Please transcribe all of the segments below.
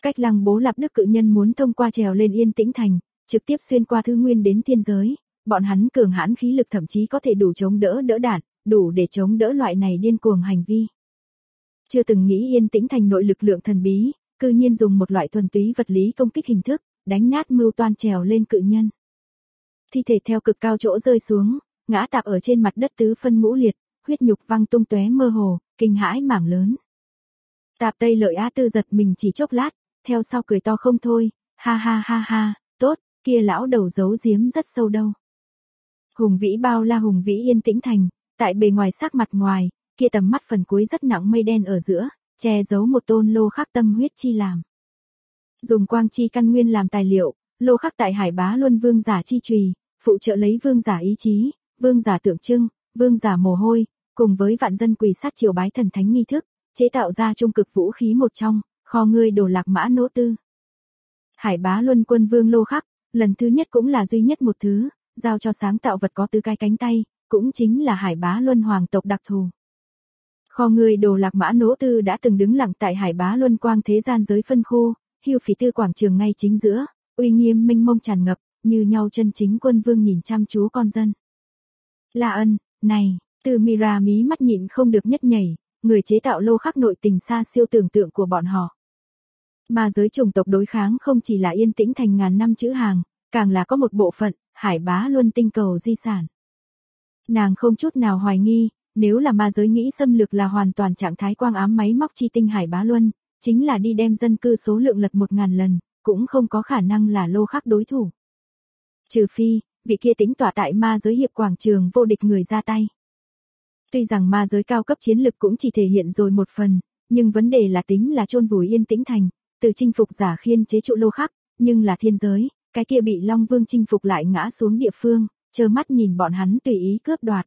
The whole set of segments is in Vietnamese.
Cách Lăng Bố Lạp Đức cự nhân muốn thông qua trèo lên Yên Tĩnh Thành, trực tiếp xuyên qua Thứ Nguyên đến thiên giới, bọn hắn cường hãn khí lực thậm chí có thể đủ chống đỡ đạn, đủ để chống đỡ loại này điên cuồng hành vi. Chưa từng nghĩ Yên Tĩnh Thành nội lực lượng thần bí, cư nhiên dùng một loại thuần túy vật lý công kích hình thức, đánh nát mưu toan trèo lên cự nhân. Thi thể theo cực cao chỗ rơi xuống, ngã tạp ở trên mặt đất tứ phân ngũ liệt, huyết nhục văng tung tóe mơ hồ, kinh hãi mảng lớn. Tạp Tây Lợi Á Tư giật mình chỉ chốc lát, theo sau cười to không thôi, ha ha ha ha, tốt, kia lão đầu giấu giếm rất sâu đâu. Hùng vĩ bao la hùng vĩ Yên Tĩnh Thành, tại bề ngoài sắc mặt ngoài, kia tầm mắt phần cuối rất nặng mây đen ở giữa, che giấu một tôn lô khắc tâm huyết chi làm. Dùng quang chi căn nguyên làm tài liệu, lô khắc tại Hải Bá Luân vương giả chi chùy, phụ trợ lấy vương giả ý chí, vương giả tượng trưng, vương giả mồ hôi, cùng với vạn dân quỳ sát triều bái thần thánh nghi thức, chế tạo ra trung cực vũ khí một trong, kho ngươi đồ lạc mã nỗ tư. Hải Bá Luân quân vương lô khắc, lần thứ nhất cũng là duy nhất một thứ, giao cho sáng tạo vật có tứ cái cánh tay, cũng chính là Hải Bá Luân hoàng tộc đặc thù. Kho ngươi đồ lạc mã nỗ tư đã từng đứng lặng tại Hải Bá Luân quang thế gian giới phân khu, Hưu Phỉ Tư quảng trường ngay chính giữa, uy nghiêm minh mông tràn ngập, như nhau chân chính quân vương nhìn chăm chú con dân. La Ân, này, Từ Mira mí mắt nhịn không được nhất nhảy, người chế tạo lô khắc nội tình xa siêu tưởng tượng của bọn họ. Mà giới chủng tộc đối kháng không chỉ là Yên Tĩnh Thành ngàn năm chữ hàng, càng là có một bộ phận, Hải Bá Luân tinh cầu di sản. Nàng không chút nào hoài nghi, nếu là ma giới nghĩ xâm lược là hoàn toàn trạng thái quang ám máy móc chi tinh Hải Bá Luân, chính là đi đem dân cư số lượng lật 1000 lần, cũng không có khả năng là lô khắc đối thủ. Trừ phi, vị kia tính tỏa tại ma giới hiệp quảng trường vô địch người ra tay. Tuy rằng ma giới cao cấp chiến lực cũng chỉ thể hiện rồi một phần, nhưng vấn đề là tính là chôn vùi Yên Tĩnh Thành, từ chinh phục giả khiên chế trụ lô khắc, nhưng là thiên giới, cái kia bị Long Vương chinh phục lại ngã xuống địa phương, trơ mắt nhìn bọn hắn tùy ý cướp đoạt.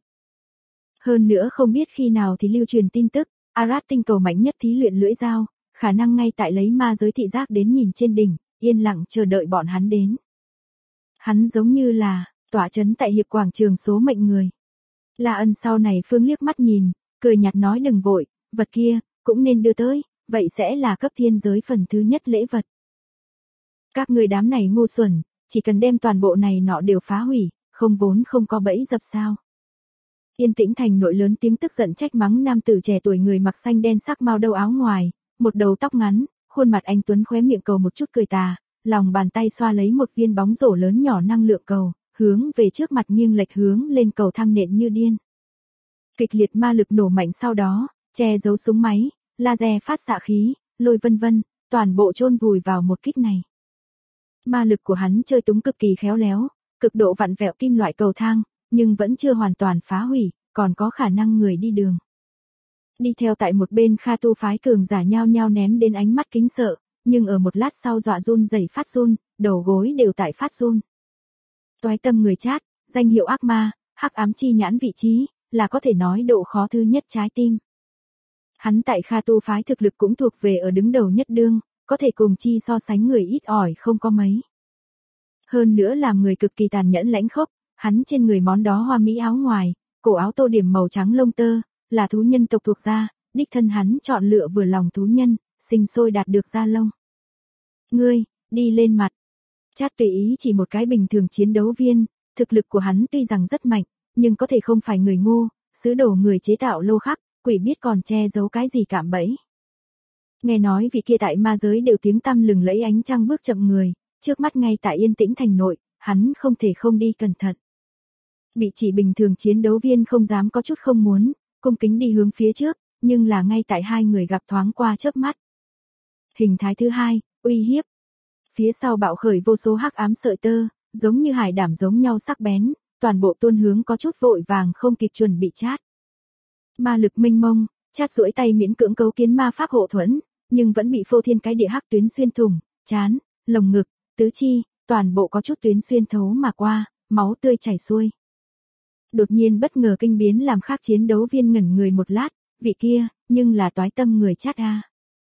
Hơn nữa không biết khi nào thì lưu truyền tin tức, Arad tinh cầu mạnh nhất thí luyện lưỡi dao, khả năng ngay tại lấy ma giới thị giác đến nhìn trên đỉnh, yên lặng chờ đợi bọn hắn đến. Hắn giống như là tỏa chấn tại hiệp quảng trường số mệnh người. La Ân sau này phương liếc mắt nhìn, cười nhạt nói đừng vội, vật kia cũng nên đưa tới, vậy sẽ là cấp thiên giới phần thứ nhất lễ vật. Các người đám này ngu xuẩn, chỉ cần đem toàn bộ này nọ đều phá hủy, không vốn không có bẫy dập sao? Yên Tĩnh Thành nội lớn tiếng tức giận trách mắng nam tử trẻ tuổi người mặc xanh đen sắc mao đầu áo ngoài, một đầu tóc ngắn, khuôn mặt anh tuấn khóe miệng cầu một chút cười tà, lòng bàn tay xoa lấy một viên bóng rổ lớn nhỏ năng lượng cầu, hướng về trước mặt nghiêng lệch hướng lên cầu thang nện như điên. Kịch liệt ma lực nổ mạnh sau đó, che giấu súng máy, laser phát xạ khí, lôi vân vân, toàn bộ chôn vùi vào một kích này. Ma lực của hắn chơi túng cực kỳ khéo léo, cực độ vặn vẹo kim loại cầu thang, nhưng vẫn chưa hoàn toàn phá hủy, còn có khả năng người đi đường. Đi theo tại một bên Kha Tu phái cường giả nhao nhao ném đến ánh mắt kính sợ, nhưng ở một lát sau dọa run rẩy phát run, đầu gối đều tại phát run. Toái tâm người chát, danh hiệu ác ma, hắc ám chi nhãn vị trí, là có thể nói độ khó thứ nhất trái tim. Hắn tại Kha Tu phái thực lực cũng thuộc về ở đứng đầu nhất đương, có thể cùng chi so sánh người ít ỏi không có mấy. Hơn nữa làm người cực kỳ tàn nhẫn lãnh khốc, hắn trên người món đó hoa mỹ áo ngoài, cổ áo tô điểm màu trắng lông tơ, là thú nhân tộc thuộc gia, đích thân hắn chọn lựa vừa lòng thú nhân, sinh sôi đạt được da lông. Ngươi, đi lên mặt. Chát tùy ý chỉ một cái bình thường chiến đấu viên, thực lực của hắn tuy rằng rất mạnh, nhưng có thể không phải người ngu, sứ đồ người chế tạo lô khắc, quỷ biết còn che giấu cái gì cạm bẫy. Nghe nói vị kia tại ma giới đều tiếng tăm lừng lẫy ánh trăng bước chậm người, trước mắt ngay tại Yên Tĩnh Thành nội, hắn không thể không đi cẩn thận. Bị chỉ bình thường chiến đấu viên không dám có chút không muốn, cung kính đi hướng phía trước, nhưng là ngay tại hai người gặp thoáng qua chớp mắt. Hình thái thứ hai, uy hiếp. Phía sau bạo khởi vô số hắc ám sợi tơ, giống như hải đảm giống nhau sắc bén, toàn bộ tuôn hướng có chút vội vàng không kịp chuẩn bị chát. Ma lực minh mông, chát duỗi tay miễn cưỡng cấu kiến ma pháp hộ thuẫn, nhưng vẫn bị phô thiên cái địa hắc tuyến xuyên thủng, trán, lồng ngực, tứ chi, toàn bộ có chút tuyến xuyên thấu mà qua, máu tươi chảy xuôi. Đột nhiên bất ngờ kinh biến làm khác chiến đấu viên ngẩn người một lát, vị kia, nhưng là toái tâm người chát a.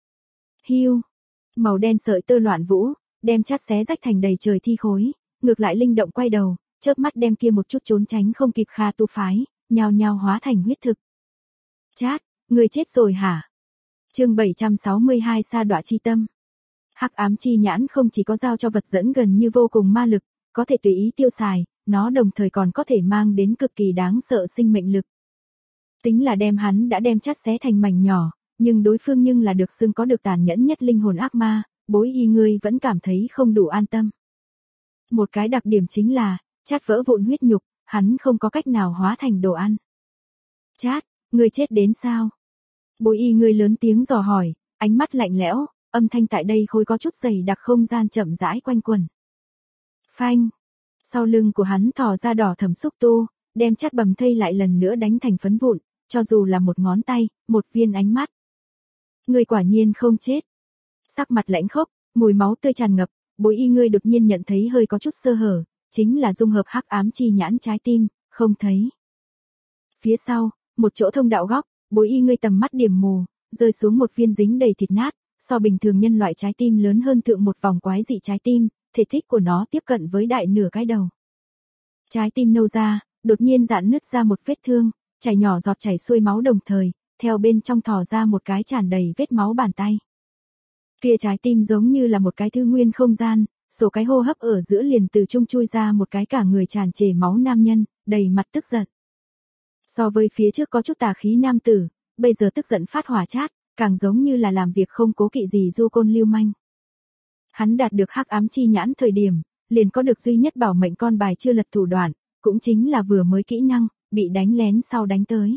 Hiu, màu đen sợi tơ loạn vũ, đem chát xé rách thành đầy trời thi khối, ngược lại linh động quay đầu, chớp mắt đem kia một chút trốn tránh không kịp Kha Tu phái, nhao nhao hóa thành huyết thực. Chát, người chết rồi hả? Chương 762 sa đọa chi tâm. Hắc ám chi nhãn không chỉ có giao cho vật dẫn gần như vô cùng ma lực, có thể tùy ý tiêu xài, nó đồng thời còn có thể mang đến cực kỳ đáng sợ sinh mệnh lực. Tính là hắn đã đem Chát xé thành mảnh nhỏ, nhưng đối phương nhưng là được xưng có được tàn nhẫn nhất linh hồn ác ma, Bối Y ngươi vẫn cảm thấy không đủ an tâm. Một cái đặc điểm chính là, Chát vỡ vụn huyết nhục, hắn không có cách nào hóa thành đồ ăn. Chát, ngươi chết đến sao? Bối Y ngươi lớn tiếng dò hỏi, ánh mắt lạnh lẽo, âm thanh tại đây khối có chút dày đặc không gian chậm rãi quanh quẩn. Phanh, sau lưng của hắn thò ra đỏ thẫm xúc tu, đem Chát bầm thây lại lần nữa đánh thành phấn vụn, cho dù là một ngón tay, một viên ánh mắt. Ngươi quả nhiên không chết. Sắc mặt lãnh khốc, mùi máu tươi tràn ngập, Bối Y ngươi đột nhiên nhận thấy hơi có chút sơ hở, chính là dung hợp hắc ám chi nhãn trái tim, không thấy. Phía sau, một chỗ thông đạo góc, Bối Y ngươi tầm mắt điểm mù, rơi xuống một viên dính đầy thịt nát, so bình thường nhân loại trái tim lớn hơn thượng một vòng quái dị trái tim, thể tích của nó tiếp cận với đại nửa cái đầu. Trái tim nâu ra, đột nhiên rạn nứt ra một vết thương, chảy nhỏ giọt chảy xuôi máu đồng thời, theo bên trong thò ra một cái tràn đầy vết máu bàn tay. Kia trái tim giống như là một cái thư nguyên không gian, số cái hô hấp ở giữa liền từ trung chui ra một cái cả người tràn trề máu nam nhân, đầy mặt tức giận. So với phía trước có chút tà khí nam tử, bây giờ tức giận phát hỏa Chát, càng giống như là làm việc không cố kỵ gì du côn lưu manh. Hắn đạt được hắc ám chi nhãn thời điểm, liền có được duy nhất bảo mệnh con bài chưa lật thủ đoạn, cũng chính là vừa mới kỹ năng, bị đánh lén sau đánh tới.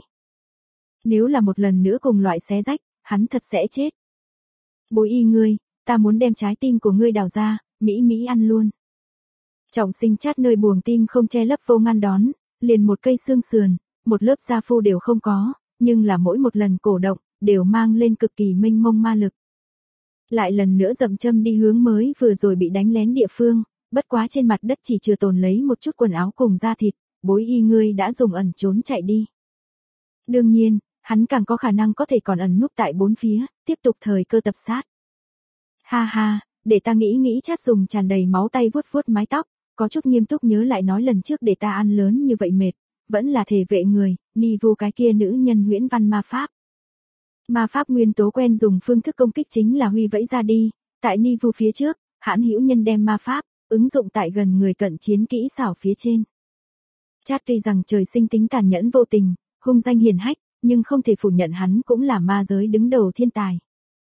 Nếu là một lần nữa cùng loại xé rách, hắn thật sẽ chết. Bối Y ngươi, ta muốn đem trái tim của ngươi đào ra, mỹ ăn luôn. Trọng sinh Chát nơi buồng tim không che lấp vô ngăn đón, liền một cây xương sườn, một lớp da phô đều không có, nhưng là mỗi một lần cổ động, đều mang lên cực kỳ mênh mông ma lực. Lại lần nữa dậm châm đi hướng mới vừa rồi bị đánh lén địa phương, bất quá trên mặt đất chỉ chừa tồn lấy một chút quần áo cùng da thịt, Bối Y ngươi đã dùng ẩn trốn chạy đi. Đương nhiên, hắn càng có khả năng có thể còn ẩn núp tại bốn phía, tiếp tục thời cơ tập sát. Ha ha, để ta nghĩ Chát dùng tràn đầy máu tay vuốt vuốt mái tóc, có chút nghiêm túc nhớ lại nói lần trước để ta ăn lớn như vậy mệt, vẫn là thể vệ người, Ni Vu cái kia nữ nhân huyễn văn ma pháp. Ma pháp nguyên tố quen dùng phương thức công kích chính là huy vẫy ra đi, tại Ni Vu phía trước, hãn hữu nhân đem ma pháp, ứng dụng tại gần người cận chiến kỹ xảo phía trên. Chát tuy rằng trời sinh tính tàn nhẫn vô tình, hung danh hiển hách, nhưng không thể phủ nhận hắn cũng là ma giới đứng đầu thiên tài.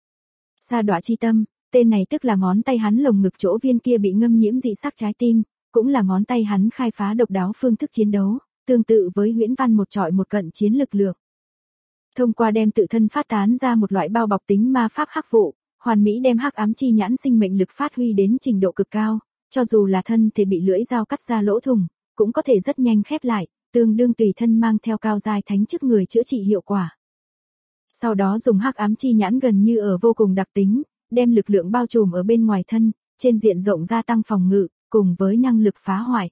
Sa đọa chi tâm, tên này tức là ngón tay hắn lồng ngực chỗ viên kia bị ngâm nhiễm dị sắc trái tim, cũng là ngón tay hắn khai phá độc đáo phương thức chiến đấu, tương tự với huyễn văn một trọi một cận chiến lực lượng. Thông qua đem tự thân phát tán ra một loại bao bọc tính ma pháp hắc vụ, hoàn mỹ đem hắc ám chi nhãn sinh mệnh lực phát huy đến trình độ cực cao, cho dù là thân thể bị lưỡi dao cắt ra lỗ thủng, cũng có thể rất nhanh khép lại, tương đương tùy thân mang theo cao giai thánh chức người chữa trị hiệu quả. Sau đó dùng hắc ám chi nhãn gần như ở vô cùng đặc tính, đem lực lượng bao trùm ở bên ngoài thân, trên diện rộng gia tăng phòng ngự, cùng với năng lực phá hoại.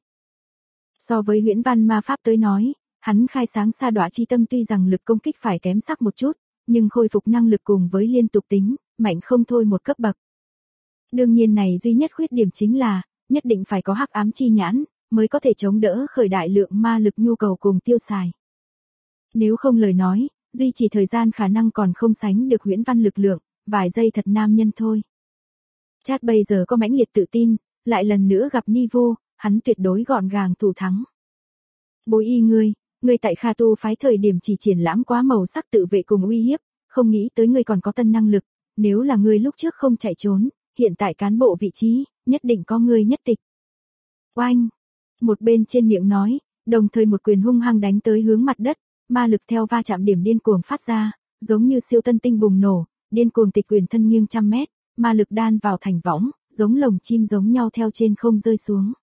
So với huyễn văn ma pháp tới nói, hắn khai sáng sa đọa chi tâm tuy rằng lực công kích phải kém sắc một chút, nhưng khôi phục năng lực cùng với liên tục tính, mạnh không thôi một cấp bậc. Đương nhiên này duy nhất khuyết điểm chính là, nhất định phải có hắc ám chi nhãn, mới có thể chống đỡ khởi đại lượng ma lực nhu cầu cùng tiêu xài. Nếu không lời nói, duy trì thời gian khả năng còn không sánh được huyễn văn lực lượng, vài giây thật nam nhân thôi. Chát bây giờ có mãnh liệt tự tin, lại lần nữa gặp Ni Vu, hắn tuyệt đối gọn gàng thủ thắng. Bối Y ngươi tại Kha Tu phái thời điểm chỉ triển lãm quá màu sắc tự vệ cùng uy hiếp, không nghĩ tới ngươi còn có tân năng lực, nếu là ngươi lúc trước không chạy trốn, hiện tại cán bộ vị trí, nhất định có ngươi nhất tịch. Oanh! Một bên trên miệng nói, đồng thời một quyền hung hăng đánh tới hướng mặt đất, ma lực theo va chạm điểm điên cuồng phát ra, giống như siêu tân tinh bùng nổ, điên cuồng tịch quyền thân nghiêng trăm mét, ma lực đan vào thành võng, giống lồng chim giống nhau theo trên không rơi xuống.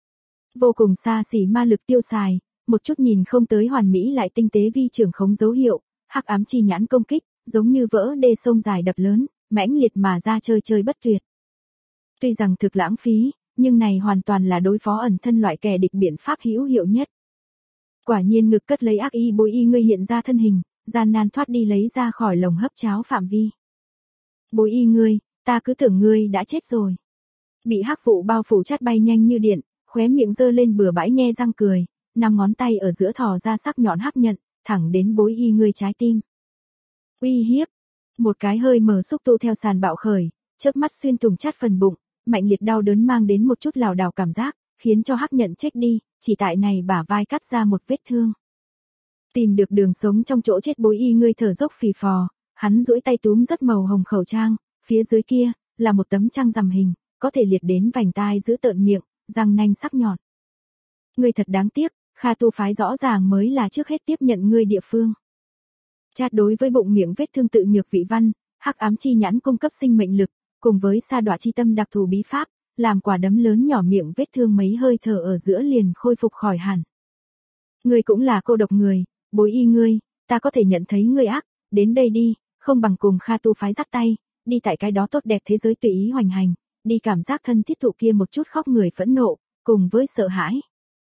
Vô cùng xa xỉ ma lực tiêu xài, một chút nhìn không tới hoàn mỹ lại tinh tế vi trưởng khống dấu hiệu, hắc ám chi nhãn công kích, giống như vỡ đê sông dài đập lớn, mãnh liệt mà ra chơi bất tuyệt. Tuy rằng thực lãng phí, nhưng này hoàn toàn là đối phó ẩn thân loại kẻ địch biện pháp hữu hiệu nhất. Quả nhiên ngực cất lấy ác y Bối Y ngươi hiện ra thân hình, gian nan thoát đi lấy ra khỏi lồng hấp cháo phạm vi. Bối Y ngươi, ta cứ tưởng ngươi đã chết rồi. Bị hắc vụ bao phủ Chát bay nhanh như điện, khóe miệng giơ lên bừa bãi nhe răng cười, năm ngón tay ở giữa thò ra sắc nhọn hắc nhận, thẳng đến Bối Y ngươi trái tim. Uy hiếp, một cái hơi mở xúc tu theo sàn bạo khởi, chớp mắt xuyên thủng chát phần bụng, mạnh liệt đau đớn mang đến một chút lảo đảo cảm giác, khiến cho Hắc nhận chết đi, chỉ tại này bả vai cắt ra một vết thương. Tìm được đường sống trong chỗ chết Bối Y Ngươi thở dốc phì phò, hắn duỗi tay túm rất màu hồng khẩu trang, phía dưới kia là một tấm trăng rằm hình, có thể liệt đến vành tai giữ tợn miệng, răng nanh sắc nhọn. Ngươi thật đáng tiếc, Kha Tu phái rõ ràng mới là trước hết tiếp nhận ngươi địa phương. Chát đối với bụng miệng vết thương tự nhược vị văn, Hắc ám chi nhãn cung cấp sinh mệnh lực, cùng với sa đọa chi tâm đặc thù bí pháp, làm quả đấm lớn nhỏ miệng vết thương mấy hơi thở ở giữa liền khôi phục khỏi hẳn. Ngươi cũng là cô độc người, Bối Y Ngươi, ta có thể nhận thấy ngươi ác, đến đây đi, không bằng cùng Kha Tu phái dắt tay, đi tại cái đó tốt đẹp thế giới tùy ý hoành hành, đi cảm giác thân thiết thụ kia một chút khóc người phẫn nộ, cùng với sợ hãi.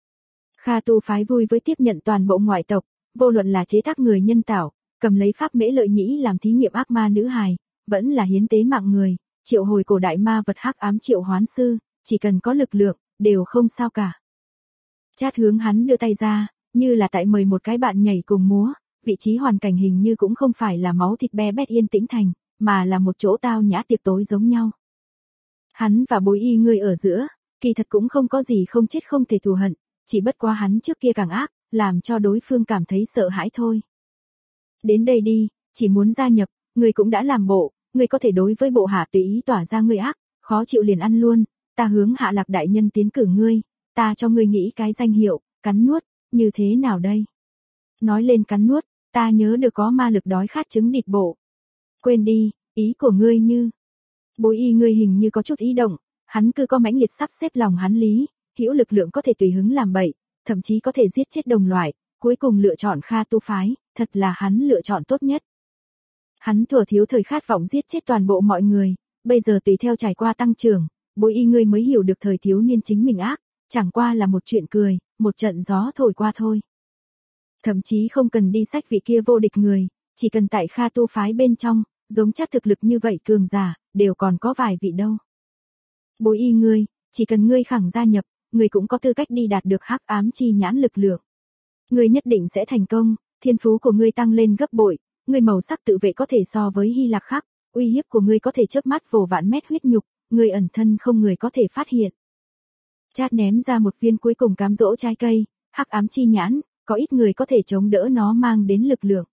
Kha Tu phái vui với tiếp nhận toàn bộ ngoại tộc, vô luận là chế tác người nhân tạo, cầm lấy pháp mễ lợi nhĩ làm thí nghiệm ác ma nữ hài, vẫn là hiến tế mạng người, triệu hồi cổ đại ma vật hắc ám triệu hoán sư, chỉ cần có lực lượng, đều không sao cả. Chát hướng hắn đưa tay ra, như là tại mời một cái bạn nhảy cùng múa, vị trí hoàn cảnh hình như cũng không phải là máu thịt be bét yên tĩnh thành, mà là một chỗ tao nhã tiệc tối giống nhau. Hắn và Bối Y Ngươi ở giữa, kỳ thật cũng không có gì không chết không thể thù hận, chỉ bất quá hắn trước kia càng ác, làm cho đối phương cảm thấy sợ hãi thôi. Đến đây đi, chỉ muốn gia nhập, ngươi cũng đã làm bộ, ngươi có thể đối với bộ hạ tùy ý tỏa ra ngươi ác, khó chịu liền ăn luôn, ta hướng Hạ Lạc đại nhân tiến cử ngươi, ta cho ngươi nghĩ cái danh hiệu, cắn nuốt, như thế nào đây? Nói lên cắn nuốt, ta nhớ được có ma lực đói khát chứng địch bộ. Quên đi, ý của ngươi như. Bối Y Ngươi hình như có chút ý động, hắn cứ có mãnh liệt sắp xếp lòng hắn lý, hữu lực lượng có thể tùy hứng làm bậy, thậm chí có thể giết chết đồng loại, cuối cùng lựa chọn Kha Tu phái, thật là hắn lựa chọn tốt nhất. Hắn thuở thiếu thời khát vọng giết chết toàn bộ mọi người, bây giờ tùy theo trải qua tăng trưởng, Bối Y Ngươi mới hiểu được thời thiếu niên chính mình ác, chẳng qua là một chuyện cười, một trận gió thổi qua thôi. Thậm chí không cần đi sách vị kia vô địch người, chỉ cần tại Kha Tu phái bên trong, giống chắc thực lực như vậy cường giả, đều còn có vài vị đâu. Bối Y Ngươi, chỉ cần ngươi khẳng gia nhập, ngươi cũng có tư cách đi đạt được hắc ám chi nhãn lực lượng. Ngươi nhất định sẽ thành công, thiên phú của ngươi tăng lên gấp bội, ngươi màu sắc tự vệ có thể so với Hy Lạc Khắc, uy hiếp của ngươi có thể chớp mắt vồ vạn mét huyết nhục, ngươi ẩn thân không người có thể phát hiện. Chát ném ra một viên cuối cùng cám dỗ trái cây, hắc ám chi nhãn, có ít người có thể chống đỡ nó mang đến lực lượng.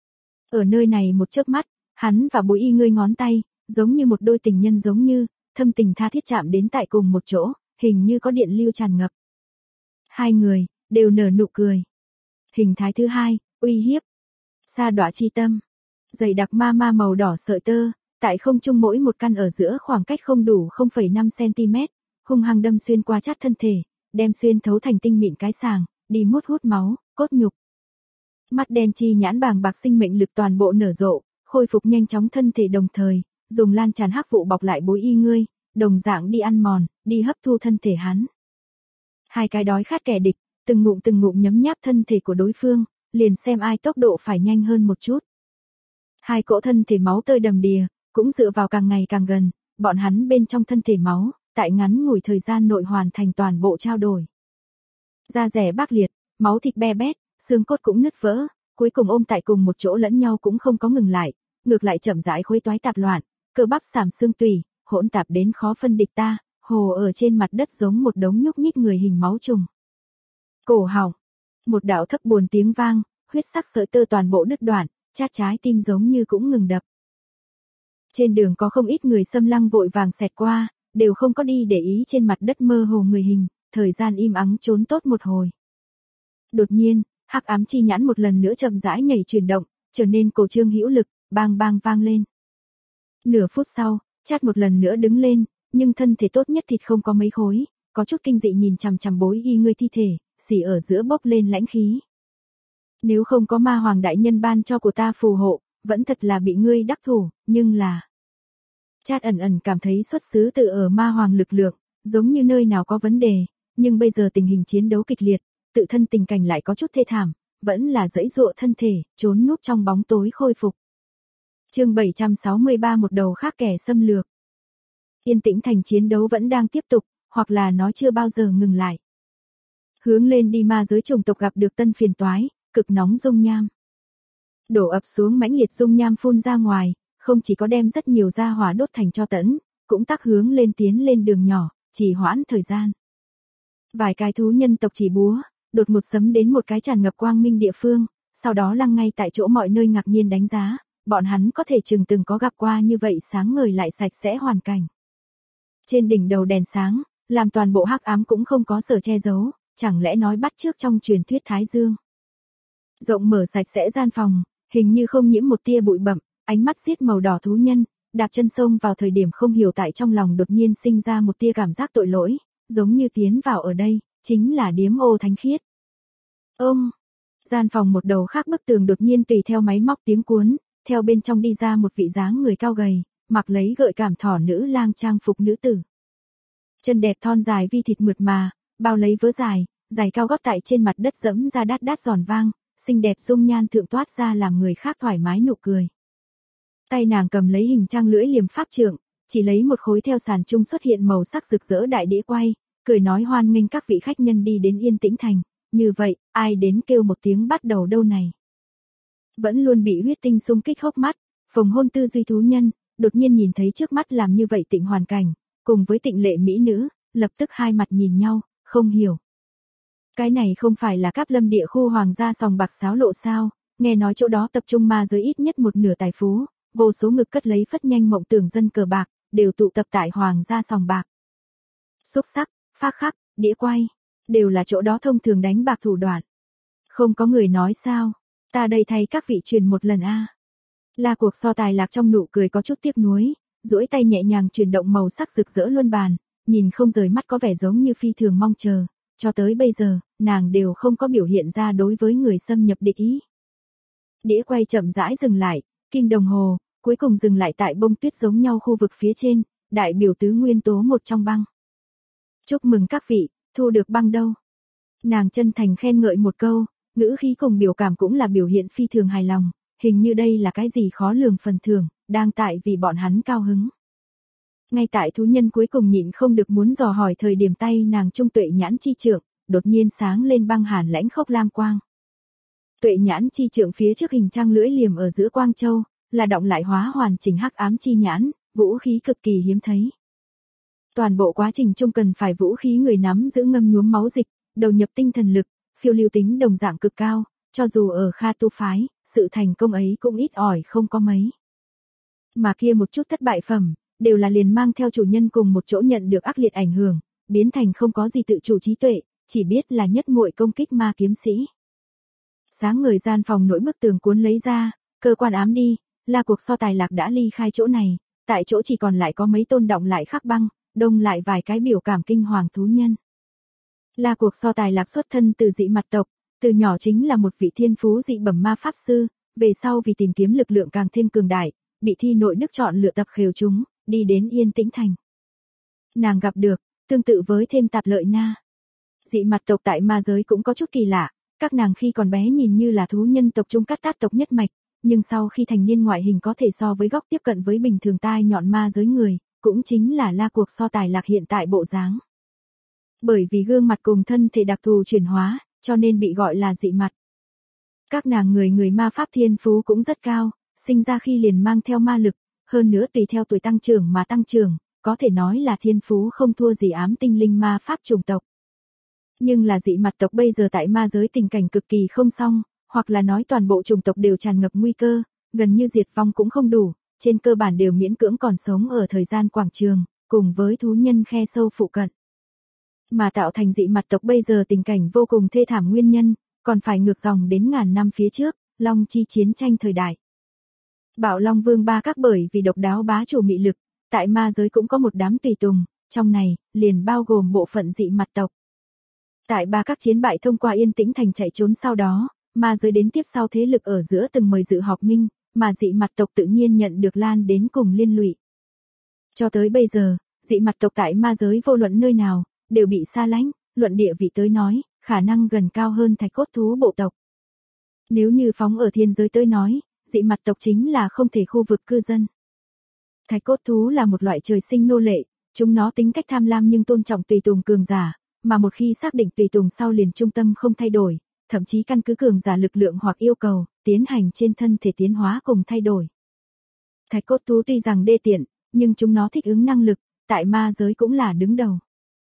Ở nơi này một chớp mắt, hắn và Bối Y Ngươi ngón tay, giống như một đôi tình nhân giống như, thâm tình tha thiết chạm đến tại cùng một chỗ, hình như có điện lưu tràn ngập. Hai người, đều nở nụ cười. Hình thái thứ hai, uy hiếp. Sa đọa chi tâm. Dày đặc ma màu đỏ sợi tơ, tại không trung mỗi một căn ở giữa khoảng cách không đủ 0,5 cm, hung hăng đâm xuyên qua chát thân thể, đem xuyên thấu thành tinh mịn cái sàng, đi hút máu, cốt nhục. Mắt đen chi nhãn bàng bạc sinh mệnh lực toàn bộ nở rộ, khôi phục nhanh chóng thân thể đồng thời, dùng lan tràn hắc vụ bọc lại Bối Y Ngươi, đồng dạng đi ăn mòn, đi hấp thu thân thể hắn. Hai cái đói khát kẻ địch, từng ngụm nhấm nháp thân thể của đối phương, liền xem ai tốc độ phải nhanh hơn một chút. Hai cỗ thân thể máu tươi đầm đìa, cũng dựa vào càng ngày càng gần, bọn hắn bên trong thân thể máu, tại ngắn ngủi thời gian nội hoàn thành toàn bộ trao đổi. Da rẻ bác liệt, máu thịt be bét, xương cốt cũng nứt vỡ, cuối cùng ôm tại cùng một chỗ lẫn nhau cũng không có ngừng lại, ngược lại chậm rãi khối toái tạp loạn, cơ bắp xàm xương tủy, hỗn tạp đến khó phân địch ta, hồ ở trên mặt đất giống một đống nhúc nhích người hình máu trùng. Cổ họng, một đạo thấp buồn tiếng vang, huyết sắc sợi tơ toàn bộ đứt đoạn, chát trái tim giống như cũng ngừng đập. Trên đường có không ít người xâm lăng vội vàng xẹt qua, đều không có đi để ý trên mặt đất mơ hồ người hình, thời gian im ắng trốn tốt một hồi. Đột nhiên, hắc ám chi nhãn một lần nữa chậm rãi nhảy chuyển động, trở nên cổ trương hữu lực, bang bang vang lên. Nửa phút sau, chát một lần nữa đứng lên, nhưng thân thể tốt nhất thịt không có mấy khối, có chút kinh dị nhìn chằm chằm Bối Y Ngươi thi thể, xỉ ở giữa bốc lên lãnh khí. Nếu không có ma hoàng đại nhân ban cho của ta phù hộ, vẫn thật là bị ngươi đắc thủ, nhưng là. Chát ẩn cảm thấy xuất xứ từ ở ma hoàng lực lượng, giống như nơi nào có vấn đề, nhưng bây giờ tình hình chiến đấu kịch liệt, tự thân tình cảnh lại có chút thê thảm, vẫn là giãy giụa thân thể, trốn núp trong bóng tối khôi phục. Chương 763 một đầu khác kẻ xâm lược. Yên tĩnh thành chiến đấu vẫn đang tiếp tục, hoặc là nó chưa bao giờ ngừng lại. Hướng lên đi ma giới chủng tộc gặp được tân phiền toái, cực nóng dung nham. Đổ ập xuống mãnh liệt dung nham phun ra ngoài, không chỉ có đem rất nhiều gia hỏa đốt thành tro tẫn, cũng tắc hướng lên tiến lên đường nhỏ, trì hoãn thời gian. Vài cái thú nhân tộc chỉ búa, đột một sấm đến một cái tràn ngập quang minh địa phương, sau đó lăng ngay tại chỗ mọi nơi ngạc nhiên đánh giá, bọn hắn có thể chừng từng có gặp qua như vậy sáng ngời lại sạch sẽ hoàn cảnh. Trên đỉnh đầu đèn sáng, làm toàn bộ hắc ám cũng không có sở che giấu, chẳng lẽ nói bắt chước trong truyền thuyết Thái Dương. Rộng mở sạch sẽ gian phòng, hình như không nhiễm một tia bụi bặm, ánh mắt xiết màu đỏ thú nhân, đạp chân xông vào thời điểm không hiểu tại trong lòng đột nhiên sinh ra một tia cảm giác tội lỗi, giống như tiến vào ở đây, chính là điếm ô thánh khiết. Gian phòng một đầu khác bức tường đột nhiên tùy theo máy móc tiếng cuốn, theo bên trong đi ra một vị dáng người cao gầy, mặc lấy gợi cảm thỏ nữ lang trang phục nữ tử. Chân đẹp thon dài vi thịt mượt mà, bao lấy vớ dài, giày cao gót tại trên mặt đất dẫm ra đát đát giòn vang, xinh đẹp dung nhan thượng toát ra làm người khác thoải mái nụ cười. Tay nàng cầm lấy hình trang lưỡi liềm pháp trượng, chỉ lấy một khối theo sàn trung xuất hiện màu sắc rực rỡ đại đĩa quay, cười nói hoan nghênh các vị khách nhân đi đến Yên Tĩnh Thành, như vậy, ai đến kêu một tiếng bắt đầu đâu này. Vẫn luôn bị huyết tinh xung kích hốc mắt, phồng hôn tư duy thú nhân, đột nhiên nhìn thấy trước mắt làm như vậy tịnh hoàn cảnh, cùng với tịnh lệ mỹ nữ, lập tức hai mặt nhìn nhau, không hiểu. Cái này không phải là Cáp Lâm địa khu hoàng gia sòng bạc xáo lộ sao, nghe nói chỗ đó tập trung ma giới ít nhất một nửa tài phú, vô số ngực cất lấy phất nhanh mộng tưởng dân cờ bạc, đều tụ tập tại hoàng gia sòng bạc. Xúc sắc, phác khắc, đĩa quay, đều là chỗ đó thông thường đánh bạc thủ đoạn. Không có người nói sao, ta đây thay các vị truyền một lần a. Là cuộc so tài lạc trong nụ cười có chút tiếc nuối, duỗi tay nhẹ nhàng chuyển động màu sắc rực rỡ luân bàn, nhìn không rời mắt có vẻ giống như phi thường mong chờ, cho tới bây giờ, nàng đều không có biểu hiện ra đối với người xâm nhập địch ý. Đĩa quay chậm rãi dừng lại, kim đồng hồ, cuối cùng dừng lại tại bông tuyết giống nhau khu vực phía trên, đại biểu tứ nguyên tố một trong băng. Chúc mừng các vị, thu được băng đâu. Nàng chân thành khen ngợi một câu, ngữ khí cùng biểu cảm cũng là biểu hiện phi thường hài lòng, hình như đây là cái gì khó lường phần thưởng, đang tại vì bọn hắn cao hứng. Ngay tại thú nhân cuối cùng nhịn không được muốn dò hỏi thời điểm tay nàng trung tuệ nhãn chi trượng, đột nhiên sáng lên băng hàn lãnh khốc lam quang. Tuệ nhãn chi trượng phía trước hình trang lưỡi liềm ở giữa quang châu, là động lại hóa hoàn chỉnh hắc ám chi nhãn, vũ khí cực kỳ hiếm thấy. Toàn bộ quá trình chung cần phải vũ khí người nắm giữ ngâm nhuốm máu dịch, đầu nhập tinh thần lực, phiêu lưu tính đồng dạng cực cao, cho dù ở Kha tu phái, sự thành công ấy cũng ít ỏi không có mấy. Mà kia một chút thất bại phẩm, đều là liền mang theo chủ nhân cùng một chỗ nhận được ác liệt ảnh hưởng, biến thành không có gì tự chủ trí tuệ, chỉ biết là nhất muội công kích ma kiếm sĩ. Sáng người gian phòng nỗi bức tường cuốn lấy ra, cơ quan ám đi, là cuộc so tài lạc đã ly khai chỗ này, tại chỗ chỉ còn lại có mấy tôn động lại khắc băng, đông lại vài cái biểu cảm kinh hoàng thú nhân. Là cuộc so tài lạc xuất thân từ dị mặt tộc, từ nhỏ chính là một vị thiên phú dị bẩm ma pháp sư, về sau vì tìm kiếm lực lượng càng thêm cường đại, bị thi nội đức chọn lựa tập khều chúng, đi đến Yên Tĩnh Thành. Nàng gặp được, tương tự với thêm tạp lợi na. Dị mặt tộc tại ma giới cũng có chút kỳ lạ, các nàng khi còn bé nhìn như là thú nhân tộc trung cắt tát tộc nhất mạch, nhưng sau khi thành niên ngoại hình có thể so với góc tiếp cận với bình thường tai nhọn ma giới người, cũng chính là la cuộc so tài lạc hiện tại bộ dáng. Bởi vì gương mặt cùng thân thể đặc thù chuyển hóa, cho nên bị gọi là dị mặt. Các nàng người ma pháp thiên phú cũng rất cao, sinh ra khi liền mang theo ma lực, hơn nữa tùy theo tuổi tăng trưởng mà tăng trưởng, có thể nói là thiên phú không thua gì ám tinh linh ma pháp chủng tộc. Nhưng là dị mặt tộc bây giờ tại ma giới tình cảnh cực kỳ không xong, hoặc là nói toàn bộ chủng tộc đều tràn ngập nguy cơ, gần như diệt vong cũng không đủ, trên cơ bản đều miễn cưỡng còn sống ở thời gian quảng trường, cùng với thú nhân khe sâu phụ cận. Mà tạo thành dị mặt tộc bây giờ tình cảnh vô cùng thê thảm nguyên nhân, còn phải ngược dòng đến ngàn năm phía trước, Long Chi chiến tranh thời đại. Bảo Long Vương Ba Các bởi vì độc đáo bá chủ mị lực, tại ma giới cũng có một đám tùy tùng, trong này, liền bao gồm bộ phận dị mặt tộc. Tại Ba Các chiến bại thông qua Yên Tĩnh Thành chạy trốn sau đó, ma giới đến tiếp sau thế lực ở giữa từng mời dự họp minh, mà dị mặt tộc tự nhiên nhận được lan đến cùng liên lụy. Cho tới bây giờ, dị mặt tộc tại ma giới vô luận nơi nào, đều bị xa lánh, luận địa vị tới nói, khả năng gần cao hơn thạch cốt thú bộ tộc. Nếu như phóng ở thiên giới tới nói, dị mặt tộc chính là không thể khu vực cư dân. Thạch cốt thú là một loại trời sinh nô lệ, chúng nó tính cách tham lam nhưng tôn trọng tùy tùng cường giả, mà một khi xác định tùy tùng sau liền trung tâm không thay đổi, thậm chí căn cứ cường giả lực lượng hoặc yêu cầu, tiến hành trên thân thể tiến hóa cùng thay đổi. Thạch cốt thú tuy rằng đê tiện, nhưng chúng nó thích ứng năng lực, tại ma giới cũng là đứng đầu.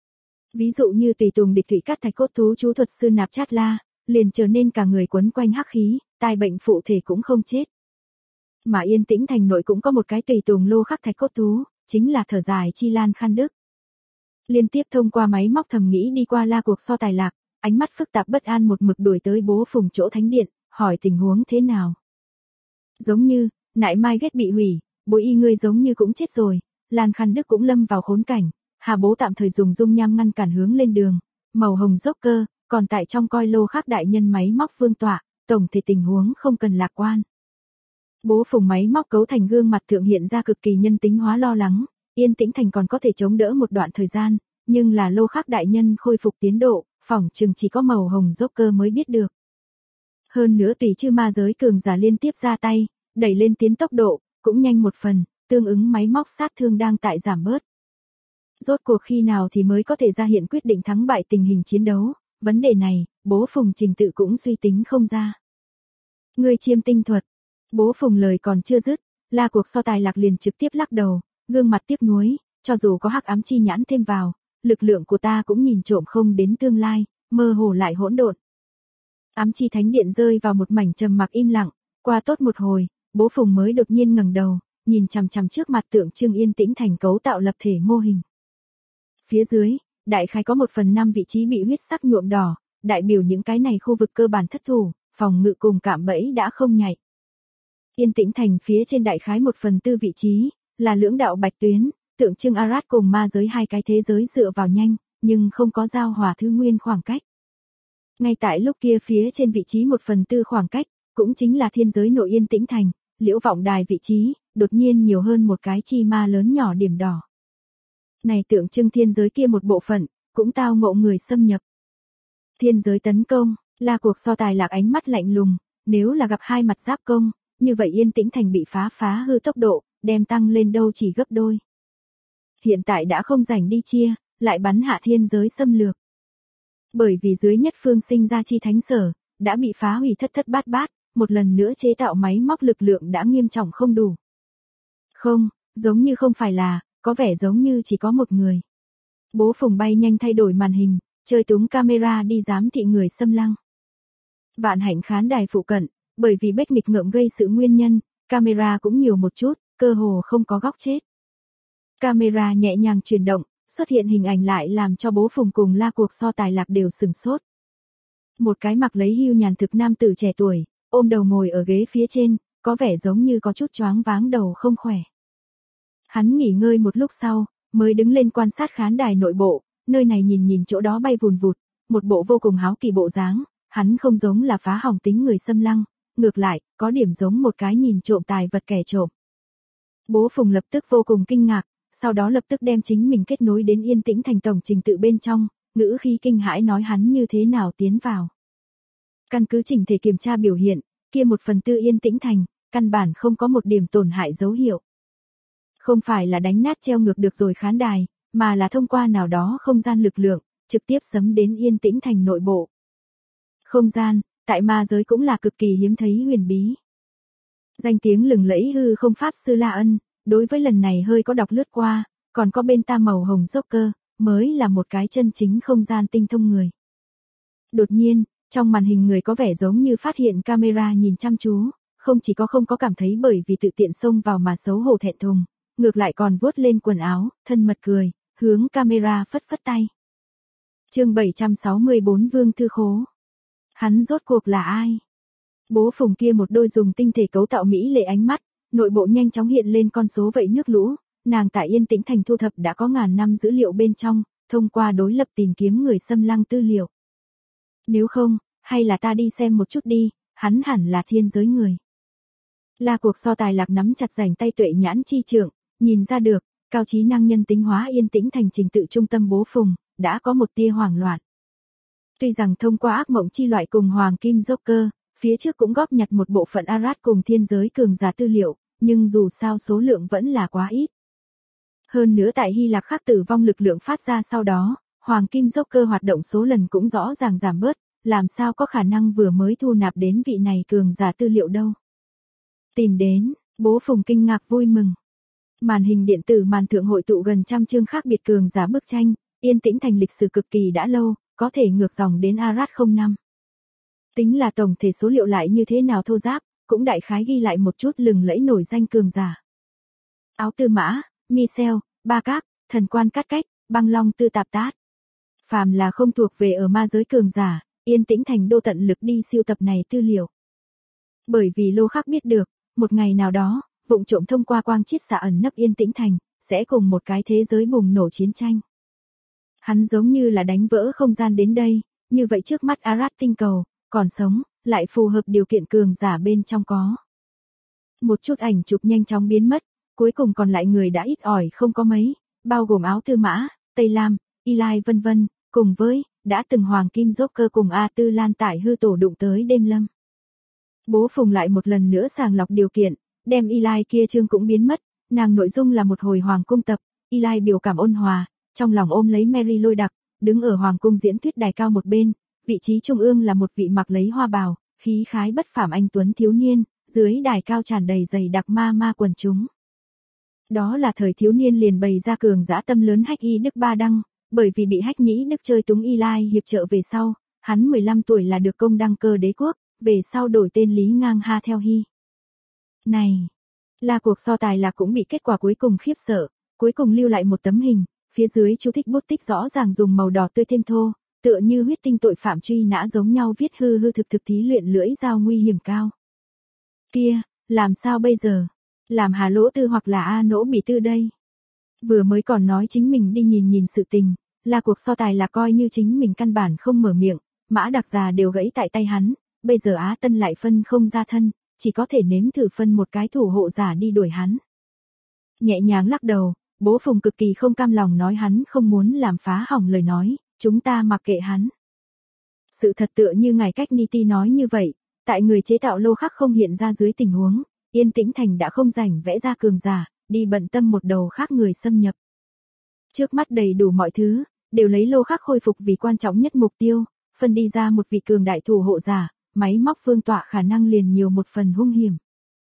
Ví dụ như tùy tùng địch thủy cát thạch cốt thú chú thuật sư Nạp Chát La, liền trở nên cả người quấn quanh hắc khí, tai bệnh phụ thể cũng không chết. Mà Yên Tĩnh Thành nội cũng có một cái tùy tùng lô khắc thạch cốt thú, chính là thở dài Chi Lan Khan Đức. Liên tiếp thông qua máy móc thầm nghĩ đi qua la cuộc so tài lạc, ánh mắt phức tạp bất an một mực đuổi tới bố Phùng chỗ thánh điện, hỏi tình huống thế nào. Giống như, nại mai ghét bị hủy, bối y ngươi giống như cũng chết rồi, Lan Khan Đức cũng lâm vào khốn cảnh, Hà bố tạm thời dùng dung nham ngăn cản hướng lên đường, màu hồng dốc cơ, còn tại trong coi lô khác đại nhân máy móc vương tọa, tổng thể tình huống không cần lạc quan. Bố Phùng máy móc cấu thành gương mặt thượng hiện ra cực kỳ nhân tính hóa lo lắng, Yên Tĩnh Thành còn có thể chống đỡ một đoạn thời gian, nhưng là lô khác đại nhân khôi phục tiến độ, phỏng chừng chỉ có màu hồng dốc cơ mới biết được. Hơn nữa tùy chư ma giới cường giả liên tiếp ra tay, đẩy lên tiến tốc độ, cũng nhanh một phần, tương ứng máy móc sát thương đang tại giảm bớt. Rốt cuộc khi nào thì mới có thể ra hiện quyết định thắng bại tình hình chiến đấu, vấn đề này, bố Phùng trình tự cũng suy tính không ra. Ngươi chiêm tinh thuật, bố Phùng lời còn chưa dứt, la cuộc so tài lạc liền trực tiếp lắc đầu, gương mặt tiếc nuối, cho dù có hắc ám chi nhãn thêm vào, lực lượng của ta cũng nhìn trộm không đến tương lai, mơ hồ lại hỗn độn. Ám chi thánh điện rơi vào một mảnh trầm mặc im lặng, qua tốt một hồi, bố Phùng mới đột nhiên ngẩng đầu, nhìn chằm chằm trước mặt tượng trưng Yên Tĩnh Thành cấu tạo lập thể mô hình. Phía dưới, đại khái có 1/5 vị trí bị huyết sắc nhuộm đỏ, đại biểu những cái này khu vực cơ bản thất thủ, phòng ngự cùng cạm bẫy đã không nhạy. Yên Tĩnh Thành phía trên đại khái 1/4 vị trí, là lưỡng đạo bạch tuyến, tượng trưng Arad cùng ma giới hai cái thế giới dựa vào nhanh, nhưng không có giao hòa thứ nguyên khoảng cách. Ngay tại lúc kia phía trên vị trí 1/4 khoảng cách, cũng chính là thiên giới nội Yên Tĩnh Thành, liễu vọng đài vị trí, đột nhiên nhiều hơn một cái chi ma lớn nhỏ điểm đỏ. Này tượng trưng thiên giới kia một bộ phận, cũng tao ngộ người xâm nhập. Thiên giới tấn công, la cuộc so tài lạc ánh mắt lạnh lùng, nếu là gặp hai mặt giáp công, như vậy Yên Tĩnh Thành bị phá hư tốc độ, đem tăng lên đâu chỉ gấp đôi. Hiện tại đã không rảnh đi chia, lại bắn hạ thiên giới xâm lược. Bởi vì dưới nhất phương sinh ra chi thánh sở, đã bị phá hủy thất thất bát bát, một lần nữa chế tạo máy móc lực lượng đã nghiêm trọng không đủ. Không, giống như không phải là, có vẻ giống như chỉ có một người. Bố Phùng bay nhanh thay đổi màn hình, chơi túng camera đi giám thị người xâm lăng. Vạn Hạnh khán đài phụ cận, bởi vì bếch nghịch ngợm gây sự nguyên nhân, camera cũng nhiều một chút, cơ hồ không có góc chết. Camera nhẹ nhàng chuyển động, xuất hiện hình ảnh lại làm cho bố Phùng cùng la cuộc so tài lạc đều sừng sốt. Một cái mặc lấy hưu nhàn thực nam tử trẻ tuổi, ôm đầu ngồi ở ghế phía trên, có vẻ giống như có chút choáng váng đầu không khỏe. Hắn nghỉ ngơi một lúc sau, mới đứng lên quan sát khán đài nội bộ, nơi này nhìn chỗ đó bay vùn vụt, một bộ vô cùng háo kỳ bộ dáng, hắn không giống là phá hỏng tính người xâm lăng, ngược lại, có điểm giống một cái nhìn trộm tài vật kẻ trộm. Bố Phùng lập tức vô cùng kinh ngạc, sau đó lập tức đem chính mình kết nối đến Yên Tĩnh Thành tổng trình tự bên trong, ngữ khí kinh hãi nói hắn như thế nào tiến vào. Căn cứ chỉnh thể kiểm tra biểu hiện, kia 1/4 Yên Tĩnh Thành, căn bản không có một điểm tổn hại dấu hiệu. Không phải là đánh nát treo ngược được rồi khán đài, mà là thông qua nào đó không gian lực lượng, trực tiếp sấm đến Yên Tĩnh Thành nội bộ. Không gian, tại ma giới cũng là cực kỳ hiếm thấy huyền bí. Danh tiếng lừng lẫy hư không pháp sư La Ân, đối với lần này hơi có đọc lướt qua, còn có bên ta màu hồng dốc cơ, mới là một cái chân chính không gian tinh thông người. Đột nhiên, trong màn hình người có vẻ giống như phát hiện camera nhìn chăm chú, không chỉ có không có cảm thấy bởi vì tự tiện xông vào mà xấu hổ thẹn thùng, ngược lại còn vuốt lên quần áo, thân mật cười, hướng camera phất phất tay. Chương 764 Vương Thư Khố. Hắn rốt cuộc là ai? Bố Phùng kia một đôi dùng tinh thể cấu tạo mỹ lệ ánh mắt, nội bộ nhanh chóng hiện lên con số vậy nước lũ, nàng tại Yên Tĩnh Thành thu thập đã có ngàn năm dữ liệu bên trong, thông qua đối lập tìm kiếm người xâm lăng tư liệu. Nếu không, hay là ta đi xem một chút đi, hắn hẳn là thiên giới người. La cuộc so tài lạc nắm chặt rảnh tay tuệ nhãn chi trượng, nhìn ra được, cao trí năng nhân tính hóa Yên Tĩnh Thành trình tự trung tâm bố Phùng, đã có một tia hoảng loạn. Tuy rằng thông qua ác mộng chi loại cùng Hoàng Kim Joker, phía trước cũng góp nhặt một bộ phận Arad cùng thiên giới cường giả tư liệu, nhưng dù sao số lượng vẫn là quá ít. Hơn nữa tại Hy Lạp khắc tử vong lực lượng phát ra sau đó, Hoàng Kim Joker hoạt động số lần cũng rõ ràng giảm bớt, làm sao có khả năng vừa mới thu nạp đến vị này cường giả tư liệu đâu. Tìm đến, bố Phùng kinh ngạc vui mừng. Màn hình điện tử màn thượng hội tụ gần trăm chương khác biệt cường giả bức tranh, yên tĩnh thành lịch sử cực kỳ đã lâu, có thể ngược dòng đến Arad 05. Tính là tổng thể số liệu lại như thế nào thô ráp, cũng đại khái ghi lại một chút lừng lẫy nổi danh cường giả. Áo Tư Mã, Michel, Ba Các, Thần Quan Cát Cách, Băng Long Tư Tạp Tát. Phàm là không thuộc về ở ma giới cường giả, yên tĩnh thành đô tận lực đi siêu tập này tư liệu. Bởi vì Lô Khắc biết được, một ngày nào đó, vụng trộm thông qua quang chiết xạ ẩn nấp yên tĩnh thành, sẽ cùng một cái thế giới bùng nổ chiến tranh. Hắn giống như là đánh vỡ không gian đến đây, như vậy trước mắt Arad tinh cầu, còn sống, lại phù hợp điều kiện cường giả bên trong có. Một chút ảnh chụp nhanh chóng biến mất, cuối cùng còn lại người đã ít ỏi không có mấy, bao gồm Áo Tư Mã, Tây Lam, Eli vân vân, cùng với, đã từng Hoàng Kim Joker cùng A Tư Lan tại hư tổ đụng tới đêm lâm. Bố Phùng lại một lần nữa sàng lọc điều kiện, đem Eli kia chương cũng biến mất, nàng nội dung là một hồi hoàng cung tập, Eli biểu cảm ôn hòa, trong lòng ôm lấy Mary Lôi Đặc, đứng ở hoàng cung diễn thuyết đài cao một bên, vị trí trung ương là một vị mặc lấy hoa bào, khí khái bất phàm anh tuấn thiếu niên, dưới đài cao tràn đầy dày đặc ma quần chúng. Đó là thời thiếu niên liền bày ra cường dã tâm lớn Hách Y Đức Ba Đăng, bởi vì bị Hách Nhĩ Đức chơi túng Eli hiệp trợ về sau, hắn 15 tuổi là được công đăng cơ đế quốc, về sau đổi tên Lý Ngang Ha theo Hy. Này, là cuộc so tài là cũng bị kết quả cuối cùng khiếp sợ, cuối cùng lưu lại một tấm hình, phía dưới chú thích bút tích rõ ràng dùng màu đỏ tươi thêm thô, tựa như huyết tinh tội phạm truy nã giống nhau viết hư thực thí luyện lưỡi dao nguy hiểm cao. Kia, làm sao bây giờ? Làm Hà Lỗ Tư hoặc là A Nỗ Bỉ Tư đây? Vừa mới còn nói chính mình đi nhìn sự tình, là cuộc so tài là coi như chính mình căn bản không mở miệng, Mã Đặc già đều gãy tại tay hắn, bây giờ Á Tân lại phân không ra thân, chỉ có thể nếm thử phân một cái thủ hộ giả đi đuổi hắn. Nhẹ nhàng lắc đầu, Bố Phùng cực kỳ không cam lòng nói hắn không muốn làm phá hỏng lời nói, chúng ta mặc kệ hắn. Sự thật tựa như ngài cách Niti nói như vậy, tại người chế tạo Lô Khắc không hiện ra dưới tình huống, yên tĩnh thành đã không rảnh vẽ ra cường giả, đi bận tâm một đầu khác người xâm nhập. Trước mắt đầy đủ mọi thứ, đều lấy Lô Khắc khôi phục vì quan trọng nhất mục tiêu, phân đi ra một vị cường đại thủ hộ giả, máy móc phương tọa khả năng liền nhiều một phần hung hiểm.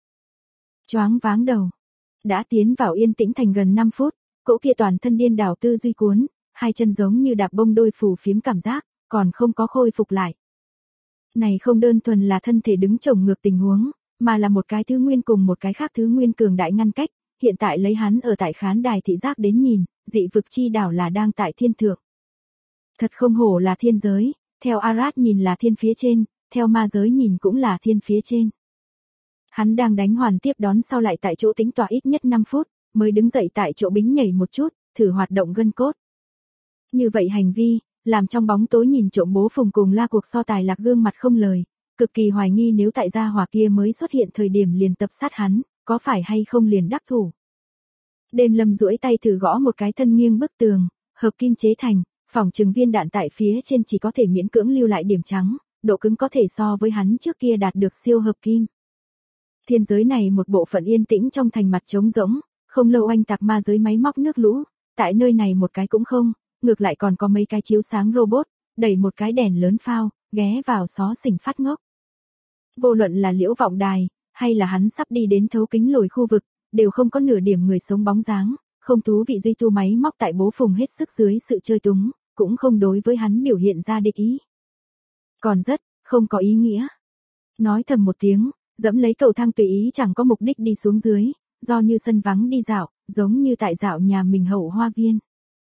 Choáng váng đầu. Đã tiến vào yên tĩnh thành gần 5 phút, cỗ kia toàn thân điên đảo tư duy cuốn, hai chân giống như đạp bông đôi phù phiếm cảm giác, còn không có khôi phục lại. Này không đơn thuần là thân thể đứng chồng ngược tình huống, mà là một cái thứ nguyên cùng một cái khác thứ nguyên cường đại ngăn cách, hiện tại lấy hắn ở tại khán đài thị giác đến nhìn, dị vực chi đảo là đang tại thiên thượng. Thật không hổ là thiên giới, theo Arad nhìn là thiên phía trên, theo ma giới nhìn cũng là thiên phía trên. Hắn đang đánh hoàn tiếp đón sau lại tại chỗ tĩnh tọa ít nhất 5 phút, mới đứng dậy tại chỗ bính nhảy một chút, thử hoạt động gân cốt. Như vậy hành vi, làm trong bóng tối nhìn trộm Bố Phùng cùng la cuộc so tài lạc gương mặt không lời, cực kỳ hoài nghi nếu tại gia hỏa kia mới xuất hiện thời điểm liền tập sát hắn, có phải hay không liền đắc thủ. Đêm lâm duỗi tay thử gõ một cái thân nghiêng bức tường, hợp kim chế thành, phỏng chừng viên đạn tại phía trên chỉ có thể miễn cưỡng lưu lại điểm trắng, độ cứng có thể so với hắn trước kia đạt được siêu hợp kim. Thiên giới này một bộ phận yên tĩnh trong thành mặt trống rỗng, không lâu oanh tạc ma giới máy móc nước lũ, tại nơi này một cái cũng không, ngược lại còn có mấy cái chiếu sáng robot, đẩy một cái đèn lớn phao, ghé vào xó xỉnh phát ngốc. Vô luận là Liễu Vọng Đài, hay là hắn sắp đi đến thấu kính lồi khu vực, đều không có nửa điểm người sống bóng dáng, không thú vị duy tu máy móc tại Bố Phùng hết sức dưới sự chơi túng, cũng không đối với hắn biểu hiện ra địch ý. Còn rất, không có ý nghĩa. Nói thầm một tiếng, dẫm lấy cầu thang tùy ý chẳng có mục đích đi xuống dưới, do như sân vắng đi dạo, giống như tại dạo nhà mình hậu hoa viên.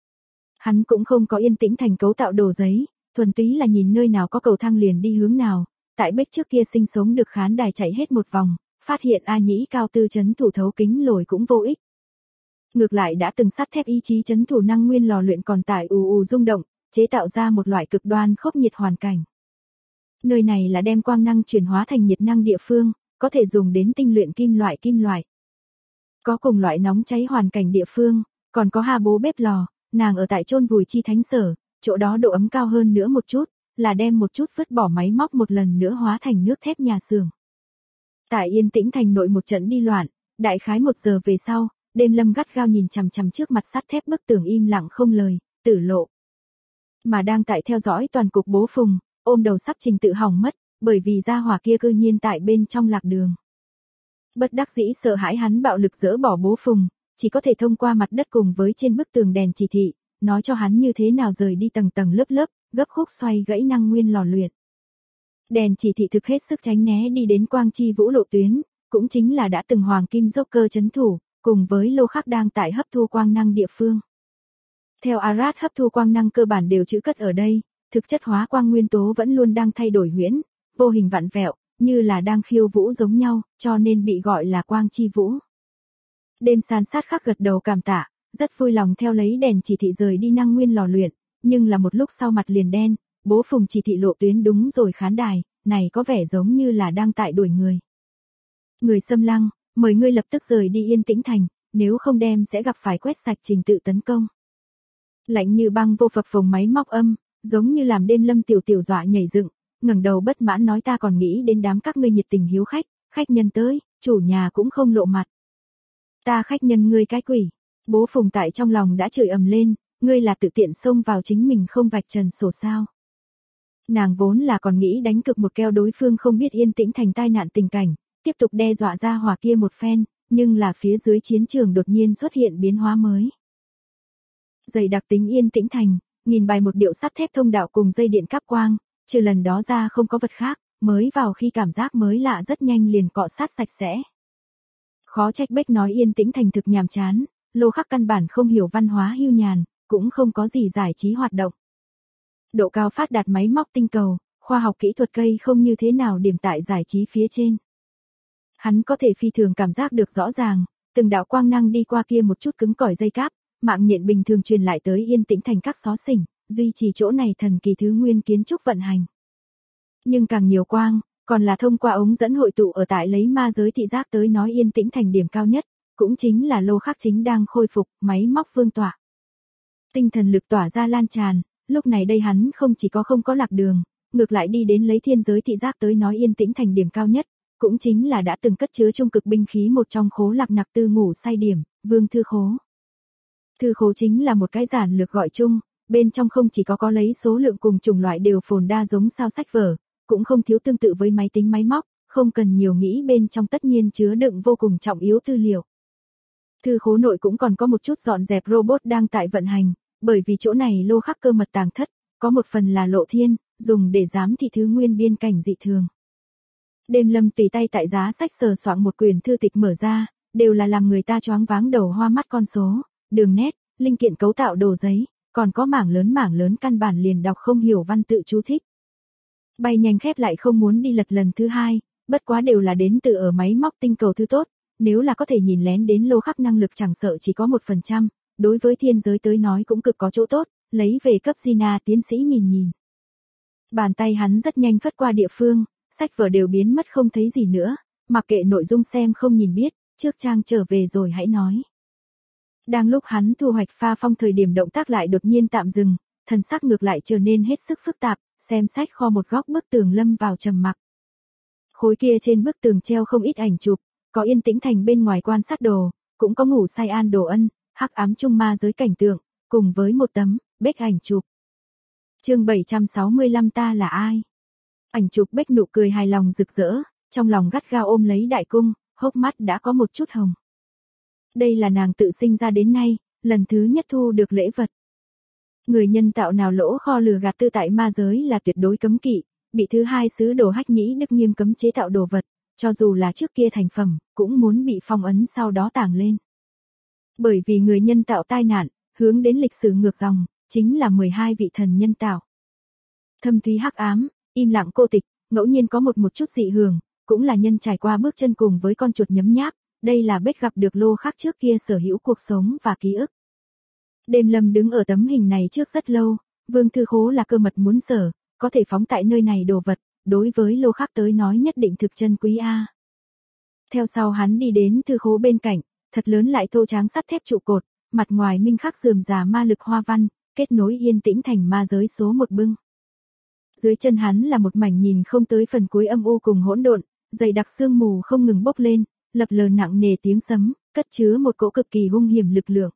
Hắn cũng không có yên tĩnh thành cấu tạo đồ giấy, thuần túy là nhìn nơi nào có cầu thang liền đi hướng nào, tại bếch trước kia sinh sống được khán đài chạy hết một vòng, phát hiện A Nhĩ cao tư chấn thủ thấu kính lồi cũng vô ích. Ngược lại đã từng sắt thép ý chí chấn thủ năng nguyên lò luyện còn tại ù rung động, chế tạo ra một loại cực đoan khốc nhiệt hoàn cảnh. Nơi này là đem quang năng chuyển hóa thành nhiệt năng địa phương, có thể dùng đến tinh luyện kim loại. Có cùng loại nóng cháy hoàn cảnh địa phương, còn có ha bố bếp lò, nàng ở tại chôn vùi chi thánh sở, chỗ đó độ ấm cao hơn nữa một chút, là đem một chút vứt bỏ máy móc một lần nữa hóa thành nước thép nhà xưởng. Tại yên tĩnh thành nội một trận đi loạn, đại khái 1 giờ về sau, đêm lâm gắt gao nhìn chằm chằm trước mặt sắt thép bức tường im lặng không lời, tử lộ. Mà đang tại theo dõi toàn cục Bố Phùng, ôm đầu sắp trình tự hỏng mất, bởi vì gia hỏa kia cư nhiên tại bên trong lạc đường. Bất đắc dĩ sợ hãi hắn bạo lực dỡ bỏ Bố Phùng, chỉ có thể thông qua mặt đất cùng với trên bức tường đèn chỉ thị, nói cho hắn như thế nào rời đi tầng tầng lớp lớp, gấp khúc xoay gãy năng nguyên lò luyện. Đèn chỉ thị thực hết sức tránh né đi đến Quang Chi Vũ lộ tuyến, cũng chính là đã từng Hoàng Kim Joker trấn thủ, cùng với lô khắc đang tại hấp thu quang năng địa phương. Theo Arad, hấp thu quang năng cơ bản đều trữ cất ở đây, thực chất hóa quang nguyên tố vẫn luôn đang thay đổi huyễn, vô hình vặn vẹo, như là đang khiêu vũ giống nhau, cho nên bị gọi là Quang Chi Vũ. Đêm san sát khắc gật đầu cảm tạ, rất vui lòng theo lấy đèn chỉ thị rời đi năng nguyên lò luyện, nhưng là một lúc sau mặt liền đen, bố Phùng chỉ thị lộ tuyến đúng rồi khán đài, này có vẻ giống như là đang tại đuổi người. Người xâm lăng, mời ngươi lập tức rời đi Yên Tĩnh Thành, nếu không đem sẽ gặp phải quét sạch trình tự tấn công. Lạnh như băng vô phập phồng máy móc âm, giống như làm đêm Lâm Tiểu Tiểu dọa nhảy dựng, ngẩng đầu bất mãn nói ta còn nghĩ đến đám các ngươi nhiệt tình hiếu khách, khách nhân tới, chủ nhà cũng không lộ mặt. Ta khách nhân ngươi cái quỷ, bố Phùng tại trong lòng đã chửi ầm lên, ngươi là tự tiện xông vào chính mình không vạch trần sổ sao. Nàng vốn là còn nghĩ đánh cực một keo đối phương không biết Yên Tĩnh Thành tai nạn tình cảnh, tiếp tục đe dọa ra hỏa kia một phen, nhưng là phía dưới chiến trường đột nhiên xuất hiện biến hóa mới. Dày đặc tính Yên Tĩnh Thành, nghìn bài một điệu sắt thép thông đạo cùng dây điện cáp quang, trừ lần đó ra không có vật khác, mới vào khi cảm giác mới lạ rất nhanh liền cọ sát sạch sẽ. Khó trách Bách nói Yên Tĩnh Thành thực nhàm chán, lô khắc căn bản không hiểu văn hóa hưu nhàn, cũng không có gì giải trí hoạt động. Độ cao phát đạt máy móc tinh cầu, khoa học kỹ thuật cây không như thế nào điểm tại giải trí phía trên. Hắn có thể phi thường cảm giác được rõ ràng, từng đạo quang năng đi qua kia một chút cứng cỏi dây cáp, mạng nhện bình thường truyền lại tới Yên Tĩnh Thành các xó xỉnh, duy trì chỗ này thần kỳ thứ nguyên kiến trúc vận hành. Nhưng càng nhiều quang, còn là thông qua ống dẫn hội tụ ở tại lấy ma giới thị giác tới nói Yên Tĩnh Thành điểm cao nhất, cũng chính là lô khắc chính đang khôi phục, máy móc vương tỏa. Tinh thần lực tỏa ra lan tràn, lúc này đây hắn không chỉ có không có lạc đường, ngược lại đi đến lấy thiên giới thị giác tới nói Yên Tĩnh Thành điểm cao nhất, cũng chính là đã từng cất chứa trung cực binh khí một trong khố lạc nặc tư ngủ say điểm, vương thư khố. Thư khố chính là một cái giản lược gọi chung, bên trong không chỉ có lấy số lượng cùng chủng loại đều phồn đa giống sao sách vở, cũng không thiếu tương tự với máy tính máy móc, không cần nhiều nghĩ bên trong tất nhiên chứa đựng vô cùng trọng yếu tư liệu. Thư khố nội cũng còn có một chút dọn dẹp robot đang tại vận hành, bởi vì chỗ này lô khắc cơ mật tàng thất, có một phần là lộ thiên, dùng để giám thị thứ nguyên biên cảnh dị thường. Đêm Lâm tùy tay tại giá sách sờ soạng một quyển thư tịch mở ra, đều là làm người ta choáng váng đầu hoa mắt con số, đường nét, linh kiện cấu tạo đồ giấy, còn có mảng lớn căn bản liền đọc không hiểu văn tự chú thích. Bay nhanh khép lại không muốn đi lật lần thứ hai, bất quá đều là đến từ ở máy móc tinh cầu thứ tốt, nếu là có thể nhìn lén đến lô khắc năng lực chẳng sợ chỉ có 1%, đối với thiên giới tới nói cũng cực có chỗ tốt, lấy về cấp Gina tiến sĩ nhìn. Bàn tay hắn rất nhanh phất qua địa phương, sách vở đều biến mất không thấy gì nữa, mặc kệ nội dung xem không nhìn biết, trước trang trở về rồi hãy nói. Đang lúc hắn thu hoạch pha phong thời điểm động tác lại đột nhiên tạm dừng, thần sắc ngược lại trở nên hết sức phức tạp, xem sách kho một góc bức tường lâm vào trầm mặc. Khối kia trên bức tường treo không ít ảnh chụp, có Yên Tĩnh Thành bên ngoài quan sát đồ, cũng có ngủ say An Đồ Ân, hắc ám trung ma giới cảnh tượng, cùng với một tấm bếch ảnh chụp. Chương 765 ta là ai? Ảnh chụp bếch nụ cười hài lòng rực rỡ, trong lòng gắt gao ôm lấy đại cung, hốc mắt đã có một chút hồng. Đây là nàng tự sinh ra đến nay, lần thứ nhất thu được lễ vật. Người nhân tạo nào lỗ kho lừa gạt tư tại ma giới là tuyệt đối cấm kỵ, bị thứ hai sứ đồ Hách Nhĩ Đức nghiêm cấm chế tạo đồ vật, cho dù là trước kia thành phẩm, cũng muốn bị phong ấn sau đó tàng lên. Bởi vì người nhân tạo tai nạn, hướng đến lịch sử ngược dòng, chính là 12 vị thần nhân tạo. Thâm thúy hắc ám, im lặng cô tịch, ngẫu nhiên có một chút dị hưởng, cũng là nhân trải qua bước chân cùng với con chuột nhấm nháp, đây là bếch gặp được lô khắc trước kia sở hữu cuộc sống và ký ức. Đêm Lâm đứng ở tấm hình này trước rất lâu, vương thư khố là cơ mật muốn sở, có thể phóng tại nơi này đồ vật, đối với lô khắc tới nói nhất định thực chân quý a. Theo sau hắn đi đến thư khố bên cạnh, thật lớn lại thô tráng sắt thép trụ cột, mặt ngoài minh khắc rườm rà ma lực hoa văn, kết nối Yên Tĩnh Thành ma giới số một bưng. Dưới chân hắn là một mảnh nhìn không tới phần cuối âm u cùng hỗn độn, dày đặc sương mù không ngừng bốc lên, lập lờ nặng nề tiếng sấm, cất chứa một cỗ cực kỳ hung hiểm lực lượng.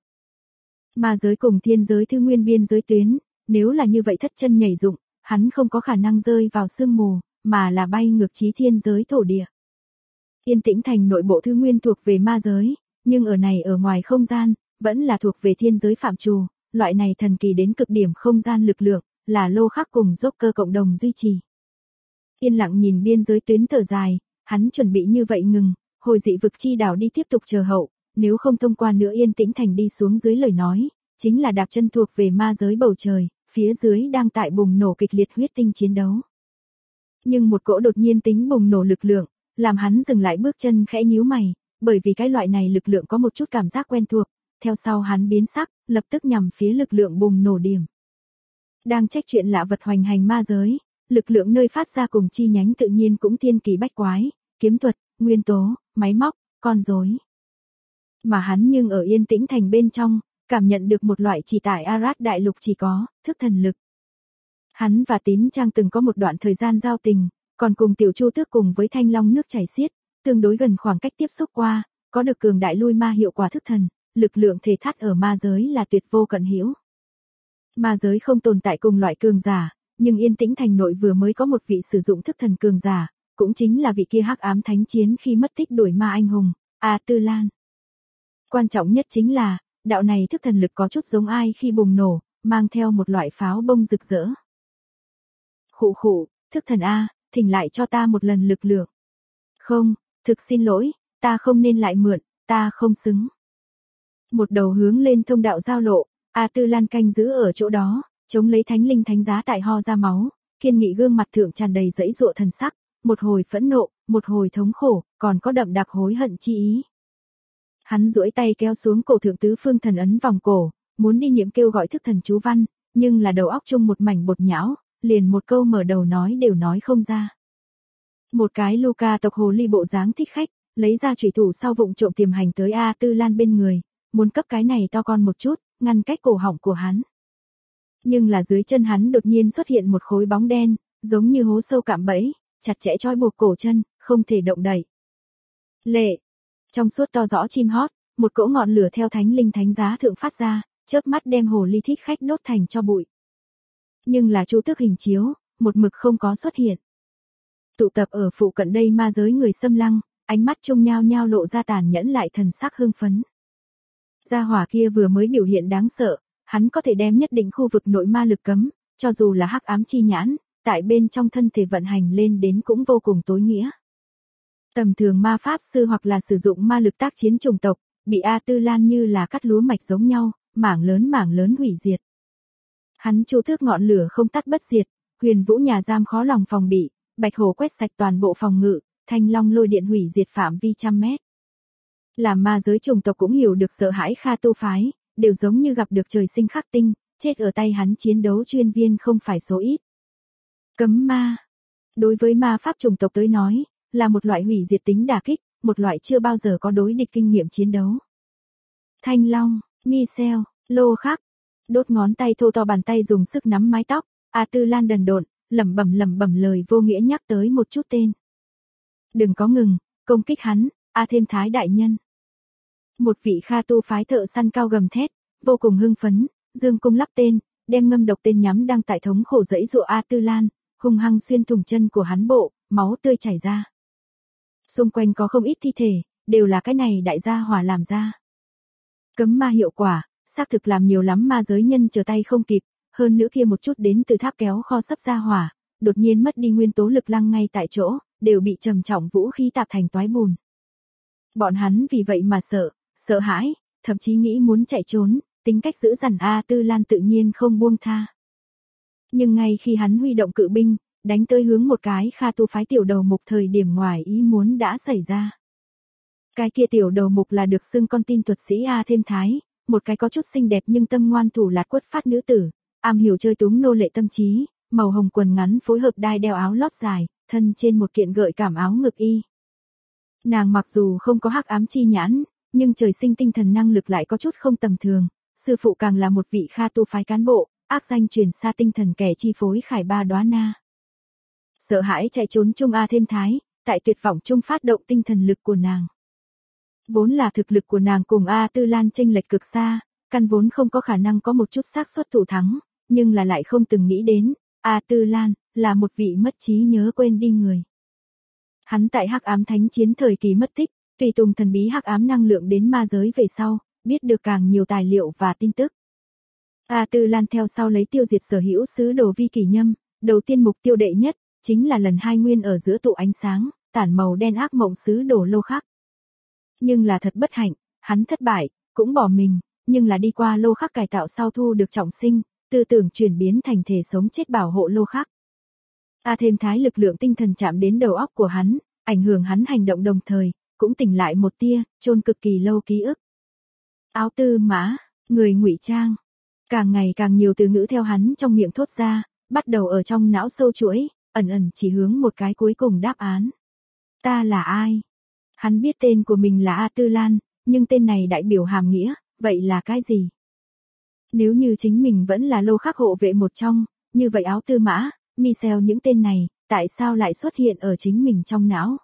Ma giới cùng thiên giới thư nguyên biên giới tuyến, nếu là như vậy thất chân nhảy dụng, hắn không có khả năng rơi vào sương mù, mà là bay ngược chí thiên giới thổ địa. Yên Tĩnh Thành nội bộ thư nguyên thuộc về ma giới, nhưng ở này ở ngoài không gian, vẫn là thuộc về thiên giới phạm trù, loại này thần kỳ đến cực điểm không gian lực lượng, là Lô Khắc cùng Joker cộng đồng duy trì. Yên lặng nhìn biên giới tuyến thở dài, hắn chuẩn bị như vậy ngừng, hồi dị vực chi đảo đi tiếp tục chờ hậu, nếu không thông qua nữa yên tĩnh thành đi xuống dưới lời nói, chính là đạp chân thuộc về ma giới bầu trời, phía dưới đang tại bùng nổ kịch liệt huyết tinh chiến đấu. Nhưng một cỗ đột nhiên tính bùng nổ lực lượng, làm hắn dừng lại bước chân khẽ nhíu mày, bởi vì cái loại này lực lượng có một chút cảm giác quen thuộc, theo sau hắn biến sắc, lập tức nhằm phía lực lượng bùng nổ điểm. Đang trách chuyện lạ vật hoành hành ma giới, lực lượng nơi phát ra cùng chi nhánh tự nhiên cũng thiên kỳ bách quái, kiếm thuật, nguyên tố, máy móc, con rối. Mà hắn nhưng ở yên tĩnh thành bên trong, cảm nhận được một loại chỉ tại Arad đại lục chỉ có, thức thần lực. Hắn và Tín Trang từng có một đoạn thời gian giao tình, còn cùng Tiểu Chu Tước cùng với Thanh Long nước chảy xiết, tương đối gần khoảng cách tiếp xúc qua, có được cường đại lui ma hiệu quả thức thần, lực lượng thể thắt ở ma giới là tuyệt vô cận hữu. Ma giới không tồn tại cùng loại cường giả, nhưng yên tĩnh thành nội vừa mới có một vị sử dụng thức thần cường giả, cũng chính là vị kia hắc ám thánh chiến khi mất tích đuổi ma anh hùng, A Tư Lan. Quan trọng nhất chính là, đạo này thức thần lực có chút giống ai khi bùng nổ, mang theo một loại pháo bông rực rỡ. Khụ khụ, thức thần A, thỉnh lại cho ta một lần lực lượng. Không, thực xin lỗi, ta không nên lại mượn, ta không xứng. Một đầu hướng lên thông đạo giao lộ, A Tư Lan canh giữ ở chỗ đó, chống lấy thánh linh thánh giá tại ho ra máu, kiên nghị gương mặt thượng tràn đầy dẫy dụa thần sắc, một hồi phẫn nộ, một hồi thống khổ, còn có đậm đặc hối hận chi ý. Hắn duỗi tay kéo xuống cổ thượng tứ phương thần ấn vòng cổ, muốn đi niệm kêu gọi thức thần chú văn, nhưng là đầu óc chung một mảnh bột nhão, liền một câu mở đầu nói đều nói không ra. Một cái Luca tộc hồ ly bộ dáng thích khách, lấy ra chủy thủ sau vụng trộm tiềm hành tới A Tư Lan bên người, muốn cấp cái này to con một chút, ngăn cách cổ họng của hắn. Nhưng là dưới chân hắn đột nhiên xuất hiện một khối bóng đen, giống như hố sâu cạm bẫy, chặt chẽ trói buộc cổ chân, không thể động đậy. Lệ, trong suốt to rõ chim hót, một cỗ ngọn lửa theo thánh linh thánh giá thượng phát ra, chớp mắt đem hồ ly thích khách đốt thành cho bụi. Nhưng là Chu Tước hình chiếu, một mực không có xuất hiện. Tụ tập ở phụ cận đây ma giới người xâm lăng, ánh mắt trông nhao nhao lộ ra tàn nhẫn lại thần sắc hưng phấn. Gia hỏa kia vừa mới biểu hiện đáng sợ, hắn có thể đem nhất định khu vực nội ma lực cấm, cho dù là hắc ám chi nhãn, tại bên trong thân thể vận hành lên đến cũng vô cùng tối nghĩa. Tầm thường ma pháp sư hoặc là sử dụng ma lực tác chiến chủng tộc, bị A Tư Lan như là cắt lúa mạch giống nhau, mảng lớn hủy diệt. Hắn Chu Tước ngọn lửa không tắt bất diệt, Huyền Vũ nhà giam khó lòng phòng bị, Bạch Hổ quét sạch toàn bộ phòng ngự, Thanh Long lôi điện hủy diệt phạm vi trăm mét. Làm ma giới chủng tộc cũng hiểu được sợ hãi Kha Tu phái, đều giống như gặp được trời sinh khắc tinh, chết ở tay hắn chiến đấu chuyên viên không phải số ít. Cấm ma. Đối với ma pháp chủng tộc tới nói, là một loại hủy diệt tính đả kích, một loại chưa bao giờ có đối địch kinh nghiệm chiến đấu. Thanh Long, Michel, Lô Khắc, đốt ngón tay thô to bàn tay dùng sức nắm mái tóc, A Tư Lan đần độn, lẩm bẩm lời vô nghĩa nhắc tới một chút tên. Đừng có ngừng, công kích hắn, A Thêm Thái đại nhân. Một vị Kha Tu phái thợ săn cao gầm thét, vô cùng hưng phấn, dương cung lắp tên, đem ngâm độc tên nhắm đang tại thống khổ dẫy dụa A Tư Lan, hung hăng xuyên thủng chân của hắn bộ, máu tươi chảy ra. Xung quanh có không ít thi thể, đều là cái này đại gia hỏa làm ra. Cấm ma hiệu quả, xác thực làm nhiều lắm ma giới nhân trở tay không kịp, hơn nữa kia một chút đến từ tháp kéo kho sắp ra hỏa, đột nhiên mất đi nguyên tố lực lăng ngay tại chỗ, đều bị trầm trọng vũ khí tạp thành toái bùn. Bọn hắn vì vậy mà sợ hãi, thậm chí nghĩ muốn chạy trốn, tính cách dữ dằn A Tư Lan tự nhiên không buông tha. Nhưng ngay khi hắn huy động cự binh, đánh tới hướng một cái Kha Tu phái tiểu đầu mục thời điểm ngoài ý muốn đã xảy ra. Cái kia tiểu đầu mục là được xưng con tin thuật sĩ A Thêm Thái, một cái có chút xinh đẹp nhưng tâm ngoan thủ lạt quất phát nữ tử, am hiểu chơi túm nô lệ tâm trí, màu hồng quần ngắn phối hợp đai đeo áo lót dài, thân trên một kiện gợi cảm áo ngực y. Nàng mặc dù không có hắc ám chi nhãn, nhưng trời sinh tinh thần năng lực lại có chút không tầm thường, sư phụ càng là một vị Kha Tu phái cán bộ, ác danh truyền xa tinh thần kẻ chi phối Khải Ba Đóa Na. Sợ hãi chạy trốn chung A Thêm Thái, tại tuyệt vọng chung phát động tinh thần lực của nàng. Vốn là thực lực của nàng cùng A Tư Lan chênh lệch cực xa, căn vốn không có khả năng có một chút xác suất thủ thắng, nhưng là lại không từng nghĩ đến, A Tư Lan là một vị mất trí nhớ quên đi người. Hắn tại hắc ám thánh chiến thời kỳ mất tích, Tùy tùng thần bí hắc ám năng lượng đến ma giới về sau, biết được càng nhiều tài liệu và tin tức. A Tư Lan theo sau lấy tiêu diệt sở hữu sứ đồ vi kỷ nhâm, đầu tiên mục tiêu đệ nhất, chính là lần hai nguyên ở giữa tụ ánh sáng, tản màu đen ác mộng sứ đồ lô khắc. Nhưng là thật bất hạnh, hắn thất bại, cũng bỏ mình, nhưng là đi qua lô khắc cải tạo sau thu được trọng sinh, tư tưởng chuyển biến thành thể sống chết bảo hộ lô khắc. A thêm thái lực lượng tinh thần chạm đến đầu óc của hắn, ảnh hưởng hắn hành động đồng thời, cũng tỉnh lại một tia, chôn cực kỳ lâu ký ức. Áo tư mã, người ngụy trang. Càng ngày càng nhiều từ ngữ theo hắn trong miệng thốt ra, bắt đầu ở trong não sâu chuỗi, ẩn ẩn chỉ hướng một cái cuối cùng đáp án. Ta là ai? Hắn biết tên của mình là A Tư Lan, nhưng tên này đại biểu hàm nghĩa, vậy là cái gì? Nếu như chính mình vẫn là lô khắc hộ vệ một trong, như vậy áo tư mã, Michel những tên này, tại sao lại xuất hiện ở chính mình trong não?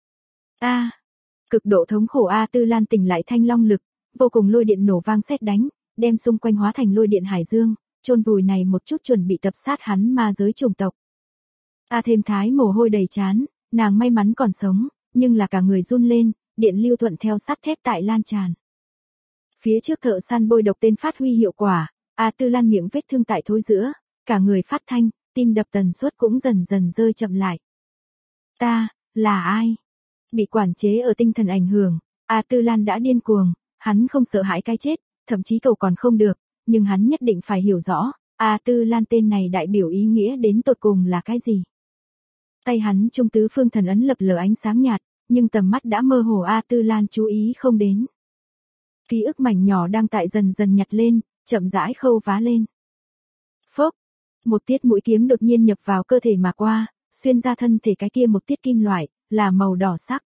Cực độ thống khổ A Tư Lan tỉnh lại thanh long lực, vô cùng lôi điện nổ vang sét đánh, đem xung quanh hóa thành lôi điện hải dương, chôn vùi này một chút chuẩn bị tập sát hắn ma giới chủng tộc. A thêm thái mồ hôi đầy trán, nàng may mắn còn sống, nhưng là cả người run lên, điện lưu thuận theo sắt thép tại lan tràn. Phía trước thợ săn bôi độc tên phát huy hiệu quả, A Tư Lan miệng vết thương tại thối giữa, cả người phát thanh, tim đập tần suất cũng dần dần rơi chậm lại. Ta, là ai? Bị quản chế ở tinh thần ảnh hưởng, A Tư Lan đã điên cuồng, hắn không sợ hãi cái chết, thậm chí cầu còn không được, nhưng hắn nhất định phải hiểu rõ, A Tư Lan tên này đại biểu ý nghĩa đến tột cùng là cái gì. Tay hắn trung tứ phương thần ấn lập lờ ánh sáng nhạt, nhưng tầm mắt đã mơ hồ A Tư Lan chú ý không đến. Ký ức mảnh nhỏ đang tại dần dần nhặt lên, chậm rãi khâu vá lên. Phốc, một tiết mũi kiếm đột nhiên nhập vào cơ thể mà qua, xuyên ra thân thể cái kia một tiết kim loại, là màu đỏ sắc.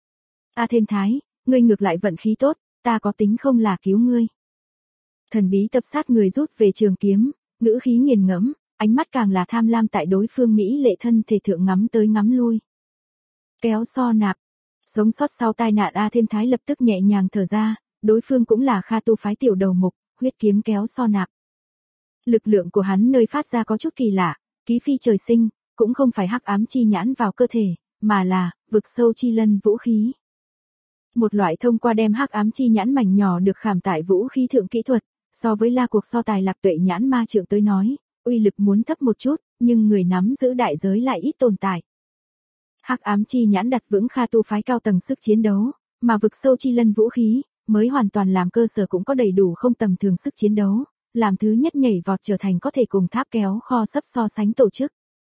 A thêm thái, ngươi ngược lại vận khí tốt, ta có tính không là cứu ngươi. Thần bí tập sát người rút về trường kiếm, ngữ khí nghiền ngẫm, ánh mắt càng là tham lam tại đối phương mỹ lệ thân thể thượng ngắm tới ngắm lui. Kéo so nạp, sống sót sau tai nạn A thêm thái lập tức nhẹ nhàng thở ra, đối phương cũng là Kha tu phái tiểu đầu mục, huyết kiếm kéo so nạp. Lực lượng của hắn nơi phát ra có chút kỳ lạ, ký phi trời sinh, cũng không phải hắc ám chi nhãn vào cơ thể, mà là vực sâu chi lân vũ khí. Một loại thông qua đem hắc ám chi nhãn mảnh nhỏ được khảm tại vũ khí thượng kỹ thuật, so với la cuộc so tài lạc tuệ nhãn ma trượng tới nói, uy lực muốn thấp một chút, nhưng người nắm giữ đại giới lại ít tồn tại. Hắc ám chi nhãn đặt vững Kha tu phái cao tầng sức chiến đấu, mà vực sâu chi lân vũ khí mới hoàn toàn làm cơ sở cũng có đầy đủ không tầm thường sức chiến đấu, làm thứ nhất nhảy vọt trở thành có thể cùng tháp kéo kho sấp so sánh tổ chức.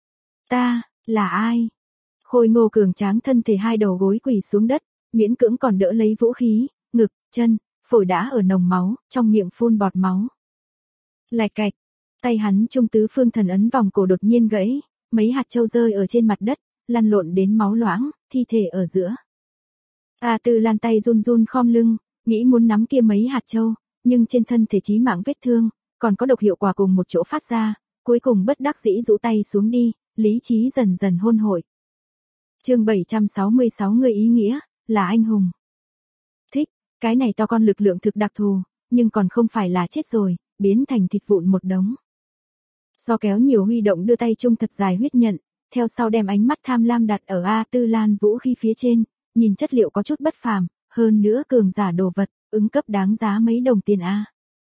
Ta, là ai? Khôi ngô cường tráng thân thể hai đầu gối quỳ xuống đất, miễn cưỡng còn đỡ lấy vũ khí, ngực, chân, phổi đã ở nồng máu, trong miệng phun bọt máu. Lạch cạch, tay hắn trung tứ phương thần ấn vòng cổ đột nhiên gãy, mấy hạt châu rơi ở trên mặt đất, lăn lộn đến máu loãng, thi thể ở giữa. A Tư Lan tay run run khom lưng, nghĩ muốn nắm kia mấy hạt châu, nhưng trên thân thể chí mạng vết thương, còn có độc hiệu quả cùng một chỗ phát ra, cuối cùng bất đắc dĩ rũ tay xuống đi, lý trí dần dần hôn hội. Chương 766 người ý nghĩa, là anh hùng. Thích, cái này to con lực lượng thực đặc thù, nhưng còn không phải là chết rồi, biến thành thịt vụn một đống. Do kéo nhiều huy động đưa tay chung thật dài huyết nhận, theo sau đem ánh mắt tham lam đặt ở A Tư Lan vũ khí phía trên, nhìn chất liệu có chút bất phàm, hơn nữa cường giả đồ vật, ứng cấp đáng giá mấy đồng tiền A.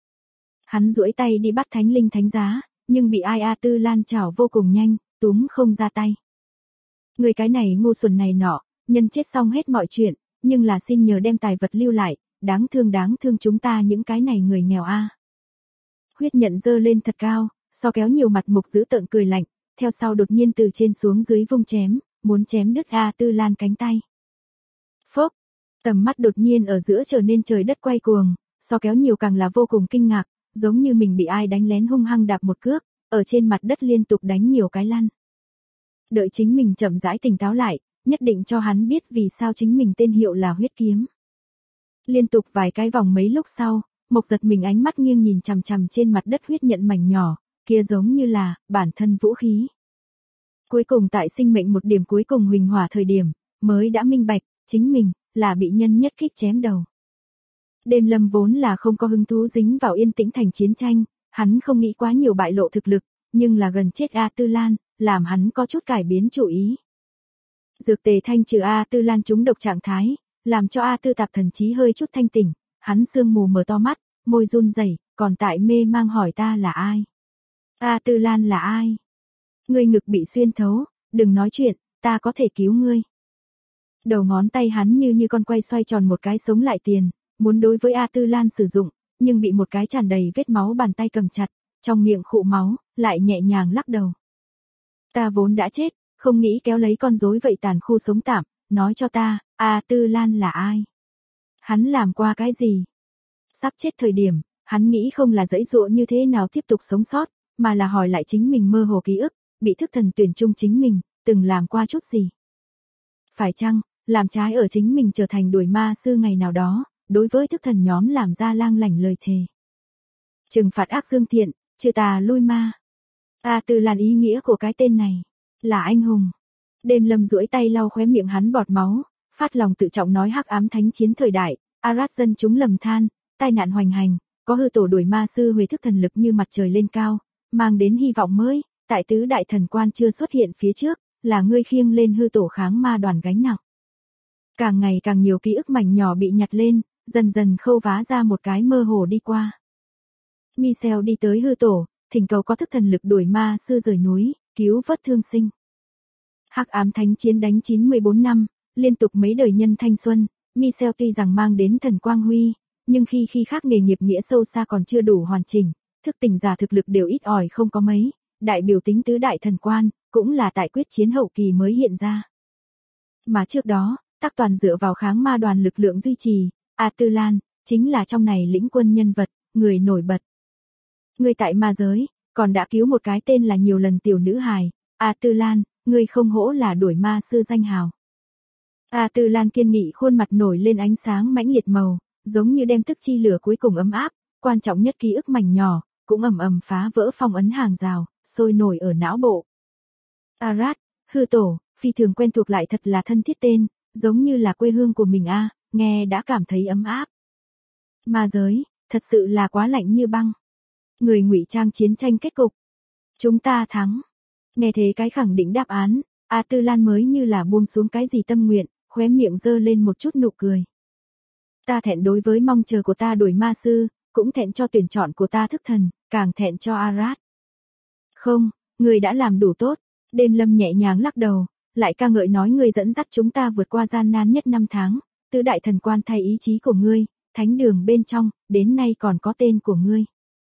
Hắn duỗi tay đi bắt thánh linh thánh giá, nhưng bị ai A Tư Lan chảo vô cùng nhanh, túm không ra tay. Người cái này ngu xuẩn này nọ, nhân chết xong hết mọi chuyện, nhưng là xin nhờ đem tài vật lưu lại, đáng thương chúng ta những cái này người nghèo A. Huyết nhận dơ lên thật cao, so kéo nhiều mặt mục giữ tợn cười lạnh, theo sau đột nhiên từ trên xuống dưới vung chém, muốn chém đứt A Tư Lan cánh tay. Phốc, tầm mắt đột nhiên ở giữa trở nên trời đất quay cuồng, so kéo nhiều càng là vô cùng kinh ngạc, giống như mình bị ai đánh lén hung hăng đạp một cước, ở trên mặt đất liên tục đánh nhiều cái lăn. Đợi chính mình chậm rãi tỉnh táo lại, nhất định cho hắn biết vì sao chính mình tên hiệu là huyết kiếm. Liên tục vài cái vòng mấy lúc sau, Mộc giật mình ánh mắt nghiêng nhìn chằm chằm trên mặt đất huyết nhận mảnh nhỏ, kia giống như là bản thân vũ khí. Cuối cùng tại sinh mệnh một điểm cuối cùng huỳnh hỏa thời điểm, mới đã minh bạch, chính mình là bị nhân nhất kích chém đầu. Đêm Lâm vốn là không có hứng thú dính vào yên tĩnh thành chiến tranh, hắn không nghĩ quá nhiều bại lộ thực lực, nhưng là gần chết A Tư Lan, làm hắn có chút cải biến chủ ý. Dược tề thanh trừ A Tư Lan trúng độc trạng thái, làm cho A Tư Tạp thần trí hơi chút thanh tỉnh, hắn sương mù mở to mắt, môi run rẩy, còn tại mê mang hỏi ta là ai? A Tư Lan là ai? Ngươi ngực bị xuyên thấu, đừng nói chuyện, ta có thể cứu ngươi. Đầu ngón tay hắn như con quay xoay tròn một cái sống lại tiền, muốn đối với A Tư Lan sử dụng, nhưng bị một cái tràn đầy vết máu bàn tay cầm chặt, trong miệng khụ máu, lại nhẹ nhàng lắc đầu. Ta vốn đã chết, không nghĩ kéo lấy con rối vậy tàn khu sống tạm, nói cho ta, A Tư Lan là ai? Hắn làm qua cái gì? Sắp chết thời điểm, hắn nghĩ không là giãy giụa như thế nào tiếp tục sống sót, mà là hỏi lại chính mình mơ hồ ký ức, bị thức thần tuyển chung chính mình, từng làm qua chút gì? Phải chăng, làm trái ở chính mình trở thành đuổi ma sư ngày nào đó, đối với thức thần nhóm làm ra lang lảnh lời thề. Trừng phạt ác dương thiện, trừ tà lui ma. A Tư Lan ý nghĩa của cái tên này, là anh hùng. Đêm Lâm duỗi tay lau khóe miệng hắn bọt máu, phát lòng tự trọng nói hắc ám thánh chiến thời đại, Arad dân chúng lầm than, tai nạn hoành hành, có hư tổ đuổi ma sư huề thức thần lực như mặt trời lên cao, mang đến hy vọng mới, tại tứ đại thần quan chưa xuất hiện phía trước, là ngươi khiêng lên hư tổ kháng ma đoàn gánh nặng. Càng ngày càng nhiều ký ức mảnh nhỏ bị nhặt lên, dần dần khâu vá ra một cái mơ hồ đi qua. Michel đi tới hư tổ, thỉnh cầu có thức thần lực đuổi ma sư rời núi, cứu vớt thương sinh. Hắc ám thánh chiến đánh 94 năm, liên tục mấy đời nhân thanh xuân, Michel tuy rằng mang đến thần quang huy, nhưng khi khác nghề nghiệp nghĩa sâu xa còn chưa đủ hoàn chỉnh, thức tỉnh giả thực lực đều ít ỏi không có mấy, đại biểu tính tứ đại thần quan, cũng là tại quyết chiến hậu kỳ mới hiện ra. Mà trước đó, tác toàn dựa vào kháng ma đoàn lực lượng duy trì, A Tư Lan, chính là trong này lĩnh quân nhân vật, người nổi bật. Người tại ma giới, còn đã cứu một cái tên là nhiều lần tiểu nữ hài, A Tư Lan, người không hổ là đuổi ma sư danh hào. A Tư Lan kiên nghị khuôn mặt nổi lên ánh sáng mãnh liệt màu, giống như đem thức chi lửa cuối cùng ấm áp, quan trọng nhất ký ức mảnh nhỏ, cũng ầm ầm phá vỡ phong ấn hàng rào, sôi nổi ở não bộ. Arad, hư tổ, phi thường quen thuộc lại thật là thân thiết tên, giống như là quê hương của mình a, nghe đã cảm thấy ấm áp. Ma giới, thật sự là quá lạnh như băng. Người ngụy trang chiến tranh kết cục. Chúng ta thắng. Nghe thế cái khẳng định đáp án, A Tư Lan mới như là buông xuống cái gì tâm nguyện, khóe miệng giơ lên một chút nụ cười. Ta thẹn đối với mong chờ của ta đuổi ma sư, cũng thẹn cho tuyển chọn của ta thức thần, càng thẹn cho Arad. Không, người đã làm đủ tốt. Đêm Lâm nhẹ nhàng lắc đầu, lại ca ngợi nói ngươi dẫn dắt chúng ta vượt qua gian nan nhất 5 tháng, tứ đại thần quan thay ý chí của ngươi, thánh đường bên trong, đến nay còn có tên của ngươi.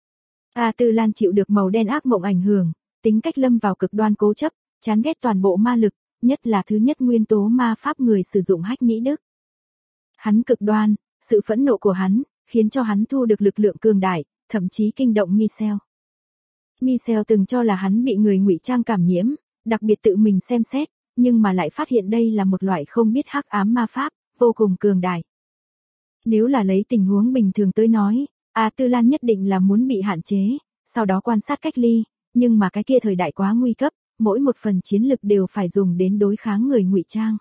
A Tư Lan chịu được màu đen ác mộng ảnh hưởng, tính cách lâm vào cực đoan cố chấp, chán ghét toàn bộ ma lực, nhất là thứ nhất nguyên tố ma pháp người sử dụng hách nhĩ đức. Hắn cực đoan, sự phẫn nộ của hắn, khiến cho hắn thu được lực lượng cường đại, thậm chí kinh động Michel. Michel từng cho là hắn bị người ngụy trang cảm nhiễm, đặc biệt tự mình xem xét, nhưng mà lại phát hiện đây là một loại không biết hắc ám ma pháp, vô cùng cường đại. Nếu là lấy tình huống bình thường tới nói, A Tư Lan nhất định là muốn bị hạn chế, sau đó quan sát cách ly, nhưng mà cái kia thời đại quá nguy cấp, mỗi một phần chiến lực đều phải dùng đến đối kháng người ngụy trang.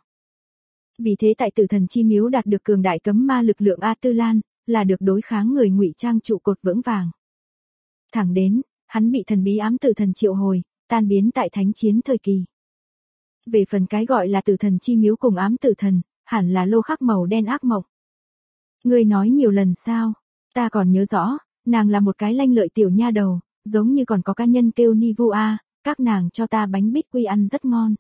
Vì thế tại Tử Thần Chi Miếu đạt được cường đại cấm ma lực lượng A Tư Lan, là được đối kháng người ngụy trang trụ cột vững vàng. Thẳng đến, hắn bị thần bí ám tử thần triệu hồi, tan biến tại thánh chiến thời kỳ. Về phần cái gọi là Tử Thần Chi Miếu cùng ám tử thần, hẳn là lô khắc màu đen ác mộng. Ngươi nói nhiều lần sao? Ta còn nhớ rõ, nàng là một cái lanh lợi tiểu nha đầu, giống như còn có cá nhân kêu Nivua, các nàng cho ta bánh bích quy ăn rất ngon.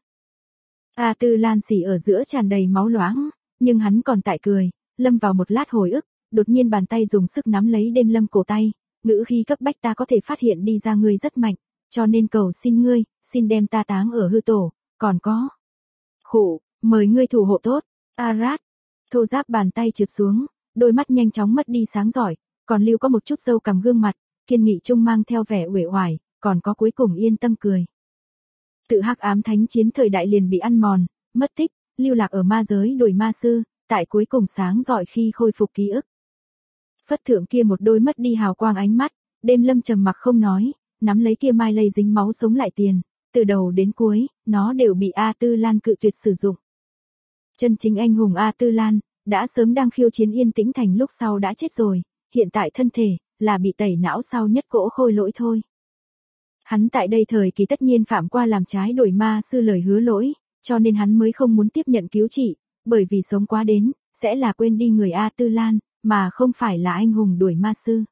A Tư Lan xỉ ở giữa tràn đầy máu loãng, nhưng hắn còn tại cười, lâm vào một lát hồi ức, đột nhiên bàn tay dùng sức nắm lấy Đêm Lâm cổ tay, ngữ khí cấp bách ta có thể phát hiện đi ra ngươi rất mạnh, cho nên cầu xin ngươi, xin đem ta táng ở hư tổ, còn có. Khụ, mời ngươi thủ hộ tốt, Arad. Thô giáp bàn tay trượt xuống, đôi mắt nhanh chóng mất đi sáng giỏi, còn lưu có một chút râu cằm gương mặt, kiên nghị trung mang theo vẻ uể oải, còn có cuối cùng yên tâm cười. Tự hắc ám thánh chiến thời đại liền bị ăn mòn, mất tích, lưu lạc ở ma giới đuổi ma sư, tại cuối cùng sáng giỏi khi khôi phục ký ức. Phất thượng kia một đôi mất đi hào quang ánh mắt, Đêm Lâm trầm mặc không nói, nắm lấy kia mai lây dính máu sống lại tiền, từ đầu đến cuối, nó đều bị A Tư Lan cự tuyệt sử dụng. Chân chính anh hùng A Tư Lan, đã sớm đang khiêu chiến yên tĩnh thành lúc sau đã chết rồi, hiện tại thân thể, là bị tẩy não sau nhất cỗ khôi lỗi thôi. Hắn tại đây thời kỳ tất nhiên phạm qua làm trái đuổi ma sư lời hứa lỗi, cho nên hắn mới không muốn tiếp nhận cứu trị, bởi vì sống quá đến, sẽ là quên đi người A Tư Lan, mà không phải là anh hùng đuổi ma sư.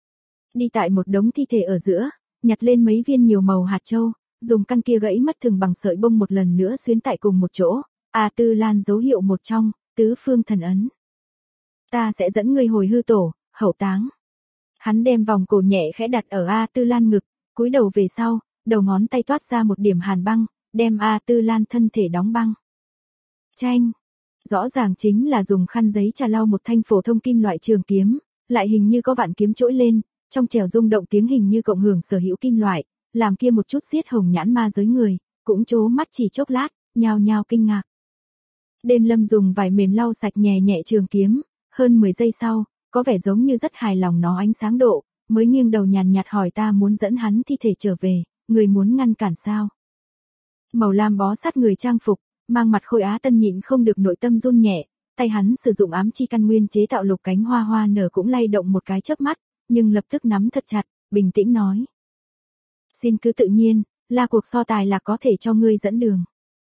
Đi tại một đống thi thể ở giữa, nhặt lên mấy viên nhiều màu hạt châu, dùng căn kia gãy mất thường bằng sợi bông một lần nữa xuyến tại cùng một chỗ, A Tư Lan dấu hiệu một trong, tứ phương thần ấn. Ta sẽ dẫn ngươi hồi hư tổ, hậu táng. Hắn đem vòng cổ nhẹ khẽ đặt ở A Tư Lan ngực, cúi đầu về sau, đầu ngón tay toát ra một điểm hàn băng, đem A Tư Lan thân thể đóng băng. Chanh. Rõ ràng chính là dùng khăn giấy trà lau một thanh phổ thông kim loại trường kiếm, lại hình như có vạn kiếm trỗi lên, trong trẻo rung động tiếng hình như cộng hưởng sở hữu kim loại, làm kia một chút giết hồng nhãn ma giới người, cũng trố mắt chỉ chốc lát, nhao nhao kinh ngạc. Đêm Lâm dùng vải mềm lau sạch nhẹ nhẹ trường kiếm, hơn 10 giây sau, có vẻ giống như rất hài lòng nó ánh sáng độ, mới nghiêng đầu nhàn nhạt hỏi ta muốn dẫn hắn thi thể trở về, người muốn ngăn cản sao? Màu lam bó sát người trang phục, mang mặt Khôi Á Tân nhịn không được nội tâm run nhẹ, tay hắn sử dụng ám chi căn nguyên chế tạo lục cánh hoa hoa nở cũng lay động một cái chớp mắt, nhưng lập tức nắm thật chặt, bình tĩnh nói. Xin cứ tự nhiên, là cuộc so tài là có thể cho ngươi dẫn đường.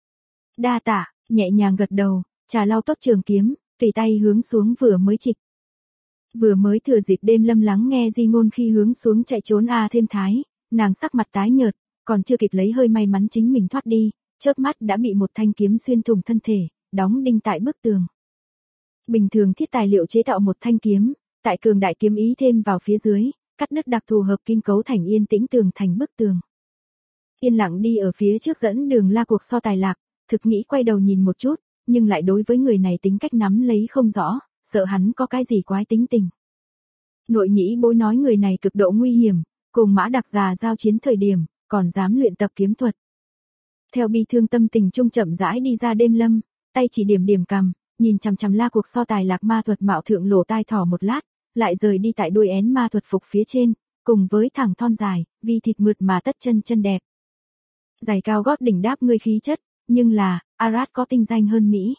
Đa tạ, nhẹ nhàng gật đầu, trà lau tốt trường kiếm, tùy tay hướng xuống vừa mới chịch. Vừa mới thừa dịp Đêm Lâm lắng nghe di ngôn khi hướng xuống chạy trốn thêm thái, nàng sắc mặt tái nhợt, còn chưa kịp lấy hơi may mắn chính mình thoát đi, chớp mắt đã bị một thanh kiếm xuyên thủng thân thể, đóng đinh tại bức tường. Bình thường thiết tài liệu chế tạo một thanh kiếm, tại cường đại kiếm ý thêm vào phía dưới, cắt đứt đặc thù hợp kim cấu thành yên tĩnh tường thành bức tường. Yên lặng đi ở phía trước dẫn đường la cuộc so tài lạc, thực nghĩ quay đầu nhìn một chút, nhưng lại đối với người này tính cách nắm lấy không rõ, sợ hắn có cái gì quái tính tình. Nội nhĩ bối nói người này cực độ nguy hiểm, cùng Mã Đặc già giao chiến thời điểm, còn dám luyện tập kiếm thuật. Theo bi thương tâm tình trung chậm rãi đi ra Đêm Lâm, tay chỉ điểm điểm cằm, nhìn chằm chằm la cuộc so tài lạc ma thuật mạo thượng lỗ tai thỏ một lát, lại rời đi tại đuôi én ma thuật phục phía trên, cùng với thẳng thon dài, vì thịt mượt mà tất chân chân đẹp. Giày cao gót đỉnh đáp ngươi khí chất, nhưng là, Arad có tinh danh hơn Mỹ.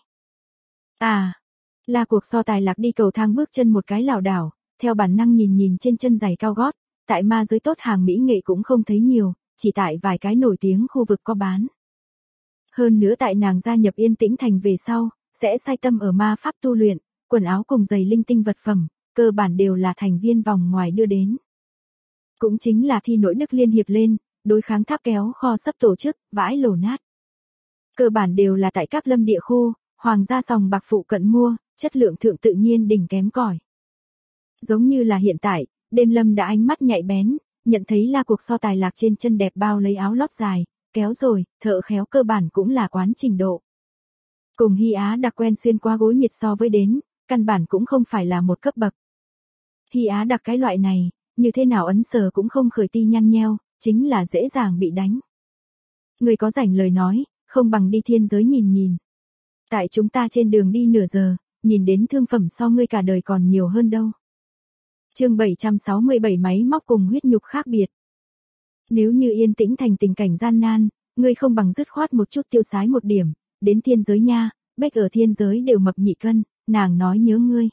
La cuộc so tài lạc đi cầu thang bước chân một cái lảo đảo, theo bản năng nhìn trên chân giày cao gót, tại ma giới tốt hàng mỹ nghệ cũng không thấy nhiều, chỉ tại vài cái nổi tiếng khu vực có bán. Hơn nữa tại nàng gia nhập Yên Tĩnh Thành về sau, sẽ say tâm ở ma pháp tu luyện, quần áo cùng giày linh tinh vật phẩm, cơ bản đều là thành viên vòng ngoài đưa đến. Cũng chính là thi nỗi đức liên hiệp lên, đối kháng tháp kéo kho sắp tổ chức, vãi lổ nát. Cơ bản đều là tại các lâm địa khu, hoàng gia sòng bạc phụ cận mua, chất lượng thượng tự nhiên đỉnh kém cỏi. Giống như là hiện tại, Đêm Lâm đã ánh mắt nhạy bén, nhận thấy la cuộc so tài lạc trên chân đẹp bao lấy áo lót dài, kéo rồi, thợ khéo cơ bản cũng là quán trình độ. Cùng Hy Á Đặc quen xuyên qua gối miệt so với đến, căn bản cũng không phải là một cấp bậc. Hy Á Đặc cái loại này, như thế nào ấn sờ cũng không khởi ti nhăn nheo, chính là dễ dàng bị đánh. Người có rảnh lời nói, không bằng đi thiên giới nhìn nhìn. Tại chúng ta trên đường đi nửa giờ, nhìn đến thương phẩm so ngươi cả đời còn nhiều hơn đâu. Chương 767 máy móc cùng huyết nhục khác biệt. Nếu như Yên Tĩnh Thành tình cảnh gian nan, ngươi không bằng dứt khoát một chút tiêu sái một điểm, đến thiên giới nha, bếch ở thiên giới đều mập nhị cân, nàng nói nhớ ngươi.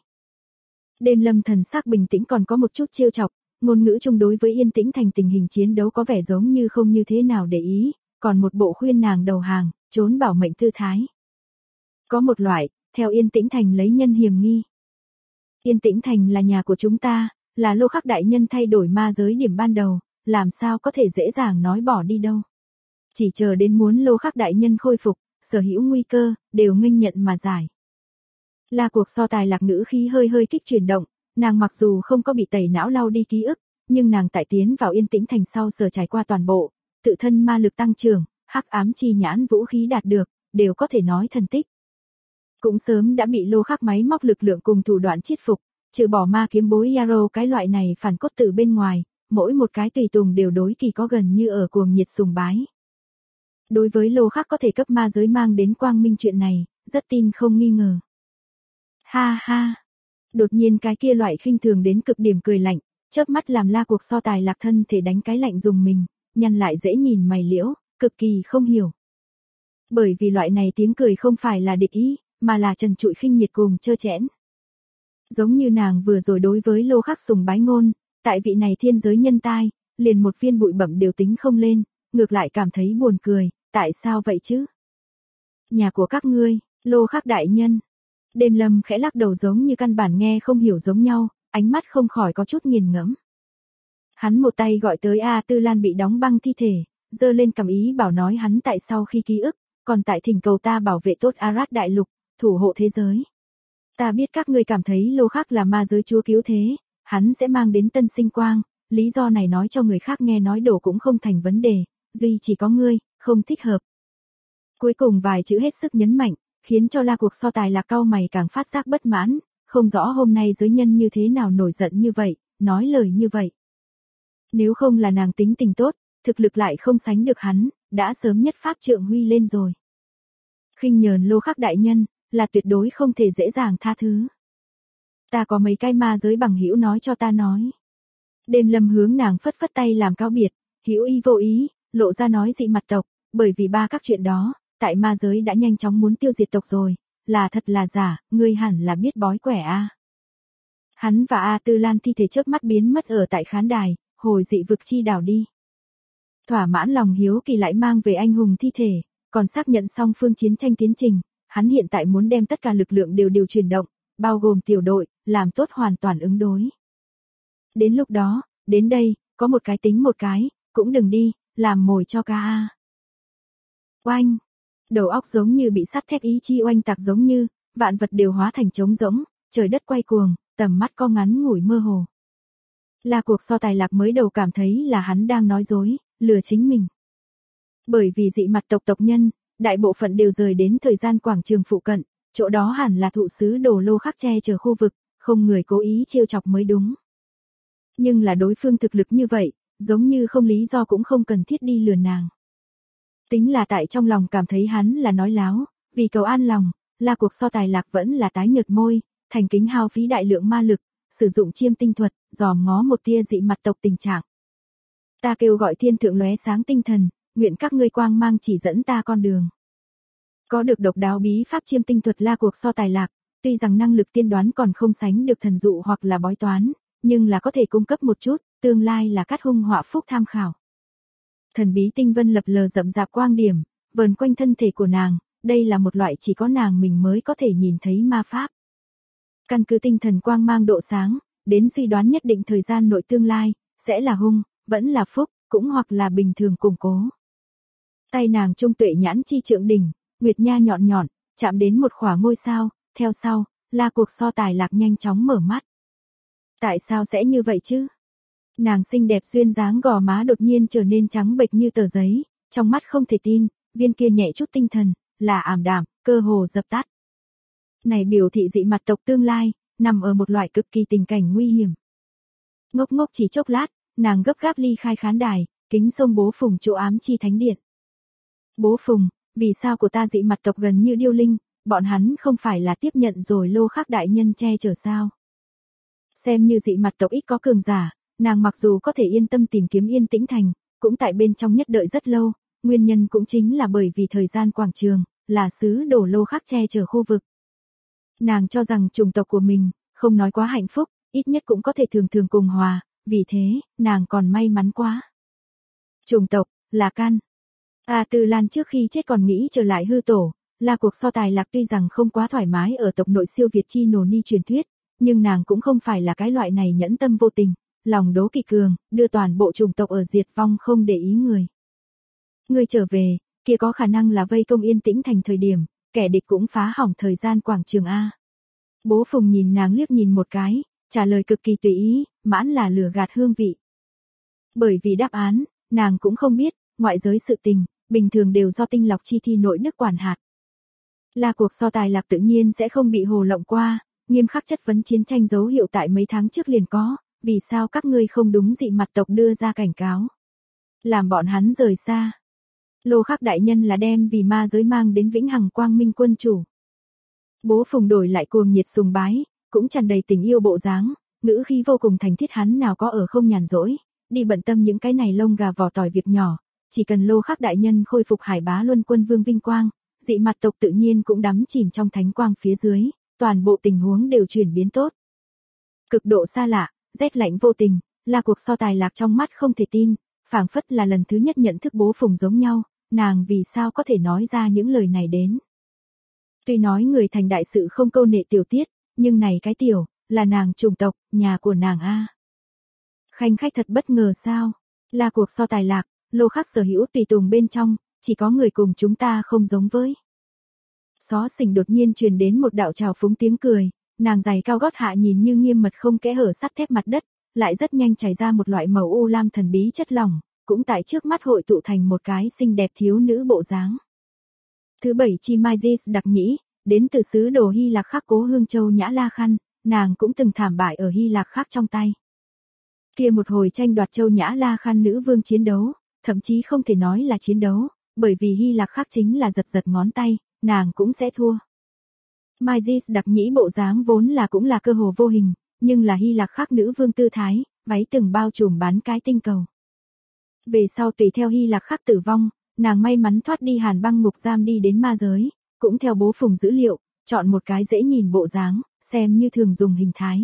Đêm Lâm thần sắc bình tĩnh còn có một chút trêu chọc, ngôn ngữ chung đối với Yên Tĩnh Thành tình hình chiến đấu có vẻ giống như không như thế nào để ý, còn một bộ khuyên nàng đầu hàng, trốn bảo mệnh tư thái. Có một loại, theo Yên Tĩnh Thành lấy nhân hiểm nghi. Yên Tĩnh Thành là nhà của chúng ta, là Lô Khắc đại nhân thay đổi ma giới điểm ban đầu, làm sao có thể dễ dàng nói bỏ đi đâu. Chỉ chờ đến muốn Lô Khắc đại nhân khôi phục, sở hữu nguy cơ, đều nghênh nhận mà giải. Là cuộc so tài lạc ngữ khí hơi kích chuyển động, nàng mặc dù không có bị tẩy não lau đi ký ức, nhưng nàng tại tiến vào Yên Tĩnh Thành sau sở trải qua toàn bộ, tự thân ma lực tăng trưởng, hắc ám chi nhãn vũ khí đạt được, đều có thể nói thần tích. Cũng sớm đã bị Lô Khắc máy móc lực lượng cùng thủ đoạn chiết phục, trừ bỏ ma kiếm bối Yarrow cái loại này phản cốt từ bên ngoài, mỗi một cái tùy tùng đều đối kỳ có gần như ở cuồng nhiệt sùng bái. Đối với Lô Khắc có thể cấp ma giới mang đến quang minh chuyện này, rất tin không nghi ngờ. Ha ha. Đột nhiên cái kia loại khinh thường đến cực điểm cười lạnh, chớp mắt làm la cuộc so tài lạc thân thể đánh cái lạnh dùng mình, nhăn lại dễ nhìn mày liễu, cực kỳ không hiểu. Bởi vì loại này tiếng cười không phải là địch ý, mà là trần trụi khinh miệt cùng trơ chẽn. Giống như nàng vừa rồi đối với Lô Khắc sùng bái ngôn, tại vị này thiên giới nhân tai, liền một viên bụi bẩm đều tính không lên, ngược lại cảm thấy buồn cười, tại sao vậy chứ? Nhà của các ngươi, Lô Khắc đại nhân. Đêm Lâm khẽ lắc đầu giống như căn bản nghe không hiểu giống nhau, ánh mắt không khỏi có chút nghiền ngẫm. Hắn một tay gọi tới A Tư Lan bị đóng băng thi thể, giơ lên cầm ý bảo nói hắn tại sau khi ký ức, còn tại thỉnh cầu ta bảo vệ tốt Arad đại lục, thủ hộ thế giới. Ta biết các ngươi cảm thấy Lô Khắc là ma giới chúa cứu thế, hắn sẽ mang đến tân sinh quang, lý do này nói cho người khác nghe nói đổ cũng không thành vấn đề, duy chỉ có ngươi, không thích hợp. Cuối cùng vài chữ hết sức nhấn mạnh, khiến cho La cuộc so tài Lạc cau mày càng phát giác bất mãn, không rõ hôm nay giới nhân như thế nào nổi giận như vậy, nói lời như vậy. Nếu không là nàng tính tình tốt, thực lực lại không sánh được hắn, đã sớm nhất pháp trượng huy lên rồi. Khinh nhờn Lô Khắc đại nhân, là tuyệt đối không thể dễ dàng tha thứ. Ta có mấy cái ma giới bằng hữu nói cho ta nói. Đêm Lâm hướng nàng phất phất tay làm cáo biệt, hữu ý vô ý, lộ ra nói dị mặt tộc, bởi vì ba các chuyện đó, tại ma giới đã nhanh chóng muốn tiêu diệt tộc rồi, là thật là giả, ngươi hẳn là biết bói quẻ a. Hắn và A Tư Lan thi thể chớp mắt biến mất ở tại khán đài, hồi dị vực chi đảo đi. Thỏa mãn lòng hiếu kỳ lại mang về anh hùng thi thể, còn xác nhận xong phương chiến tranh tiến trình, hắn hiện tại muốn đem tất cả lực lượng đều chuyển động, bao gồm tiểu đội, làm tốt hoàn toàn ứng đối. Đến lúc đó, đến đây, có một cái tính một cái, cũng đừng đi, làm mồi cho ca a. Oanh! Đầu óc giống như bị sắt thép ý chi oanh tạc giống như, vạn vật đều hóa thành trống rỗng, trời đất quay cuồng, tầm mắt co ngắn ngủi mơ hồ. Là cuộc so tài Lạc mới đầu cảm thấy là hắn đang nói dối, lừa chính mình. Bởi vì dị mặt tộc nhân, đại bộ phận đều rời đến thời gian quảng trường phụ cận, chỗ đó hẳn là thụ sứ đồ Lô Khắc che chở khu vực, không người cố ý trêu chọc mới đúng. Nhưng là đối phương thực lực như vậy, giống như không lý do cũng không cần thiết đi lừa nàng. Tính là tại trong lòng cảm thấy hắn là nói láo, vì cầu an lòng, là cuộc so tài Lạc vẫn là tái nhợt môi, thành kính hao phí đại lượng ma lực, sử dụng chiêm tinh thuật, dòm ngó một tia dị mặt tộc tình trạng. Ta kêu gọi thiên thượng lóe sáng tinh thần, nguyện các ngươi quang mang chỉ dẫn ta con đường. Có được độc đáo bí pháp chiêm tinh thuật La cuộc so tài Lạc, tuy rằng năng lực tiên đoán còn không sánh được thần dụ hoặc là bói toán, nhưng là có thể cung cấp một chút, tương lai là cát hung họa phúc tham khảo. Thần bí tinh vân lập lờ rậm rạp quang điểm, vờn quanh thân thể của nàng, đây là một loại chỉ có nàng mình mới có thể nhìn thấy ma pháp. Căn cứ tinh thần quang mang độ sáng, đến suy đoán nhất định thời gian nội tương lai, sẽ là hung, vẫn là phúc, cũng hoặc là bình thường củng cố. Tay nàng trung tuệ nhãn chi trượng đỉnh, nguyệt nha nhọn nhọn, chạm đến một khỏa ngôi sao, theo sau, La cuộc so tài Lạc nhanh chóng mở mắt. Tại sao sẽ như vậy chứ? Nàng xinh đẹp duyên dáng gò má đột nhiên trở nên trắng bệch như tờ giấy, trong mắt không thể tin, viên kia nhẹ chút tinh thần, là ảm đạm, cơ hồ dập tắt. Này biểu thị dị mặt tộc tương lai, nằm ở một loại cực kỳ tình cảnh nguy hiểm. Ngốc ngốc chỉ chốc lát, nàng gấp gáp ly khai khán đài, kính xông Bố Phùng chỗ ám chi thánh điện. Bố Phùng, vì sao của ta dị mặt tộc gần như điêu linh, bọn hắn không phải là tiếp nhận rồi Lô Khắc đại nhân che chở sao? Xem như dị mặt tộc ít có cường giả, nàng mặc dù có thể yên tâm tìm kiếm Yên Tĩnh Thành, cũng tại bên trong nhất đợi rất lâu, nguyên nhân cũng chính là bởi vì thời gian quảng trường, là xứ đổ Lô Khắc che chở khu vực. Nàng cho rằng chủng tộc của mình, không nói quá hạnh phúc, ít nhất cũng có thể thường thường cùng hòa, vì thế, nàng còn may mắn quá. Chủng tộc, là can. A Tư Lan trước khi chết còn nghĩ trở lại hư tổ, là cuộc so tài Lạc tuy rằng không quá thoải mái ở tộc nội siêu Việt chi nổ ni truyền thuyết, nhưng nàng cũng không phải là cái loại này nhẫn tâm vô tình, lòng đố kỵ cường, đưa toàn bộ chủng tộc ở diệt vong không để ý người. Người trở về, kia có khả năng là vây công Yên Tĩnh Thành thời điểm, kẻ địch cũng phá hỏng thời gian quảng trường A. Bố Phùng nhìn nàng liếc nhìn một cái, trả lời cực kỳ tùy ý, mãn là lừa gạt hương vị. Bởi vì đáp án, nàng cũng không biết, ngoại giới sự tình, bình thường đều do tinh lọc chi thi nội đức quản hạt. Là cuộc so tài Lạc tự nhiên sẽ không bị hồ lộng qua, nghiêm khắc chất vấn chiến tranh dấu hiệu tại mấy tháng trước liền có, vì sao các ngươi không đúng dị mặt tộc đưa ra cảnh cáo. Làm bọn hắn rời xa. Lô Khắc đại nhân là đem vì ma giới mang đến vĩnh hằng quang minh quân chủ. Bố Phùng đổi lại cuồng nhiệt sùng bái, cũng tràn đầy tình yêu bộ dáng, ngữ khí vô cùng thành thiết hắn nào có ở không nhàn rỗi, đi bận tâm những cái này lông gà vỏ tỏi việc nhỏ, chỉ cần Lô Khắc đại nhân khôi phục Hải Bá Luân Quân Vương vinh quang, dị mặt tộc tự nhiên cũng đắm chìm trong thánh quang phía dưới, toàn bộ tình huống đều chuyển biến tốt. Cực độ xa lạ, rét lạnh vô tình, là cuộc so tài Lạc trong mắt không thể tin, phảng phất là lần thứ nhất nhận thức Bố Phùng giống nhau, nàng vì sao có thể nói ra những lời này đến. Tuy nói người thành đại sự không câu nệ tiểu tiết, nhưng này cái tiểu, là nàng chủng tộc, nhà của nàng a. Khanh khách thật bất ngờ sao? Là cuộc so tài lạc, lô khắc sở hữu tùy tùng bên trong, chỉ có người cùng chúng ta không giống với. Xó xỉnh đột nhiên truyền đến một đạo trào phúng tiếng cười, nàng giày cao gót hạ nhìn như nghiêm mật không kẽ hở sắt thép mặt đất, lại rất nhanh chảy ra một loại màu u lam thần bí chất lỏng, cũng tại trước mắt hội tụ thành một cái xinh đẹp thiếu nữ bộ dáng. Thứ bảy chi Maigis đặc nhĩ, đến từ xứ đồ Hy Lạc khắc cố hương châu Nhã La Khăn, nàng cũng từng thảm bại ở Hy Lạc khắc trong tay. Kia một hồi tranh đoạt châu Nhã La Khăn nữ vương chiến đấu, thậm chí không thể nói là chiến đấu, bởi vì Hy Lạc khắc chính là giật giật ngón tay, nàng cũng sẽ thua. Maigis đặc nhĩ bộ dáng vốn là cũng là cơ hồ vô hình, nhưng là Hy Lạc khắc nữ vương tư thái, váy từng bao trùm bán cái tinh cầu. Về sau tùy theo Hy Lạc khắc tử vong, nàng may mắn thoát đi hàn băng ngục giam đi đến ma giới, cũng theo bố phùng dữ liệu, chọn một cái dễ nhìn bộ dáng, xem như thường dùng hình thái.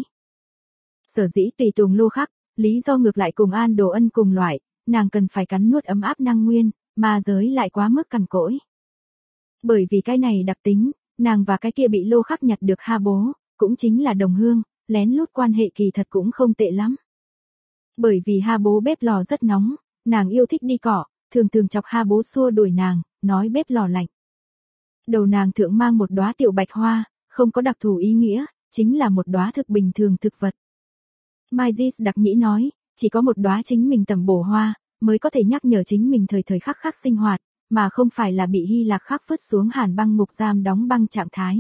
Sở dĩ tùy tùng lô khắc, lý do ngược lại cùng An Đồ Ân cùng loại, nàng cần phải cắn nuốt ấm áp năng nguyên, ma giới lại quá mức cằn cỗi. Bởi vì cái này đặc tính, nàng và cái kia bị lô khắc nhặt được ha bố, cũng chính là đồng hương, lén lút quan hệ kỳ thật cũng không tệ lắm. Bởi vì ha bố bếp lò rất nóng, nàng yêu thích đi cọ, thường thường chọc ha bố xua đuổi nàng, nói bếp lò lạnh. Đầu nàng thượng mang một đóa tiểu bạch hoa, không có đặc thù ý nghĩa, chính là một đóa thực bình thường thực vật. Maigis đặc nhĩ nói, chỉ có một đóa chính mình tầm bổ hoa, mới có thể nhắc nhở chính mình thời thời khắc khắc sinh hoạt, mà không phải là bị Hy Lạc khắc vứt xuống hàn băng ngục giam đóng băng trạng thái.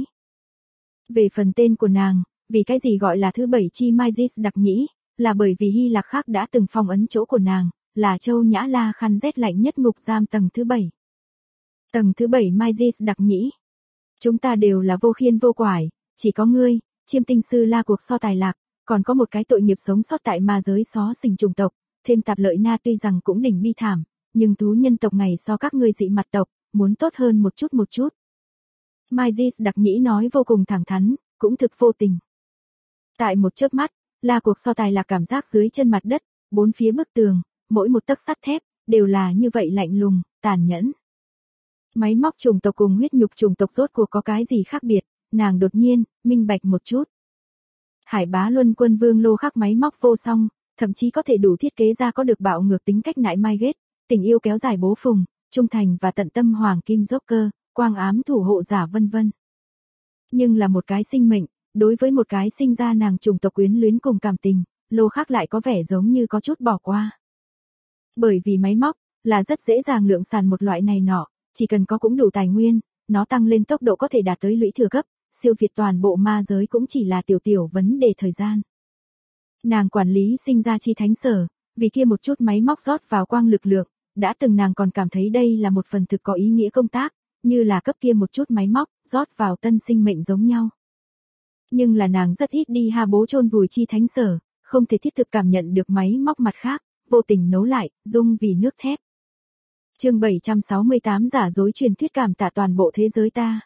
Về phần tên của nàng, vì cái gì gọi là thứ bảy chi Maigis đặc nhĩ, là bởi vì Hy Lạc khắc đã từng phong ấn chỗ của nàng, là châu Nhã La Khăn rét lạnh nhất ngục giam tầng thứ 7. Tầng thứ 7 Maigis đặc nhĩ. Chúng ta đều là vô khiên vô quải, chỉ có ngươi, chiêm tinh sư la cuộc so tài lạc, còn có một cái tội nghiệp sống sót tại ma giới xó xỉnh trùng tộc, thêm tạp lợi na tuy rằng cũng đỉnh bi thảm, nhưng thú nhân tộc ngày so các ngươi dị mặt tộc, muốn tốt hơn một chút. Maigis đặc nhĩ nói vô cùng thẳng thắn, cũng thực vô tình. Tại một chớp mắt, la cuộc so tài là cảm giác dưới chân mặt đất, bốn phía bức tường, mỗi một tấc sắt thép, đều là như vậy lạnh lùng, tàn nhẫn. Máy móc chủng tộc cùng huyết nhục chủng tộc rốt cuộc có cái gì khác biệt, nàng đột nhiên, minh bạch một chút. Hải Bá Luân Quân Vương lô khắc máy móc vô song, thậm chí có thể đủ thiết kế ra có được bạo ngược tính cách nại mai ghét, tình yêu kéo dài bố phùng, trung thành và tận tâm hoàng kim Joker, quang ám thủ hộ giả vân vân. Nhưng là một cái sinh mệnh, đối với một cái sinh ra nàng chủng tộc quyến luyến cùng cảm tình, lô khắc lại có vẻ giống như có chút bỏ qua. Bởi vì máy móc, là rất dễ dàng lượng sản một loại này nọ, chỉ cần có cũng đủ tài nguyên, nó tăng lên tốc độ có thể đạt tới lũy thừa cấp, siêu việt toàn bộ ma giới cũng chỉ là tiểu vấn đề thời gian. Nàng quản lý sinh ra chi thánh sở, vì kia một chút máy móc rót vào quang lực lượng, đã từng nàng còn cảm thấy đây là một phần thực có ý nghĩa công tác, như là cấp kia một chút máy móc, rót vào tân sinh mệnh giống nhau. Nhưng là nàng rất ít đi ha bố chôn vùi chi thánh sở, không thể thiết thực cảm nhận được máy móc mặt khác, vô tình nấu lại, dung vì nước thép. Chương 768 giả dối truyền thuyết cảm tạ toàn bộ thế giới ta.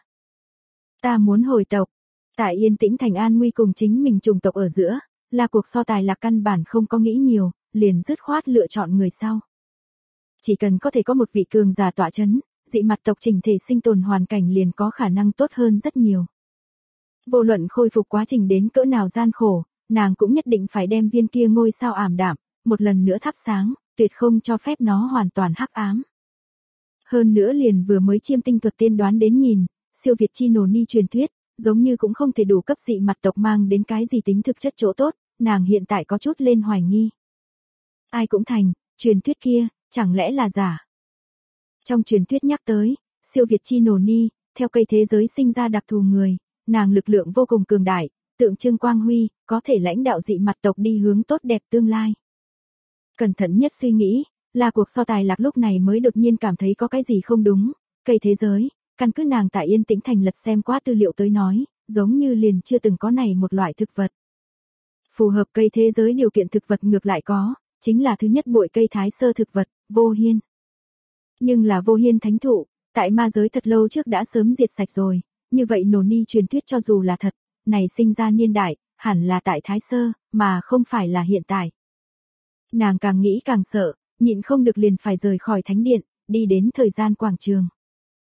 Ta muốn hồi tộc. Tại yên tĩnh thành an nguy cùng chính mình chủng tộc ở giữa, là cuộc so tài là căn bản không có nghĩ nhiều, liền dứt khoát lựa chọn người sau. Chỉ cần có thể có một vị cường giả tọa chấn, dị mặt tộc chỉnh thể sinh tồn hoàn cảnh liền có khả năng tốt hơn rất nhiều. Vô luận khôi phục quá trình đến cỡ nào gian khổ, nàng cũng nhất định phải đem viên kia ngôi sao ảm đạm, một lần nữa thắp sáng, tuyệt không cho phép nó hoàn toàn hắc ám. Hơn nữa liền vừa mới chiêm tinh thuật tiên đoán đến nhìn, siêu việt chi nổ ni truyền thuyết, giống như cũng không thể đủ cấp dị mặt tộc mang đến cái gì tính thực chất chỗ tốt, nàng hiện tại có chút lên hoài nghi. Ai cũng thành, truyền thuyết kia, chẳng lẽ là giả. Trong truyền thuyết nhắc tới, siêu việt chi nổ ni, theo cây thế giới sinh ra đặc thù người, nàng lực lượng vô cùng cường đại, tượng trưng quang huy, có thể lãnh đạo dị mặt tộc đi hướng tốt đẹp tương lai. Cẩn thận nhất suy nghĩ, là cuộc so tài lạc lúc này mới đột nhiên cảm thấy có cái gì không đúng, cây thế giới, căn cứ nàng tại yên tĩnh thành lật xem qua tư liệu tới nói, giống như liền chưa từng có này một loại thực vật. Phù hợp cây thế giới điều kiện thực vật ngược lại có, chính là thứ nhất bội cây thái sơ thực vật, vô hiên. Nhưng là vô hiên thánh thụ, tại ma giới thật lâu trước đã sớm diệt sạch rồi, như vậy nổ ni truyền thuyết cho dù là thật, này sinh ra niên đại, hẳn là tại thái sơ, mà không phải là hiện tại. Nàng càng nghĩ càng sợ, nhịn không được liền phải rời khỏi thánh điện, đi đến thời gian quảng trường.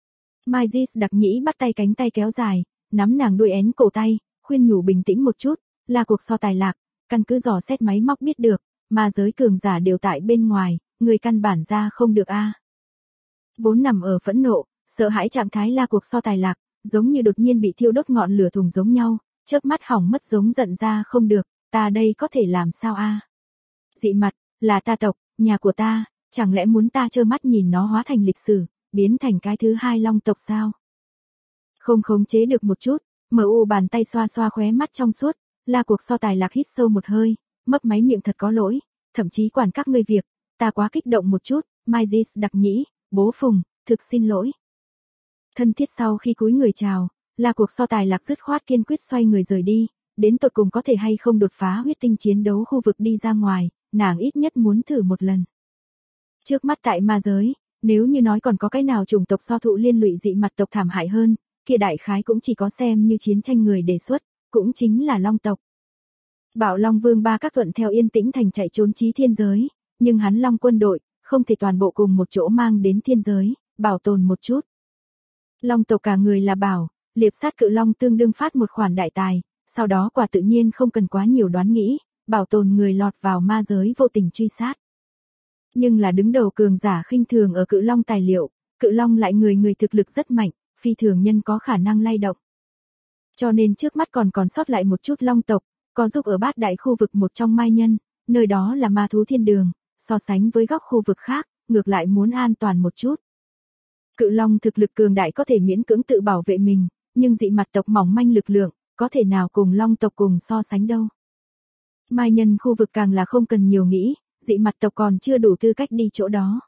Mai Jis đặc nhĩ bắt tay cánh tay kéo dài, nắm nàng đuôi én cổ tay, khuyên nhủ bình tĩnh một chút, là cuộc so tài lạc, căn cứ dò xét máy móc biết được, mà giới cường giả đều tại bên ngoài, người căn bản ra không được a. Vốn nằm ở phẫn nộ, sợ hãi trạng thái là cuộc so tài lạc, giống như đột nhiên bị thiêu đốt ngọn lửa thùng giống nhau, chớp mắt hỏng mất giống giận ra không được, ta đây có thể làm sao a? Dị mặt, là ta tộc, nhà của ta, chẳng lẽ muốn ta trơ mắt nhìn nó hóa thành lịch sử, biến thành cái thứ hai long tộc sao? Không khống chế được một chút, MU bàn tay xoa xoa khóe mắt trong suốt, là cuộc so tài lạc hít sâu một hơi, mấp máy miệng thật có lỗi, thậm chí quản các ngươi việc, ta quá kích động một chút, Mai Jis đặc nhĩ, bố Phùng, thực xin lỗi. Thân thiết sau khi cúi người chào, là cuộc so tài lạc dứt khoát kiên quyết xoay người rời đi, đến tột cùng có thể hay không đột phá huyết tinh chiến đấu khu vực đi ra ngoài, nàng ít nhất muốn thử một lần. Trước mắt tại ma giới, nếu như nói còn có cái nào chủng tộc so thụ liên lụy dị mặt tộc thảm hại hơn, kia đại khái cũng chỉ có xem như chiến tranh người đề xuất, cũng chính là long tộc. Bảo Long Vương ba các thuận theo Yên Tĩnh Thành chạy trốn chí thiên giới, nhưng hắn Long quân đội, không thể toàn bộ cùng một chỗ mang đến thiên giới, bảo tồn một chút. Long tộc cả người là bảo, liệp sát cự long tương đương phát một khoản đại tài, sau đó quả tự nhiên không cần quá nhiều đoán nghĩ, bảo tồn người lọt vào ma giới vô tình truy sát. Nhưng là đứng đầu cường giả khinh thường ở cự long tài liệu, cự long lại người thực lực rất mạnh, phi thường nhân có khả năng lay động. Cho nên trước mắt còn sót lại một chút long tộc, có giúp ở bát đại khu vực một trong mai nhân, nơi đó là ma thú thiên đường, so sánh với góc khu vực khác, ngược lại muốn an toàn một chút. Cự long thực lực cường đại có thể miễn cưỡng tự bảo vệ mình, nhưng dị mặt tộc mỏng manh lực lượng, có thể nào cùng long tộc cùng so sánh đâu. Mai nhân khu vực càng là không cần nhiều nghĩ, dị mặt tộc còn chưa đủ tư cách đi chỗ đó.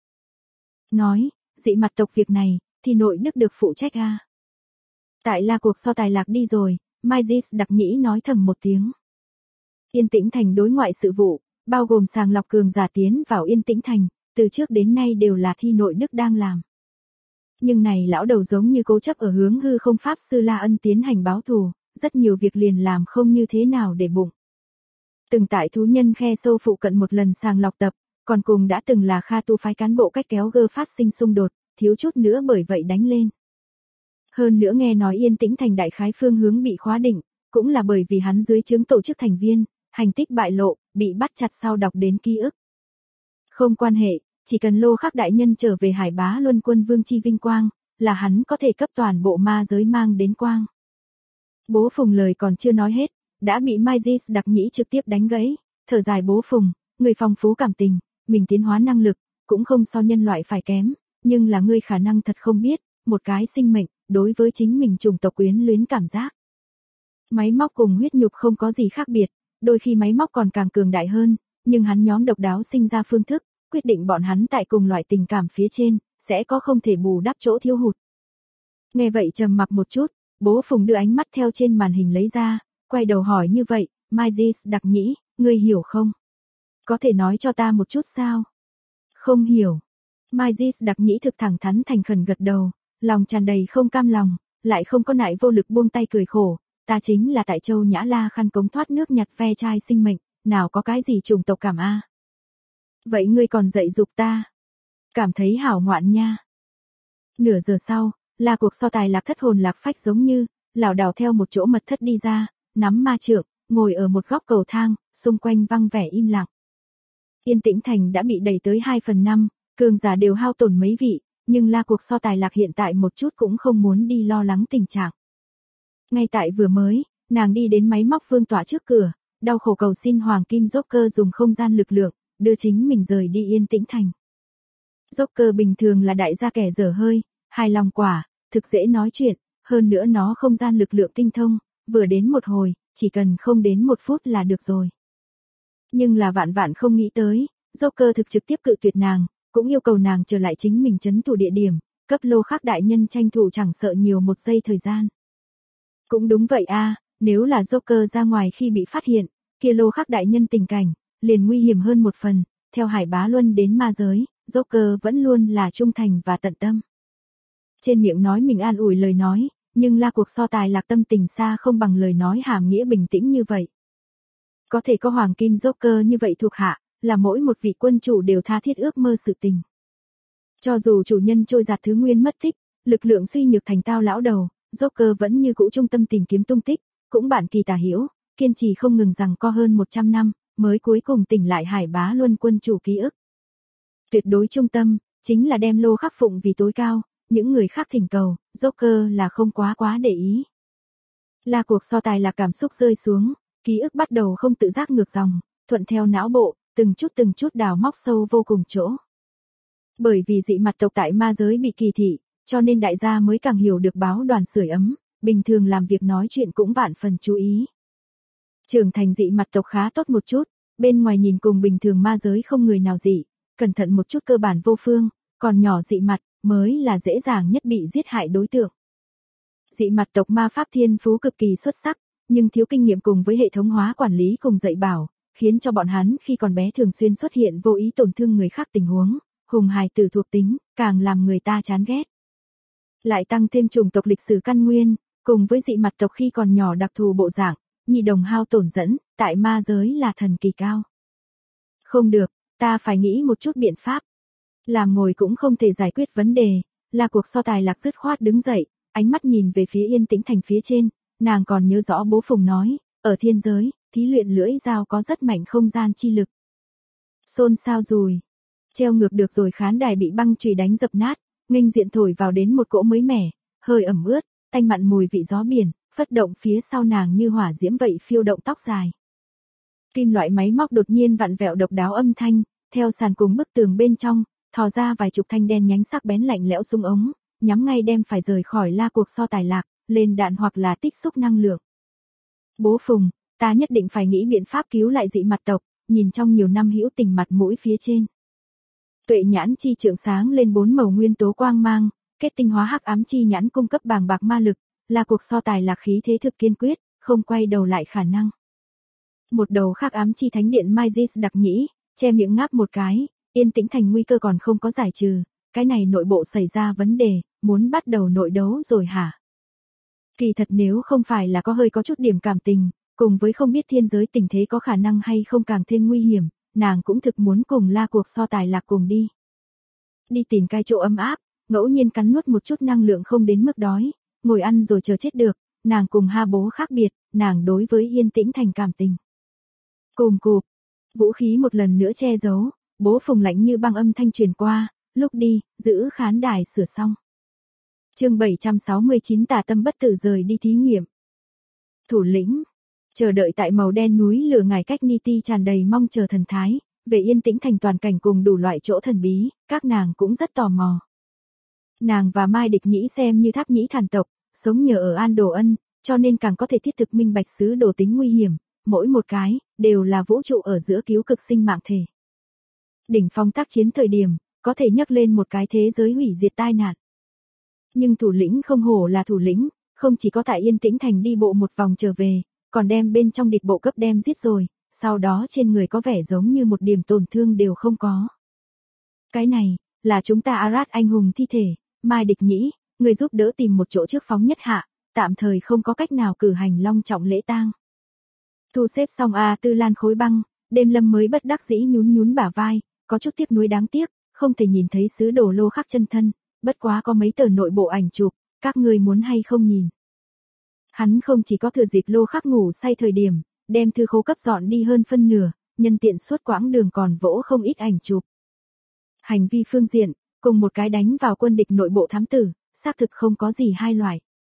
Nói, dị mặt tộc việc này, thì nội đức được phụ trách a. Tại là cuộc so tài lạc đi rồi, Mai Jis đặc nhĩ nói thầm một tiếng. Yên Tĩnh Thành đối ngoại sự vụ, bao gồm sàng lọc cường giả tiến vào Yên Tĩnh Thành, từ trước đến nay đều là thi nội đức đang làm. Nhưng này lão đầu giống như cố chấp ở hướng hư không pháp sư La Ân tiến hành báo thù, rất nhiều việc liền làm không như thế nào để bụng. Từng tại thú nhân khe sâu phụ cận một lần sàng lọc tập, còn cùng đã từng là Kha tu phái cán bộ cách kéo gơ phát sinh xung đột, thiếu chút nữa bởi vậy đánh lên. Hơn nữa nghe nói Yên Tĩnh Thành đại khái phương hướng bị khóa định, cũng là bởi vì hắn dưới trướng tổ chức thành viên, hành tích bại lộ, bị bắt chặt sau đọc đến ký ức. Không quan hệ, chỉ cần Lô Khắc đại nhân trở về Hải Bá Luân Quân Vương chi vinh quang, là hắn có thể cấp toàn bộ ma giới mang đến quang. Bố Phùng lời còn chưa nói hết, đã bị Mai Jis đặc nhĩ trực tiếp đánh gãy, thở dài bố Phùng, người phong phú cảm tình, mình tiến hóa năng lực, cũng không so nhân loại phải kém, nhưng là ngươi khả năng thật không biết, một cái sinh mệnh, đối với chính mình chủng tộc quyến luyến cảm giác. Máy móc cùng huyết nhục không có gì khác biệt, đôi khi máy móc còn càng cường đại hơn, nhưng hắn nhóm độc đáo sinh ra phương thức, quyết định bọn hắn tại cùng loại tình cảm phía trên, sẽ có không thể bù đắp chỗ thiếu hụt. Nghe vậy trầm mặc một chút, bố Phùng đưa ánh mắt theo trên màn hình lấy ra, quay đầu hỏi như vậy, Mai Jis đặc nhĩ, ngươi hiểu không? Có thể nói cho ta một chút sao? Không hiểu. Mai Jis đặc nhĩ thực thẳng thắn thành khẩn gật đầu, lòng tràn đầy không cam lòng, lại không có nại vô lực buông tay cười khổ, ta chính là tại Châu Nhã La khăn cống thoát nước nhặt ve chai sinh mệnh, nào có cái gì chủng tộc cảm a. Vậy ngươi còn dạy dục ta? Cảm thấy hảo ngoạn nha. Nửa giờ sau, là cuộc so tài lạc thất hồn lạc phách giống như, lảo đảo theo một chỗ mật thất đi ra, nắm ma trượng, ngồi ở một góc cầu thang, xung quanh văng vẻ im lặng. Yên Tĩnh Thành đã bị đẩy tới 2/5, cường giả đều hao tổn mấy vị, nhưng là cuộc so tài lạc hiện tại một chút cũng không muốn đi lo lắng tình trạng. Ngay tại vừa mới, nàng đi đến máy móc vương tỏa trước cửa, đau khổ cầu xin Hoàng Kim Joker dùng không gian lực lượng, đưa chính mình rời đi Yên Tĩnh Thành. Joker bình thường là đại gia kẻ dở hơi, hài lòng quả, thực dễ nói chuyện, hơn nữa nó không gian lực lượng tinh thông, vừa đến một hồi, chỉ cần không đến 1 phút là được rồi. Nhưng là vạn vạn không nghĩ tới, Joker thực trực tiếp cự tuyệt nàng, cũng yêu cầu nàng trở lại chính mình trấn thủ địa điểm, cấp Lô Khắc đại nhân tranh thủ chẳng sợ nhiều 1 giây thời gian. Cũng đúng vậy a, nếu là Joker ra ngoài khi bị phát hiện, kia Lô Khắc đại nhân tình cảnh, liền nguy hiểm hơn một phần, theo Hải Bá Luân đến ma giới, Joker vẫn luôn là trung thành và tận tâm. Trên miệng nói mình an ủi lời nói, nhưng là cuộc so tài lạc tâm tình xa không bằng lời nói hàm nghĩa bình tĩnh như vậy. Có thể có Hoàng Kim Joker như vậy thuộc hạ, là mỗi một vị quân chủ đều tha thiết ước mơ sự tình. Cho dù chủ nhân trôi giạt thứ nguyên mất tích, Lực lượng suy nhược thành tao lão đầu, Joker vẫn như cũ trung tâm tìm kiếm tung tích, cũng bản kỳ tả hữu, kiên trì không ngừng rằng co hơn 100 năm, mới cuối cùng tỉnh lại Hải Bá Luân quân chủ ký ức. Tuyệt đối trung tâm, chính là đem Lô Khắc phụng vì tối cao, những người khác thỉnh cầu, Joker là không quá để ý. Là cuộc so tài là cảm xúc rơi xuống, ký ức bắt đầu không tự giác ngược dòng, thuận theo não bộ, từng chút đào móc sâu vô cùng chỗ. Bởi vì dị mặt tộc tại ma giới bị kỳ thị, cho nên đại gia mới càng hiểu được báo đoàn sưởi ấm, bình thường làm việc nói chuyện cũng vạn phần chú ý. Trưởng thành dị mặt tộc khá tốt một chút, bên ngoài nhìn cùng bình thường ma giới không người nào dị, cẩn thận một chút cơ bản vô phương, còn nhỏ dị mặt mới là dễ dàng nhất bị giết hại đối tượng. Dị mặt tộc ma pháp thiên phú cực kỳ xuất sắc, nhưng thiếu kinh nghiệm cùng với hệ thống hóa quản lý cùng dạy bảo, khiến cho bọn hắn khi còn bé thường xuyên xuất hiện vô ý tổn thương người khác tình huống, hùng hài tử thuộc tính, càng làm người ta chán ghét. Lại tăng thêm chủng tộc lịch sử căn nguyên, cùng với dị mặt tộc khi còn nhỏ đặc thù bộ dạng, nhi đồng hao tổn dẫn, tại ma giới là thần kỳ cao. Không được, ta phải nghĩ một chút biện pháp. Làm ngồi cũng không thể giải quyết vấn đề, là cuộc so tài Lạc dứt khoát đứng dậy, ánh mắt nhìn về phía Yên Tĩnh Thành phía trên, nàng còn nhớ rõ bố Phùng nói, ở thiên giới, thí luyện lưỡi dao có rất mạnh không gian chi lực. Xôn xao rùi, treo ngược được rồi khán đài bị băng chùy đánh dập nát, nghênh diện thổi vào đến một cỗ mới mẻ, hơi ẩm ướt, tanh mặn mùi vị gió biển, phất động phía sau nàng như hỏa diễm vậy phiêu động tóc dài. Kim loại máy móc đột nhiên vặn vẹo độc đáo âm thanh, theo sàn cùng bức tường bên trong, thò ra vài chục thanh đen nhánh sắc bén lạnh lẽo súng ống, nhắm ngay đem phải rời khỏi la cuộc so tài Lạc, lên đạn hoặc là tích xúc năng lượng. Bố Phùng, ta nhất định phải nghĩ biện pháp cứu lại dị mặt tộc, nhìn trong nhiều năm hữu tình mặt mũi phía trên. Tuệ nhãn chi trượng sáng lên 4 màu nguyên tố quang mang, kết tinh hóa hắc ám chi nhãn cung cấp bàng bạc ma lực, là cuộc so tài Lạc khí thế thực kiên quyết, không quay đầu lại khả năng. Một đầu khắc ám chi thánh điện Magis đặc nhĩ, che miệng ngáp một cái, Yên Tĩnh Thành nguy cơ còn không có giải trừ, cái này nội bộ xảy ra vấn đề, muốn bắt đầu nội đấu rồi hả? Kỳ thật nếu không phải là có chút điểm cảm tình, cùng với không biết thiên giới tình thế có khả năng hay không càng thêm nguy hiểm, nàng cũng thực muốn cùng la cuộc so tài Lạc cùng đi. Đi tìm cái chỗ ấm áp, ngẫu nhiên cắn nuốt một chút năng lượng không đến mức đói, ngồi ăn rồi chờ chết được, nàng cùng Ha Bố khác biệt, nàng đối với Yên Tĩnh Thành cảm tình. Cùm cụp, vũ khí một lần nữa che giấu, bố Phùng lạnh như băng âm thanh truyền qua, lúc đi, giữ khán đài sửa xong. Chương 769 Tà Tâm bất tử rời đi thí nghiệm. Thủ lĩnh, chờ đợi tại màu đen núi lửa ngài cách Niti tràn đầy mong chờ thần thái, về Yên Tĩnh Thành toàn cảnh cùng đủ loại chỗ thần bí, các nàng cũng rất tò mò. Nàng và Mai Địch Nhĩ xem như tháp nhĩ thần tộc, sống nhờ ở An Đồ Ân, cho nên càng có thể thiết thực minh bạch sứ đồ tính nguy hiểm, mỗi một cái, đều là vũ trụ ở giữa cứu cực sinh mạng thể. Đỉnh phong tác chiến thời điểm, có thể nhắc lên một cái thế giới hủy diệt tai nạn. Nhưng thủ lĩnh không hổ là thủ lĩnh, không chỉ có tại Yên Tĩnh Thành đi bộ một vòng trở về, còn đem bên trong địch bộ cấp đem giết rồi, sau đó trên người có vẻ giống như một điểm tổn thương đều không có. Cái này, là chúng ta Arad anh hùng thi thể, Mai Địch Nhĩ, người giúp đỡ tìm một chỗ trước phóng nhất hạ, tạm thời không có cách nào cử hành long trọng lễ tang. Thu xếp xong A Tư Lan khối băng, Đêm Lâm mới bất đắc dĩ nhún bả vai, có chút tiếc nuối đáng tiếc, không thể nhìn thấy sứ đồ Lô Khắc chân thân, bất quá có mấy tờ nội bộ ảnh chụp, các người muốn hay không nhìn. Hắn không chỉ có thừa dịp Lô Khắc ngủ say thời điểm, đem thư khố cấp dọn đi hơn phân nửa, nhân tiện suốt quãng đường còn vỗ không ít ảnh chụp. Hành vi phương diện, cùng một cái đánh vào quân địch nội bộ thám tử, xác thực không có gì hai loại.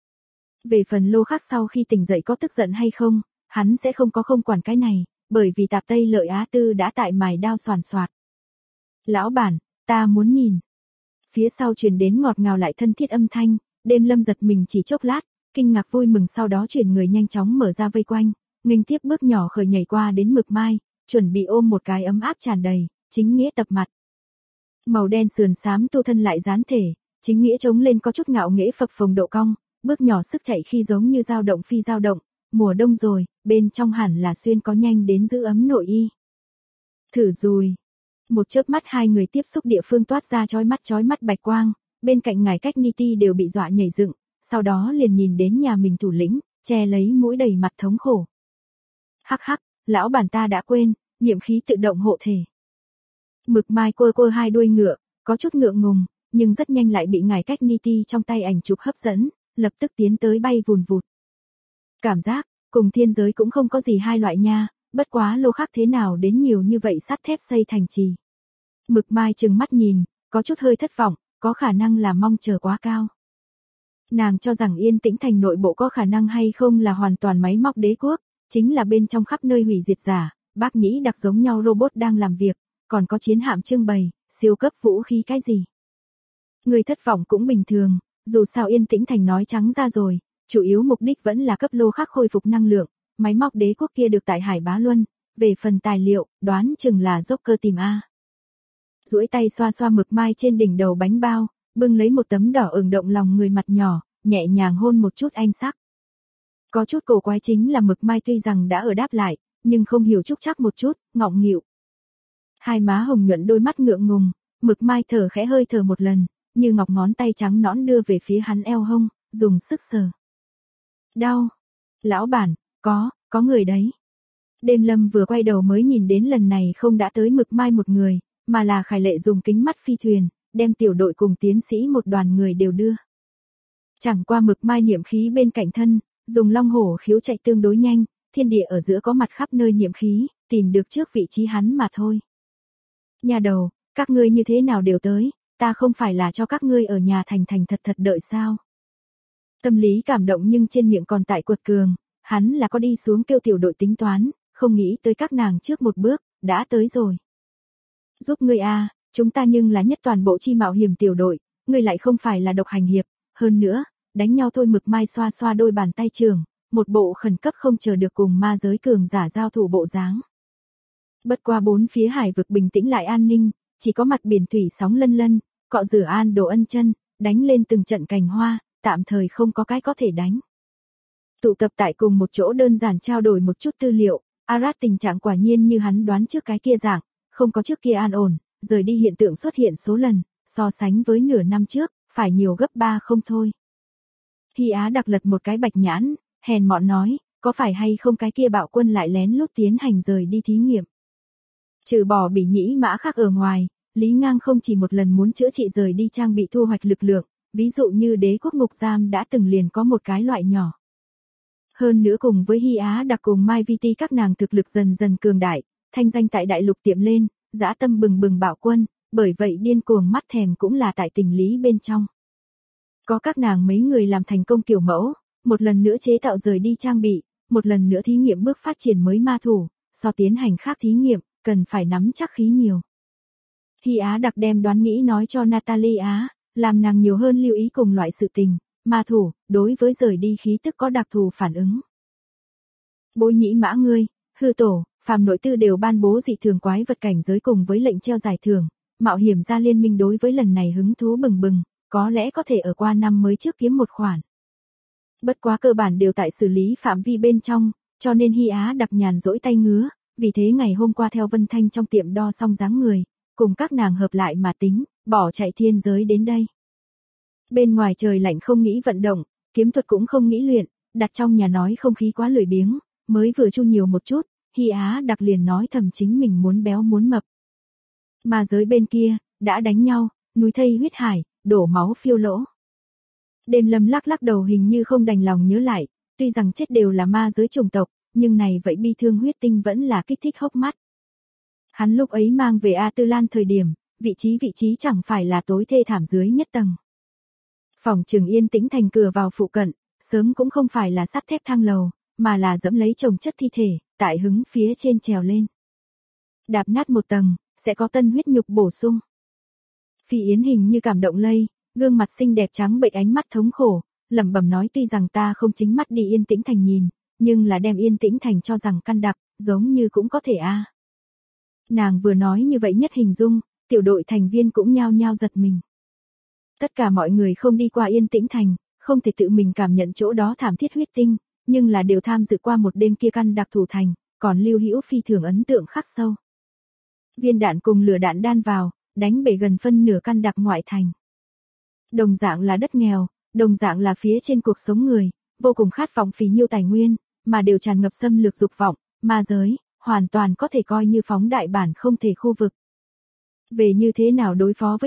Về phần Lô Khắc sau khi tỉnh dậy có tức giận hay không, hắn sẽ không quản cái này, bởi vì Tạp Tây Lợi Á Tư đã tại mài đao soàn soạt. Lão bản, ta muốn nhìn. Phía sau truyền đến ngọt ngào lại thân thiết âm thanh, Đêm Lâm giật mình chỉ chốc lát, kinh ngạc vui mừng sau đó chuyển người nhanh chóng mở ra vây quanh, nghênh tiếp bước nhỏ khởi nhảy qua đến Mực Mai, chuẩn bị ôm một cái ấm áp tràn đầy, chính nghĩa tập mặt. Màu đen sườn xám tu thân lại dán thể, chính nghĩa trống lên có chút ngạo nghễ phập phồng độ cong, bước nhỏ sức chạy khi giống như dao động phi dao động, mùa đông rồi, bên trong hẳn là xuyên có nhanh đến giữ ấm nội y. Thử dùi. Một chớp mắt hai người tiếp xúc địa phương toát ra chói mắt bạch quang, bên cạnh ngài cách Niti đều bị dọa nhảy dựng, sau đó liền nhìn đến nhà mình thủ lĩnh, che lấy mũi đầy mặt thống khổ. Hắc hắc, lão bản ta đã quên, nhiệm khí tự động hộ thể. Mực Mai quơ hai đuôi ngựa, có chút ngượng ngùng, nhưng rất nhanh lại bị ngải cách Niti trong tay ảnh chụp hấp dẫn, lập tức tiến tới bay vùn vụt. Cảm giác, cùng thiên giới cũng không có gì hai loại nha, bất quá lô khác thế nào đến nhiều như vậy sắt thép xây thành trì. Mực Mai trừng mắt nhìn, có chút hơi thất vọng, có khả năng là mong chờ quá cao. Nàng cho rằng Yên Tĩnh Thành nội bộ có khả năng hay không là hoàn toàn máy móc đế quốc, chính là bên trong khắp nơi hủy diệt giả, bác nhĩ đặc giống nhau robot đang làm việc, còn có chiến hạm trưng bày, siêu cấp vũ khí cái gì. Người thất vọng cũng bình thường, dù sao Yên Tĩnh Thành nói trắng ra rồi, chủ yếu mục đích vẫn là cấp lô khác khôi phục năng lượng, máy móc đế quốc kia được tại Hải Bá Luân, về phần tài liệu, đoán chừng là Joker tìm A. Duỗi tay xoa xoa Mực Mai trên đỉnh đầu bánh bao, bưng lấy một tấm đỏ ửng động lòng người mặt nhỏ, nhẹ nhàng hôn một chút anh sắc. Có chút cổ quái chính là Mực Mai tuy rằng đã ở đáp lại, nhưng không hiểu chúc chắc một chút, ngọng nghịu. Hai má hồng nhuận đôi mắt ngượng ngùng, Mực Mai thở khẽ hơi thở một lần, như ngọc ngón tay trắng nõn đưa về phía hắn eo hông, dùng sức sờ. Đau. Lão bản, có người đấy. Đêm Lâm vừa quay đầu mới nhìn đến lần này không đã tới Mực Mai một người, mà là Khải Lệ dùng kính mắt phi thuyền, đem tiểu đội cùng tiến sĩ một đoàn người đều đưa. Chẳng qua Mực Mai niệm khí bên cạnh thân, dùng long hổ khiếu chạy tương đối nhanh, thiên địa ở giữa có mặt khắp nơi niệm khí, tìm được trước vị trí hắn mà thôi. Nhà đầu, các ngươi như thế nào đều tới, ta không phải là cho các ngươi ở nhà thành thật đợi sao. Tâm lý cảm động nhưng trên miệng còn tại quật cường, hắn là có đi xuống kêu tiểu đội tính toán, không nghĩ tới các nàng trước một bước, đã tới rồi. Giúp ngươi a, chúng ta nhưng là nhất toàn bộ chi mạo hiểm tiểu đội, ngươi lại không phải là độc hành hiệp, hơn nữa, đánh nhau thôi. Mực Mai xoa xoa đôi bàn tay trường, một bộ khẩn cấp không chờ được cùng ma giới cường giả giao thủ bộ dáng. Bất qua bốn phía hải vực bình tĩnh lại an ninh, chỉ có mặt biển thủy sóng lân lân, cọ rửa an đồ ân chân, đánh lên từng trận cành hoa, tạm thời không có cái có thể đánh. Tụ tập tại cùng một chỗ đơn giản trao đổi một chút tư liệu, Arad tình trạng quả nhiên như hắn đoán trước cái kia dạng, không có trước kia an ổn, rời đi hiện tượng xuất hiện số lần, so sánh với nửa năm trước, phải nhiều gấp 3 không thôi. Hy Á đặc lật một cái bạch nhãn, hèn mọn nói, có phải hay không cái kia bạo quân lại lén lút tiến hành rời đi thí nghiệm. Trừ bỏ Bỉ Nhĩ Mã khác ở ngoài, Lý Ngang không chỉ một lần muốn chữa trị rời đi trang bị thu hoạch lực lượng, ví dụ như đế quốc ngục giam đã từng liền có một cái loại nhỏ. Hơn nữa cùng với Hy Á đặc cùng Mai Vi Ti các nàng thực lực dần dần cường đại, thanh danh tại đại lục tiệm lên, dã tâm bừng bừng bạo quân, bởi vậy điên cuồng mắt thèm cũng là tại tình lý bên trong. Có các nàng mấy người làm thành công kiểu mẫu, một lần nữa chế tạo rời đi trang bị, một lần nữa thí nghiệm bước phát triển mới ma thủ, so tiến hành khác thí nghiệm, cần phải nắm chắc khí nhiều. Hy Á đặc đem đoán nghĩ nói cho Natalie Á, làm nàng nhiều hơn lưu ý cùng loại sự tình, ma thủ, đối với rời đi khí tức có đặc thù phản ứng. Bối Nhĩ Mã ngươi, hư tổ, phàm nội tư đều ban bố dị thường quái vật cảnh giới cùng với lệnh treo giải thưởng, mạo hiểm gia liên minh đối với lần này hứng thú bừng bừng, có lẽ có thể ở qua năm mới trước kiếm một khoản. Bất quá cơ bản đều tại xử lý phạm vi bên trong, cho nên Hy Á đặc nhàn rỗi tay ngứa, vì thế ngày hôm qua theo Vân Thanh trong tiệm đo xong dáng người, cùng các nàng hợp lại mà tính, bỏ chạy thiên giới đến đây. Bên ngoài trời lạnh không nghĩ vận động, kiếm thuật cũng không nghĩ luyện, đặt trong nhà nói không khí quá lười biếng, mới vừa chu nhiều một chút, Hy Á đặc liền nói thầm chính mình muốn béo muốn mập. Mà giới bên kia, đã đánh nhau, núi thây huyết hải, đổ máu phiêu lỗ. Đêm Lâm lắc lắc đầu hình như không đành lòng nhớ lại, tuy rằng chết đều là ma giới chủng tộc, nhưng này vậy bi thương huyết tinh vẫn là kích thích hốc mắt. Hắn lúc ấy mang về A Tư Lan thời điểm, vị trí chẳng phải là tối thê thảm dưới nhất tầng. Phòng trường Yên Tĩnh Thành cửa vào phụ cận, sớm cũng không phải là sắt thép thang lầu, mà là dẫm lấy chồng chất thi thể, tại hứng phía trên trèo lên. Đạp nát một tầng, sẽ có tân huyết nhục bổ sung. Phi Yến hình như cảm động lây, gương mặt xinh đẹp trắng bệch ánh mắt thống khổ, lẩm bẩm nói tuy rằng ta không chính mắt đi Yên Tĩnh Thành nhìn, nhưng là đem Yên Tĩnh Thành cho rằng căn đặc, giống như cũng có thể a. Nàng vừa nói như vậy nhất hình dung, tiểu đội thành viên cũng nhao nhao giật mình. Tất cả mọi người không đi qua Yên Tĩnh Thành, không thể tự mình cảm nhận chỗ đó thảm thiết huyết tinh, nhưng là đều tham dự qua một đêm kia căn đặc thủ thành, còn lưu hữu phi thường ấn tượng khắc sâu. Viên đạn cùng lửa đạn đan vào, đánh bể gần phân nửa căn đặc ngoại thành. Đồng dạng là đất nghèo, đồng dạng là phía trên cuộc sống người, vô cùng khát vọng phí nhiêu tài nguyên, mà đều tràn ngập xâm lược dục vọng, ma giới, hoàn toàn có thể coi như phóng đại bản không thể khu vực. Về như thế nào đối phó với địch,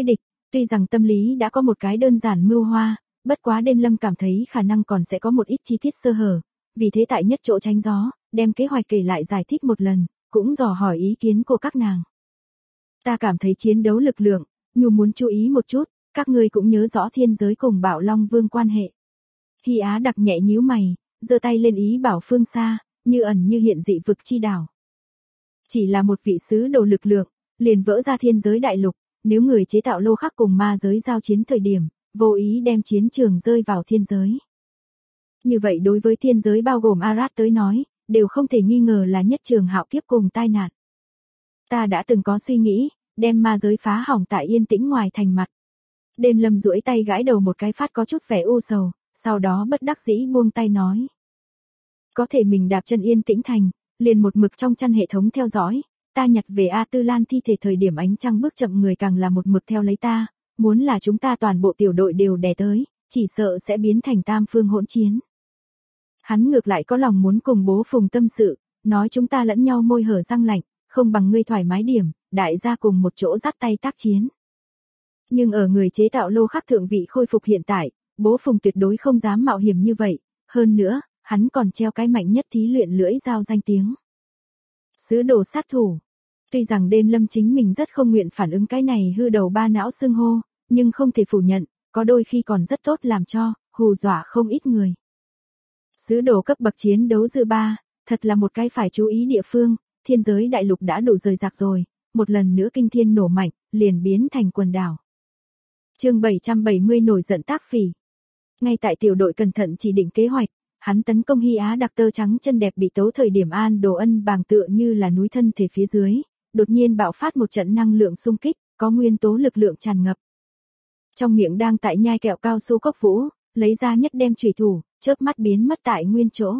Tuy rằng tâm lý đã có một cái đơn giản mưu hoa, bất quá đêm lâm cảm thấy khả năng còn sẽ có một ít chi tiết sơ hở, vì thế tại nhất chỗ tránh gió, đem kế hoạch kể lại giải thích một lần, cũng dò hỏi ý kiến của các nàng. Ta cảm thấy chiến đấu lực lượng, Nhu muốn chú ý một chút, các ngươi cũng nhớ rõ thiên giới cùng Bạo Long Vương quan hệ. Hy Á đặc nhẹ nhíu mày, giơ tay lên ý bảo phương xa, như ẩn như hiện dị vực chi đảo. Chỉ là một vị sứ đồ lực lượng, liền vỡ ra thiên giới đại lục, nếu người chế tạo lô khắc cùng ma giới giao chiến thời điểm, vô ý đem chiến trường rơi vào thiên giới. Như vậy đối với thiên giới bao gồm Arad tới nói, đều không thể nghi ngờ là nhất trường hạo kiếp cùng tai nạn. Ta đã từng có suy nghĩ, đem ma giới phá hỏng tại yên tĩnh ngoài thành mặt. Đêm lâm duỗi tay gãi đầu một cái phát có chút vẻ u sầu, sau đó bất đắc dĩ buông tay nói. Có thể mình đạp chân yên tĩnh thành, liền một mực trong chăn hệ thống theo dõi, ta nhặt về A Tư Lan thi thể thời điểm ánh trăng bước chậm người càng là một mực theo lấy ta, muốn là chúng ta toàn bộ tiểu đội đều đè tới, chỉ sợ sẽ biến thành tam phương hỗn chiến. Hắn ngược lại có lòng muốn cùng bố Phùng tâm sự, nói chúng ta lẫn nhau môi hở răng lạnh, không bằng ngươi thoải mái điểm, đại gia cùng một chỗ dắt tay tác chiến. Nhưng ở người chế tạo lô khắc thượng vị khôi phục hiện tại, bố Phùng tuyệt đối không dám mạo hiểm như vậy, hơn nữa, hắn còn treo cái mạnh nhất thí luyện lưỡi dao danh tiếng. Sứ đồ sát thủ. Tuy rằng đêm lâm chính mình rất không nguyện phản ứng cái này hư đầu ba não xưng hô, nhưng không thể phủ nhận, có đôi khi còn rất tốt làm cho, hù dọa không ít người. Sứ đồ cấp bậc chiến đấu dư ba, thật là một cái phải chú ý địa phương, thiên giới đại lục đã đủ rời rạc rồi, một lần nữa kinh thiên nổ mạnh, liền biến thành quần đảo. Chương 770 nổi giận tác phỉ. Ngay tại tiểu đội cẩn thận chỉ định kế hoạch, hắn tấn công Hy Á đặc tơ trắng chân đẹp bị tấu thời điểm An Đồ Ân bàng tựa như là núi thân thể phía dưới, đột nhiên bạo phát một trận năng lượng xung kích, có nguyên tố lực lượng tràn ngập. Trong miệng đang tại nhai kẹo cao su Cốc Vũ, lấy ra nhất đem chủy thủ, chớp mắt biến mất tại nguyên chỗ.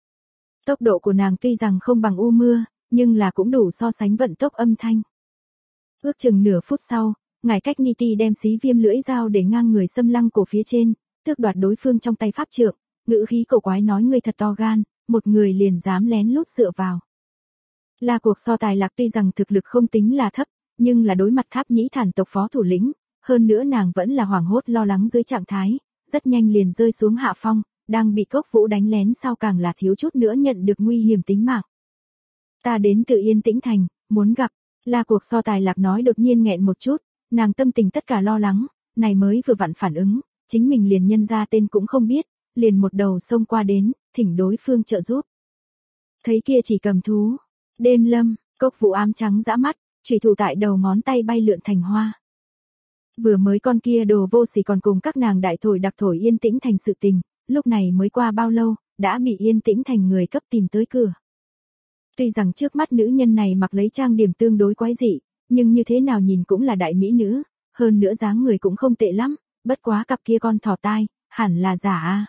Tốc độ của nàng tuy rằng không bằng U Mưa, nhưng là cũng đủ so sánh vận tốc âm thanh. Ước chừng nửa phút sau, ngải cách Niti đem xí viêm lưỡi dao để ngang người xâm lăng cổ phía trên, tước đoạt đối phương trong tay pháp trượng, ngữ khí cổ quái nói ngươi thật to gan, một người liền dám lén lút dựa vào. Là cuộc so tài lạc tuy rằng thực lực không tính là thấp, nhưng là đối mặt Tháp Nhĩ Thản tộc phó thủ lĩnh, hơn nữa nàng vẫn là hoảng hốt lo lắng dưới trạng thái, rất nhanh liền rơi xuống hạ phong, đang bị Cốc Vũ đánh lén sau càng là thiếu chút nữa nhận được nguy hiểm tính mạng. Ta đến từ Yên Tĩnh Thành, muốn gặp, là cuộc so tài lạc nói đột nhiên nghẹn một chút, nàng tâm tình tất cả lo lắng, này mới vừa vặn phản ứng, chính mình liền nhân ra tên cũng không biết, liền một đầu xông qua đến, thỉnh đối phương trợ giúp. Thấy kia chỉ cầm thú, đêm lâm, Cốc Vũ ám trắng dã mắt, chủy thủ tại đầu ngón tay bay lượn thành hoa. Vừa mới con kia đồ vô sỉ còn cùng các nàng đại thổi đặc thổi Yên Tĩnh Thành sự tình, lúc này mới qua bao lâu, đã bị Yên Tĩnh Thành người cấp tìm tới cửa. Tuy rằng trước mắt nữ nhân này mặc lấy trang điểm tương đối quái dị, nhưng như thế nào nhìn cũng là đại mỹ nữ, hơn nữa dáng người cũng không tệ lắm, bất quá cặp kia con thỏ tai, hẳn là giả a.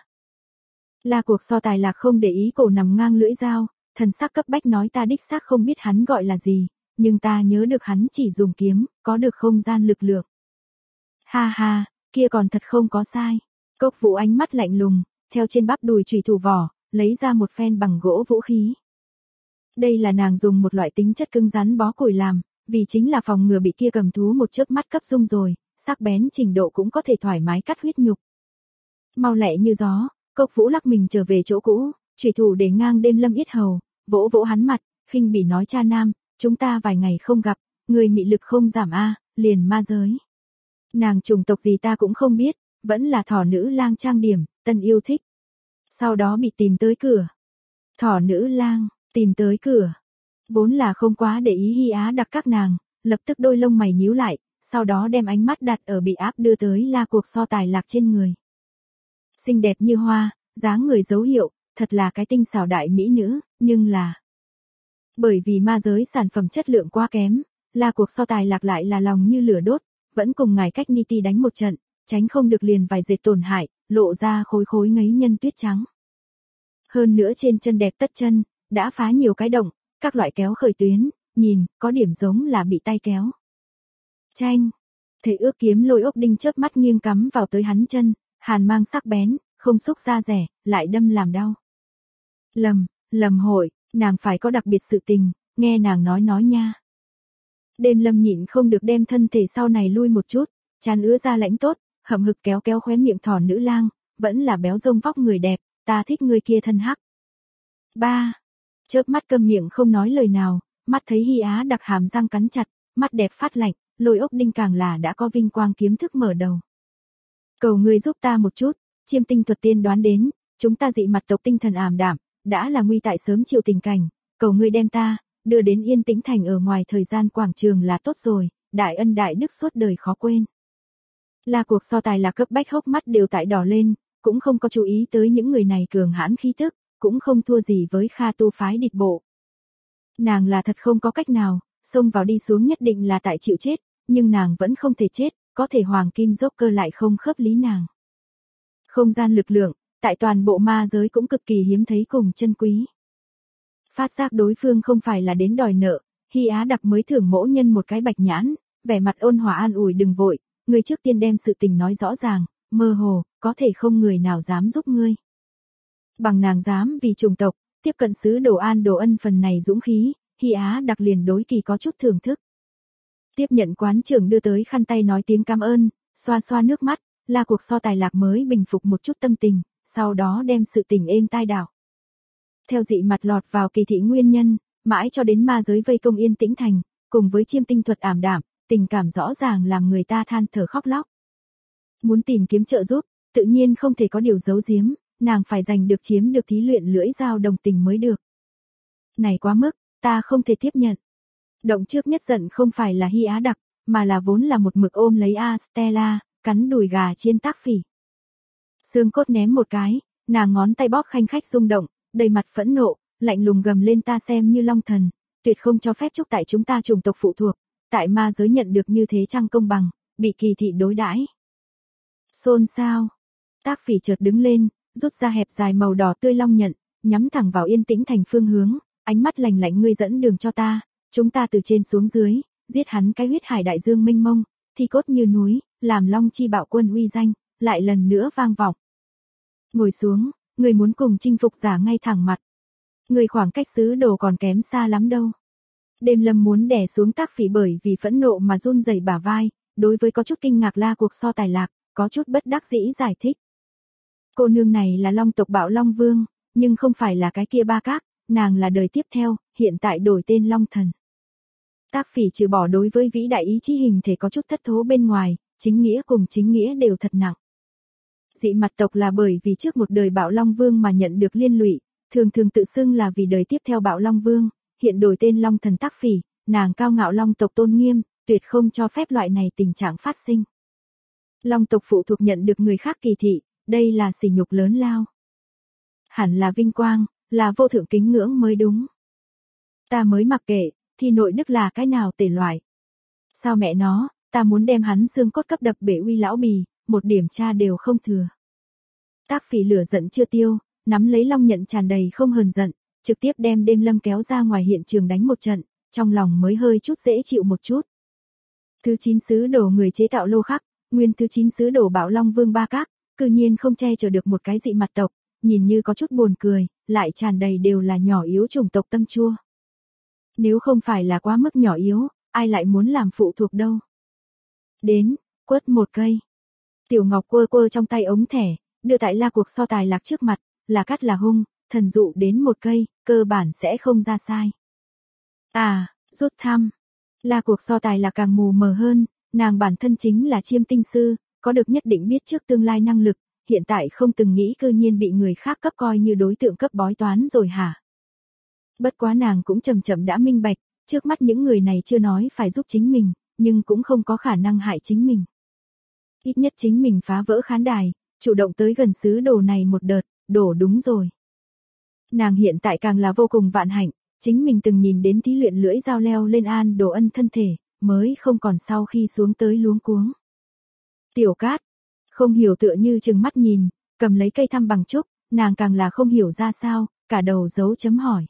Là cuộc so tài lạc không để ý cổ nằm ngang lưỡi dao, thần sắc cấp bách nói ta đích xác không biết hắn gọi là gì, nhưng ta nhớ được hắn chỉ dùng kiếm, có được không gian lực lượng. Ha ha, kia còn thật không có sai. Cốc Vũ ánh mắt lạnh lùng, theo trên bắp đùi chủy thủ vỏ, lấy ra một phen bằng gỗ vũ khí. Đây là nàng dùng một loại tính chất cứng rắn bó củi làm, vì chính là phòng ngừa bị kia cầm thú một chớp mắt cấp dung rồi, sắc bén trình độ cũng có thể thoải mái cắt huyết nhục. Mau lẹ như gió, Cốc Vũ lắc mình trở về chỗ cũ, chủy thủ để ngang đêm lâm yết hầu, vỗ vỗ hắn mặt, khinh bỉ nói cha nam, chúng ta vài ngày không gặp, người mị lực không giảm a, liền ma giới. Nàng chủng tộc gì ta cũng không biết, vẫn là thỏ nữ lang trang điểm, tân yêu thích. Sau đó bị tìm tới cửa. Thỏ nữ lang, tìm tới cửa. Vốn là không quá để ý Hy Á đặc các nàng, lập tức đôi lông mày nhíu lại, sau đó đem ánh mắt đặt ở bị áp đưa tới là cuộc so tài lạc trên người. Xinh đẹp như hoa, dáng người dấu hiệu, thật là cái tinh xảo đại mỹ nữ, nhưng là... Bởi vì ma giới sản phẩm chất lượng quá kém, là cuộc so tài lạc lại là lòng như lửa đốt, vẫn cùng ngài cách Niti đánh một trận, tránh không được liền vài dệt tổn hại, lộ ra khối khối ngấy nhân tuyết trắng. Hơn nữa trên chân đẹp tất chân, đã phá nhiều cái động, các loại kéo khởi tuyến, nhìn, có điểm giống là bị tay kéo. Chanh, thể ước kiếm lôi ốc đinh chớp mắt nghiêng cắm vào tới hắn chân, hàn mang sắc bén, không xúc ra rẻ, lại đâm làm đau. Lầm hội, nàng phải có đặc biệt sự tình, nghe nàng nói nha. Đêm lâm nhịn không được đem thân thể sau này lui một chút, Trán ứa ra lãnh tốt, hậm hực kéo kéo khóe miệng thỏ nữ lang, vẫn là béo rông vóc người đẹp, ta thích người kia thân hắc. 3. Chớp mắt câm miệng không nói lời nào, mắt thấy Hy Á Đặc hàm răng cắn chặt, mắt đẹp phát lạnh, Lôi Ốc Đinh càng là đã có vinh quang kiếm thức mở đầu. Cầu ngươi giúp ta một chút, Chiêm Tinh thuật tiên đoán đến, chúng ta dị mặt tộc tinh thần ảm đạm, đã là nguy tại sớm chịu tình cảnh, cầu ngươi đem ta đưa đến Yên Tĩnh Thành ở ngoài thời gian quảng trường là tốt rồi, đại ân đại đức suốt đời khó quên. Là cuộc so tài là cấp bách, hốc mắt đều tại đỏ lên, cũng không có chú ý tới những người này cường hãn khí tức, cũng không thua gì với Kha Tu phái địch bộ. Nàng là thật không có cách nào, xông vào đi xuống nhất định là tại chịu chết, nhưng nàng vẫn không thể chết, có thể hoàng kim Joker lại không khớp lý nàng. Không gian lực lượng, tại toàn bộ ma giới cũng cực kỳ hiếm thấy cùng chân quý. Phát giác đối phương không phải là đến đòi nợ, Hy Á Đặc mới thưởng Mỗ Nhân một cái bạch nhãn, vẻ mặt ôn hòa an ủi đừng vội, ngươi trước tiên đem sự tình nói rõ ràng, mơ hồ, có thể không người nào dám giúp ngươi. Bằng nàng dám vì chủng tộc, tiếp cận sứ đồ an đồ ân phần này dũng khí, Hy Á Đặc liền đối kỳ có chút thưởng thức. Tiếp nhận quán trưởng đưa tới khăn tay nói tiếng cảm ơn, xoa xoa nước mắt, là cuộc so tài lạc mới bình phục một chút tâm tình, sau đó đem sự tình êm tai đảo. Theo dị mặt lọt vào kỳ thị nguyên nhân, mãi cho đến ma giới vây công Yên Tĩnh Thành, cùng với Chiêm Tinh thuật ảm đạm, tình cảm rõ ràng làm người ta than thở khóc lóc. Muốn tìm kiếm trợ giúp, tự nhiên không thể có điều giấu giếm, nàng phải giành được chiếm được thí luyện lưỡi dao đồng tình mới được. Này quá mức, ta không thể tiếp nhận. Động trước nhất giận không phải là Hy Á Đặc, mà là vốn là một mực ôm lấy Stella, cắn đùi gà chiên Tác Phỉ. Xương cốt ném một cái, nàng ngón tay bóp khanh khách rung động, đầy mặt phẫn nộ, lạnh lùng gầm lên ta xem như long thần, tuyệt không cho phép chúc tại chúng ta chủng tộc phụ thuộc, tại ma giới nhận được như thế chăng công bằng, bị kỳ thị đối đãi. Xôn xao. Tác Phỉ chợt đứng lên, rút ra hẹp dài màu đỏ tươi long nhận, nhắm thẳng vào Yên Tĩnh Thành phương hướng, ánh mắt lạnh lạnh ngươi dẫn đường cho ta, chúng ta từ trên xuống dưới, giết hắn cái huyết hải đại dương mênh mông, thi cốt như núi, làm Long Chi Bạo Quân uy danh, lại lần nữa vang vọng. Ngồi xuống, người muốn cùng chinh phục giả ngay thẳng mặt. Người khoảng cách sứ đồ còn kém xa lắm đâu. Đêm Lâm muốn đè xuống Tác Phỉ bởi vì phẫn nộ mà run rẩy bả vai, đối với có chút kinh ngạc la cuộc so tài lạc, có chút bất đắc dĩ giải thích. Cô nương này là Long tộc Bạo Long Vương, nhưng không phải là cái kia Ba Các, nàng là đời tiếp theo, hiện tại đổi tên Long Thần. Tác Phỉ trừ bỏ đối với vĩ đại ý chí hình thể có chút thất thố bên ngoài, chính nghĩa cùng chính nghĩa đều thật nặng. Dị mặt tộc là bởi vì trước một đời Bạo Long Vương mà nhận được liên lụy, thường thường tự xưng là vì đời tiếp theo Bạo Long Vương, hiện đổi tên Long Thần Tác Phỉ, nàng cao ngạo Long tộc tôn nghiêm, tuyệt không cho phép loại này tình trạng phát sinh. Long tộc phụ thuộc nhận được người khác kỳ thị, đây là sỉ nhục lớn lao. Hẳn là vinh quang, là vô thượng kính ngưỡng mới đúng. Ta mới mặc kệ, thì nội đức là cái nào tể loại. Sao mẹ nó, ta muốn đem hắn xương cốt cấp đập bể uy lão bì, một điểm tra đều không thừa. Tác Phỉ lửa giận chưa tiêu, nắm lấy long nhận tràn đầy không hờn giận, trực tiếp đem Đêm Lâm kéo ra ngoài hiện trường đánh một trận, trong lòng mới hơi chút dễ chịu một chút. Thứ 9 sứ đồ người chế tạo lô khắc, nguyên thứ 9 sứ đồ Bạo Long Vương Ba Các, cư nhiên không che chở được một cái dị mặt tộc, nhìn như có chút buồn cười, lại tràn đầy đều là nhỏ yếu chủng tộc tâm chua. Nếu không phải là quá mức nhỏ yếu, ai lại muốn làm phụ thuộc đâu. Đến, quất một cây. Tiểu Ngọc quơ quơ trong tay ống thẻ, đưa tại la cuộc so tài lạc trước mặt, là cắt là hung, thần dụ đến một cây, cơ bản sẽ không ra sai. À, rút thăm. La cuộc so tài là càng mù mờ hơn, nàng bản thân chính là chiêm tinh sư, có được nhất định biết trước tương lai năng lực, hiện tại không từng nghĩ cư nhiên bị người khác cấp coi như đối tượng cấp bói toán rồi hả? Bất quá nàng cũng chậm chậm đã minh bạch, trước mắt những người này chưa nói phải giúp chính mình, nhưng cũng không có khả năng hại chính mình. Ít nhất chính mình phá vỡ khán đài, chủ động tới gần sứ đồ này một đợt, đổ đúng rồi. Nàng hiện tại càng là vô cùng vạn hạnh, chính mình từng nhìn đến thí luyện lưỡi dao leo lên an đồ ân thân thể, mới không còn sau khi xuống tới luống cuống. Tiểu Cát, không hiểu tựa như chừng mắt nhìn, cầm lấy cây thăm bằng trúc, nàng càng là không hiểu ra sao, cả đầu dấu chấm hỏi.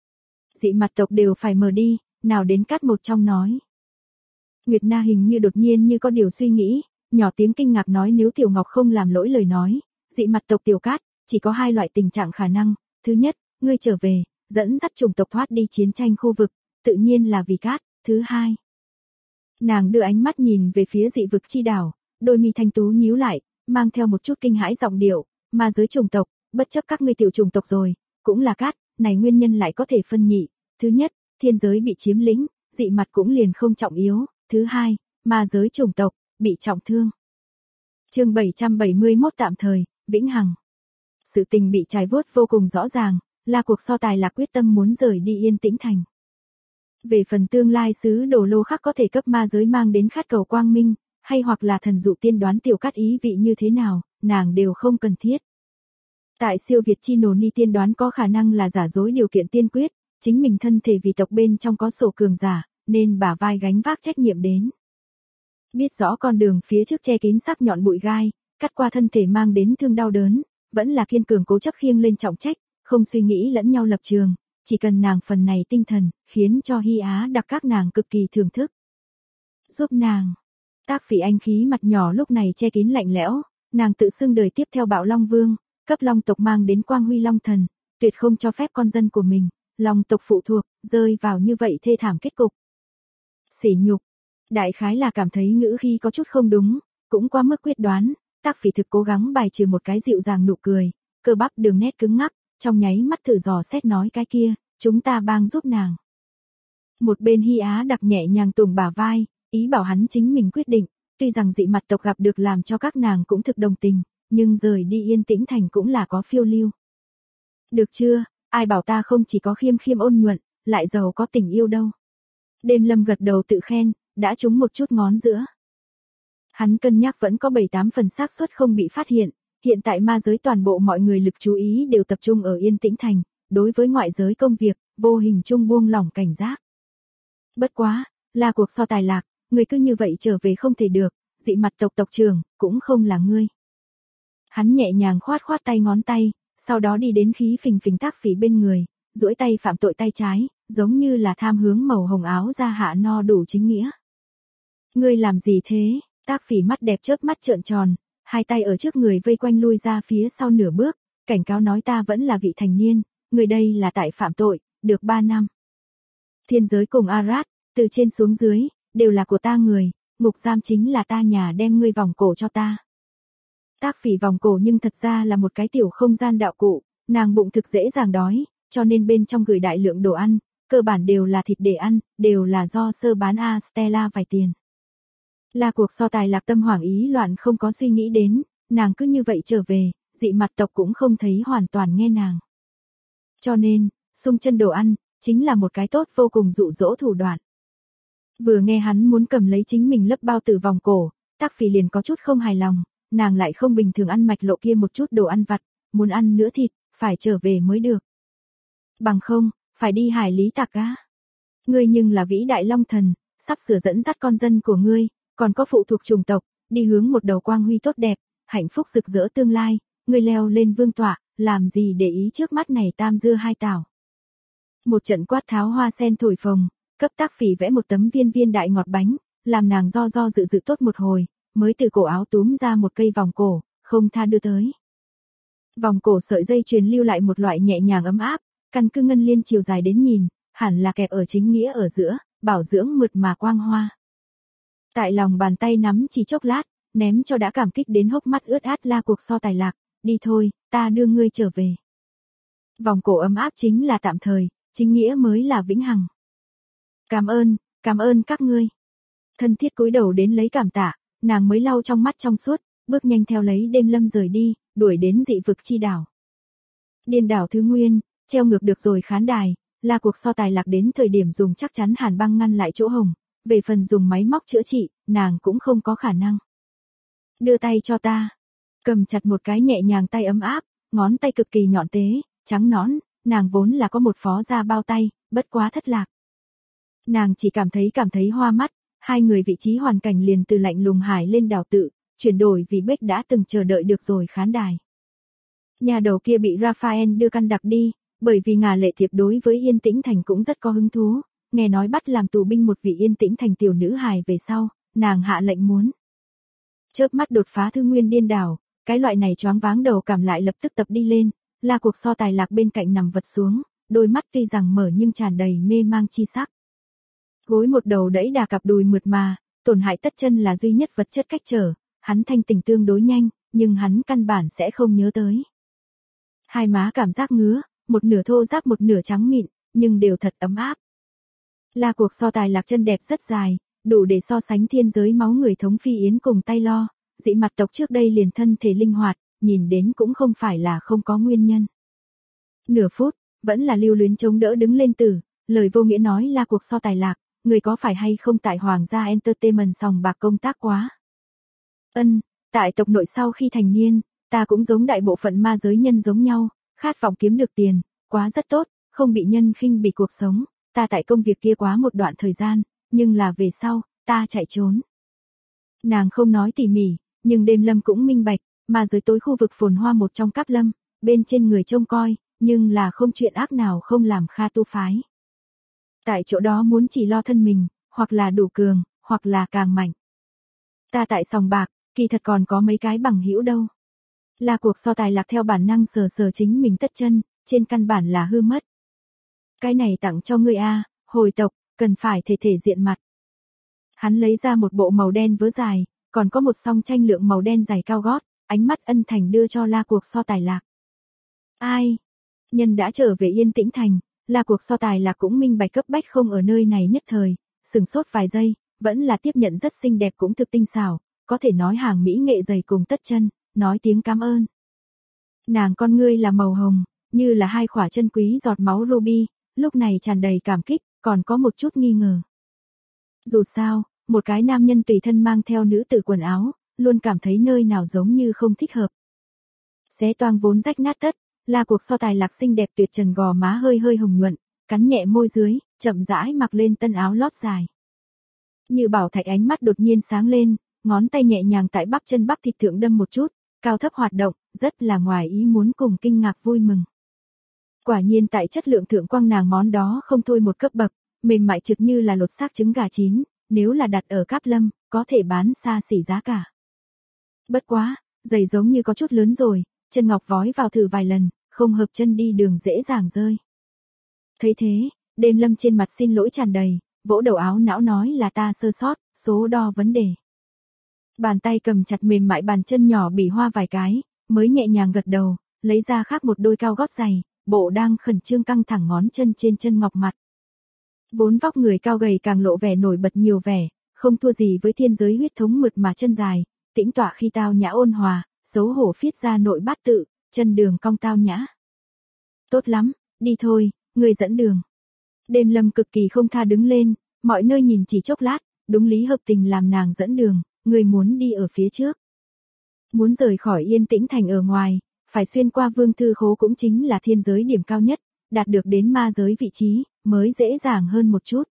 Dị mặt tộc đều phải mờ đi, nào đến Cát một trong nói. Nguyệt Na hình như đột nhiên như có điều suy nghĩ, nhỏ tiếng kinh ngạc nói nếu Tiểu Ngọc không làm lỗi lời nói, dị mặt tộc Tiểu Cát, chỉ có hai loại tình trạng khả năng, thứ nhất, ngươi trở về, dẫn dắt chủng tộc thoát đi chiến tranh khu vực, tự nhiên là vì Cát, thứ hai. Nàng đưa ánh mắt nhìn về phía dị vực chi đảo, đôi mi thanh tú nhíu lại, mang theo một chút kinh hãi giọng điệu, ma giới chủng tộc, bất chấp các ngươi tiểu chủng tộc rồi, cũng là cát, này nguyên nhân lại có thể phân nhị. Thứ nhất, thiên giới bị chiếm lĩnh, dị mặt cũng liền không trọng yếu. Thứ hai, ma giới chủng tộc, bị trọng thương. Chương 771 tạm thời, vĩnh hằng. Sự tình bị trải vớt vô cùng rõ ràng, là cuộc so tài là quyết tâm muốn rời đi Yên Tĩnh Thành. Về phần tương lai sứ đồ lô khắc có thể cấp ma giới mang đến khát cầu quang minh, hay hoặc là thần dụ tiên đoán tiểu cát ý vị như thế nào, nàng đều không cần thiết. Tại siêu việt chi nổ ni tiên đoán có khả năng là giả dối điều kiện tiên quyết, chính mình thân thể vì tộc bên trong có sổ cường giả, nên bả vai gánh vác trách nhiệm đến. Biết rõ con đường phía trước che kín sắc nhọn bụi gai, cắt qua thân thể mang đến thương đau đớn, vẫn là kiên cường cố chấp khiêng lên trọng trách, không suy nghĩ lẫn nhau lập trường, chỉ cần nàng phần này tinh thần, khiến cho Hy Á đặc các nàng cực kỳ thưởng thức. Giúp nàng. Tác Phỉ anh khí mặt nhỏ lúc này che kín lạnh lẽo, nàng tự xưng đời tiếp theo Bạo Long Vương, cấp Long tộc mang đến quang huy Long thần, tuyệt không cho phép con dân của mình, Long tộc phụ thuộc, rơi vào như vậy thê thảm kết cục. Sỉ nhục. Đại khái là cảm thấy ngữ khi có chút không đúng, cũng quá mức quyết đoán, Tác Phỉ thực cố gắng bài trừ một cái dịu dàng nụ cười, cơ bắp đường nét cứng ngắc, trong nháy mắt thử dò xét nói cái kia, chúng ta bang giúp nàng. Một bên Hy Á đặc nhẹ nhàng tùng bả vai, ý bảo hắn chính mình quyết định, tuy rằng dị mặt tộc gặp được làm cho các nàng cũng thực đồng tình, nhưng rời đi Yên Tĩnh Thành cũng là có phiêu lưu. Được chưa, ai bảo ta không chỉ có khiêm khiêm ôn nhuận, lại giàu có tình yêu đâu. Đêm Lâm gật đầu tự khen, đã trúng một chút ngón giữa. Hắn cân nhắc vẫn có 7-8 phần xác suất không bị phát hiện, hiện tại ma giới toàn bộ mọi người lực chú ý đều tập trung ở Yên Tĩnh Thành, đối với ngoại giới công việc, vô hình chung buông lỏng cảnh giác. Bất quá, là cuộc so tài lạc, người cứ như vậy trở về không thể được, dị mặt tộc tộc trưởng, cũng không là ngươi. Hắn nhẹ nhàng khoát khoát tay ngón tay, sau đó đi đến khí phình phình Tác Phỉ bên người, duỗi tay phạm tội tay trái, giống như là tham hướng màu hồng áo ra hạ no đủ chính nghĩa. Ngươi làm gì thế? Tác Phỉ mắt đẹp chớp mắt trợn tròn, hai tay ở trước người vây quanh lui ra phía sau nửa bước, cảnh cáo nói ta vẫn là vị thành niên, người đây là tại phạm tội, được 3 năm. Thiên giới cùng Arad, từ trên xuống dưới, đều là của ta người, ngục giam chính là ta nhà đem ngươi vòng cổ cho ta. Tác Phỉ vòng cổ nhưng thật ra là một cái tiểu không gian đạo cụ, nàng bụng thực dễ dàng đói, cho nên bên trong gửi đại lượng đồ ăn, cơ bản đều là thịt để ăn, đều là do sơ bán A Stella vài tiền. Là cuộc so tài lạc tâm hoảng ý loạn không có suy nghĩ đến, nàng cứ như vậy trở về, dị mặt tộc cũng không thấy hoàn toàn nghe nàng. Cho nên, xung chân đồ ăn, chính là một cái tốt vô cùng dụ dỗ thủ đoạn. Vừa nghe hắn muốn cầm lấy chính mình lấp bao tử vòng cổ, Tác Phỉ liền có chút không hài lòng, nàng lại không bình thường ăn mạch lộ kia một chút đồ ăn vặt, muốn ăn nữa thịt, phải trở về mới được. Bằng không, phải đi hải lý tạc á. Ngươi nhưng là vĩ đại long thần, sắp sửa dẫn dắt con dân của ngươi, còn có phụ thuộc chủng tộc, đi hướng một đầu quang huy tốt đẹp, hạnh phúc rực rỡ tương lai, ngươi leo lên vương tọa, làm gì để ý trước mắt này tam dưa hai tảo. Một trận quát tháo hoa sen thổi phồng, cấp Tác Phỉ vẽ một tấm viên viên đại ngọt bánh, làm nàng do dự tốt một hồi, mới từ cổ áo túm ra một cây vòng cổ, không tha đưa tới. Vòng cổ sợi dây chuyền lưu lại một loại nhẹ nhàng ấm áp, căn cứ ngân liên chiều dài đến nhìn, hẳn là kẹp ở chính nghĩa ở giữa, bảo dưỡng mượt mà quang hoa. Tại lòng bàn tay nắm chỉ chốc lát, ném cho đã cảm kích đến hốc mắt ướt át là cuộc so tài lạc, đi thôi, ta đưa ngươi trở về. Vòng cổ ấm áp chính là tạm thời, chính nghĩa mới là vĩnh hằng. Cảm ơn các ngươi. Thân thiết cúi đầu đến lấy cảm tạ, nàng mới lau trong mắt trong suốt, bước nhanh theo lấy Đêm Lâm rời đi, đuổi đến dị vực chi đảo. Điên đảo Thứ Nguyên, treo ngược được rồi khán đài, là cuộc so tài lạc đến thời điểm dùng chắc chắn hàn băng ngăn lại chỗ hồng, về phần dùng máy móc chữa trị, nàng cũng không có khả năng. Đưa tay cho ta, cầm chặt một cái nhẹ nhàng tay ấm áp, ngón tay cực kỳ nhọn tế, trắng nõn, nàng vốn là có một phó da bao tay, bất quá thất lạc. Nàng chỉ cảm thấy hoa mắt, hai người vị trí hoàn cảnh liền từ lạnh lùng hải lên đảo tự, chuyển đổi vì Bích đã từng chờ đợi được rồi khán đài. Nhà đầu kia bị Raphael đưa căn đặc đi, bởi vì Ngà Lệ Thiệp đối với Yên Tĩnh Thành cũng rất có hứng thú, nghe nói bắt làm tù binh một vị Yên Tĩnh Thành tiểu nữ hài về sau, nàng hạ lệnh muốn. Chớp mắt đột phá Thư Nguyên điên đảo, cái loại này choáng váng đầu cảm lại lập tức tập đi lên, là cuộc so tài lạc bên cạnh nằm vật xuống, đôi mắt tuy rằng mở nhưng tràn đầy mê mang chi sắc. Gối một đầu đẫy đà cặp đùi mượt mà, tổn hại tất chân là duy nhất vật chất cách trở, hắn thanh tỉnh tương đối nhanh, nhưng hắn căn bản sẽ không nhớ tới. Hai má cảm giác ngứa, một nửa thô ráp một nửa trắng mịn, nhưng đều thật ấm áp. Là cuộc so tài lạc chân đẹp rất dài, đủ để so sánh thiên giới máu người thống phi yến cùng tay lo, dị mặt tộc trước đây liền thân thể linh hoạt, nhìn đến cũng không phải là không có nguyên nhân. Nửa phút, vẫn là lưu luyến chống đỡ đứng lên từ, lời vô nghĩa nói là cuộc so tài lạc, người có phải hay không tại Hoàng gia Entertainment sòng bạc công tác quá. Tại tộc nội sau khi thành niên, ta cũng giống đại bộ phận ma giới nhân giống nhau, khát vọng kiếm được tiền, quá rất tốt, không bị nhân khinh bỉ cuộc sống, ta tại công việc kia quá một đoạn thời gian, nhưng là về sau, ta chạy trốn. Nàng không nói tỉ mỉ, nhưng đêm lâm cũng minh bạch, ma giới tối khu vực phồn hoa một trong Cáp Lâm, bên trên người trông coi, nhưng là không chuyện ác nào không làm Kha tu phái. Tại chỗ đó muốn chỉ lo thân mình, hoặc là đủ cường, hoặc là càng mạnh. Ta tại sòng bạc, kỳ thật còn có mấy cái bằng hữu đâu. Là cuộc so tài lạc theo bản năng sờ sờ chính mình tất chân, trên căn bản là hư mất. Cái này tặng cho ngươi a, hồi tộc, cần phải thể diện mặt. Hắn lấy ra một bộ màu đen vớ dài, còn có một song tranh lượng màu đen giày cao gót, ánh mắt ân thành đưa cho la cuộc so tài lạc. Ai? Nhân đã trở về Yên Tĩnh Thành, là cuộc so tài lạc cũng minh bạch cấp bách không ở nơi này nhất thời, sừng sốt vài giây, vẫn là tiếp nhận rất xinh đẹp cũng thực tinh xảo, có thể nói hàng mỹ nghệ giày cùng tất chân, nói tiếng cảm ơn. Nàng con ngươi là màu hồng, như là hai khỏa chân quý giọt máu ruby, lúc này tràn đầy cảm kích, còn có một chút nghi ngờ. Dù sao, một cái nam nhân tùy thân mang theo nữ tử quần áo, luôn cảm thấy nơi nào giống như không thích hợp. Xé toang vốn rách nát tất, là cuộc so tài lạc xinh đẹp tuyệt trần gò má hơi hơi hồng nhuận, cắn nhẹ môi dưới, chậm rãi mặc lên tân áo lót dài. Như bảo thạch ánh mắt đột nhiên sáng lên, ngón tay nhẹ nhàng tại bắp chân bắp thịt thượng đâm một chút, cao thấp hoạt động, rất là ngoài ý muốn cùng kinh ngạc vui mừng. Quả nhiên tại chất lượng thượng quang nàng món đó không thôi một cấp bậc, mềm mại trực như là lột xác trứng gà chín, nếu là đặt ở Cáp Lâm, có thể bán xa xỉ giá cả. Bất quá, giày giống như có chút lớn rồi, chân ngọc vói vào thử vài lần, không hợp chân đi đường dễ dàng rơi. Thấy thế, đêm lâm trên mặt xin lỗi tràn đầy, vỗ đầu áo não nói là ta sơ sót, số đo vấn đề. Bàn tay cầm chặt mềm mại bàn chân nhỏ bỉ hoa vài cái, mới nhẹ nhàng gật đầu, lấy ra khác một đôi cao gót giày, bộ đang khẩn trương căng thẳng ngón chân trên chân ngọc mặt. Vốn vóc người cao gầy càng lộ vẻ nổi bật nhiều vẻ, không thua gì với thiên giới huyết thống mượt mà chân dài, tĩnh tọa khi tao nhã ôn hòa, xấu hổ phiết ra nội bát tự, chân đường cong tao nhã. Tốt lắm, đi thôi, người dẫn đường. Đêm lâm cực kỳ không tha đứng lên, mọi nơi nhìn chỉ chốc lát, đúng lý hợp tình làm nàng dẫn đường, người muốn đi ở phía trước. Muốn rời khỏi Yên Tĩnh Thành ở ngoài, phải xuyên qua Vương Thư Khố cũng chính là thiên giới điểm cao nhất, đạt được đến ma giới vị trí, mới dễ dàng hơn một chút.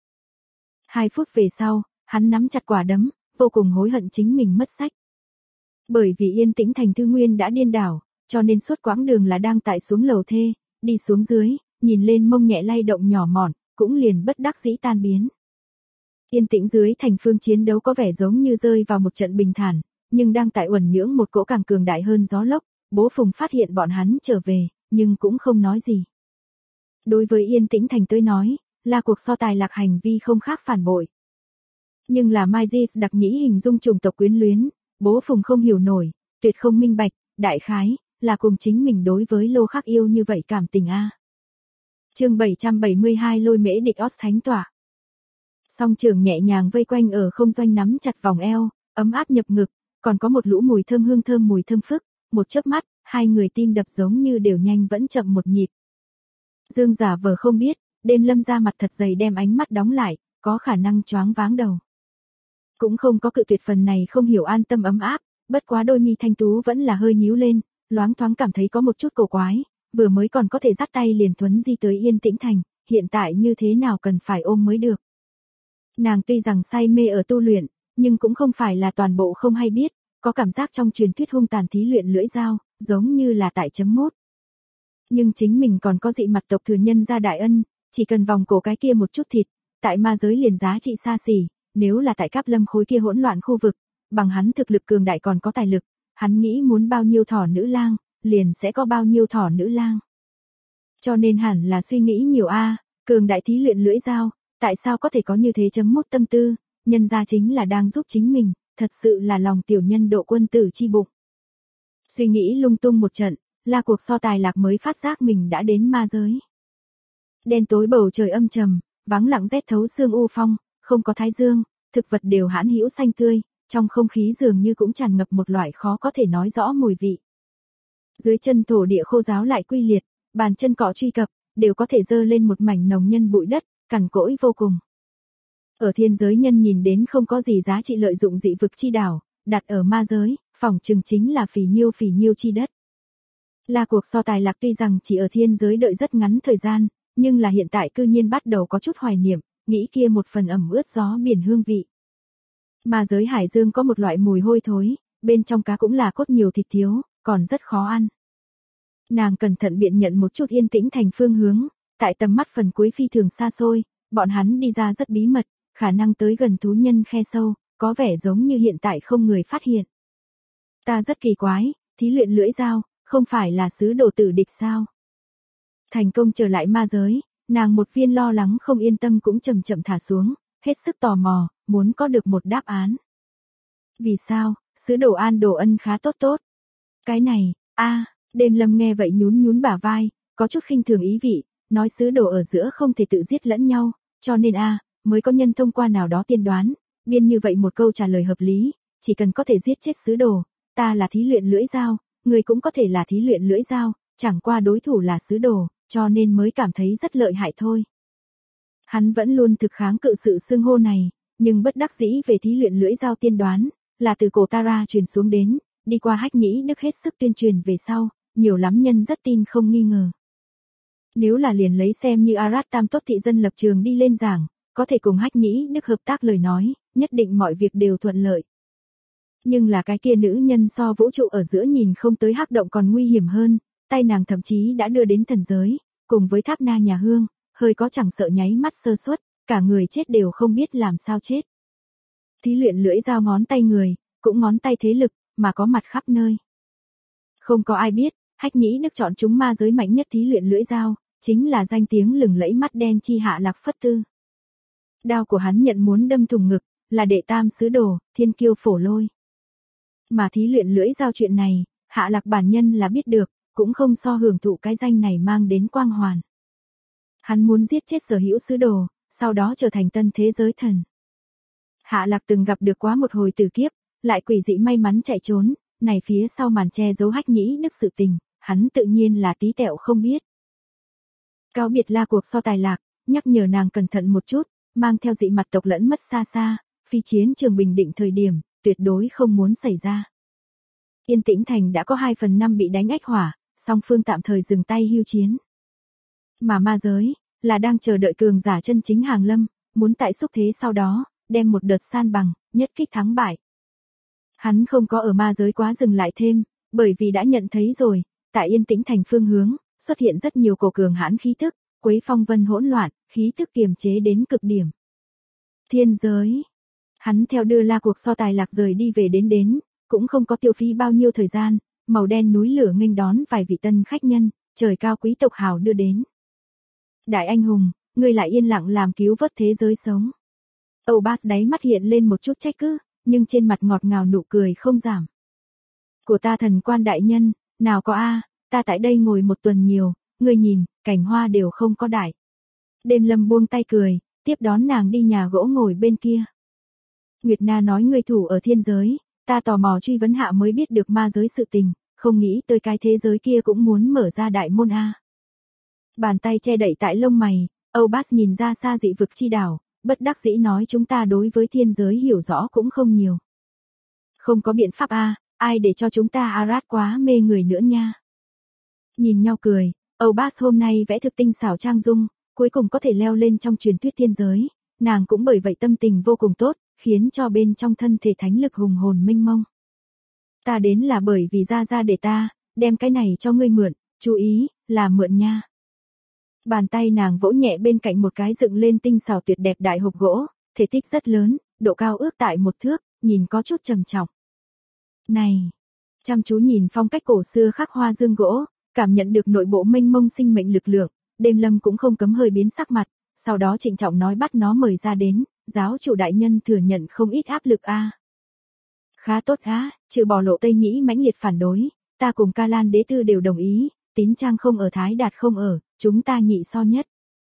2 phút về sau, hắn nắm chặt quả đấm, vô cùng hối hận chính mình mất sách. Bởi vì Yên Tĩnh Thành Thư Nguyên đã điên đảo, cho nên suốt quãng đường là đang tại xuống lầu thê, đi xuống dưới, nhìn lên mông nhẹ lay động nhỏ mọn, cũng liền bất đắc dĩ tan biến. Yên tĩnh dưới thành phương chiến đấu có vẻ giống như rơi vào một trận bình thản, nhưng đang tại uẩn nhưỡng một cỗ càng cường đại hơn gió lốc, Bố Phùng phát hiện bọn hắn trở về, nhưng cũng không nói gì. Đối với Yên Tĩnh Thành tới nói, là cuộc so tài lạc hành vi không khác phản bội. Nhưng là Mai Di đặc nhĩ hình dung trùng tộc quyến luyến, Bố Phùng không hiểu nổi, tuyệt không minh bạch, đại khái, là cùng chính mình đối với Lô Khắc yêu như vậy cảm tình a. Chương 772 lôi mễ địch Os thánh tỏa. Song trường nhẹ nhàng vây quanh ở không doanh nắm chặt vòng eo, ấm áp nhập ngực, còn có một lũ mùi thơm hương thơm mùi thơm phức, một chớp mắt, hai người tim đập giống như đều nhanh vẫn chậm một nhịp. Dương giả vờ không biết, đêm lâm ra mặt thật dày đem ánh mắt đóng lại, có khả năng choáng váng đầu. Cũng không có cự tuyệt phần này không hiểu an tâm ấm áp, bất quá đôi mi thanh tú vẫn là hơi nhíu lên, loáng thoáng cảm thấy có một chút cổ quái, vừa mới còn có thể dắt tay liền thuấn di tới Yên Tĩnh Thành, hiện tại như thế nào cần phải ôm mới được. Nàng tuy rằng say mê ở tu luyện, nhưng cũng không phải là toàn bộ không hay biết, có cảm giác trong truyền thuyết hung tàn thí luyện lưỡi dao, giống như là tại chấm mốt. Nhưng chính mình còn có dị mặt tộc thừa nhân ra đại ân, chỉ cần vòng cổ cái kia một chút thịt, tại ma giới liền giá trị xa xỉ, nếu là tại Cáp Lâm khối kia hỗn loạn khu vực, bằng hắn thực lực cường đại còn có tài lực, hắn nghĩ muốn bao nhiêu thỏ nữ lang, liền sẽ có bao nhiêu thỏ nữ lang. Cho nên hẳn là suy nghĩ nhiều cường đại thí luyện lưỡi dao, tại sao có thể có như thế chấm mốt tâm tư, nhân ra chính là đang giúp chính mình, thật sự là lòng tiểu nhân độ quân tử chi bụng. Suy nghĩ lung tung một trận, là cuộc so tài lạc mới phát giác mình đã đến ma giới. Đen tối bầu trời âm trầm, vắng lặng rét thấu xương u phong, không có thái dương, thực vật đều hãn hữu xanh tươi, trong không khí dường như cũng tràn ngập một loại khó có thể nói rõ mùi vị. Dưới chân thổ địa khô ráo lại quy liệt, bàn chân cọ truy cập, đều có thể dơ lên một mảnh nồng nhân bụi đất, cằn cỗi vô cùng. Ở thiên giới nhân nhìn đến không có gì giá trị lợi dụng dị vực chi đảo, đặt ở ma giới, phỏng chừng chính là phì nhiêu chi đất. Là cuộc so tài lạc tuy rằng chỉ ở thiên giới đợi rất ngắn thời gian, nhưng là hiện tại cư nhiên bắt đầu có chút hoài niệm, nghĩ kia một phần ẩm ướt gió biển hương vị. Ma giới hải dương có một loại mùi hôi thối, bên trong cá cũng là cốt nhiều thịt thiếu, còn rất khó ăn. Nàng cẩn thận biện nhận một chút yên tĩnh thành phương hướng, tại tầm mắt phần cuối phi thường xa xôi, bọn hắn đi ra rất bí mật, khả năng tới gần thú nhân khe sâu, có vẻ giống như hiện tại không người phát hiện. Ta rất kỳ quái, thí luyện lưỡi dao, không phải là sứ đồ tử địch sao? Thành công trở lại ma giới, nàng một viên lo lắng không yên tâm cũng chậm chậm thả xuống, hết sức tò mò, muốn có được một đáp án. Vì sao, sứ đồ An Đồ Ân khá tốt. Cái này, Đêm Lâm nghe vậy nhún bả vai, có chút khinh thường ý vị, nói sứ đồ ở giữa không thể tự giết lẫn nhau, cho nên mới có nhân thông qua nào đó tiên đoán, biên như vậy một câu trả lời hợp lý, chỉ cần có thể giết chết sứ đồ, ta là thí luyện lưỡi dao, người cũng có thể là thí luyện lưỡi dao, chẳng qua đối thủ là sứ đồ, cho nên mới cảm thấy rất lợi hại thôi. Hắn vẫn luôn thực kháng cự sự xưng hô này, nhưng bất đắc dĩ về thí luyện lưỡi dao tiên đoán, là từ cổ Tara truyền xuống đến, đi qua Hách Nhĩ Đức hết sức tuyên truyền về sau, nhiều lắm nhân rất tin không nghi ngờ. Nếu là liền lấy xem như Arad Tam Tốt thị dân lập trường đi lên giảng, có thể cùng Hách Nhĩ Đức hợp tác lời nói, nhất định mọi việc đều thuận lợi. Nhưng là cái kia nữ nhân so vũ trụ ở giữa nhìn không tới hắc động còn nguy hiểm hơn, tay nàng thậm chí đã đưa đến thần giới, cùng với tháp na nhà hương, hơi có chẳng sợ nháy mắt sơ suất, cả người chết đều không biết làm sao chết. Thí luyện lưỡi dao ngón tay người, cũng ngón tay thế lực, mà có mặt khắp nơi. Không có ai biết, Hách Nhĩ Đức chọn chúng ma giới mạnh nhất thí luyện lưỡi dao, chính là danh tiếng lừng lẫy mắt đen chi Hạ Lạc Phất Tư. Đao của hắn nhận muốn đâm thủng ngực, là đệ tam sứ đồ, thiên kiêu Phổ Lôi. Mà thí luyện lưỡi dao chuyện này, Hạ Lạc bản nhân là biết được, cũng không so hưởng thụ cái danh này mang đến quang hoàn. Hắn muốn giết chết sở hữu sứ đồ, sau đó trở thành tân thế giới thần. Hạ Lạc từng gặp được quá một hồi tử kiếp, lại quỷ dị may mắn chạy trốn, này phía sau màn che giấu Hách Nhĩ Đức sự tình, hắn tự nhiên là tí tẹo không biết. Cáo biệt là cuộc so tài lạc, nhắc nhở nàng cẩn thận một chút, mang theo dị mặt tộc lẫn mất xa, phi chiến trường bình định thời điểm, tuyệt đối không muốn xảy ra. Yên Tĩnh Thành đã có 2/5 bị đánh ách hỏa, song phương tạm thời dừng tay hưu chiến. Mà ma giới, là đang chờ đợi cường giả chân chính hàng lâm, muốn tại xúc thế sau đó, đem một đợt san bằng, nhất kích thắng bại. Hắn không có ở ma giới quá dừng lại thêm, bởi vì đã nhận thấy rồi, tại Yên Tĩnh Thành phương hướng, xuất hiện rất nhiều cổ cường hãn khí thức, quấy phong vân hỗn loạn, khí thức kiềm chế đến cực điểm. Thiên giới. Hắn theo đưa la cuộc so tài lạc rời đi về đến, cũng không có tiêu phí bao nhiêu thời gian, màu đen núi lửa nghênh đón vài vị tân khách nhân, trời cao quý tộc hào đưa đến. Đại anh hùng, ngươi lại yên lặng làm cứu vớt thế giới sống. Âu Bas đáy mắt hiện lên một chút trách cứ, nhưng trên mặt ngọt ngào nụ cười không giảm. Của ta thần quan đại nhân, nào có ta tại đây ngồi một tuần nhiều, ngươi nhìn, cảnh hoa đều không có đại. Đêm Lâm buông tay cười, tiếp đón nàng đi nhà gỗ ngồi bên kia. Nguyệt Na nói ngươi thủ ở thiên giới, ta tò mò truy vấn hạ mới biết được ma giới sự tình, không nghĩ tới cái thế giới kia cũng muốn mở ra đại môn Bàn tay che đậy tại lông mày, Âu Bas nhìn ra xa dị vực chi đảo, bất đắc dĩ nói chúng ta đối với thiên giới hiểu rõ cũng không nhiều. Không có biện pháp ai để cho chúng ta Arad quá mê người nữa nha. Nhìn nhau cười, Âu Bas hôm nay vẽ thực tinh xảo trang dung, cuối cùng có thể leo lên trong truyền thuyết thiên giới, nàng cũng bởi vậy tâm tình vô cùng tốt, khiến cho bên trong thân thể thánh lực hùng hồn mênh mông. Ta đến là bởi vì ra để ta, đem cái này cho ngươi mượn, chú ý, là mượn nha. Bàn tay nàng vỗ nhẹ bên cạnh một cái dựng lên tinh xảo tuyệt đẹp đại hộp gỗ, thể tích rất lớn, độ cao ước tại 1 thước, nhìn có chút trầm trọng. Này, chăm chú nhìn phong cách cổ xưa khắc hoa dương gỗ, cảm nhận được nội bộ mênh mông sinh mệnh lực lượng, Đêm Lâm cũng không cấm hơi biến sắc mặt, sau đó trịnh trọng nói bắt nó mời ra đến, giáo chủ đại nhân thừa nhận không ít áp lực Khá tốt á, trừ bỏ Lộ Tây Nhĩ mãnh liệt phản đối, ta cùng Ca Lan Đế Tư đều đồng ý, Tín Trang không ở Thái Đạt không ở, chúng ta nhị so nhất.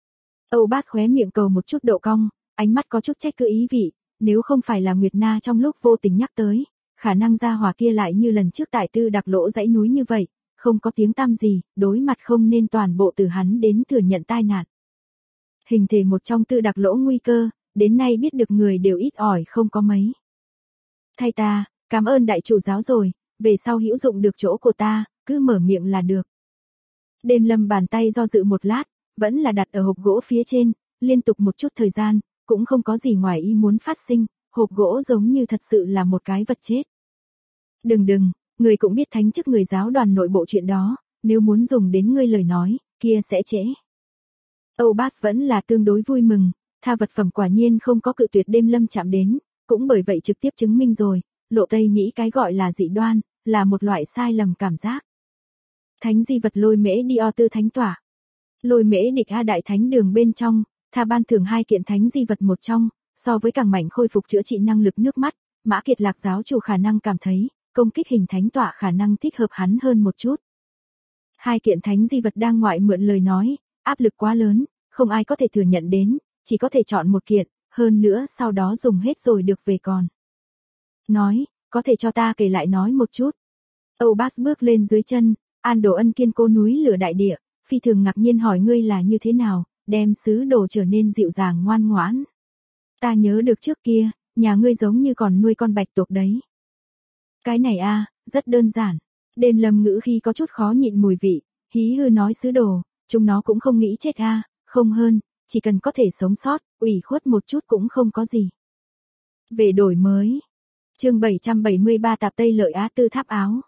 Âu Bác khóe miệng cầu một chút độ cong, ánh mắt có chút trách cứ ý vị, nếu không phải là Nguyệt Na trong lúc vô tình nhắc tới, khả năng gia hỏa kia lại như lần trước tại Tư Đặc Lỗ dãy núi như vậy, không có tiếng tăm gì, đối mặt không nên toàn bộ từ hắn đến thừa nhận tai nạn. Hình thể một trong Tư Đặc Lỗ nguy cơ, đến nay biết được người đều ít ỏi không có mấy. Thay ta, cảm ơn đại chủ giáo rồi, về sau hữu dụng được chỗ của ta, cứ mở miệng là được. Đêm Lâm bàn tay do dự một lát, vẫn là đặt ở hộp gỗ phía trên, liên tục một chút thời gian, cũng không có gì ngoài ý muốn phát sinh, hộp gỗ giống như thật sự là một cái vật chết. Đừng, người cũng biết thánh chức người giáo đoàn nội bộ chuyện đó, nếu muốn dùng đến ngươi lời nói, kia sẽ trễ. Âu Bác vẫn là tương đối vui mừng, tha vật phẩm quả nhiên không có cự tuyệt Đêm Lâm chạm đến, cũng bởi vậy trực tiếp chứng minh rồi, Lộ Tây Nhĩ cái gọi là dị đoan, là một loại sai lầm cảm giác. Thánh di vật Lôi Mễ Đi O Tư Thánh Tỏa. Lôi Mễ Địch A Đại Thánh Đường bên trong, tha ban thưởng 2 kiện thánh di vật một trong, so với càng mạnh khôi phục chữa trị năng lực nước mắt, Mã Kiệt Lạc giáo chủ khả năng cảm thấy, công kích hình thánh tỏa khả năng thích hợp hắn hơn một chút. 2 kiện thánh di vật đang ngoại mượn lời nói, áp lực quá lớn, không ai có thể thừa nhận đến, chỉ có thể chọn một kiện, hơn nữa sau đó dùng hết rồi được về còn. Nói, có thể cho ta kể lại nói một chút. Âu Bác bước lên dưới chân, An Đồ Ân kiên cố núi lửa đại địa, phi thường ngạc nhiên hỏi ngươi là như thế nào, đem sứ đồ trở nên dịu dàng ngoan ngoãn. Ta nhớ được trước kia, nhà ngươi giống như còn nuôi con bạch tuộc đấy. Cái này a, rất đơn giản. Đêm Lâm ngữ khi có chút khó nhịn mùi vị, hí hư nói sứ đồ, chúng nó cũng không nghĩ chết a, không hơn, chỉ cần có thể sống sót, ủy khuất một chút cũng không có gì. Về đổi mới. Chương 773 Tạp Tây Lợi Á Tư Tháp Áo.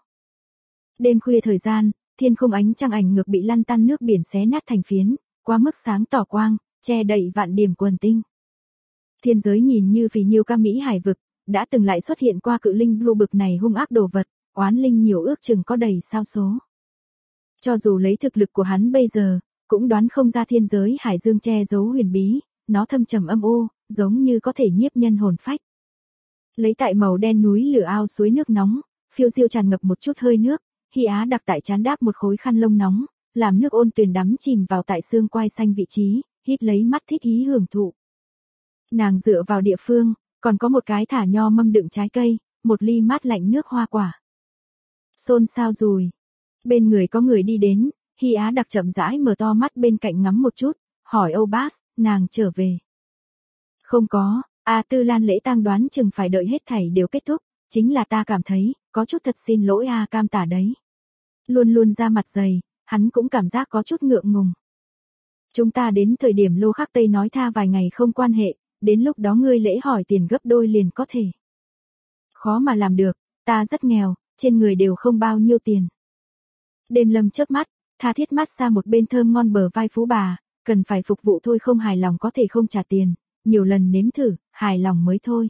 Đêm khuya thời gian, thiên không ánh trăng ảnh ngược bị lăn tăn nước biển xé nát thành phiến, quá mức sáng tỏ quang, che đậy vạn điểm quần tinh. Thiên giới nhìn như phì nhiêu ca Mỹ hải vực, đã từng lại xuất hiện qua cự linh blue bực này hung ác đồ vật, oán linh nhiều ước chừng có đầy sao số. Cho dù lấy thực lực của hắn bây giờ, cũng đoán không ra thiên giới hải dương che giấu huyền bí, nó thâm trầm âm u, giống như có thể nhiếp nhân hồn phách. Lấy tại màu đen núi lửa ao suối nước nóng, phiêu diêu tràn ngập một chút hơi nước, Hy Á đặt tại trán đáp một khối khăn lông nóng, làm nước ôn tuyền đắm chìm vào tại xương quai xanh vị trí, híp lấy mắt thích ý hưởng thụ. Nàng dựa vào địa phương, còn có một cái thả nho mâm đựng trái cây, một ly mát lạnh nước hoa quả. Xôn xao rồi. Bên người có người đi đến, Hy Á đặc chậm rãi mở to mắt bên cạnh ngắm một chút, hỏi Âu Bác, nàng trở về. Không có, Tư Lan lễ tang đoán chừng phải đợi hết thảy đều kết thúc, chính là ta cảm thấy, có chút thật xin lỗi cam tả đấy. Luôn luôn ra mặt dày, hắn cũng cảm giác có chút ngượng ngùng. Chúng ta đến thời điểm Lô Khắc Tây nói tha vài ngày không quan hệ, đến lúc đó ngươi lễ hỏi tiền gấp đôi liền có thể. Khó mà làm được, ta rất nghèo, trên người đều không bao nhiêu tiền. Đêm Lâm chớp mắt, tha thiết mát xa một bên thơm ngon bờ vai phú bà, cần phải phục vụ thôi không hài lòng có thể không trả tiền, nhiều lần nếm thử, hài lòng mới thôi.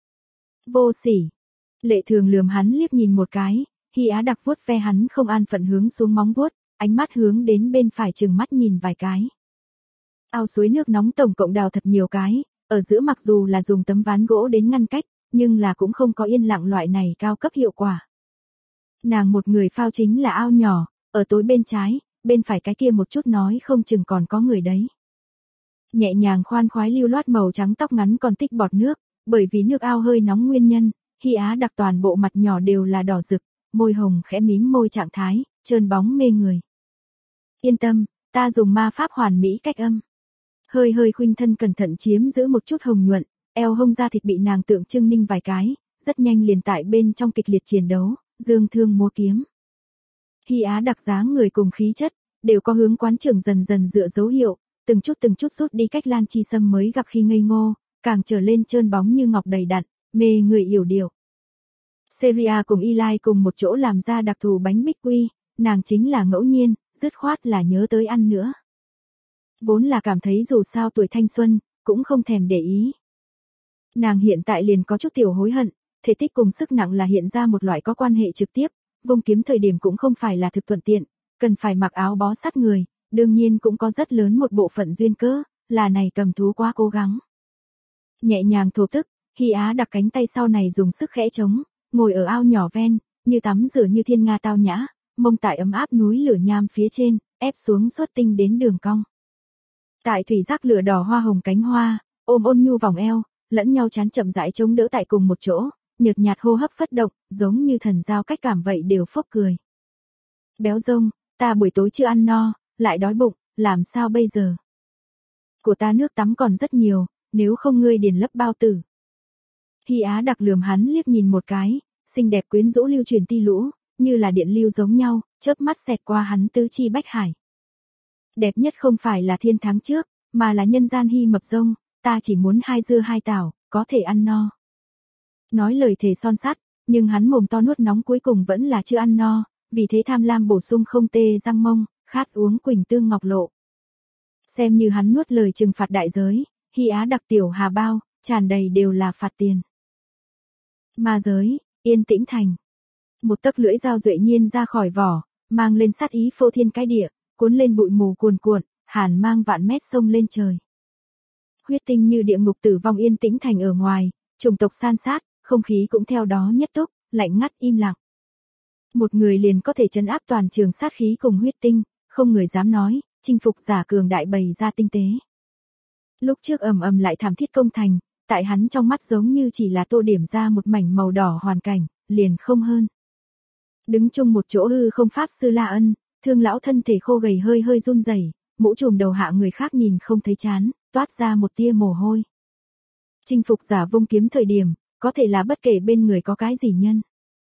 Vô sỉ. Lệ Thường lườm hắn liếc nhìn một cái, Hy Á đặc vuốt ve hắn không an phận hướng xuống móng vuốt, ánh mắt hướng đến bên phải chừng mắt nhìn vài cái. Ao suối nước nóng tổng cộng đào thật nhiều cái, ở giữa mặc dù là dùng tấm ván gỗ đến ngăn cách, nhưng là cũng không có yên lặng loại này cao cấp hiệu quả. Nàng một người phao chính là ao nhỏ, ở tối bên trái, bên phải cái kia một chút nói không chừng còn có người đấy. Nhẹ nhàng khoan khoái lưu loát màu trắng tóc ngắn còn tích bọt nước, bởi vì nước ao hơi nóng nguyên nhân, Hy Á đặc toàn bộ mặt nhỏ đều là đỏ rực, môi hồng khẽ mím môi trạng thái, trơn bóng mê người. Yên tâm, ta dùng ma pháp hoàn mỹ cách âm. Hơi khuynh thân cẩn thận chiếm giữ một chút hồng nhuận, eo hông da thịt bị nàng tượng trưng ninh vài cái, rất nhanh liền tại bên trong kịch liệt chiến đấu, dương thương múa kiếm. Hy Á đặc dáng người cùng khí chất, đều có hướng quán trưởng dần dần dựa dấu hiệu, từng chút rút đi cách Lan Chi Sâm mới gặp khi ngây ngô, càng trở lên trơn bóng như ngọc đầy đặn, mê người yểu điệu. Seria cùng Eli cùng một chỗ làm ra đặc thù bánh bích quy, nàng chính là ngẫu nhiên, dứt khoát là nhớ tới ăn nữa. Vốn là cảm thấy dù sao tuổi thanh xuân, cũng không thèm để ý. Nàng hiện tại liền có chút tiểu hối hận, thể tích cùng sức nặng là hiện ra một loại có quan hệ trực tiếp, vung kiếm thời điểm cũng không phải là thực thuận tiện, cần phải mặc áo bó sát người, đương nhiên cũng có rất lớn một bộ phận duyên cớ, là này cầm thú quá cố gắng. Nhẹ nhàng thổ tức, Hy Á đặt cánh tay sau này dùng sức khẽ chống, ngồi ở ao nhỏ ven, như tắm rửa như thiên nga tao nhã, mông tại ấm áp núi lửa nham phía trên, ép xuống suốt tinh đến đường cong. Tại thủy giác lửa đỏ hoa hồng cánh hoa, ôm ôn nhu vòng eo, lẫn nhau chán chậm rãi chống đỡ tại cùng một chỗ, nhợt nhạt hô hấp phất động, giống như thần giao cách cảm vậy đều phốc cười. Béo rông, ta buổi tối chưa ăn no, lại đói bụng, làm sao bây giờ? Của ta nước tắm còn rất nhiều, nếu không ngươi điền lấp bao tử. Hy Á đặc lườm hắn liếc nhìn một cái, xinh đẹp quyến rũ lưu truyền ti lũ, như là điện lưu giống nhau, chớp mắt xẹt qua hắn tứ chi bách hải. Đẹp nhất không phải là thiên tháng trước, mà là nhân gian hy mập rông, ta chỉ muốn 2 dưa 2 tảo, có thể ăn no. Nói lời thề son sắt, nhưng hắn mồm to nuốt nóng cuối cùng vẫn là chưa ăn no, vì thế tham lam bổ sung không tê răng mông, khát uống quỳnh tương ngọc lộ. Xem như hắn nuốt lời trừng phạt đại giới, Hy Á đặc tiểu hà bao, tràn đầy đều là phạt tiền. Ma giới, Yên Tĩnh Thành. Một tấc lưỡi dao duệ nhiên ra khỏi vỏ, mang lên sát ý phô thiên cái địa, cuốn lên bụi mù cuồn cuộn, hàn mang vạn mét sông lên trời. Huyết tinh như địa ngục tử vong Yên Tĩnh Thành ở ngoài, chủng tộc san sát, không khí cũng theo đó nhất túc, lạnh ngắt im lặng. Một người liền có thể trấn áp toàn trường sát khí cùng huyết tinh, không người dám nói, chinh phục giả cường đại bày ra tinh tế. Lúc trước ầm ầm lại thảm thiết công thành, tại hắn trong mắt giống như chỉ là tô điểm ra một mảnh màu đỏ hoàn cảnh, liền không hơn. Đứng chung một chỗ hư không pháp sư La Ân, thương lão thân thể khô gầy hơi hơi run rẩy, mũ trùm đầu hạ người khác nhìn không thấy chán, toát ra một tia mồ hôi. Chinh phục giả vung kiếm thời điểm, có thể là bất kể bên người có cái gì nhân.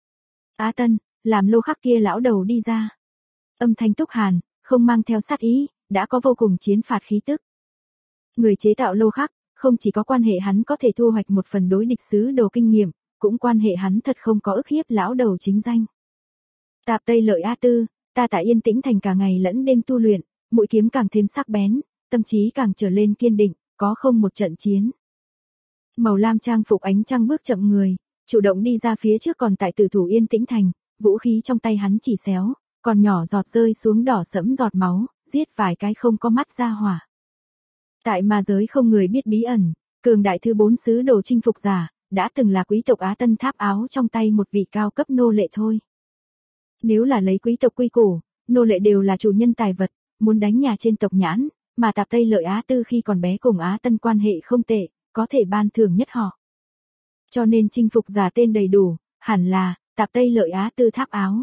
Á Tân, làm lô khắc kia lão đầu đi ra. Âm thanh túc hàn, không mang theo sát ý, đã có vô cùng chiến phạt khí tức. Người chế tạo lô khắc, không chỉ có quan hệ hắn có thể thu hoạch một phần đối địch sứ đồ kinh nghiệm, cũng quan hệ hắn thật không có ức hiếp lão đầu chính danh. Tạp Tây Lợi A Tư, ta tại Yên Tĩnh Thành cả ngày lẫn đêm tu luyện, mũi kiếm càng thêm sắc bén, tâm trí càng trở lên kiên định, có không một trận chiến. Màu lam trang phục ánh trăng bước chậm người, chủ động đi ra phía trước còn tại tử thủ Yên Tĩnh Thành, vũ khí trong tay hắn chỉ xéo, còn nhỏ giọt rơi xuống đỏ sẫm giọt máu, giết vài cái không có mắt ra hỏa. Tại ma giới không người biết bí ẩn, cường đại thứ 4 sứ đồ chinh phục giả, đã từng là quý tộc Á Tân tháp áo trong tay một vị cao cấp nô lệ thôi. Nếu là lấy quý tộc quy củ, nô lệ đều là chủ nhân tài vật, muốn đánh nhà trên tộc nhãn, mà Tạp Tây Lợi Á Tư khi còn bé cùng Á Tân quan hệ không tệ, có thể ban thưởng nhất họ. Cho nên chinh phục giả tên đầy đủ, hẳn là Tạp Tây Lợi Á Tư tháp áo.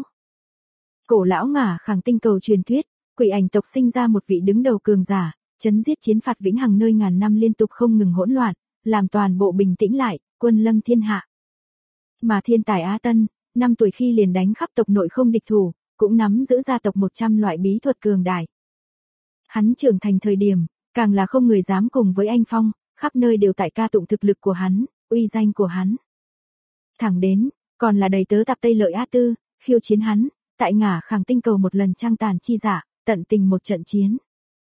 Cổ lão ngả khẳng tinh cầu truyền thuyết, quỷ ảnh tộc sinh ra một vị đứng đầu cường giả, chấn giết chiến phạt vĩnh hằng nơi ngàn năm liên tục không ngừng hỗn loạn, làm toàn bộ bình tĩnh lại, quân lâm thiên hạ. Mà thiên tài Á Tân, 5 tuổi khi liền đánh khắp tộc nội không địch thủ, cũng nắm giữ gia tộc 100 loại bí thuật cường đại. Hắn trưởng thành thời điểm, càng là không người dám cùng với anh phong, khắp nơi đều tại ca tụng thực lực của hắn, uy danh của hắn. Thẳng đến, còn là đầy tớ Tạp Tây Lợi Á Tư, khiêu chiến hắn, tại ngả khẳng tinh cầu một lần trăng tàn chi giả, tận tình một trận chiến.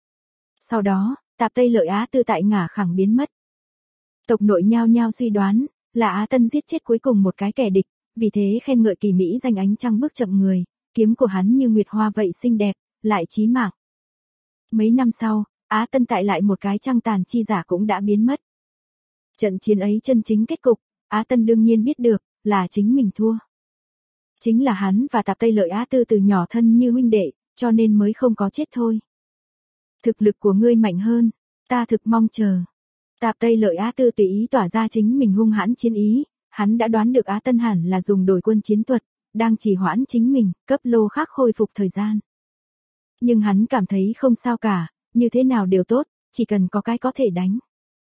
Sau đó, Tạp Tây Lợi Á Tư tại ngả khẳng biến mất. Tộc nội nhao nhao suy đoán, là Á Tân giết chết cuối cùng một cái kẻ địch, vì thế khen ngợi kỳ mỹ danh ánh trăng bước chậm người, kiếm của hắn như nguyệt hoa vậy xinh đẹp, lại chí mạng. Mấy năm sau, Á Tân tại lại một cái trăng tàn chi giả cũng đã biến mất. Trận chiến ấy chân chính kết cục, Á Tân đương nhiên biết được, là chính mình thua. Chính là hắn và Tạp Tây Lợi Á Tư từ nhỏ thân như huynh đệ, cho nên mới không có chết thôi. Thực lực của ngươi mạnh hơn, ta thực mong chờ. Tạp Tây Lợi Á Tư tùy ý tỏa ra chính mình hung hãn chiến ý, hắn đã đoán được Á Tân hẳn là dùng đổi quân chiến thuật, đang trì hoãn chính mình, cấp lô khác khôi phục thời gian. Nhưng hắn cảm thấy không sao cả, như thế nào đều tốt, chỉ cần có cái có thể đánh.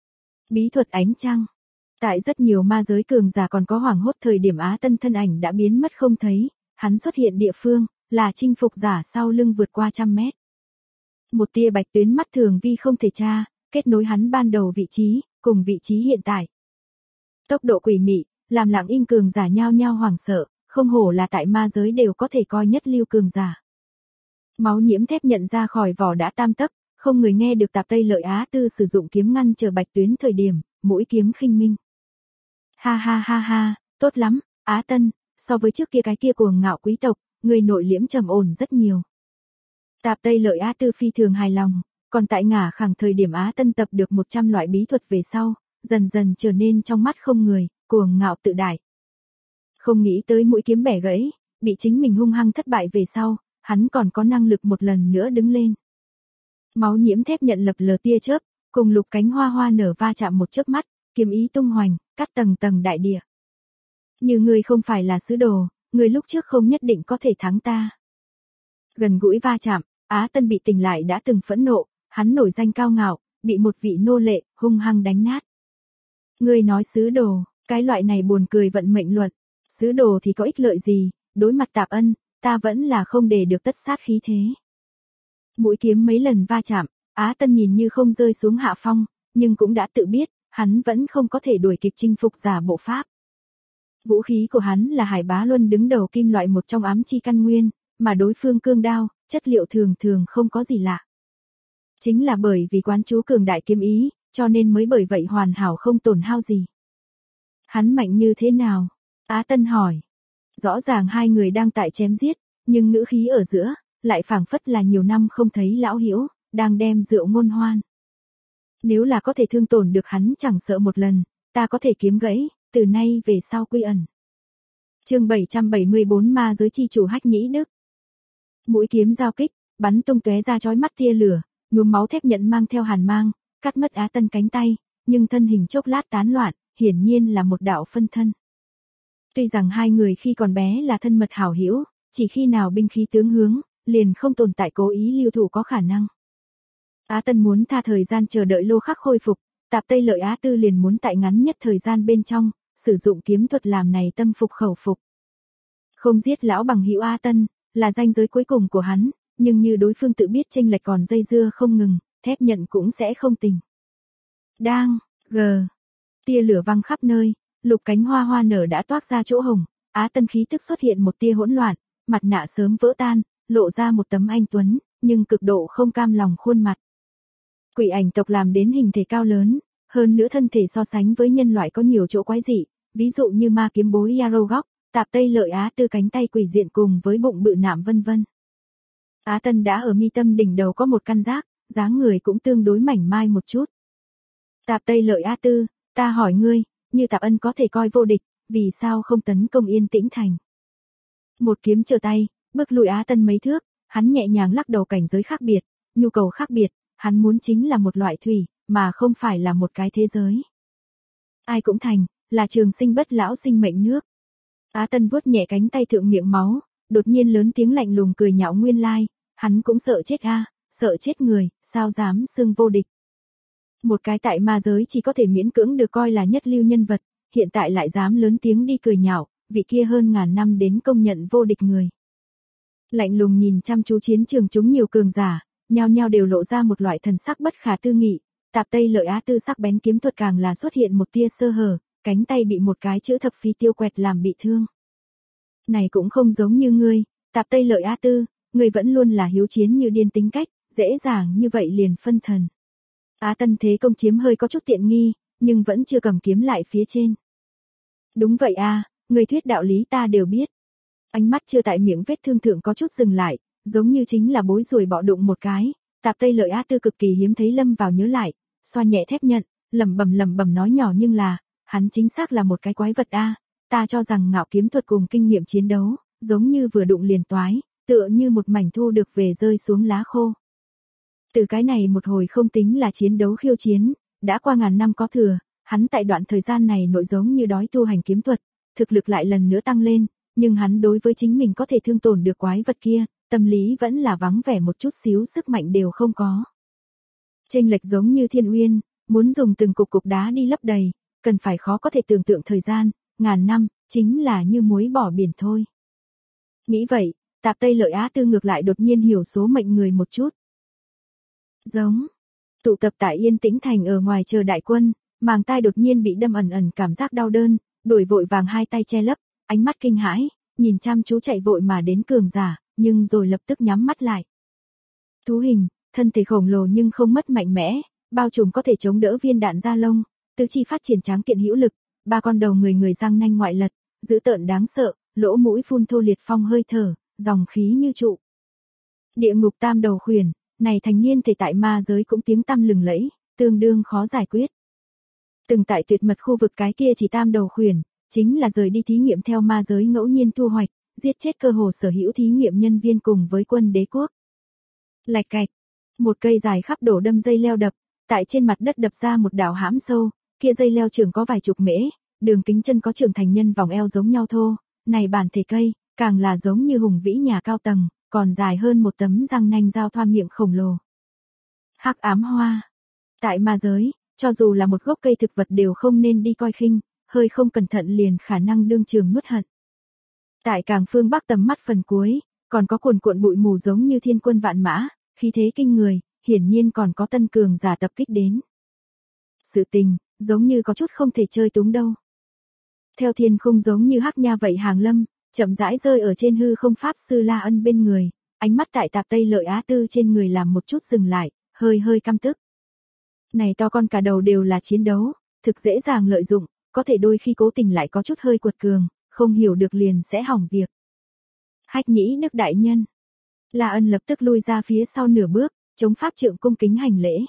Bí thuật ánh trăng. Tại rất nhiều ma giới cường giả còn có hoảng hốt thời điểm Á Tân thân ảnh đã biến mất không thấy, hắn xuất hiện địa phương, là chinh phục giả sau lưng vượt qua 100 mét. Một tia bạch tuyến mắt thường vi không thể tra, kết nối hắn ban đầu vị trí, cùng vị trí hiện tại. Tốc độ quỷ mị, làm lặng im cường giả nhao nhao hoảng sợ, không hổ là tại ma giới đều có thể coi nhất lưu cường giả. Máu nhiễm thép nhận ra khỏi vỏ đã tam tấc, không người nghe được Tạp Tây Lợi Á Tư sử dụng kiếm ngăn chờ bạch tuyến thời điểm, mũi kiếm khinh minh. Ha ha ha ha, tốt lắm, Á Tân, so với trước kia cái kia cuồng ngạo quý tộc, người nội liễm trầm ổn rất nhiều. Tạp Tây Lợi Á Tư phi thường hài lòng, còn tại ngả khẳng thời điểm Á Tân tập được 100 loại bí thuật về sau, dần dần trở nên trong mắt không người, cuồng ngạo tự đại. Không nghĩ tới mũi kiếm bẻ gãy, bị chính mình hung hăng thất bại về sau, hắn còn có năng lực một lần nữa đứng lên. Máu nhiễm thép nhận lập lờ tia chớp, cùng lục cánh hoa hoa nở va chạm một chớp mắt, kiếm ý tung hoành, cắt tầng tầng đại địa. Như ngươi không phải là sứ đồ, ngươi lúc trước không nhất định có thể thắng ta. Gần gũi va chạm, Á Tân bị tỉnh lại đã từng phẫn nộ, hắn nổi danh cao ngạo, bị một vị nô lệ hung hăng đánh nát. Ngươi nói sứ đồ, cái loại này buồn cười vận mệnh luận, sứ đồ thì có ích lợi gì, đối mặt Tạp Ân, ta vẫn là không để được tất sát khí thế. Mũi kiếm mấy lần va chạm, Á Tân nhìn như không rơi xuống hạ phong, nhưng cũng đã tự biết, hắn vẫn không có thể đuổi kịp chinh phục giả bộ pháp. Vũ khí của hắn là Hải Bá Luân đứng đầu kim loại một trong ám chi căn nguyên, mà đối phương cương đao, chất liệu thường thường không có gì lạ. Chính là bởi vì quán chú cường đại kiếm ý, cho nên mới bởi vậy hoàn hảo không tổn hao gì. Hắn mạnh như thế nào? Á Tân hỏi. Rõ ràng hai người đang tại chém giết, nhưng ngữ khí ở giữa, lại phảng phất là nhiều năm không thấy lão hữu đang đem rượu ngôn hoan. Nếu là có thể thương tổn được hắn chẳng sợ một lần, ta có thể kiếm gãy, từ nay về sau quy ẩn. Chương 774 Ma giới chi chủ Hách Nhĩ Đức. Mũi kiếm giao kích, bắn tung tóe ra chói mắt tia lửa, nhuốm máu thép nhận mang theo hàn mang, cắt mất Á Tân cánh tay, nhưng thân hình chốc lát tán loạn, hiển nhiên là một đạo phân thân. Tuy rằng hai người khi còn bé là thân mật hảo hữu, chỉ khi nào binh khí tướng hướng, liền không tồn tại cố ý lưu thủ có khả năng. Á Tân muốn tha thời gian chờ đợi lô khắc khôi phục, Tạp Tây Lợi Á Tư liền muốn tại ngắn nhất thời gian bên trong, sử dụng kiếm thuật làm này tâm phục khẩu phục. Không giết lão bằng hữu Á Tân, là ranh giới cuối cùng của hắn, nhưng như đối phương tự biết chênh lệch còn dây dưa không ngừng, thép nhận cũng sẽ không tình. Đang, tia lửa văng khắp nơi, lục cánh hoa hoa nở đã toát ra chỗ hồng, Á Tân khí tức xuất hiện một tia hỗn loạn, mặt nạ sớm vỡ tan, lộ ra một tấm anh tuấn, nhưng cực độ không cam lòng khuôn mặt. Quỷ ảnh tộc làm đến hình thể cao lớn, hơn nữa thân thể so sánh với nhân loại có nhiều chỗ quái dị, ví dụ như ma kiếm bối Yarogok, Tạp Tây Lợi Á Tư cánh tay quỷ diện cùng với bụng bự nạm vân vân. Á Tân đã ở mi tâm đỉnh đầu có một căn giác, dáng người cũng tương đối mảnh mai một chút. Tạp Tây Lợi Á Tư, ta hỏi ngươi, như Tạp Ân có thể coi vô địch, vì sao không tấn công Yên Tĩnh Thành? Một kiếm trở tay, bước lùi Á Tân mấy thước, hắn nhẹ nhàng lắc đầu cảnh giới khác biệt, nhu cầu khác biệt, hắn muốn chính là một loại thủy, mà không phải là một cái thế giới. Ai cũng thành, là trường sinh bất lão sinh mệnh nước. Á Tân vuốt nhẹ cánh tay thượng miệng máu, đột nhiên lớn tiếng lạnh lùng cười nhạo nguyên lai, hắn cũng sợ chết a, sợ chết người, sao dám xưng vô địch. Một cái tại ma giới chỉ có thể miễn cưỡng được coi là nhất lưu nhân vật, hiện tại lại dám lớn tiếng đi cười nhạo, vị kia hơn ngàn năm đến công nhận vô địch người. Lạnh lùng nhìn chăm chú chiến trường chúng nhiều cường giả, nhao nhao đều lộ ra một loại thần sắc bất khả tư nghị, Tạp Tây Lợi Á Tư sắc bén kiếm thuật càng là xuất hiện một tia sơ hở, cánh tay bị một cái chữ thập phi tiêu quẹt làm bị thương. Này cũng không giống như ngươi, Tạp Tây Lợi Á Tư, ngươi vẫn luôn là hiếu chiến như điên tính cách, dễ dàng như vậy liền phân thần. Á Tân thế công chiếm hơi có chút tiện nghi, nhưng vẫn chưa cầm kiếm lại phía trên. Đúng vậy a, người thuyết đạo lý ta đều biết. Ánh mắt chưa tại miệng vết thương thượng có chút dừng lại, giống như chính là bối ruồi bọ đụng một cái, Tạp Tây Lợi Á Tư cực kỳ hiếm thấy lâm vào nhớ lại, xoa nhẹ thép nhận, lẩm bẩm nói nhỏ nhưng là, hắn chính xác là một cái quái vật a, ta cho rằng ngạo kiếm thuật cùng kinh nghiệm chiến đấu, giống như vừa đụng liền toái, tựa như một mảnh thu được về rơi xuống lá khô. Từ cái này một hồi không tính là chiến đấu khiêu chiến, đã qua ngàn năm có thừa, hắn tại đoạn thời gian này nội giống như đói tu hành kiếm thuật, thực lực lại lần nữa tăng lên, nhưng hắn đối với chính mình có thể thương tổn được quái vật kia, tâm lý vẫn là vắng vẻ một chút xíu sức mạnh đều không có. Chênh lệch giống như thiên uyên, muốn dùng từng cục đá đi lấp đầy, cần phải khó có thể tưởng tượng thời gian, ngàn năm, chính là như muối bỏ biển thôi. Nghĩ vậy, Tạp Tây Lợi Á Tư ngược lại đột nhiên hiểu số mệnh người một chút. Giống, tụ tập tại Yên Tĩnh Thành ở ngoài chờ đại quân, màng tai đột nhiên bị đâm ẩn cảm giác đau đớn, đổi vội vàng hai tay che lấp, ánh mắt kinh hãi, nhìn chăm chú chạy vội mà đến cường giả, nhưng rồi lập tức nhắm mắt lại. Thú hình, thân thể khổng lồ nhưng không mất mạnh mẽ, bao trùm có thể chống đỡ viên đạn da lông, tứ chi phát triển tráng kiện hữu lực, ba con đầu người răng nanh ngoại lật, dữ tợn đáng sợ, lỗ mũi phun thô liệt phong hơi thở, dòng khí như trụ. Địa ngục tam đầu khuyển, này thành niên thể tại ma giới cũng tiếng tăm lừng lẫy, tương đương khó giải quyết. Từng tại tuyệt mật khu vực cái kia chỉ tam đầu khuyển, chính là rời đi thí nghiệm theo ma giới ngẫu nhiên thu hoạch, giết chết cơ hồ sở hữu thí nghiệm nhân viên cùng với quân đế quốc. Lạch cạch, một cây dài khắp đổ đâm dây leo đập, tại trên mặt đất đập ra một đạo hãm sâu, kia dây leo trường có vài chục mễ, đường kính chân có trưởng thành nhân vòng eo giống nhau thô, này bản thể cây, càng là giống như hùng vĩ nhà cao tầng, còn dài hơn một tấm răng nanh dao thoa miệng khổng lồ. Hắc ám hoa. Tại ma giới, cho dù là một gốc cây thực vật đều không nên đi coi khinh, hơi không cẩn thận liền khả năng đương trường nuốt hận. Tại cảng phương Bắc tầm mắt phần cuối, còn có cuồn cuộn bụi mù giống như thiên quân vạn mã, khí thế kinh người, hiển nhiên còn có tân cường giả tập kích đến. Sự tình, giống như có chút không thể chơi túng đâu. Theo thiên khung giống như hắc nha vậy hàng lâm, chậm rãi rơi ở trên hư không pháp sư La Ân bên người, ánh mắt tại Tạp Tây Lợi Á Tư trên người làm một chút dừng lại, hơi hơi căm tức. Này to con cả đầu đều là chiến đấu, thực dễ dàng lợi dụng, có thể đôi khi cố tình lại có chút hơi quật cường, không hiểu được liền sẽ hỏng việc. Hách Nhĩ Đức đại nhân. La Ân lập tức lui ra phía sau nửa bước, chống pháp trượng cung kính hành lễ.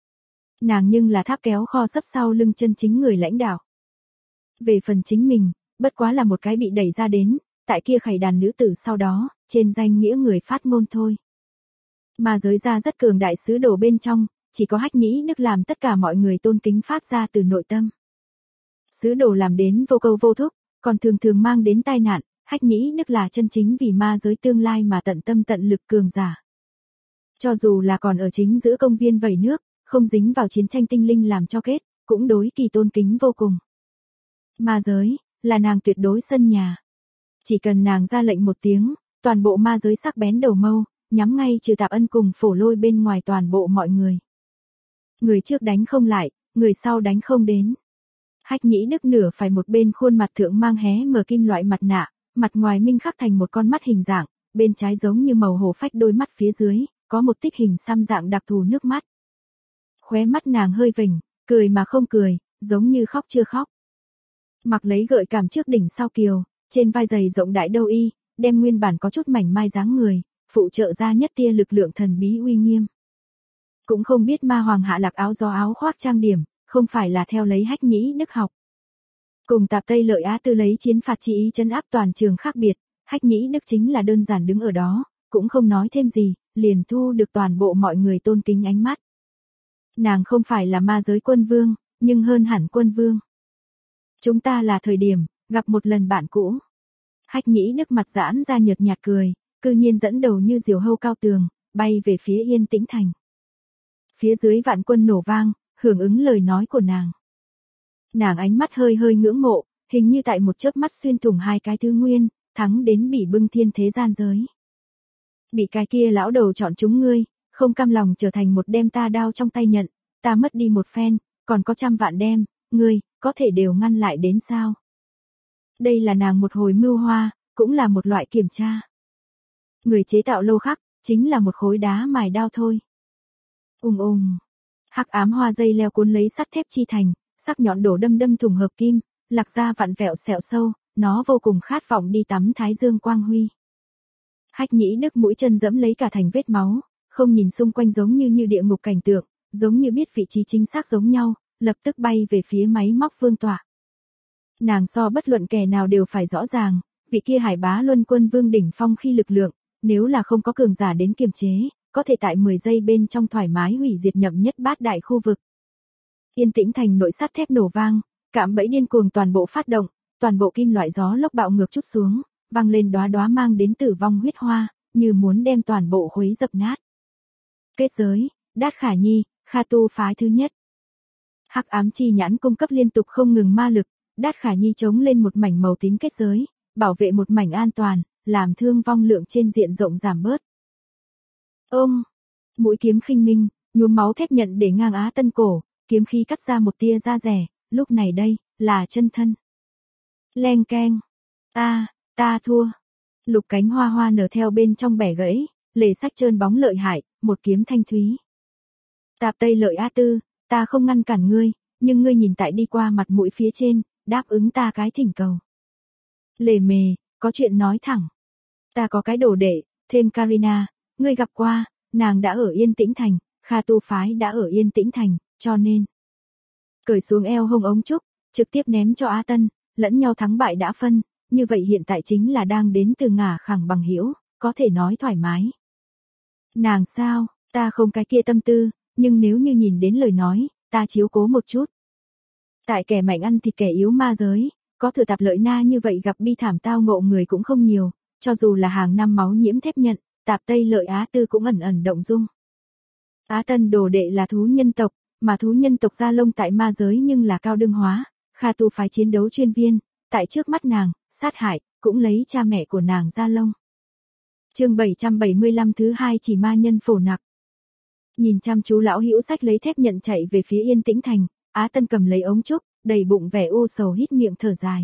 Nàng nhưng là tháp kéo kho sấp sau lưng chân chính người lãnh đạo. Về phần chính mình, bất quá là một cái bị đẩy ra đến, tại kia khải đàn nữ tử sau đó, trên danh nghĩa người phát ngôn thôi. Mà giới ra rất cường đại sứ đồ bên trong, chỉ có Hách Nhĩ Đức làm tất cả mọi người tôn kính phát ra từ nội tâm. Sứ đồ làm đến vô câu vô thúc, còn thường thường mang đến tai nạn, Hách Nhĩ Đức là chân chính vì ma giới tương lai mà tận tâm tận lực cường giả. Cho dù là còn ở chính giữa công viên vẩy nước, không dính vào chiến tranh tinh linh làm cho kết, cũng đối kỳ tôn kính vô cùng. Ma giới, là nàng tuyệt đối sân nhà. Chỉ cần nàng ra lệnh một tiếng, toàn bộ ma giới sắc bén đầu mâu, nhắm ngay trừ Tạp Ân cùng Phổ Lôi bên ngoài toàn bộ mọi người. Người trước đánh không lại, người sau đánh không đến. Hách Nhĩ Đức nửa phải một bên khuôn mặt thượng mang hé mở kim loại mặt nạ, mặt ngoài minh khắc thành một con mắt hình dạng, bên trái giống như màu hổ phách đôi mắt phía dưới, có một tích hình xăm dạng đặc thù nước mắt. Khóe mắt nàng hơi vểnh, cười mà không cười, giống như khóc chưa khóc. Mặc lấy gợi cảm trước đỉnh sau kiều, trên vai giày rộng đại đâu y, đem nguyên bản có chút mảnh mai dáng người, phụ trợ ra nhất tia lực lượng thần bí uy nghiêm. Cũng không biết ma hoàng hạ lạc áo gió áo khoác trang điểm, không phải là theo lấy Hách Nhĩ Đức học. Cùng Tạp Tây Lợi Á Tư lấy chiến phạt chi ý trấn áp toàn trường khác biệt, Hách Nhĩ Đức chính là đơn giản đứng ở đó, cũng không nói thêm gì, liền thu được toàn bộ mọi người tôn kính ánh mắt. Nàng không phải là ma giới quân vương, nhưng hơn hẳn quân vương. Chúng ta là thời điểm, gặp một lần bạn cũ. Hách Nhĩ Đức mặt giãn ra nhợt nhạt cười, cư nhiên dẫn đầu như diều hâu cao tường, bay về phía Yên Tĩnh Thành. Phía dưới vạn quân nổ vang, hưởng ứng lời nói của nàng. Nàng ánh mắt hơi hơi ngưỡng mộ, hình như tại một chớp mắt xuyên thủng hai cái thứ nguyên, thắng đến bỉ bưng thiên thế gian giới. Bị cái kia lão đầu chọn chúng ngươi, không cam lòng trở thành một đem ta đao trong tay nhận, ta mất đi một phen, còn có trăm vạn đem, ngươi, có thể đều ngăn lại đến sao? Đây là nàng một hồi mưu hoa, cũng là một loại kiểm tra. Người chế tạo lô khắc, chính là một khối đá mài đao thôi. Hắc ám hoa dây leo cuốn lấy sắt thép chi thành, sắc nhọn đổ đâm đâm thủng hợp kim, lạc ra vặn vẹo sẹo sâu, nó vô cùng khát vọng đi tắm thái dương quang huy. Hách Nhĩ Đức mũi chân dẫm lấy cả thành vết máu, không nhìn xung quanh giống như địa ngục cảnh tượng, giống như biết vị trí chính xác giống nhau, lập tức bay về phía máy móc vương tọa. Nàng so bất luận kẻ nào đều phải rõ ràng, vị kia Hải Bá Luân Quân Vương đỉnh phong khi lực lượng, nếu là không có cường giả đến kiềm chế, có thể tại 10 giây bên trong thoải mái hủy diệt nhậm nhất bát đại khu vực. Yên Tĩnh Thành nội sắt thép nổ vang, cạm bẫy điên cuồng toàn bộ phát động, toàn bộ kim loại gió lốc bạo ngược chút xuống, vang lên đóa đóa mang đến tử vong huyết hoa, như muốn đem toàn bộ khuấy dập nát. Kết giới, Đát Khả Nhi, Kha Tu phái thứ nhất. Hắc ám chi nhãn cung cấp liên tục không ngừng ma lực, Đát Khả Nhi chống lên một mảnh màu tím kết giới, bảo vệ một mảnh an toàn, làm thương vong lượng trên diện rộng giảm bớt. Mũi kiếm khinh minh, nhuốm máu thép nhận để ngang Á Tân cổ, kiếm khí cắt ra một tia da rẻ, lúc này đây, là chân thân. Leng keng. Ta thua. Lục cánh hoa hoa nở theo bên trong bẻ gãy, lề sách trơn bóng lợi hại, một kiếm thanh thúy. Tạp Tây Lợi Á Tư, ta không ngăn cản ngươi, nhưng ngươi nhìn tại đi qua mặt mũi phía trên, đáp ứng ta cái thỉnh cầu. Lề mề, có chuyện nói thẳng. Ta có cái đồ đệ, thêm Karina, ngươi gặp qua, nàng đã ở Yên Tĩnh Thành, Kha Tu phái đã ở Yên Tĩnh Thành, cho nên. Cởi xuống eo hông ống trúc, trực tiếp ném cho Á Tân, lẫn nhau thắng bại đã phân, như vậy hiện tại chính là đang đến từ ngả khẳng bằng hữu, có thể nói thoải mái. Nàng sao, ta không cái kia tâm tư, nhưng nếu như nhìn đến lời nói, ta chiếu cố một chút. Tại kẻ mạnh ăn thịt kẻ yếu ma giới, có thừa tạp lợi na như vậy gặp bi thảm tao ngộ người cũng không nhiều, cho dù là hàng năm máu nhiễm thép nhận, tạp Tây Lợi Á Tư cũng ẩn ẩn động dung. Á Tân đồ đệ là thú nhân tộc, mà thú nhân tộc Gia Lông tại ma giới nhưng là cao đương hóa, Kha Tu phái chiến đấu chuyên viên, tại trước mắt nàng, sát hại, cũng lấy cha mẹ của nàng Gia Lông. Chương 775 thứ 2 chỉ ma nhân phổ nặc. Nhìn chăm chú lão hữu sách lấy thép nhận chạy về phía Yên Tĩnh Thành, Á Tân cầm lấy ống trúc, đầy bụng vẻ u sầu hít miệng thở dài.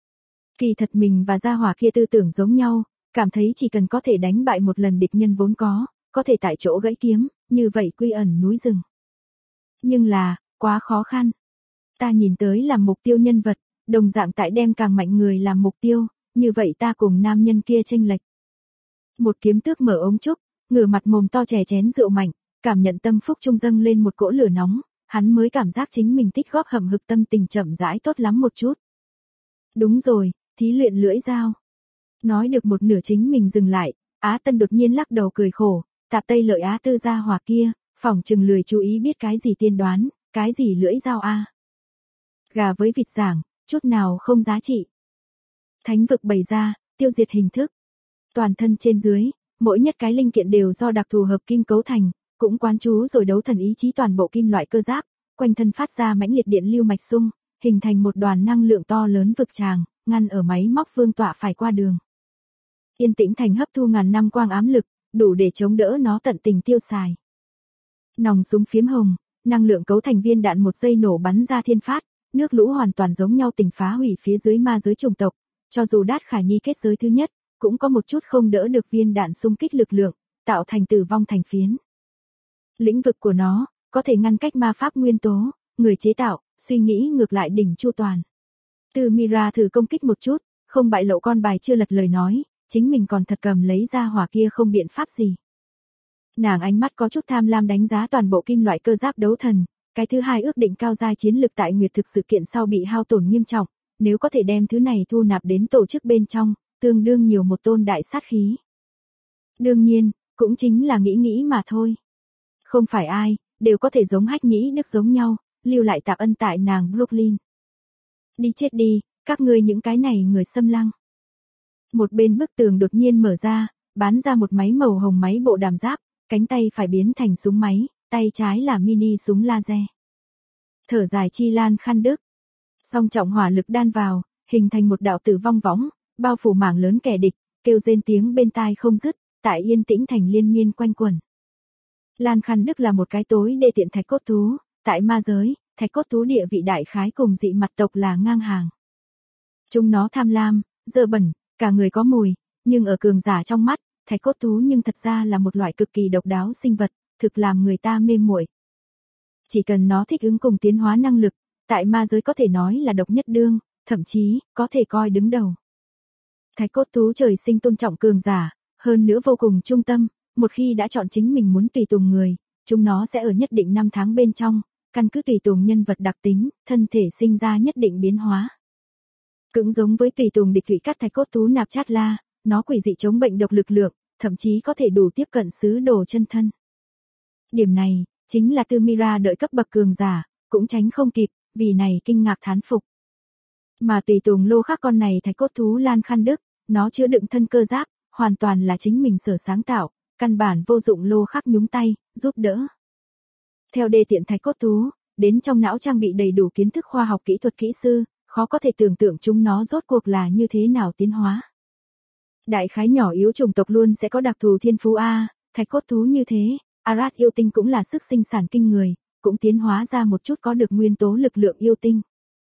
Kỳ thật mình và gia hỏa kia tư tưởng giống nhau, cảm thấy chỉ cần có thể đánh bại một lần địch nhân vốn có thể tại chỗ gãy kiếm, như vậy quy ẩn núi rừng. Nhưng là, quá khó khăn. Ta nhìn tới làm mục tiêu nhân vật, đồng dạng tại đem càng mạnh người làm mục tiêu, như vậy ta cùng nam nhân kia chênh lệch. Một kiếm tước mở ống trúc, ngửa mặt mồm to chè chén rượu mạnh, cảm nhận tâm phúc trung dâng lên một cỗ lửa nóng, hắn mới cảm giác chính mình tích góp hầm hực tâm tình chậm rãi tốt lắm một chút. Đúng rồi, thí luyện lưỡi dao. Nói được một nửa chính mình dừng lại, Á Tân đột nhiên lắc đầu cười khổ, tạp Tây Lợi Á Tư gia hỏa kia, phỏng chừng lười chú ý biết cái gì tiên đoán, cái gì lưỡi dao a. Gà với vịt giảng, chút nào không giá trị. Thánh vực bày ra, tiêu diệt hình thức. Toàn thân trên dưới, mỗi nhất cái linh kiện đều do đặc thù hợp kim cấu thành, cũng quán chú rồi đấu thần ý chí toàn bộ kim loại cơ giáp, quanh thân phát ra mãnh liệt điện lưu mạch xung, hình thành một đoàn năng lượng to lớn vực tràng, ngăn ở máy móc vương tọa phải qua đường. Yên Tĩnh Thành hấp thu ngàn năm quang ám lực, đủ để chống đỡ nó tận tình tiêu xài. Nòng súng phiếm hồng, năng lượng cấu thành viên đạn một giây nổ bắn ra thiên phát, nước lũ hoàn toàn giống nhau tình phá hủy phía dưới ma giới chủng tộc, cho dù Đát Khả Nhi kết giới thứ nhất, cũng có một chút không đỡ được viên đạn xung kích lực lượng, tạo thành tử vong thành phiến. Lĩnh vực của nó, có thể ngăn cách ma pháp nguyên tố, người chế tạo, suy nghĩ ngược lại đỉnh chu toàn. Từ Mira thử công kích một chút, không bại lộ con bài chưa lật lời nói, chính mình còn thật cầm lấy ra hỏa kia không biện pháp gì. Nàng ánh mắt có chút tham lam đánh giá toàn bộ kim loại cơ giáp đấu thần, cái thứ hai ước định cao giai chiến lực tại nguyệt thực sự kiện sau bị hao tổn nghiêm trọng, nếu có thể đem thứ này thu nạp đến tổ chức bên trong, tương đương nhiều một tôn đại sát khí. Đương nhiên, cũng chính là nghĩ mà thôi. Không phải ai, đều có thể giống Hách Nhĩ Đức giống nhau, lưu lại tạp ân tại nàng Brooklyn. Đi chết đi, các ngươi những cái này người xâm lăng. Một bên bức tường đột nhiên mở ra, bán ra một máy màu hồng máy bộ đàm giáp, cánh tay phải biến thành súng máy, tay trái là mini súng laser. Thở dài chi lan khăn đức. Song trọng hỏa lực đan vào, hình thành một đạo tử vong võng, bao phủ mảng lớn kẻ địch, kêu rên tiếng bên tai không dứt, tại Yên Tĩnh Thành liên miên quanh quẩn. Lan Khăn Đức là một cái tối đê tiện thạch cốt thú, tại ma giới, thạch cốt thú địa vị đại khái cùng dị mặt tộc là ngang hàng. Chúng nó tham lam, dơ bẩn, cả người có mùi, nhưng ở cường giả trong mắt, thạch cốt thú nhưng thật ra là một loại cực kỳ độc đáo sinh vật, thực làm người ta mê muội. Chỉ cần nó thích ứng cùng tiến hóa năng lực, tại ma giới có thể nói là độc nhất đương, thậm chí có thể coi đứng đầu. Thạch cốt thú trời sinh tôn trọng cường giả, hơn nữa vô cùng trung tâm, một khi đã chọn chính mình muốn tùy tùng người, chúng nó sẽ ở nhất định năm tháng bên trong, căn cứ tùy tùng nhân vật đặc tính, thân thể sinh ra nhất định biến hóa. Cũng giống với tùy tùng địch thủy cắt thạch cốt thú nạp chát la, nó quỷ dị chống bệnh độc lực lượng, thậm chí có thể đủ tiếp cận sứ đồ chân thân. Điểm này, chính là Tư Mira đợi cấp bậc cường giả, cũng tránh không kịp, vì này kinh ngạc thán phục. Mà tùy tùng lô khác con này thạch cốt thú Lan Khăn Đức, nó chứa đựng thân cơ giáp, hoàn toàn là chính mình sở sáng tạo, căn bản vô dụng lô khác nhúng tay, giúp đỡ. Theo đê tiện thạch cốt thú, đến trong não trang bị đầy đủ kiến thức khoa học kỹ thuật kỹ sư, khó có thể tưởng tượng chúng nó rốt cuộc là như thế nào tiến hóa. Đại khái nhỏ yếu chủng tộc luôn sẽ có đặc thù thiên phú A, thạch cốt thú như thế, Arad yêu tinh cũng là sức sinh sản kinh người, cũng tiến hóa ra một chút có được nguyên tố lực lượng yêu tinh.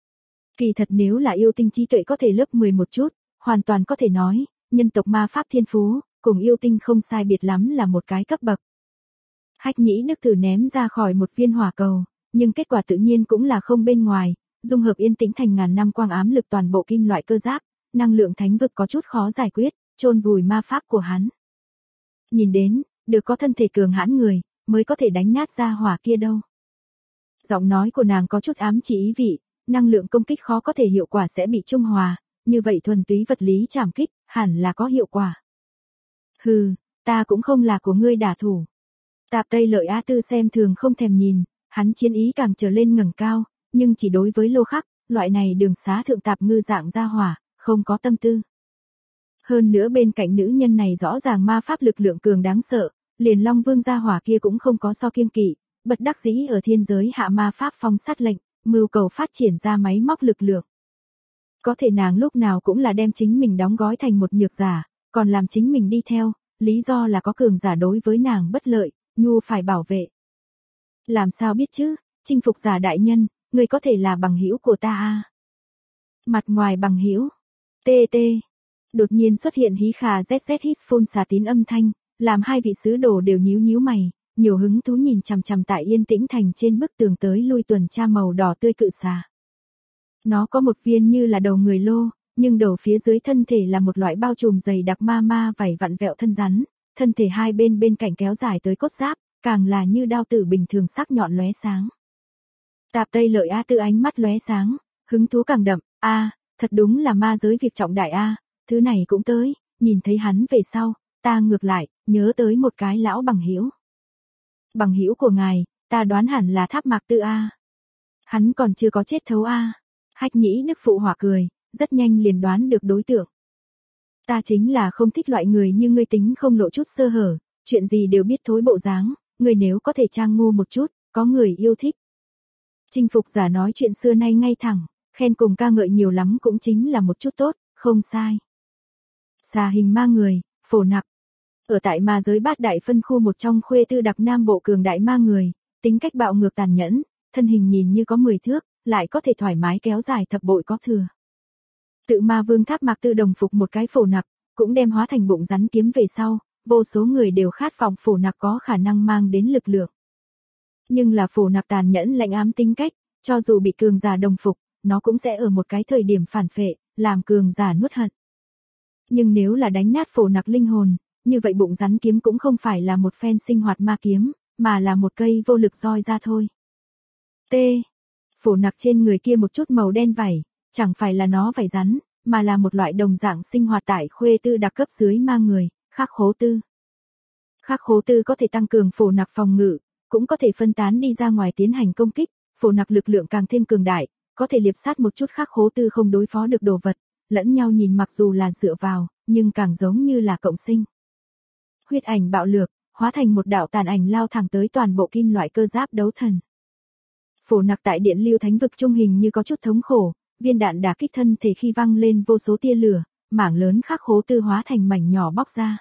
Kỳ thật nếu là yêu tinh trí tuệ có thể lớp 10 một chút, hoàn toàn có thể nói, nhân tộc ma pháp thiên phú, cùng yêu tinh không sai biệt lắm là một cái cấp bậc. Hách Nhĩ Đức thử ném ra khỏi một viên hỏa cầu, nhưng kết quả tự nhiên cũng là không bên ngoài, dung hợp Yên Tĩnh Thành ngàn năm quang ám lực toàn bộ kim loại cơ giáp, năng lượng thánh vực có chút khó giải quyết, chôn vùi ma pháp của hắn. Nhìn đến, được có thân thể cường hãn người, mới có thể đánh nát ra hỏa kia đâu. Giọng nói của nàng có chút ám chỉ ý vị, năng lượng công kích khó có thể hiệu quả sẽ bị trung hòa, như vậy thuần túy vật lý trảm kích, hẳn là có hiệu quả. Hừ, ta cũng không là của ngươi đả thủ. Tạp Tây Lợi A Tư xem thường không thèm nhìn, hắn chiến ý càng trở lên ngẩng cao, nhưng chỉ đối với Lô Khắc, loại này đường xá thượng tạp ngư dạng gia hỏa, không có tâm tư. Hơn nữa bên cạnh nữ nhân này rõ ràng ma pháp lực lượng cường đáng sợ, liền Long Vương gia hỏa kia cũng không có so kiêng kỵ, bất đắc dĩ ở thiên giới hạ ma pháp phong sát lệnh, mưu cầu phát triển ra máy móc lực lượng. Có thể nàng lúc nào cũng là đem chính mình đóng gói thành một nhược giả, còn làm chính mình đi theo, lý do là có cường giả đối với nàng bất lợi, nhu phải bảo vệ. Làm sao biết chứ, chinh phục giả đại nhân, người có thể là bằng hữu của ta à? Mặt ngoài bằng hữu, TT. Đột nhiên xuất hiện hí khà ZZ hít phun xà tín âm thanh, làm hai vị sứ đồ đều nhíu nhíu mày, nhiều hứng thú nhìn chằm chằm tại Yên Tĩnh Thành trên bức tường tới lui tuần tra màu đỏ tươi cự xà. Nó có một viên như là đầu người lô, nhưng đầu phía dưới thân thể là một loại bao trùm dày đặc ma vảy vặn vẹo thân rắn, thân thể hai bên cạnh kéo dài tới cốt giáp, càng là như đao tử bình thường sắc nhọn lóe sáng. Tạp Tây Lợi A Tư ánh mắt lóe sáng, hứng thú càng đậm, thật đúng là ma giới việc trọng đại a, thứ này cũng tới, nhìn thấy hắn về sau, ta ngược lại, nhớ tới một cái lão bằng hữu. Bằng hữu của ngài, ta đoán hẳn là Tháp Mạc Tư a. Hắn còn chưa có chết thấu a. Hách Nhĩ Đức phụ hỏa cười, rất nhanh liền đoán được đối tượng. Ta chính là không thích loại người như ngươi tính không lộ chút sơ hở, chuyện gì đều biết thối bộ dáng, ngươi nếu có thể trang ngu một chút, có người yêu thích. Chinh phục giả nói chuyện xưa nay ngay thẳng, khen cùng ca ngợi nhiều lắm cũng chính là một chút tốt, không sai. Xà hình ma người, Phổ Nặc. Ở tại ma giới bát đại phân khu một trong khuê tư đặc nam bộ cường đại ma người, tính cách bạo ngược tàn nhẫn, thân hình nhìn như có 10 thước, lại có thể thoải mái kéo dài thập bội có thừa. Tự ma vương Tháp Mạc Tư đồng phục một cái Phổ Nặc, cũng đem hóa thành bụng rắn kiếm về sau, vô số người đều khát vọng Phổ Nặc có khả năng mang đến lực lượng. Nhưng là Phổ Nặc tàn nhẫn lạnh ám tính cách, cho dù bị cường giả đồng phục, nó cũng sẽ ở một cái thời điểm phản phệ, làm cường giả nuốt hận. Nhưng nếu là đánh nát Phổ Nặc linh hồn, như vậy bụng rắn kiếm cũng không phải là một phen sinh hoạt ma kiếm, mà là một cây vô lực roi ra thôi. T. Phổ Nặc trên người kia một chút màu đen vảy, chẳng phải là nó vảy rắn, mà là một loại đồng dạng sinh hoạt tại khuê tư đặc cấp dưới ma người, Khắc Khố Tư. Khắc Khố Tư có thể tăng cường Phổ Nặc phòng ngự, cũng có thể phân tán đi ra ngoài tiến hành công kích, Phổ Nặc lực lượng càng thêm cường đại, có thể liệp sát một chút Khắc Khố Tư không đối phó được đồ vật, lẫn nhau nhìn mặc dù là dựa vào, nhưng càng giống như là cộng sinh. Huyết ảnh bạo lược, hóa thành một đạo tàn ảnh lao thẳng tới toàn bộ kim loại cơ giáp đấu thần. Phổ Nặc tại điện lưu thánh vực trung hình như có chút thống khổ, viên đạn đả kích thân thể khi văng lên vô số tia lửa, mảng lớn Khắc Khố Tư hóa thành mảnh nhỏ bóc ra.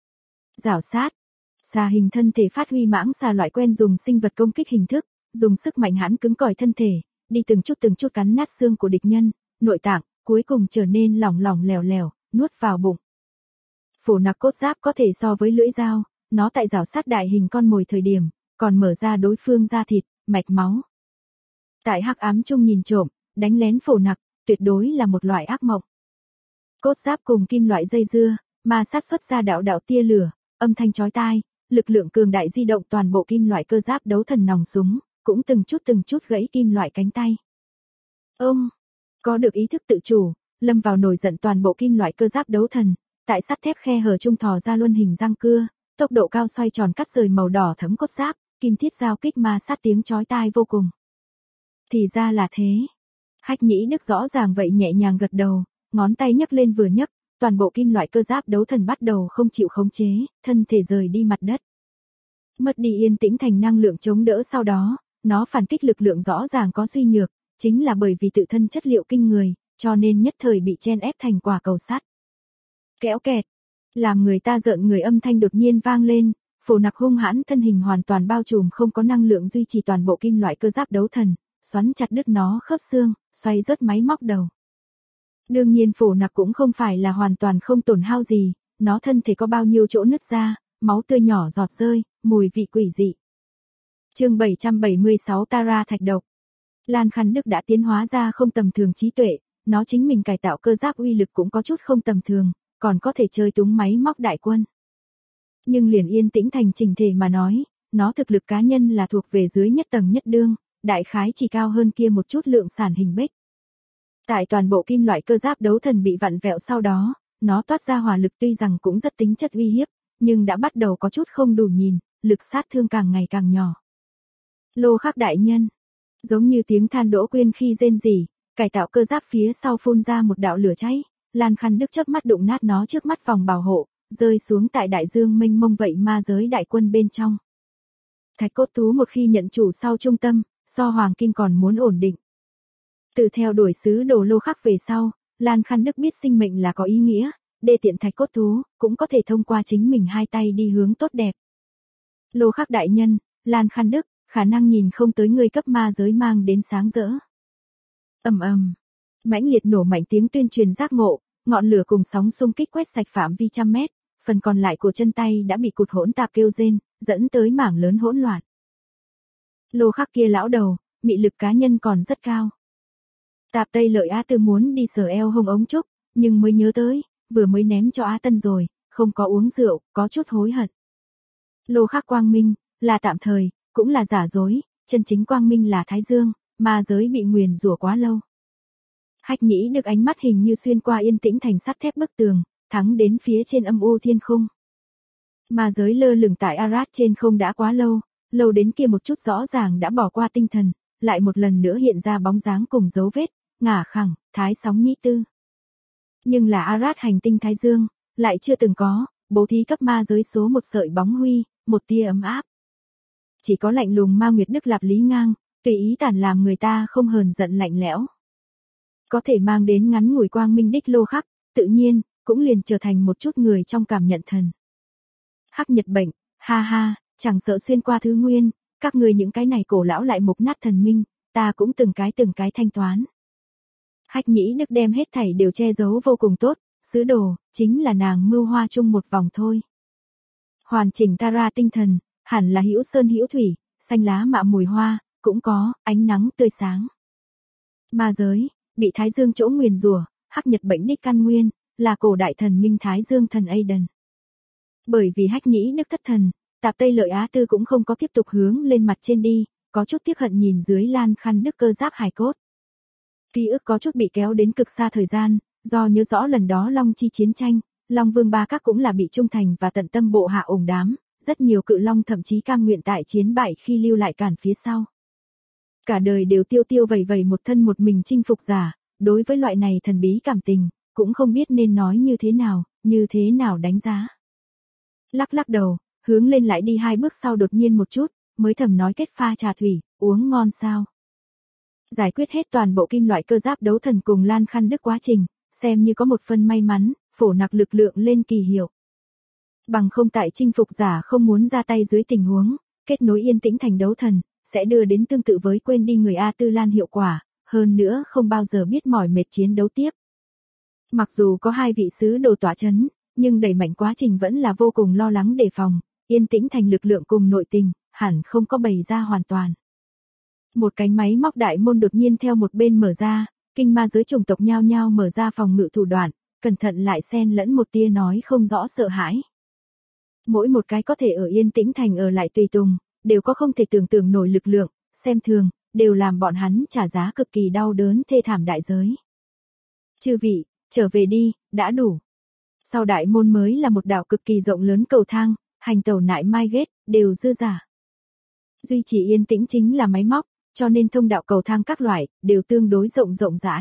Rảo sát, xà hình thân thể phát huy mãng xà loại quen dùng sinh vật công kích hình thức, dùng sức mạnh hãn cứng cỏi thân thể, đi từng chút cắn nát xương của địch nhân, nội tạng, cuối cùng trở nên lỏng lẻo, nuốt vào bụng. Phổ Nặc cốt giáp có thể so với lưỡi dao, nó tại rảo sát đại hình con mồi thời điểm, còn mở ra đối phương da thịt, mạch máu. Tại hắc ám chung nhìn trộm, đánh lén Phổ Nặc, tuyệt đối là một loại ác mộng. Cốt giáp cùng kim loại dây dưa, ma sát xuất ra đạo tia lửa, âm thanh chói tai, lực lượng cường đại di động toàn bộ kim loại cơ giáp đấu thần nòng súng, cũng từng chút gãy kim loại cánh tay. Ông, có được ý thức tự chủ, lâm vào nổi giận toàn bộ kim loại cơ giáp đấu thần, tại sắt thép khe hở trung thò ra luân hình răng cưa, tốc độ cao xoay tròn cắt rời màu đỏ thấm cốt giáp, kim thiết giao kích ma sát tiếng chói tai vô cùng. Thì ra là thế. Hách Nhĩ Đức rõ ràng vậy nhẹ nhàng gật đầu, ngón tay nhấc lên vừa nhấc, toàn bộ kim loại cơ giáp đấu thần bắt đầu không chịu khống chế, thân thể rời đi mặt đất. Mất đi Yên Tĩnh Thành năng lượng chống đỡ sau đó, nó phản kích lực lượng rõ ràng có suy nhược, chính là bởi vì tự thân chất liệu kinh người, cho nên nhất thời bị chen ép thành quả cầu sắt. Kéo kẹt, làm người ta rợn người âm thanh đột nhiên vang lên, Phổ Nặc hung hãn thân hình hoàn toàn bao trùm không có năng lượng duy trì toàn bộ kim loại cơ giáp đấu thần, xoắn chặt đứt nó khớp xương, xoay rớt máy móc đầu. Đương nhiên Phổ Nặc cũng không phải là hoàn toàn không tổn hao gì, nó thân thể có bao nhiêu chỗ nứt ra, máu tươi nhỏ giọt rơi, mùi vị quỷ dị. Chương 776 Tara thạch độc. Lan Khăn Đức đã tiến hóa ra không tầm thường trí tuệ, nó chính mình cải tạo cơ giáp uy lực cũng có chút không tầm thường, còn có thể chơi túng máy móc đại quân. Nhưng liền Yên Tĩnh Thành chỉnh thể mà nói, nó thực lực cá nhân là thuộc về dưới nhất tầng nhất đương, đại khái chỉ cao hơn kia một chút lượng sản hình bích. Tại toàn bộ kim loại cơ giáp đấu thần bị vặn vẹo sau đó, nó toát ra hỏa lực tuy rằng cũng rất tính chất uy hiếp, nhưng đã bắt đầu có chút không đủ nhìn, lực sát thương càng ngày càng nhỏ. Lô Khắc đại nhân, giống như tiếng than Đỗ Quyên khi rên rỉ, cải tạo cơ giáp phía sau phun ra một đạo lửa cháy, Lan Khăn Đức chớp mắt đụng nát nó trước mắt vòng bảo hộ, rơi xuống tại đại dương mênh mông vậy ma giới đại quân bên trong. Thạch cốt thú một khi nhận chủ sau trung tâm, so hoàng kim còn muốn ổn định. Từ theo đuổi sứ đồ Lô Khắc về sau, Lan Khăn Đức biết sinh mệnh là có ý nghĩa, đê tiện thạch cốt thú, cũng có thể thông qua chính mình hai tay đi hướng tốt đẹp. Lô Khắc đại nhân, Lan Khăn Đức, khả năng nhìn không tới người cấp ma giới mang đến sáng rỡ. Ầm ầm, mãnh liệt nổ mạnh tiếng tuyên truyền giác ngộ, ngọn lửa cùng sóng xung kích quét sạch phạm vi trăm mét, phần còn lại của chân tay đã bị cụt hỗn tạp kêu rên, dẫn tới mảng lớn hỗn loạn. Lô Khắc kia lão đầu, mị lực cá nhân còn rất cao. Tạp Tây Lợi Á Tư muốn đi sờ eo hông ống trúc, nhưng mới nhớ tới, vừa mới ném cho Á Tân rồi, không có uống rượu, có chút hối hận. Lô Khắc quang minh, là tạm thời, cũng là giả dối, chân chính quang minh là Thái Dương, ma giới bị nguyền rủa quá lâu. Hách Nhĩ được ánh mắt hình như xuyên qua yên tĩnh thành sắt thép bức tường, thắng đến phía trên âm u thiên khung. Ma giới lơ lửng tại Arad trên không đã quá lâu, lâu đến kia một chút rõ ràng đã bỏ qua tinh thần, lại một lần nữa hiện ra bóng dáng cùng dấu vết, ngả khẳng, thái sóng nhĩ tư. Nhưng là Arad hành tinh Thái Dương, lại chưa từng có, bố thí cấp ma giới số một sợi bóng huy, một tia ấm áp. Chỉ có lạnh lùng ma nguyệt đức lạp lý ngang, tùy ý tàn làm người ta không hờn giận lạnh lẽo. Có thể mang đến ngắn ngủi quang minh đích Lô Khắc, tự nhiên, cũng liền trở thành một chút người trong cảm nhận thần. Hắc Nhật bệnh, ha ha, chẳng sợ xuyên qua thứ nguyên, các người những cái này cổ lão lại mục nát thần minh, ta cũng từng cái thanh toán. Hách Nhĩ Đức đem hết thảy đều che giấu vô cùng tốt, sứ đồ, chính là nàng mưu hoa chung một vòng thôi. Hoàn chỉnh Tara tinh thần, hẳn là hữu sơn hữu thủy, xanh lá mạ mùi hoa, cũng có, ánh nắng tươi sáng. Ma giới, bị Thái Dương chỗ nguyền rủa, Hắc Nhật bệnh đích căn nguyên, là cổ đại thần minh Thái Dương thần Aiden. Bởi vì Hách Nhĩ Đức thất thần, Tạp Tây Lợi Á Tư cũng không có tiếp tục hướng lên mặt trên đi, có chút tiếc hận nhìn dưới Lan Khăn Đức cơ giáp hài cốt. Ký ức có chút bị kéo đến cực xa thời gian, do nhớ rõ lần đó Long Chi chiến tranh, Long Vương Ba Các cũng là bị trung thành và tận tâm bộ hạ ủng đám, rất nhiều cự long thậm chí cam nguyện tại chiến bại khi lưu lại cản phía sau. Cả đời đều tiêu vầy một thân một mình chinh phục giả, đối với loại này thần bí cảm tình, cũng không biết nên nói như thế nào đánh giá. Lắc đầu, hướng lên lại đi hai bước sau đột nhiên một chút, mới thầm nói kết pha trà thủy, uống ngon sao. Giải quyết hết toàn bộ kim loại cơ giáp đấu thần cùng Lan Khăn Đức quá trình, xem như có một phần may mắn, phổ nặc lực lượng lên kỳ hiệu. Bằng không tại chinh phục giả không muốn ra tay dưới tình huống, kết nối yên tĩnh thành đấu thần, sẽ đưa đến tương tự với quên đi người A Tư Lan hiệu quả, hơn nữa không bao giờ biết mỏi mệt chiến đấu tiếp. Mặc dù có hai vị sứ đồ tỏa chấn, nhưng đẩy mạnh quá trình vẫn là vô cùng lo lắng đề phòng, yên tĩnh thành lực lượng cùng nội tình, hẳn không có bày ra hoàn toàn. Một cánh máy móc đại môn đột nhiên theo một bên mở ra, kinh ma giới chủng tộc nhao nhao mở ra phòng ngự thủ đoạn, cẩn thận lại xen lẫn một tia nói không rõ sợ hãi. Mỗi một cái có thể ở yên tĩnh thành ở lại tùy tùng, đều có không thể tưởng tượng nổi lực lượng, xem thường, đều làm bọn hắn trả giá cực kỳ đau đớn thê thảm đại giới. Chư vị, trở về đi, đã đủ. Sau đại môn mới là một đạo cực kỳ rộng lớn cầu thang, hành tẩu nại mai ghét, đều dư giả. Duy trì yên tĩnh chính là máy móc, cho nên thông đạo cầu thang các loại, đều tương đối rộng rãi.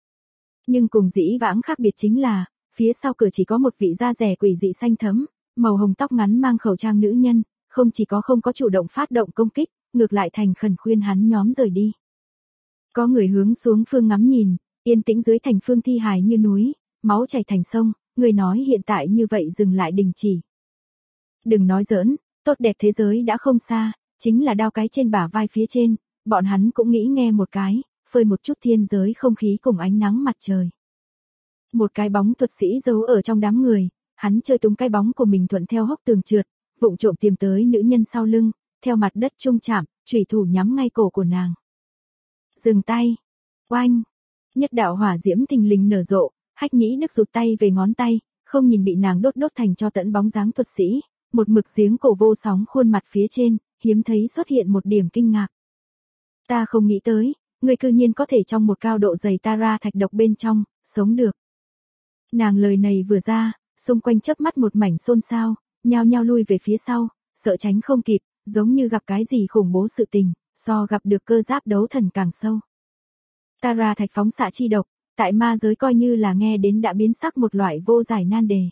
Nhưng cùng dĩ vãng khác biệt chính là, phía sau cửa chỉ có một vị da rẻ quỷ dị xanh thẫm, màu hồng tóc ngắn mang khẩu trang nữ nhân, không có chủ động phát động công kích, ngược lại thành khẩn khuyên hắn nhóm rời đi. Có người hướng xuống phương ngắm nhìn, yên tĩnh dưới thành phương thi hài như núi, máu chảy thành sông, người nói hiện tại như vậy dừng lại đình chỉ. Đừng nói giỡn, tốt đẹp thế giới đã không xa, chính là đao cái trên bả vai phía trên, bọn hắn cũng nghĩ nghe một cái, phơi một chút thiên giới không khí cùng ánh nắng mặt trời. Một cái bóng thuật sĩ giấu ở trong đám người, hắn chơi túng cái bóng của mình thuận theo hốc tường trượt, vụng trộm tìm tới nữ nhân sau lưng, theo mặt đất trung chạm, chủy thủ nhắm ngay cổ của nàng. Dừng tay. Oanh. Nhất đạo hỏa diễm thình lình nở rộ, Hách Nhĩ Đức rụt tay về ngón tay, không nhìn bị nàng đốt thành cho tẫn bóng dáng thuật sĩ, một mực giếng cổ vô sóng khuôn mặt phía trên, hiếm thấy xuất hiện một điểm kinh ngạc. Ta không nghĩ tới, ngươi cư nhiên có thể trong một cao độ dày Tara thạch độc bên trong, sống được. Nàng lời này vừa ra, xung quanh chớp mắt một mảnh xôn xao, nhao nhao lui về phía sau, sợ tránh không kịp, giống như gặp cái gì khủng bố sự tình, so gặp được cơ giáp đấu thần càng sâu. Tara thạch phóng xạ chi độc, tại ma giới coi như là nghe đến đã biến sắc một loại vô giải nan đề.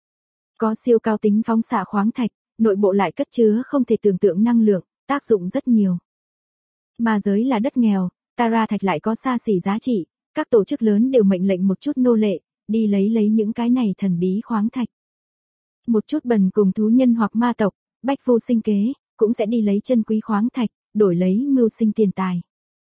Có siêu cao tính phóng xạ khoáng thạch, nội bộ lại cất chứa không thể tưởng tượng năng lượng, tác dụng rất nhiều. Ma giới là đất nghèo, Tara thạch lại có xa xỉ giá trị, các tổ chức lớn đều mệnh lệnh một chút nô lệ, đi lấy những cái này thần bí khoáng thạch. Một chút bần cùng thú nhân hoặc ma tộc, bách vô sinh kế, cũng sẽ đi lấy chân quý khoáng thạch, đổi lấy mưu sinh tiền tài.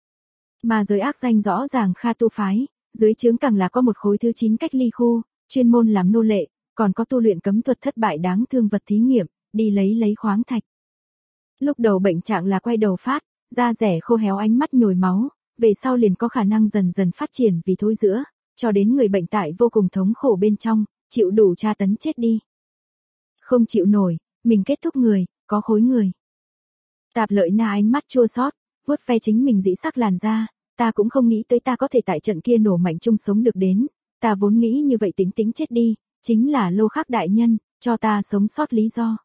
Ma giới ác danh rõ ràng Kha tu phái, dưới trướng càng là có một khối thứ 9 cách ly khu, chuyên môn làm nô lệ, còn có tu luyện cấm thuật thất bại đáng thương vật thí nghiệm, đi lấy khoáng thạch. Lúc đầu bệnh trạng là quay đầu phát, da rẻ khô héo ánh mắt nhồi máu, về sau liền có khả năng dần dần phát triển vì thối rữa, cho đến người bệnh tại vô cùng thống khổ bên trong, chịu đủ tra tấn chết đi. Không chịu nổi, mình kết thúc người, có khối người. Tạp Lợi Na ánh mắt chua xót, vuốt ve chính mình dĩ sắc làn da, ta cũng không nghĩ tới ta có thể tại trận kia nổ mạnh chung sống được đến, ta vốn nghĩ như vậy tính chết đi, chính là Lô Khắc đại nhân, cho ta sống sót lý do.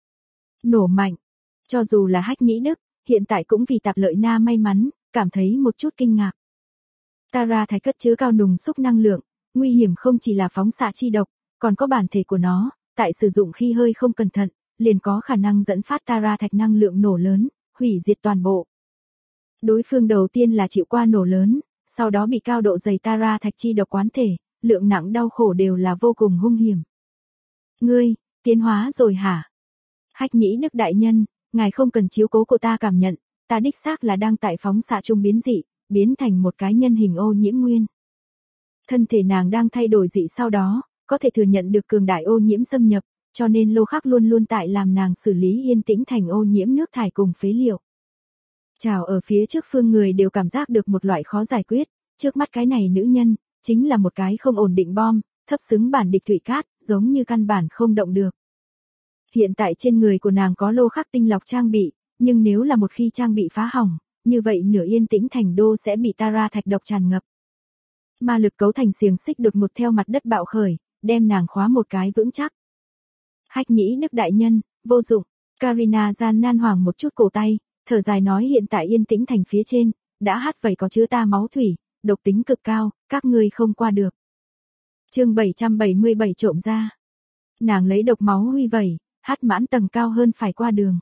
Nổ mạnh, cho dù là Hách Nhĩ Đức, hiện tại cũng vì Tạp Lợi Na may mắn, cảm thấy một chút kinh ngạc. Tara thạch cất chứa cao nùng xúc năng lượng, nguy hiểm không chỉ là phóng xạ chi độc, còn có bản thể của nó, tại sử dụng khi hơi không cẩn thận, liền có khả năng dẫn phát Tara thạch năng lượng nổ lớn, hủy diệt toàn bộ. Đối phương đầu tiên là chịu qua nổ lớn, sau đó bị cao độ dày Tara thạch chi độc quán thể, lượng nặng đau khổ đều là vô cùng hung hiểm. Ngươi, tiến hóa rồi hả? Hách Nhĩ Đức đại nhân, ngài không cần chiếu cố của ta cảm nhận, ta đích xác là đang tại phóng xạ trung biến dị, biến thành một cái nhân hình ô nhiễm nguyên. Thân thể nàng đang thay đổi dị sau đó, có thể thừa nhận được cường đại ô nhiễm xâm nhập, cho nên Lô Khắc luôn luôn tại làm nàng xử lý yên tĩnh thành ô nhiễm nước thải cùng phế liệu. Chào ở phía trước phương người đều cảm giác được một loại khó giải quyết, trước mắt cái này nữ nhân, chính là một cái không ổn định bom, thấp xứng bản địch thủy cát, giống như căn bản không động được. Hiện tại trên người của nàng có Lô Khắc tinh lọc trang bị, nhưng nếu là một khi trang bị phá hỏng, như vậy nửa yên tĩnh thành đô sẽ bị Tara thạch độc tràn ngập. Ma lực cấu thành xiềng xích đột ngột theo mặt đất bạo khởi, đem nàng khóa một cái vững chắc. Hách Nhĩ Đức đại nhân, vô dụng, Karina gian nan hoảng một chút cổ tay, thở dài nói hiện tại yên tĩnh thành phía trên, đã hát vẩy có chứa ta máu thủy, độc tính cực cao, các ngươi không qua được. Chương 777 trộm ra. Nàng lấy độc máu huy vẩy, hát mãn tầng cao hơn phải qua đường.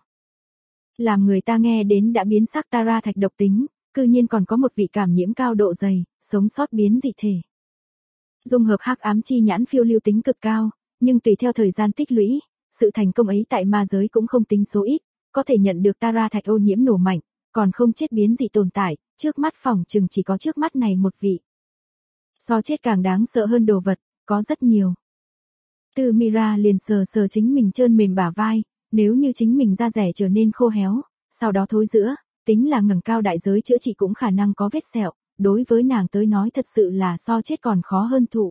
Làm người ta nghe đến đã biến sắc Tara thạch độc tính, cư nhiên còn có một vị cảm nhiễm cao độ dày, sống sót biến dị thể. Dung hợp hắc ám chi nhãn phiêu lưu tính cực cao, nhưng tùy theo thời gian tích lũy, sự thành công ấy tại ma giới cũng không tính số ít, có thể nhận được Tara thạch ô nhiễm nổ mạnh, còn không chết biến dị tồn tại, trước mắt phòng chừng chỉ có trước mắt này một vị. So chết càng đáng sợ hơn đồ vật, có rất nhiều. Từ Mira liền sờ chính mình trơn mềm bả vai, nếu như chính mình da rẻ trở nên khô héo, sau đó thối rữa, tính là ngẩng cao đại giới chữa trị cũng khả năng có vết sẹo, đối với nàng tới nói thật sự là so chết còn khó hơn thụ.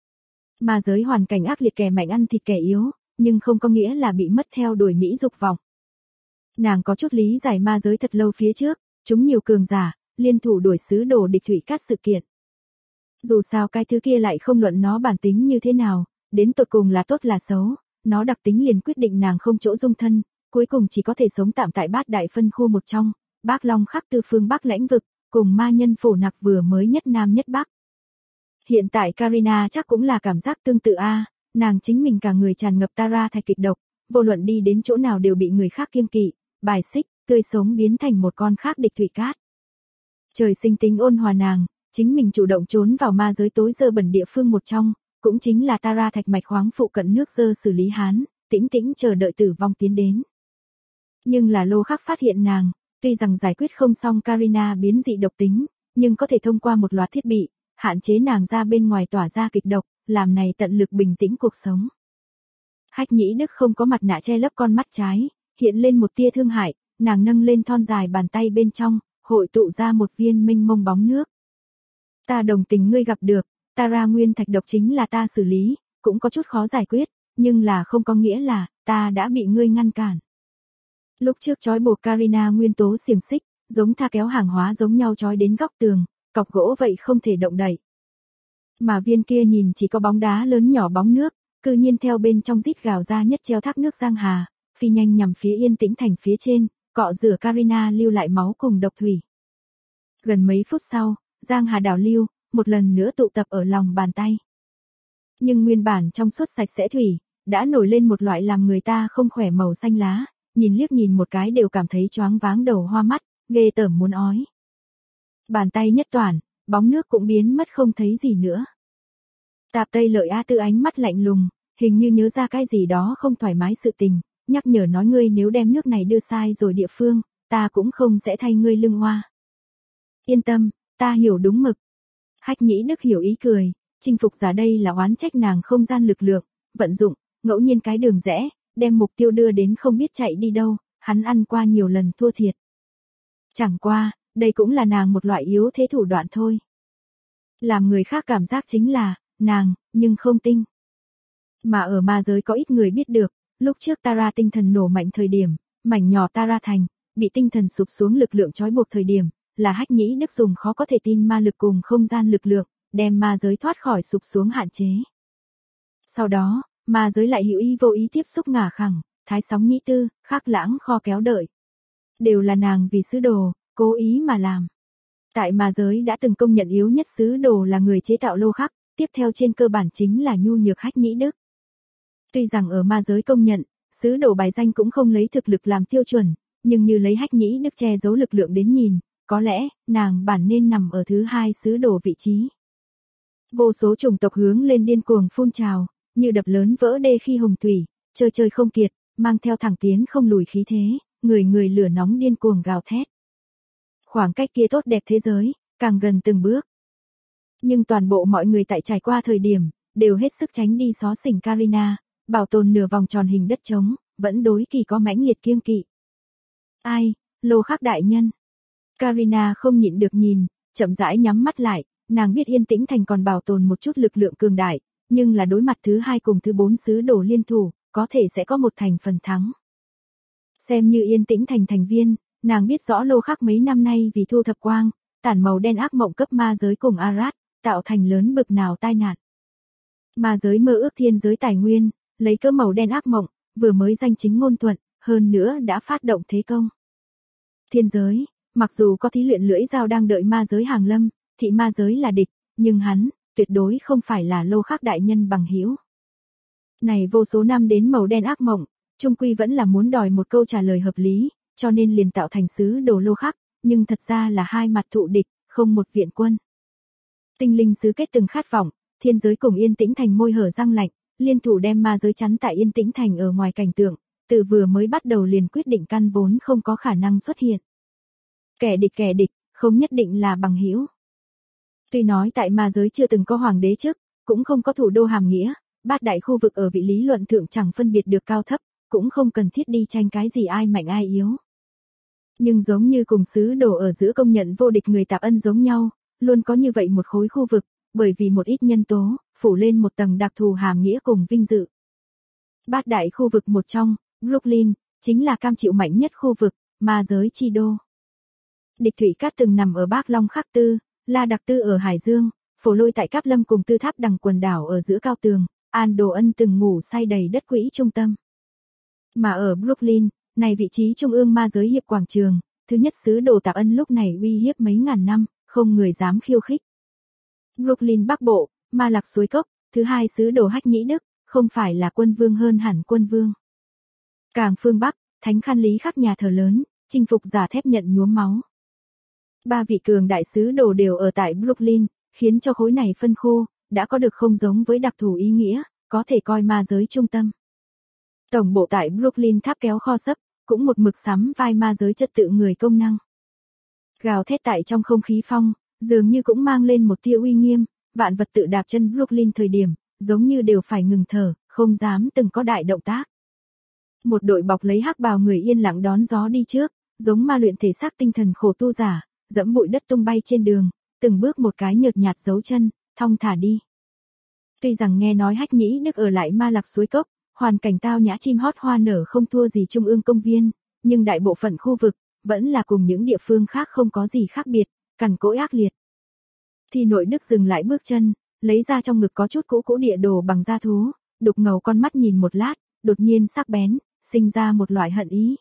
Ma giới hoàn cảnh ác liệt, kẻ mạnh ăn thịt kẻ yếu, nhưng không có nghĩa là bị mất theo đuổi mỹ dục vọng. Nàng có chút lý giải ma giới thật lâu phía trước, chúng nhiều cường giả, liên thủ đuổi sứ đồ địch thủy cát sự kiện. Dù sao cái thứ kia lại không luận nó bản tính như thế nào, đến tột cùng là tốt là xấu, nó đặc tính liền quyết định nàng không chỗ dung thân, cuối cùng chỉ có thể sống tạm tại bát đại phân khu một trong, Bác Long khắc tư phương Bắc lãnh vực, cùng ma nhân phổ nặc vừa mới nhất Nam nhất Bắc. Hiện tại Karina chắc cũng là cảm giác tương tự a, nàng chính mình cả người tràn ngập Tara thạch kịch độc, vô luận đi đến chỗ nào đều bị người khác kiêng kỵ, bài xích, tươi sống biến thành một con khác địch thủy cát. Trời sinh tính ôn hòa nàng, chính mình chủ động trốn vào ma giới tối dơ bẩn địa phương một trong, cũng chính là Tara thạch mạch khoáng phụ cận nước dơ xử lý hán, tĩnh tĩnh chờ đợi tử vong tiến đến. Nhưng là Lô Khắc phát hiện nàng, tuy rằng giải quyết không xong Karina biến dị độc tính, nhưng có thể thông qua một loạt thiết bị, hạn chế nàng ra bên ngoài tỏa ra kịch độc, làm này tận lực bình tĩnh cuộc sống. Hách Nhĩ Đức không có mặt nạ che lấp con mắt trái, hiện lên một tia thương hại, nàng nâng lên thon dài bàn tay bên trong, hội tụ ra một viên mênh mông bóng nước. Ta đồng tình ngươi gặp được, Tara nguyên thạch độc chính là ta xử lý, cũng có chút khó giải quyết, nhưng là không có nghĩa là ta đã bị ngươi ngăn cản. Lúc trước trói buộc Karina nguyên tố xiềng xích, giống tha kéo hàng hóa giống nhau trói đến góc tường, cọc gỗ vậy không thể động đậy. Mà viên kia nhìn chỉ có bóng đá lớn nhỏ bóng nước, cư nhiên theo bên trong rít gào ra nhất treo thác nước Giang Hà, phi nhanh nhằm phía Yên Tĩnh Thành phía trên, cọ rửa Karina lưu lại máu cùng độc thủy. Gần mấy phút sau, Giang Hà đảo lưu, một lần nữa tụ tập ở lòng bàn tay. Nhưng nguyên bản trong suốt sạch sẽ thủy, đã nổi lên một loại làm người ta không khỏe màu xanh lá, nhìn liếc nhìn một cái đều cảm thấy choáng váng đầu hoa mắt, ghê tởm muốn ói. Bàn tay nhất toàn, bóng nước cũng biến mất không thấy gì nữa. Tạp Tây Lợi A Tư ánh mắt lạnh lùng, hình như nhớ ra cái gì đó không thoải mái sự tình, nhắc nhở nói ngươi nếu đem nước này đưa sai rồi địa phương, ta cũng không sẽ thay ngươi lưng oa. Yên tâm, ta hiểu đúng mực. Hách Nhĩ Đức hiểu ý cười, chinh phục giả đây là oán trách nàng không gian lực lượng, vận dụng, ngẫu nhiên cái đường rẽ, đem mục tiêu đưa đến không biết chạy đi đâu, hắn ăn qua nhiều lần thua thiệt. Chẳng qua, đây cũng là nàng một loại yếu thế thủ đoạn thôi. Làm người khác cảm giác chính là, nàng, nhưng không tinh. Mà ở ma giới có ít người biết được, lúc trước Tara tinh thần nổ mạnh thời điểm, mảnh nhỏ Tara thành, bị tinh thần sụp xuống lực lượng trói buộc thời điểm, là Hách Nhĩ Đức dùng khó có thể tin ma lực cùng không gian lực lượng, đem ma giới thoát khỏi sụp xuống hạn chế. Sau đó, ma giới lại hữu ý vô ý tiếp xúc ngả khẳng, Thái Sóng Nhĩ Tư, Khắc Lãng kho kéo đợi. Đều là nàng vì sứ đồ, cố ý mà làm. Tại ma giới đã từng công nhận yếu nhất sứ đồ là người chế tạo lô khắc, tiếp theo trên cơ bản chính là nhu nhược Hách Nhĩ Đức. Tuy rằng ở ma giới công nhận, sứ đồ bài danh cũng không lấy thực lực làm tiêu chuẩn, nhưng như lấy Hách Nhĩ Đức che giấu lực lượng đến nhìn, có lẽ, nàng bản nên nằm ở thứ hai sứ đồ vị trí. Vô số chủng tộc hướng lên điên cuồng phun trào, như đập lớn vỡ đê khi hồng thủy, chơi chơi không kiệt, mang theo thẳng tiến không lùi khí thế, người người lửa nóng điên cuồng gào thét. Khoảng cách kia tốt đẹp thế giới, càng gần từng bước. Nhưng toàn bộ mọi người tại trải qua thời điểm, đều hết sức tránh đi xó xỉnh Karina, bảo tồn nửa vòng tròn hình đất trống, vẫn đối kỳ có mãnh liệt kiêng kỵ. Ai, Lô Khắc đại nhân. Karina không nhịn được nhìn, chậm rãi nhắm mắt lại, nàng biết Yên Tĩnh Thành còn bảo tồn một chút lực lượng cường đại, nhưng là đối mặt thứ hai cùng thứ 4 sứ đồ liên thủ, có thể sẽ có một thành phần thắng. Xem như Yên Tĩnh Thành thành viên, nàng biết rõ Lô Khắc mấy năm nay vì thu thập quang, tản màu đen ác mộng cấp ma giới cùng Arad, tạo thành lớn bực nào tai nạn. Ma giới mơ ước thiên giới tài nguyên, lấy cỡ màu đen ác mộng, vừa mới danh chính ngôn thuận, hơn nữa đã phát động thế công. Thiên giới, mặc dù có thí luyện lưỡi dao đang đợi ma giới hàng lâm, thị ma giới là địch, nhưng hắn, tuyệt đối không phải là Lô Khắc đại nhân bằng hữu. Này vô số năm đến màu đen ác mộng, chung quy vẫn là muốn đòi một câu trả lời hợp lý, cho nên liền tạo thành sứ đồ Lô Khắc, nhưng thật ra là hai mặt thụ địch, không một viện quân. Tinh linh sứ kết từng khát vọng, thiên giới cùng Yên Tĩnh Thành môi hở răng lạnh, liên thủ đem ma giới chắn tại Yên Tĩnh Thành ở ngoài cảnh tượng, từ vừa mới bắt đầu liền quyết định căn vốn không có khả năng xuất hiện. Kẻ địch, không nhất định là bằng hữu. Tuy nói tại ma giới chưa từng có hoàng đế chức, cũng không có thủ đô hàm nghĩa, bát đại khu vực ở vị lý luận thượng chẳng phân biệt được cao thấp, cũng không cần thiết đi tranh cái gì ai mạnh ai yếu. Nhưng giống như cùng sứ đồ ở giữa công nhận vô địch người Tạp Ân giống nhau, luôn có như vậy một khối khu vực, bởi vì một ít nhân tố, phủ lên một tầng đặc thù hàm nghĩa cùng vinh dự. Bát đại khu vực một trong, Brooklyn, chính là cam chịu mạnh nhất khu vực, ma giới chi đô. Địch Thủy Cát từng nằm ở Bác Long Khắc Tư, La Đặc Tư ở Hải Dương, Phổ Lôi tại Cáp Lâm cùng Tư Tháp Đằng quần đảo ở giữa cao tường, An Đồ Ân từng ngủ say đầy đất quỹ trung tâm. Mà ở Brooklyn, này vị trí trung ương ma giới hiệp quảng trường, thứ nhất sứ đồ Tạp Ân lúc này uy hiếp mấy ngàn năm, không người dám khiêu khích. Brooklyn Bắc Bộ, Ma Lạc Suối Cốc, thứ hai sứ đồ Hách Nhĩ Đức, không phải là quân vương hơn hẳn quân vương. Càng phương Bắc, Thánh Khan Lý Khắc nhà thờ lớn, chinh phục giả thép nhận nhuốm máu. Ba vị cường đại sứ đồ đều ở tại Brooklyn, khiến cho khối này phân khu, đã có được không giống với đặc thù ý nghĩa, có thể coi ma giới trung tâm. Tổng bộ tại Brooklyn tháp kéo kho sấp, cũng một mực sắm vai ma giới trật tự người công năng. Gào thét tại trong không khí phong, dường như cũng mang lên một tia uy nghiêm, vạn vật tự đạp chân Brooklyn thời điểm, giống như đều phải ngừng thở, không dám từng có đại động tác. Một đội bọc lấy hắc bào người yên lặng đón gió đi trước, giống ma luyện thể xác tinh thần khổ tu giả, dẫm bụi đất tung bay trên đường, từng bước một cái nhợt nhạt dấu chân, thong thả đi. Tuy rằng nghe nói Hách Nhĩ Đức ở lại Ma Lạc Suối Cốc, hoàn cảnh tao nhã chim hót hoa nở không thua gì trung ương công viên, nhưng đại bộ phận khu vực, vẫn là cùng những địa phương khác không có gì khác biệt, cằn cỗi ác liệt. Thi Nội Đức dừng lại bước chân, lấy ra trong ngực có chút cũ cũ địa đồ bằng da thú, đục ngầu con mắt nhìn một lát, đột nhiên sắc bén, sinh ra một loại hận ý.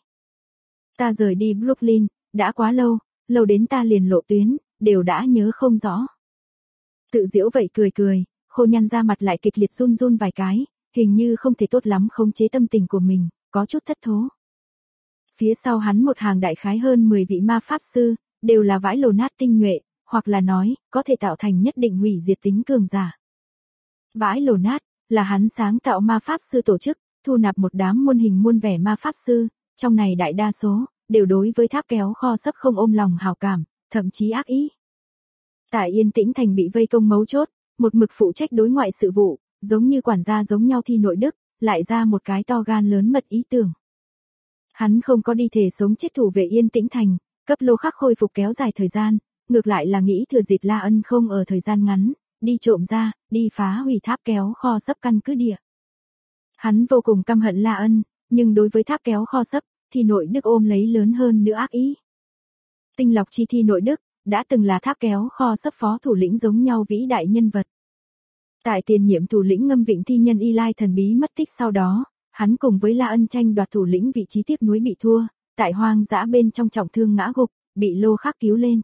Ta rời đi Brooklyn, đã quá lâu, lâu đến ta liền lộ tuyến, đều đã nhớ không rõ. Tự giễu vậy cười cười, Khô nhăn ra mặt lại kịch liệt run run vài cái, hình như không thể tốt lắm khống chế tâm tình của mình, có chút thất thố. Phía sau hắn một hàng đại khái hơn 10 vị ma pháp sư, đều là vãi lồ nát tinh nhuệ, hoặc là nói, có thể tạo thành nhất định hủy diệt tính cường giả. Vãi lồ nát, là hắn sáng tạo ma pháp sư tổ chức, thu nạp một đám muôn hình muôn vẻ ma pháp sư, trong này đại đa số, đều đối với tháp kéo kho sấp không ôm lòng hảo cảm, thậm chí ác ý. Tại Yên Tĩnh Thành bị vây công mấu chốt, một mực phụ trách đối ngoại sự vụ, giống như quản gia giống nhau Thi Nội Đức, lại ra một cái to gan lớn mật ý tưởng. Hắn không có đi thể sống chết thủ vệ Yên Tĩnh Thành, cấp Lô Khắc khôi phục kéo dài thời gian, ngược lại là nghĩ thừa dịp La Ân không ở thời gian ngắn, đi trộm ra, đi phá hủy tháp kéo kho sấp căn cứ địa. Hắn vô cùng căm hận La Ân, nhưng đối với tháp kéo kho sấp, Thi Nội Đức ôm lấy lớn hơn nữa ác ý. Tinh lọc chi Thi Nội Đức, đã từng là tháp kéo kho sấp phó thủ lĩnh giống nhau vĩ đại nhân vật. Tại tiền nhiệm thủ lĩnh Ngâm Vịnh thi nhân Y Lai thần bí mất tích sau đó, hắn cùng với La Ân tranh đoạt thủ lĩnh vị trí tiếc nuối bị thua, tại hoang dã bên trong trọng thương ngã gục, bị Lô Khắc cứu lên.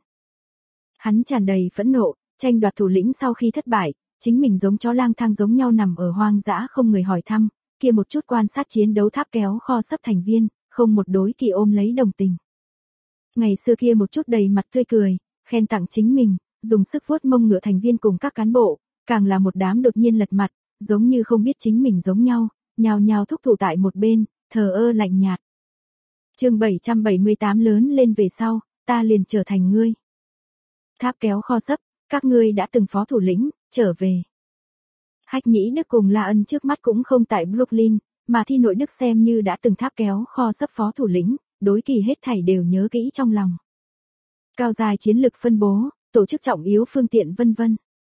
Hắn tràn đầy phẫn nộ, tranh đoạt thủ lĩnh sau khi thất bại, chính mình giống chó lang thang giống nhau nằm ở hoang dã không người hỏi thăm, kia một chút quan sát chiến đấu tháp kéo kho sấp thành viên, không một đối kỳ ôm lấy đồng tình. Ngày xưa kia một chút đầy mặt tươi cười, khen tặng chính mình, dùng sức vuốt mông ngựa thành viên cùng các cán bộ, càng là một đám đột nhiên lật mặt, giống như không biết chính mình giống nhau, nhào nhào thúc thủ tại một bên, thờ ơ lạnh nhạt. Chương 778 lớn lên về sau, ta liền trở thành ngươi. Tháp kéo kho sấp, các ngươi đã từng phó thủ lĩnh, trở về. Hách Nhĩ Đức cùng La Ân trước mắt cũng không tại Brooklyn, mà Thi Nội Đức xem như đã từng tháp kéo kho sấp phó thủ lĩnh, đối kỳ hết thảy đều nhớ kỹ trong lòng. Cao dài chiến lực phân bố, tổ chức trọng yếu phương tiện vân vân.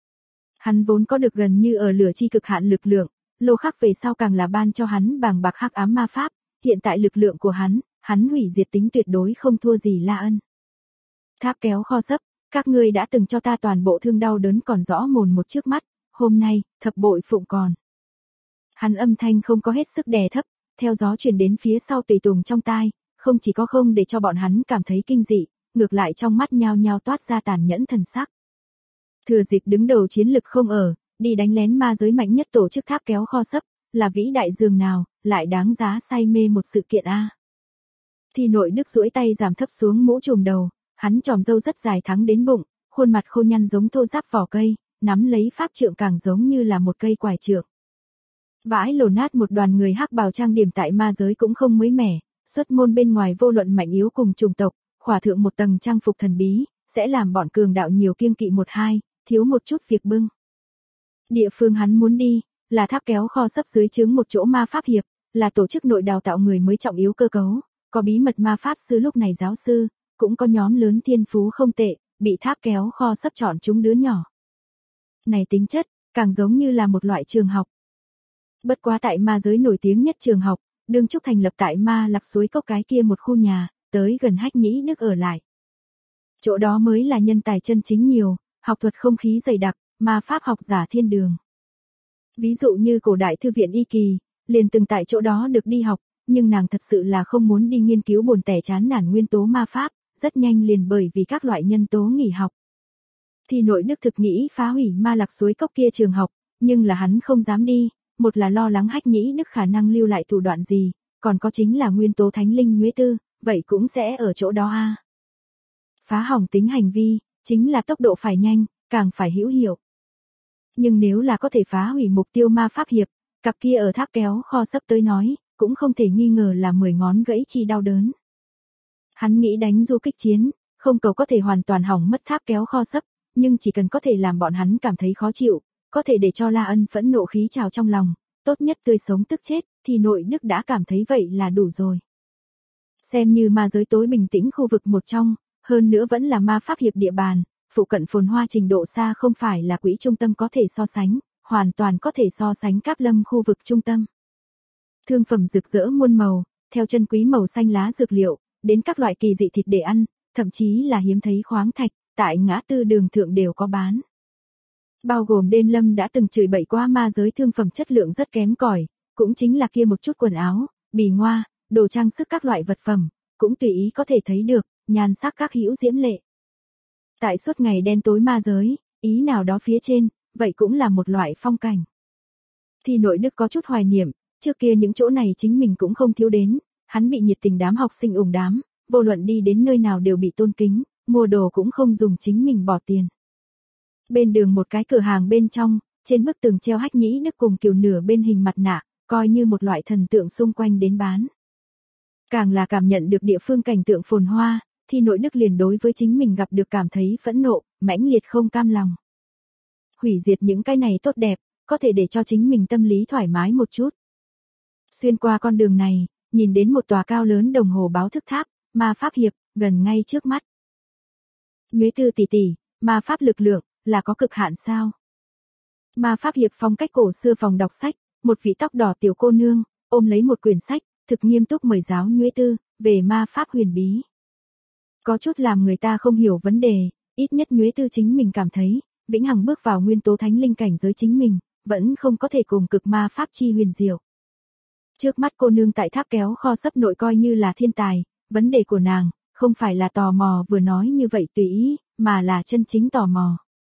Hắn vốn có được gần như ở lửa chi cực hạn lực lượng, Lô Khắc về sau càng là ban cho hắn bàng bạc hắc ám ma pháp, hiện tại lực lượng của hắn hủy diệt tính tuyệt đối không thua gì La Ân. Tháp kéo kho sấp, các ngươi đã từng cho ta toàn bộ thương đau đớn còn rõ mồn một trước mắt, hôm nay, thập bội phụng còn. Hắn âm thanh không có hết sức đè thấp, theo gió truyền đến phía sau tùy tùng trong tai, không chỉ có không để cho bọn hắn cảm thấy kinh dị, ngược lại trong mắt nhao nhao toát ra tàn nhẫn thần sắc. Thừa dịp đứng đầu chiến lực không ở, đi đánh lén ma giới mạnh nhất tổ chức tháp kéo kho sấp, là vĩ đại dường nào, lại đáng giá say mê một sự kiện a. Thi Nội Đức duỗi tay giảm thấp xuống mũ trùm đầu, hắn tròm râu rất dài thắng đến bụng, khuôn mặt khô nhăn giống thô ráp vỏ cây, nắm lấy pháp trượng càng giống như là một cây quải trượng. Vãi lồ nát một đoàn người hắc bào trang điểm tại ma giới cũng không mới mẻ, xuất môn bên ngoài vô luận mạnh yếu cùng chủng tộc, khỏa thượng một tầng trang phục thần bí, sẽ làm bọn cường đạo nhiều kiêng kỵ một hai, thiếu một chút việc bưng. Địa phương hắn muốn đi, là tháp kéo kho sấp dưới trướng một chỗ ma pháp hiệp, là tổ chức nội đào tạo người mới trọng yếu cơ cấu, có bí mật ma pháp sư lúc này giáo sư, cũng có nhóm lớn thiên phú không tệ, bị tháp kéo kho sấp chọn chúng đứa nhỏ. Này tính chất, càng giống như là một loại trường học. Bất quá tại ma giới nổi tiếng nhất trường học, đương trúc thành lập tại ma lạc suối cốc cái kia một khu nhà, tới gần Hách Nhĩ Đức ở lại. Chỗ đó mới là nhân tài chân chính nhiều, học thuật không khí dày đặc, ma pháp học giả thiên đường. Ví dụ như cổ đại thư viện Y Kỳ, liền từng tại chỗ đó được đi học, nhưng nàng thật sự là không muốn đi nghiên cứu buồn tẻ chán nản nguyên tố ma pháp, rất nhanh liền bởi vì các loại nhân tố nghỉ học. Thì Nội Đức thực nghĩ phá hủy ma lạc suối cốc kia trường học, nhưng là hắn không dám đi, một là lo lắng Hách Nhĩ Đức khả năng lưu lại thủ đoạn gì, còn có chính là nguyên tố thánh linh nhuế tư, vậy cũng sẽ ở chỗ đó a. Phá hỏng tính hành vi, chính là tốc độ phải nhanh, càng phải hữu hiệu. Nhưng nếu là có thể phá hủy mục tiêu ma pháp hiệp, cặp kia ở tháp kéo kho sấp tới nói, cũng không thể nghi ngờ là 10 ngón gãy chi đau đớn. Hắn nghĩ đánh du kích chiến, không cầu có thể hoàn toàn hỏng mất tháp kéo kho sấp, nhưng chỉ cần có thể làm bọn hắn cảm thấy khó chịu, có thể để cho La Ân phẫn nộ khí trào trong lòng, tốt nhất tươi sống tức chết, thì Nội Đức đã cảm thấy vậy là đủ rồi. Xem như ma giới tối bình tĩnh khu vực một trong, hơn nữa vẫn là ma pháp hiệp địa bàn, phụ cận phồn hoa trình độ xa không phải là quỹ trung tâm có thể so sánh, hoàn toàn có thể so sánh Cáp Lâm khu vực trung tâm. Thương phẩm rực rỡ muôn màu, theo chân quý màu xanh lá dược liệu, đến các loại kỳ dị thịt để ăn, thậm chí là hiếm thấy khoáng thạch, tại ngã tư đường thượng đều có bán. Bao gồm đêm lâm đã từng chửi bậy qua ma giới thương phẩm chất lượng rất kém cỏi, cũng chính là kia một chút quần áo, bì ngoa, đồ trang sức các loại vật phẩm, cũng tùy ý có thể thấy được, nhan sắc các hữu diễm lệ. Tại suốt ngày đen tối ma giới, ý nào đó phía trên, vậy cũng là một loại phong cảnh. Thì nội Đức có chút hoài niệm, trước kia những chỗ này chính mình cũng không thiếu đến, hắn bị nhiệt tình đám học sinh ủng đám, vô luận đi đến nơi nào đều bị tôn kính, mua đồ cũng không dùng chính mình bỏ tiền. Bên đường một cái cửa hàng bên trong, trên bức tường treo Hách Nhĩ Đức cùng Kiều nửa bên hình mặt nạ, coi như một loại thần tượng xung quanh đến bán. Càng là cảm nhận được địa phương cảnh tượng phồn hoa, thì nội Đức liền đối với chính mình gặp được cảm thấy phẫn nộ, mãnh liệt không cam lòng. Hủy diệt những cái này tốt đẹp, có thể để cho chính mình tâm lý thoải mái một chút. Xuyên qua con đường này, nhìn đến một tòa cao lớn đồng hồ báo thức tháp, ma pháp hiệp, gần ngay trước mắt. Nhuế Tư tỷ tỷ, ma pháp lực lượng, là có cực hạn sao? Ma pháp hiệp phong cách cổ xưa phòng đọc sách, một vị tóc đỏ tiểu cô nương, ôm lấy một quyển sách, thực nghiêm túc mời giáo Nhuế Tư, về ma pháp huyền bí. Có chút làm người ta không hiểu vấn đề, ít nhất Nhuế Tư chính mình cảm thấy, vĩnh hằng bước vào nguyên tố thánh linh cảnh giới chính mình, vẫn không có thể cùng cực ma pháp chi huyền diệu. Trước mắt cô nương tại tháp kéo kho sấp nội coi như là thiên tài, vấn đề của nàng, không phải là tò mò vừa nói như vậy tùy ý, mà là chân chính tò mò.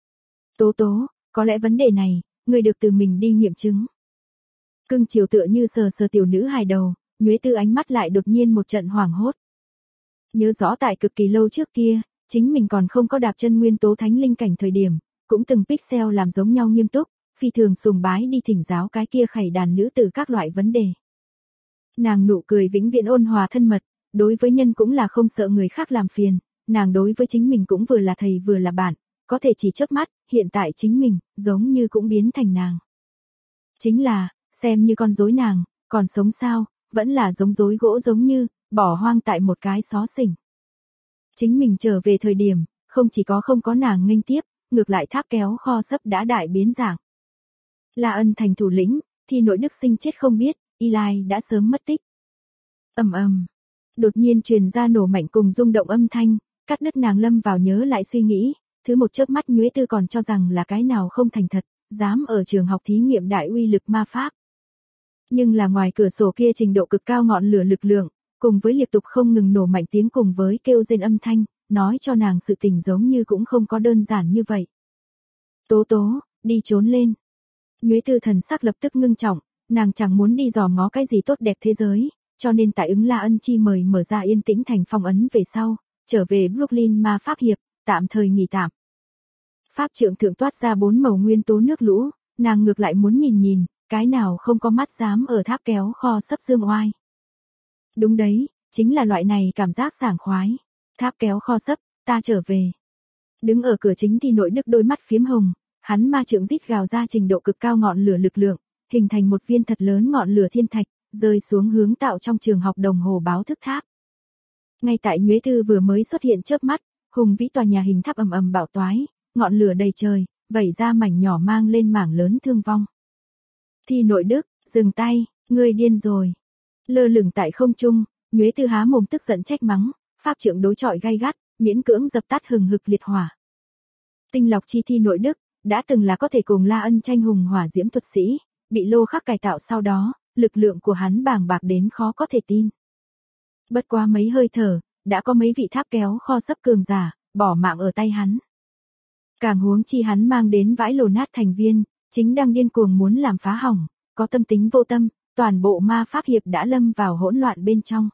Tố tố, có lẽ vấn đề này, người được từ mình đi nghiệm chứng. Cưng chiều tựa như sờ sờ tiểu nữ hài đầu, Nhuế Tư ánh mắt lại đột nhiên một trận hoảng hốt. Nhớ rõ tại cực kỳ lâu trước kia, chính mình còn không có đạp chân nguyên tố thánh linh cảnh thời điểm, cũng từng pixel làm giống nhau nghiêm túc, phi thường sùng bái đi thỉnh giáo cái kia khẩy đàn nữ từ các loại vấn đề. Nàng nụ cười vĩnh viễn ôn hòa thân mật, đối với nhân cũng là không sợ người khác làm phiền, nàng đối với chính mình cũng vừa là thầy vừa là bạn, có thể chỉ chớp mắt, hiện tại chính mình, giống như cũng biến thành nàng. Chính là, xem như con rối nàng, còn sống sao, vẫn là giống rối gỗ giống như, bỏ hoang tại một cái xó xỉnh. Chính mình trở về thời điểm, không chỉ có không có nàng nghênh tiếp, ngược lại tháp kéo kho sấp đã đại biến dạng. La Ân thành thủ lĩnh, thì nội Đức sinh chết không biết, Eli đã sớm mất tích. Ầm ầm, đột nhiên truyền ra nổ mạnh cùng rung động âm thanh, cắt đứt nàng lâm vào nhớ lại suy nghĩ, thứ một chớp mắt Nhuế Tư còn cho rằng là cái nào không thành thật, dám ở trường học thí nghiệm đại uy lực ma pháp. Nhưng là ngoài cửa sổ kia trình độ cực cao ngọn lửa lực lượng, cùng với liên tục không ngừng nổ mạnh tiếng cùng với kêu rên âm thanh, nói cho nàng sự tình giống như cũng không có đơn giản như vậy. Tố tố, đi trốn lên. Nhuế Tư thần sắc lập tức ngưng trọng, nàng chẳng muốn đi dò ngó cái gì tốt đẹp thế giới, cho nên tại ứng La Ân chi mời mở ra yên tĩnh thành phong ấn về sau, trở về Brooklyn ma pháp hiệp, tạm thời nghỉ tạm. Pháp trượng thượng toát ra 4 màu nguyên tố nước lũ, nàng ngược lại muốn nhìn nhìn, cái nào không có mắt dám ở tháp kéo kho sấp dương oai. Đúng đấy, chính là loại này cảm giác sảng khoái. Tháp kéo kho sấp, ta trở về. Đứng ở cửa chính thì nội Đức đôi mắt phiếm hồng, hắn ma trượng rít gào ra trình độ cực cao ngọn lửa lực lượng, hình thành một viên thật lớn ngọn lửa thiên thạch, rơi xuống hướng tạo trong trường học đồng hồ báo thức tháp. Ngay tại Nhuế Tư vừa mới xuất hiện chớp mắt, hùng vĩ tòa nhà hình tháp ầm ầm bạo toái, ngọn lửa đầy trời, vẩy ra mảnh nhỏ mang lên mảng lớn thương vong. Thì nội Đức, dừng tay, ngươi điên rồi. Lơ lửng tại không trung, Nhuế Tư há mồm tức giận trách mắng, pháp trượng đối chọi gay gắt, miễn cưỡng dập tắt hừng hực liệt hỏa. Tinh lọc chi thi nội Đức, đã từng là có thể cùng La Ân tranh hùng hỏa diễm thuật sĩ, bị Lô Khắc cải tạo sau đó, lực lượng của hắn bàng bạc đến khó có thể tin. Bất quá mấy hơi thở, đã có mấy vị tháp kéo kho sấp cường giả, bỏ mạng ở tay hắn. Càng huống chi hắn mang đến vãi lồ nát thành viên, chính đang điên cuồng muốn làm phá hỏng, có tâm tính vô tâm, toàn bộ ma pháp hiệp đã lâm vào hỗn loạn bên trong.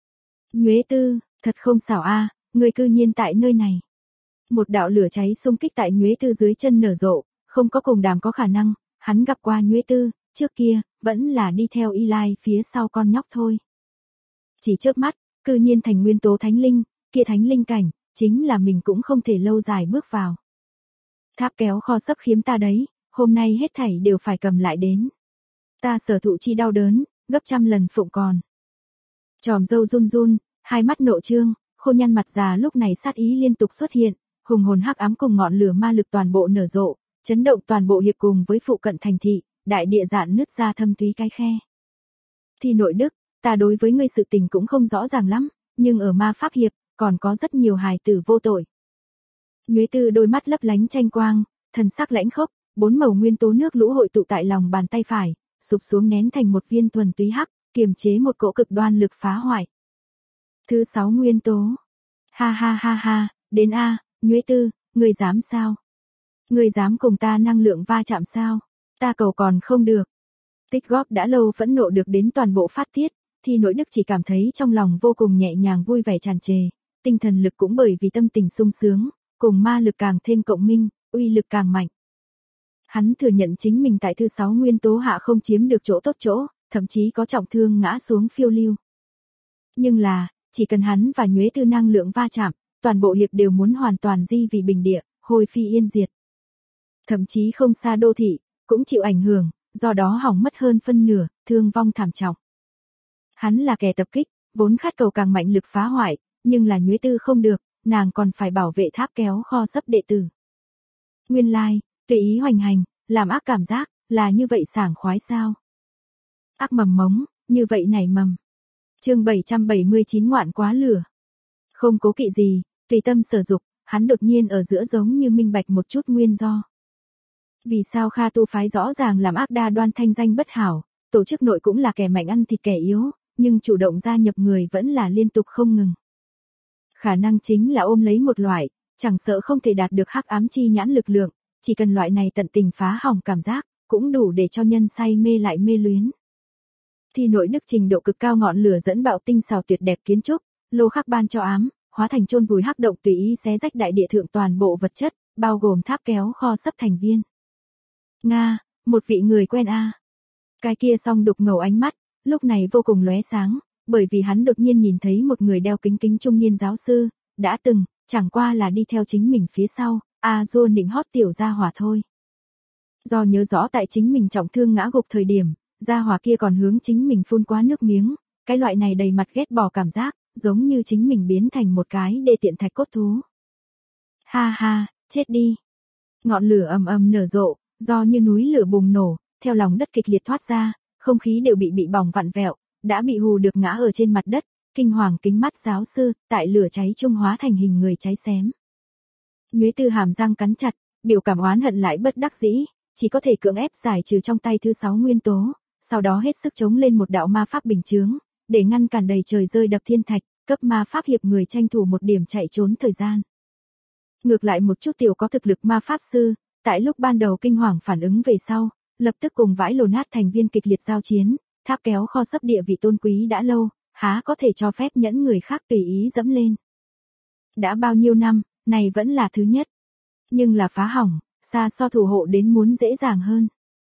Nhuế Tư, thật không xảo a, người cư nhiên tại nơi này. Một đạo lửa cháy xung kích tại Nhuế Tư dưới chân nở rộ, không có cùng đàm có khả năng, hắn gặp qua Nhuế Tư, trước kia, vẫn là đi theo Eli phía sau con nhóc thôi. Chỉ chớp mắt, cư nhiên thành nguyên tố thánh linh, kia thánh linh cảnh, chính là mình cũng không thể lâu dài bước vào. Tháp kéo kho sấp khiếm ta đấy, hôm nay hết thảy đều phải cầm lại đến. Ta sở thụ chi đau đớn, gấp trăm lần phụng còn. Tròm râu run run, hai mắt nộ trương, khô nhăn mặt già lúc này sát ý liên tục xuất hiện, hùng hồn hắc ám cùng ngọn lửa ma lực toàn bộ nở rộ, chấn động toàn bộ hiệp cùng với phụ cận thành thị, đại địa dạn nứt ra thâm thúy cái khe. Thì nội Đức, ta đối với ngươi sự tình cũng không rõ ràng lắm, Nhưng ở ma pháp hiệp, còn có rất nhiều hài tử vô tội. Nhuế Tư đôi mắt lấp lánh tranh quang, thần sắc lãnh khốc, 4 màu nguyên tố nước lũ hội tụ tại lòng bàn tay phải, sụp xuống nén thành một viên thuần túy hắc, kiềm chế một cỗ cực đoan lực phá hoại. Thứ 6 nguyên tố. Ha ha ha ha, đến a, Nhuế Tư, ngươi dám sao? Ngươi dám cùng ta năng lượng va chạm sao? Ta cầu còn không được. Tích góp đã lâu phẫn nộ được đến toàn bộ phát tiết, thì Nội Đức chỉ cảm thấy trong lòng vô cùng nhẹ nhàng vui vẻ tràn trề, tinh thần lực cũng bởi vì tâm tình sung sướng, cùng ma lực càng thêm cộng minh, uy lực càng mạnh. Hắn thừa nhận chính mình tại thứ 6 nguyên tố hạ không chiếm được chỗ tốt chỗ, thậm chí có trọng thương ngã xuống phiêu lưu. Nhưng là, chỉ cần hắn và Nhuế Tư năng lượng va chạm, toàn bộ hiệp đều muốn hoàn toàn di vì bình địa, hồi phi yên diệt. Thậm chí không xa đô thị, cũng chịu ảnh hưởng, do đó hỏng mất hơn phân nửa, thương vong thảm trọng. Hắn là kẻ tập kích, vốn khát cầu càng mạnh lực phá hoại, nhưng là Nhuế Tư không được, nàng còn phải bảo vệ tháp kéo kho sấp đệ tử. Nguyên lai, tùy ý hoành hành, làm ác cảm giác, là như vậy sảng khoái sao? Ác mầm mống, như vậy nảy mầm. Chương 779 ngoạn quá lửa. Không cố kỵ gì, tùy tâm sở dục, hắn đột nhiên ở giữa giống như minh bạch một chút nguyên do. Vì sao Kha tu phái rõ ràng làm ác đa đoan thanh danh bất hảo, tổ chức nội cũng là kẻ mạnh ăn thịt kẻ yếu, nhưng chủ động gia nhập người vẫn là liên tục không ngừng. Khả năng chính là ôm lấy một loại, chẳng sợ không thể đạt được hắc ám chi nhãn lực lượng, chỉ cần loại này tận tình phá hỏng cảm giác, cũng đủ để cho nhân say mê lại mê luyến. Thì Nội Đức trình độ cực cao ngọn lửa dẫn bạo tinh xảo tuyệt đẹp kiến trúc, lô khắc ban cho ám, hóa thành chôn vùi hắc động tùy ý xé rách đại địa thượng toàn bộ vật chất, bao gồm tháp kéo kho sấp thành viên. Nga, một vị người quen a. Cái kia song đục ngầu ánh mắt, lúc này vô cùng lóe sáng, bởi vì hắn đột nhiên nhìn thấy một người đeo kính kính trung niên giáo sư, đã từng, chẳng qua là đi theo chính mình phía sau, Azure nịnh hót tiểu gia hỏa thôi. Do nhớ rõ tại chính mình trọng thương ngã gục thời điểm, gia hỏa kia còn hướng chính mình phun quá nước miếng, cái loại này đầy mặt ghét bỏ cảm giác, giống như chính mình biến thành một cái đê tiện thạch cốt thú. Ha ha, chết đi. Ngọn lửa ầm ầm nở rộ, do như núi lửa bùng nổ, theo lòng đất kịch liệt thoát ra, không khí đều bị bỏng vặn vẹo, đã bị hù được ngã ở trên mặt đất, kinh hoàng kính mắt giáo sư, tại lửa cháy trung hóa thành hình người cháy xém. Nhuế Tư hàm răng cắn chặt, biểu cảm oán hận lại bất đắc dĩ, chỉ có thể cưỡng ép giải trừ trong tay thứ 6 nguyên tố, sau đó hết sức chống lên một đạo ma pháp bình chướng, để ngăn cản đầy trời rơi đập thiên thạch, cấp ma pháp hiệp người tranh thủ một điểm chạy trốn thời gian. Ngược lại một chút tiểu có thực lực ma pháp sư, tại lúc ban đầu kinh hoàng phản ứng về sau, lập tức cùng vãi lồ nát thành viên kịch liệt giao chiến, tháp kéo kho sấp địa vị tôn quý đã lâu, há có thể cho phép nhẫn người khác tùy ý dẫm lên. Đã bao nhiêu năm, này vẫn là thứ nhất. Nhưng là phá hỏng, xa so thủ hộ đến muốn dễ dàng hơn.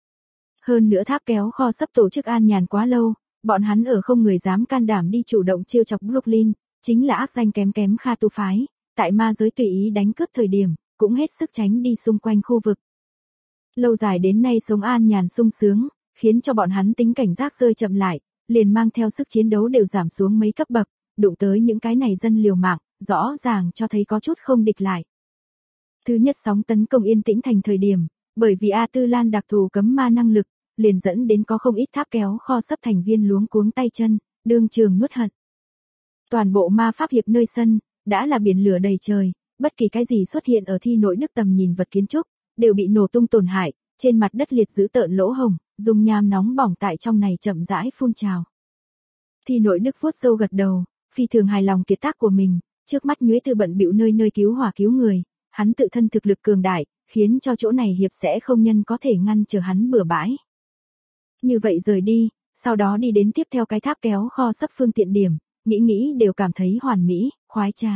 Hơn nữa tháp kéo kho sấp tổ chức an nhàn quá lâu, bọn hắn ở không người dám can đảm đi chủ động trêu chọc Brooklyn, chính là ác danh kém kém Kha tu phái, tại ma giới tùy ý đánh cướp thời điểm, cũng hết sức tránh đi xung quanh khu vực. Lâu dài đến nay sống an nhàn sung sướng, khiến cho bọn hắn tính cảnh giác rơi chậm lại, liền mang theo sức chiến đấu đều giảm xuống mấy cấp bậc, đụng tới những cái này dân liều mạng, rõ ràng cho thấy có chút không địch lại. Thứ nhất sóng tấn công yên tĩnh thành thời điểm, bởi vì A Tư Lan đặc thù cấm ma năng lực, liền dẫn đến có không ít tháp kéo kho sấp thành viên luống cuống tay chân, đương trường nuốt hận. Toàn bộ ma pháp hiệp nơi sân, đã là biển lửa đầy trời, bất kỳ cái gì xuất hiện ở Thi Nội Đức tầm nhìn vật kiến trúc, đều bị nổ tung tổn hại, trên mặt đất liệt dữ tợn lỗ hồng, dung nham nóng bỏng tại trong này chậm rãi phun trào. Thi Nội Đức vuốt râu gật đầu, phi thường hài lòng kiệt tác của mình, trước mắt Nhuế Tư bận bịu nơi nơi cứu hỏa cứu người, hắn tự thân thực lực cường đại, khiến cho chỗ này hiệp sẽ không nhân có thể ngăn chờ hắn bừa bãi. Như vậy rời đi, sau đó đi đến tiếp theo cái tháp kéo kho sấp phương tiện điểm, nghĩ đều cảm thấy hoàn mỹ, khoái trá.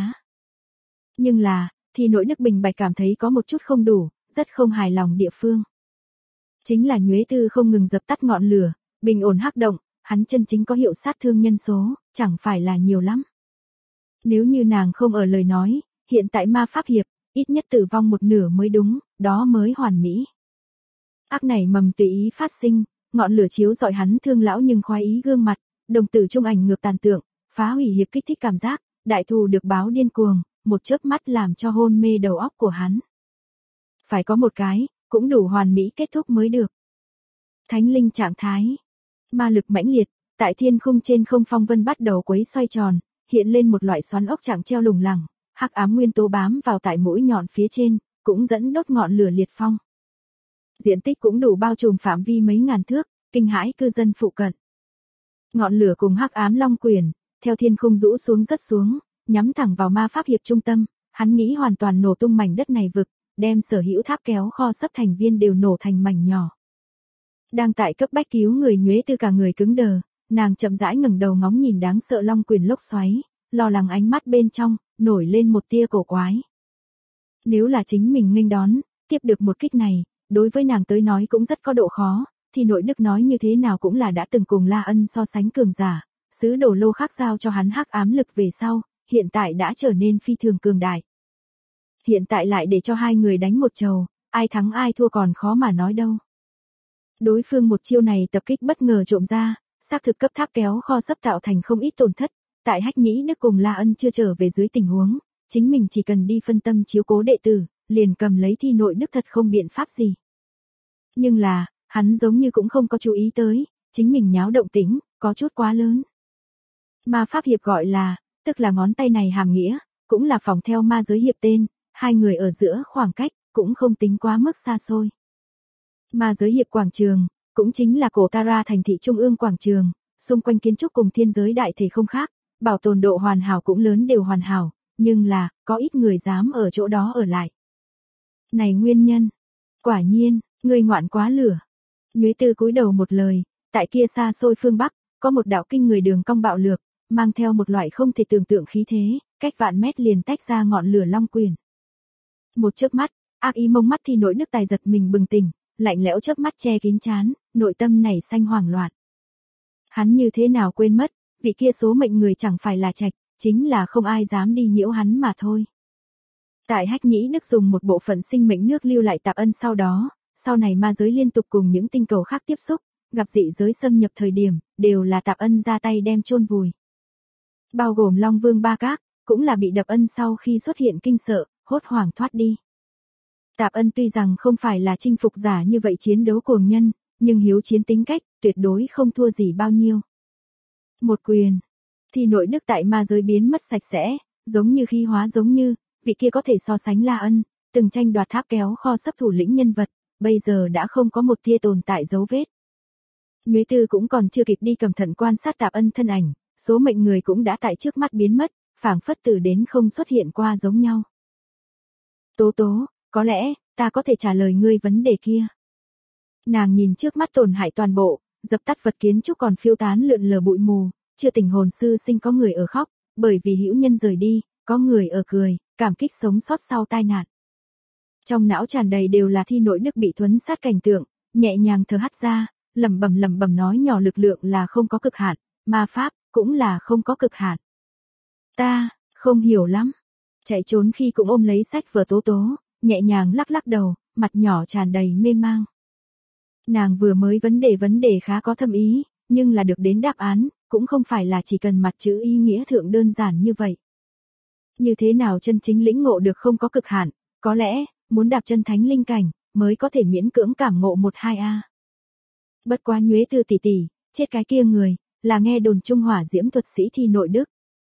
Nhưng là, Thi Nội Đức bình bạch cảm thấy có một chút không đủ, rất không hài lòng địa phương. Chính là Nhuế Tư không ngừng dập tắt ngọn lửa, bình ổn hắc động, hắn chân chính có hiệu sát thương nhân số, chẳng phải là nhiều lắm. Nếu như nàng không ở lời nói, hiện tại ma pháp hiệp, ít nhất tử vong một nửa mới đúng, đó mới hoàn mỹ. Ác này mầm tùy ý phát sinh, ngọn lửa chiếu rọi hắn thương lão nhưng khoái ý gương mặt, đồng tử trung ảnh ngược tàn tượng, phá hủy hiệp kích thích cảm giác, đại thù được báo điên cuồng, một chớp mắt làm cho hôn mê đầu óc của hắn. Phải có một cái, cũng đủ hoàn mỹ kết thúc mới được. Thánh linh trạng thái, ma lực mãnh liệt, tại thiên khung trên không phong vân bắt đầu quấy xoay tròn, hiện lên một loại xoắn ốc trạng treo lủng lẳng, hắc ám nguyên tố bám vào tại mũi nhọn phía trên, cũng dẫn đốt ngọn lửa liệt phong. Diện tích cũng đủ bao trùm phạm vi mấy ngàn thước, kinh hãi cư dân phụ cận. Ngọn lửa cùng hắc ám long quyền, theo thiên khung rũ xuống rất xuống, nhắm thẳng vào ma pháp hiệp trung tâm, hắn nghĩ hoàn toàn nổ tung mảnh đất này vực, đem sở hữu tháp kéo kho sấp thành viên đều nổ thành mảnh nhỏ. Đang tại cấp bách cứu người, Nhuế Tư cả người cứng đờ, nàng chậm rãi ngẩng đầu ngóng nhìn đáng sợ long quyền lốc xoáy, lo lắng ánh mắt bên trong nổi lên một tia cổ quái. Nếu là chính mình nghênh đón, tiếp được một kích này, đối với nàng tới nói cũng rất có độ khó, thì nội đức nói như thế nào cũng là đã từng cùng La Ân so sánh cường giả, sứ đồ lô khác giao cho hắn hắc ám lực về sau, hiện tại đã trở nên phi thường cường đại. Hiện tại lại để cho hai người đánh một trầu, ai thắng ai thua còn khó mà nói đâu. Đối phương một chiêu này tập kích bất ngờ trộm ra, xác thực cấp tháp kéo kho sấp tạo thành không ít tổn thất, tại Hách Nhĩ Đức cùng La Ân chưa trở về dưới tình huống, chính mình chỉ cần đi phân tâm chiếu cố đệ tử, liền cầm lấy thi nội đức thật không biện pháp gì. Nhưng là, hắn giống như cũng không có chú ý tới, chính mình nháo động tĩnh, có chút quá lớn. Ma pháp hiệp gọi là, tức là ngón tay này hàm nghĩa, cũng là phỏng theo ma giới hiệp tên, hai người ở giữa khoảng cách, cũng không tính quá mức xa xôi. Ma giới hiệp quảng trường, cũng chính là cổ Tara thành thị trung ương quảng trường, xung quanh kiến trúc cùng thiên giới đại thể không khác, bảo tồn độ hoàn hảo cũng lớn đều hoàn hảo, nhưng là, có ít người dám ở chỗ đó ở lại. Này nguyên nhân, quả nhiên, người ngoạn quá lửa. Nhuế Tư cúi đầu một lời, tại kia xa xôi phương Bắc, có một đạo kinh người đường cong bạo lược, mang theo một loại không thể tưởng tượng khí thế, cách vạn mét liền tách ra ngọn lửa long quyền. Một chớp mắt, ác ý mông mắt thì nội đức tài giật mình bừng tỉnh, lạnh lẽo chớp mắt che kín trán, nội tâm nảy xanh hoảng loạn. Hắn như thế nào quên mất, vị kia số mệnh người chẳng phải là Trạch, chính là không ai dám đi nhiễu hắn mà thôi. Tại Hách Nhĩ Đức dùng một bộ phận sinh mệnh nước lưu lại tạp ân sau đó, sau này ma giới liên tục cùng những tinh cầu khác tiếp xúc, gặp dị giới xâm nhập thời điểm, đều là tạp ân ra tay đem chôn vùi. Bao gồm Long Vương Ba Các, cũng là bị đập ân sau khi xuất hiện kinh sợ, hốt hoảng thoát đi. Tạp ân tuy rằng không phải là chinh phục giả như vậy chiến đấu cuồng nhân, nhưng hiếu chiến tính cách, tuyệt đối không thua gì bao nhiêu. Một quyền, thì nội đức tại ma giới biến mất sạch sẽ, giống như khí hóa giống như, vị kia có thể so sánh La Ân, từng tranh đoạt tháp kéo kho sấp thủ lĩnh nhân vật, bây giờ đã không có một tia tồn tại dấu vết. Nhuế Tư cũng còn chưa kịp đi cẩn thận quan sát tạp ân thân ảnh, số mệnh người cũng đã tại trước mắt biến mất, phảng phất từ đến không xuất hiện qua giống nhau. Tố Tố, có lẽ, ta có thể trả lời ngươi vấn đề kia. Nàng nhìn trước mắt tổn hại toàn bộ, dập tắt vật kiến trúc còn phiêu tán lượn lờ bụi mù, chưa tình hồn sư sinh có người ở khóc, bởi vì hữu nhân rời đi, có người ở cười, cảm kích sống sót sau tai nạn. Trong não tràn đầy đều là thi nội đức bị thuấn sát cảnh tượng, nhẹ nhàng thở hắt ra, lẩm bẩm nói nhỏ lực lượng là không có cực hạn, ma pháp cũng là không có cực hạn. Ta không hiểu lắm. Chạy trốn khi cũng ôm lấy sách vở Tố Tố, nhẹ nhàng lắc lắc đầu, mặt nhỏ tràn đầy mê mang. Nàng vừa mới vấn đề khá có thâm ý, nhưng là được đến đáp án, cũng không phải là chỉ cần mặt chữ ý nghĩa thượng đơn giản như vậy. Như thế nào chân chính lĩnh ngộ được không có cực hạn, có lẽ, muốn đạp chân thánh linh cảnh, mới có thể miễn cưỡng cảm ngộ 1-2 Bất quá Nhuế Tư tỷ tỷ, chết cái kia người, là nghe đồn trung hỏa diễm thuật sĩ thi nội đức.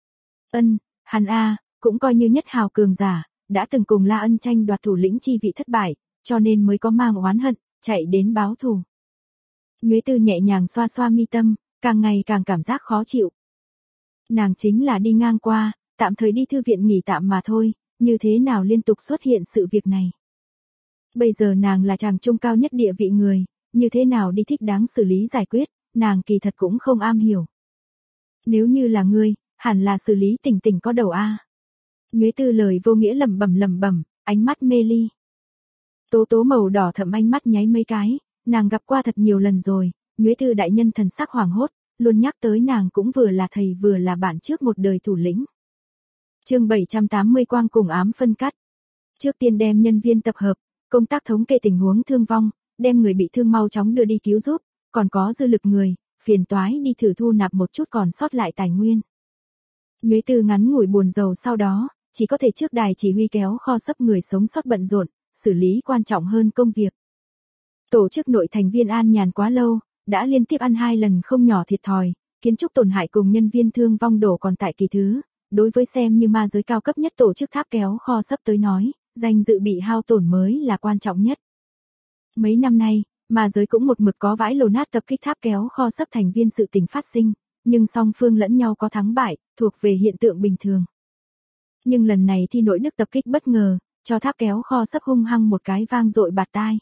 Hắn cũng coi như nhất hào cường giả, đã từng cùng La Ân tranh đoạt thủ lĩnh chi vị thất bại, cho nên mới có mang oán hận, chạy đến báo thù. Nhuế Tư nhẹ nhàng xoa xoa mi tâm, càng ngày càng cảm giác khó chịu. Nàng chính là đi ngang qua, tạm thời đi thư viện nghỉ tạm mà thôi, như thế nào liên tục xuất hiện sự việc này. Bây giờ nàng là chàng trung cao nhất địa vị người, như thế nào đi thích đáng xử lý giải quyết, nàng kỳ thật cũng không am hiểu. Nếu như là ngươi, hẳn là xử lý tỉnh có đầu Nhuế Tư lời vô nghĩa lẩm bẩm, ánh mắt mê ly. Tố Tố màu đỏ thẫm ánh mắt nháy mấy cái, nàng gặp qua thật nhiều lần rồi, Nhuế Tư đại nhân thần sắc hoảng hốt, luôn nhắc tới nàng cũng vừa là thầy vừa là bạn trước một đời thủ lĩnh. Chương 780 quang cùng ám phân cắt. Trước tiên đem nhân viên tập hợp, công tác thống kê tình huống thương vong, đem người bị thương mau chóng đưa đi cứu giúp, còn có dư lực người, phiền toái đi thử thu nạp một chút còn sót lại tài nguyên. Nhuế Tư ngắn ngủi buồn rầu sau đó, chỉ có thể trước đài chỉ huy kéo kho sấp người sống sót bận rộn, xử lý quan trọng hơn công việc. Tổ chức nội thành viên an nhàn quá lâu, đã liên tiếp ăn 2 lần không nhỏ thiệt thòi, kiến trúc tổn hại cùng nhân viên thương vong đổ còn tại kỳ thứ, đối với xem như ma giới cao cấp nhất tổ chức tháp kéo kho sắp tới nói, danh dự bị hao tổn mới là quan trọng nhất. Mấy năm nay, ma giới cũng một mực có vãi lồ nát tập kích tháp kéo kho sắp thành viên sự tình phát sinh, nhưng song phương lẫn nhau có thắng bại, thuộc về hiện tượng bình thường. Nhưng lần này thì nỗi đức tập kích bất ngờ, cho tháp kéo kho sắp hung hăng một cái vang dội bạt tai.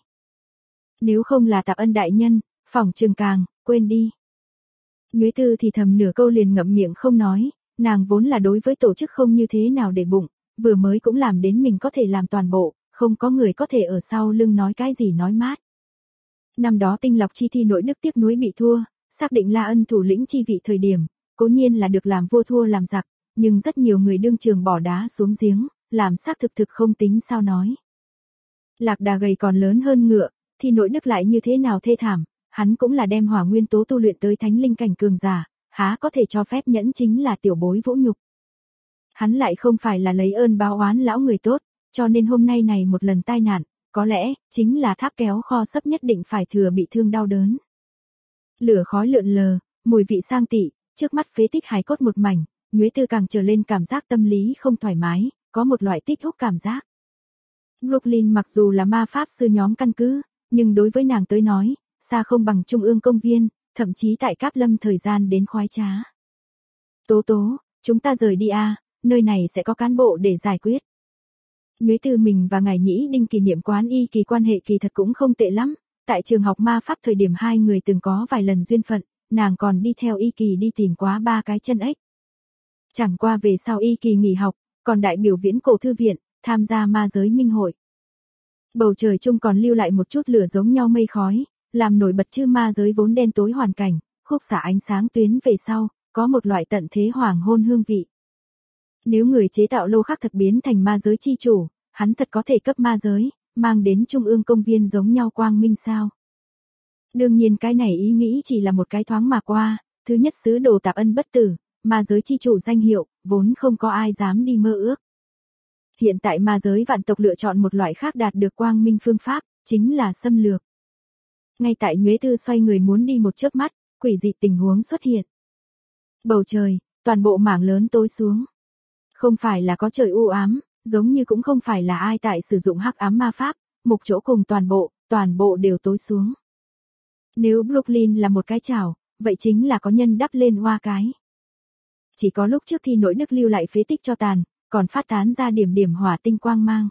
Nếu không là Tạp Ân đại nhân, phỏng chừng càng, quên đi. Nhuế Tư thì thầm nửa câu liền ngậm miệng không nói, nàng vốn là đối với tổ chức không như thế nào để bụng, vừa mới cũng làm đến mình có thể làm toàn bộ, không có người có thể ở sau lưng nói cái gì nói mát. Năm đó tinh lọc chi thi nội đức tiếc nuối bị thua, xác định La Ân thủ lĩnh chi vị thời điểm, cố nhiên là được làm vua thua làm giặc, nhưng rất nhiều người đương trường bỏ đá xuống giếng, làm xác thực không tính sao nói. Lạc đà gầy còn lớn hơn ngựa, thì nội đức lại như thế nào thê thảm, hắn cũng là đem hỏa nguyên tố tu luyện tới thánh linh cảnh cường giả, há có thể cho phép nhẫn chính là tiểu bối vũ nhục. Hắn lại không phải là lấy ơn báo oán lão người tốt, cho nên hôm nay này một lần tai nạn, có lẽ, chính là tháp kéo kho sắp nhất định phải thừa bị thương đau đớn. Lửa khói lượn lờ, mùi vị sang tị, trước mắt phế tích hài cốt một mảnh, Nhuế Tư càng trở lên cảm giác tâm lý không thoải mái, có một loại tích húc cảm giác. Brooklyn mặc dù là ma pháp sư nhóm căn cứ, nhưng đối với nàng tới nói, xa không bằng Trung ương công viên, thậm chí tại Cáp Lâm thời gian đến khoái trá. Tố tố, chúng ta rời đi a, nơi này sẽ có cán bộ để giải quyết. Nhuế Tư mình và ngài Nhĩ Đinh kỷ niệm quán y kỳ quan hệ kỳ thật cũng không tệ lắm, tại trường học ma pháp thời điểm hai người từng có vài lần duyên phận, nàng còn đi theo y kỳ đi tìm quá 3 cái chân ếch. Chẳng qua về sau y kỳ nghỉ học, còn đại biểu viễn cổ thư viện, tham gia ma giới minh hội. Bầu trời chung còn lưu lại một chút lửa giống nhau mây khói, làm nổi bật chư ma giới vốn đen tối hoàn cảnh, khúc xạ ánh sáng tuyến về sau, có một loại tận thế hoàng hôn hương vị. Nếu người chế tạo lô khắc thật biến thành ma giới chi chủ, hắn thật có thể cấp ma giới, mang đến trung ương công viên giống nhau quang minh sao. Đương nhiên cái này ý nghĩ chỉ là một cái thoáng mà qua, thứ nhất sứ đồ Tạp Ân bất tử, ma giới chi chủ danh hiệu, vốn không có ai dám đi mơ ước. Hiện tại ma giới vạn tộc lựa chọn một loại khác đạt được quang minh phương pháp, chính là xâm lược. Ngay tại Nhuế Tư xoay người muốn đi một chớp mắt, quỷ dị tình huống xuất hiện. Bầu trời, toàn bộ mảng lớn tối xuống. Không phải là có trời u ám, giống như cũng không phải là ai tại sử dụng hắc ám ma pháp, mục chỗ cùng toàn bộ đều tối xuống. Nếu Brooklyn là một cái chảo, vậy chính là có nhân đắp lên hoa cái. Chỉ có lúc trước thì nỗi đức lưu lại phế tích cho tàn, còn phát tán ra điểm hỏa tinh quang mang.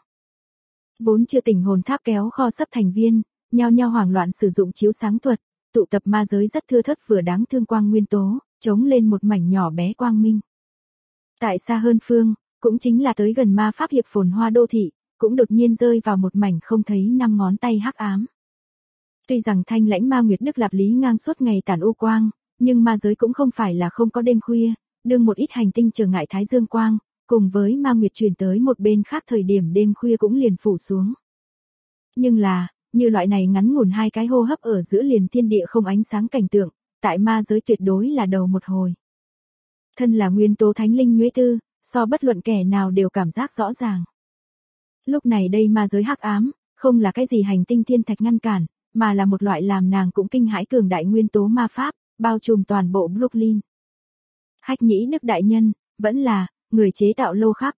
Vốn chưa tỉnh hồn tháp kéo kho sắp thành viên, nhao nhao hoảng loạn sử dụng chiếu sáng thuật, tụ tập ma giới rất thưa thớt vừa đáng thương quang nguyên tố, chống lên một mảnh nhỏ bé quang minh. Tại xa hơn phương, cũng chính là tới gần ma pháp hiệp phồn hoa đô thị, cũng đột nhiên rơi vào một mảnh không thấy 5 ngón tay hắc ám. Tuy rằng thanh lãnh ma nguyệt đức lạp lý ngang suốt ngày tản u quang, nhưng ma giới cũng không phải là không có đêm khuya, đương một ít hành tinh trở ngại thái dương quang, cùng với ma nguyệt chuyển tới một bên khác thời điểm đêm khuya cũng liền phủ xuống. Nhưng là, như loại này ngắn ngủn 2 cái hô hấp ở giữa liền thiên địa không ánh sáng cảnh tượng, tại ma giới tuyệt đối là đầu một hồi. Thân là nguyên tố thánh linh Nhuế Tư, so bất luận kẻ nào đều cảm giác rõ ràng. Lúc này đây ma giới hắc ám, không là cái gì hành tinh thiên thạch ngăn cản, mà là một loại làm nàng cũng kinh hãi cường đại nguyên tố ma pháp, bao trùm toàn bộ Brooklyn. Hách Nhĩ Đức đại nhân, vẫn là người chế tạo lô khắc.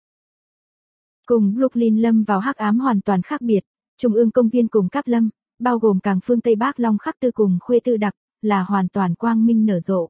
Cùng Brooklyn lâm vào hắc ám hoàn toàn khác biệt, Trung ương công viên cùng Cáp Lâm, bao gồm càng phương Tây Bắc Long khắc tư cùng Khuê Tư đặc, là hoàn toàn quang minh nở rộ.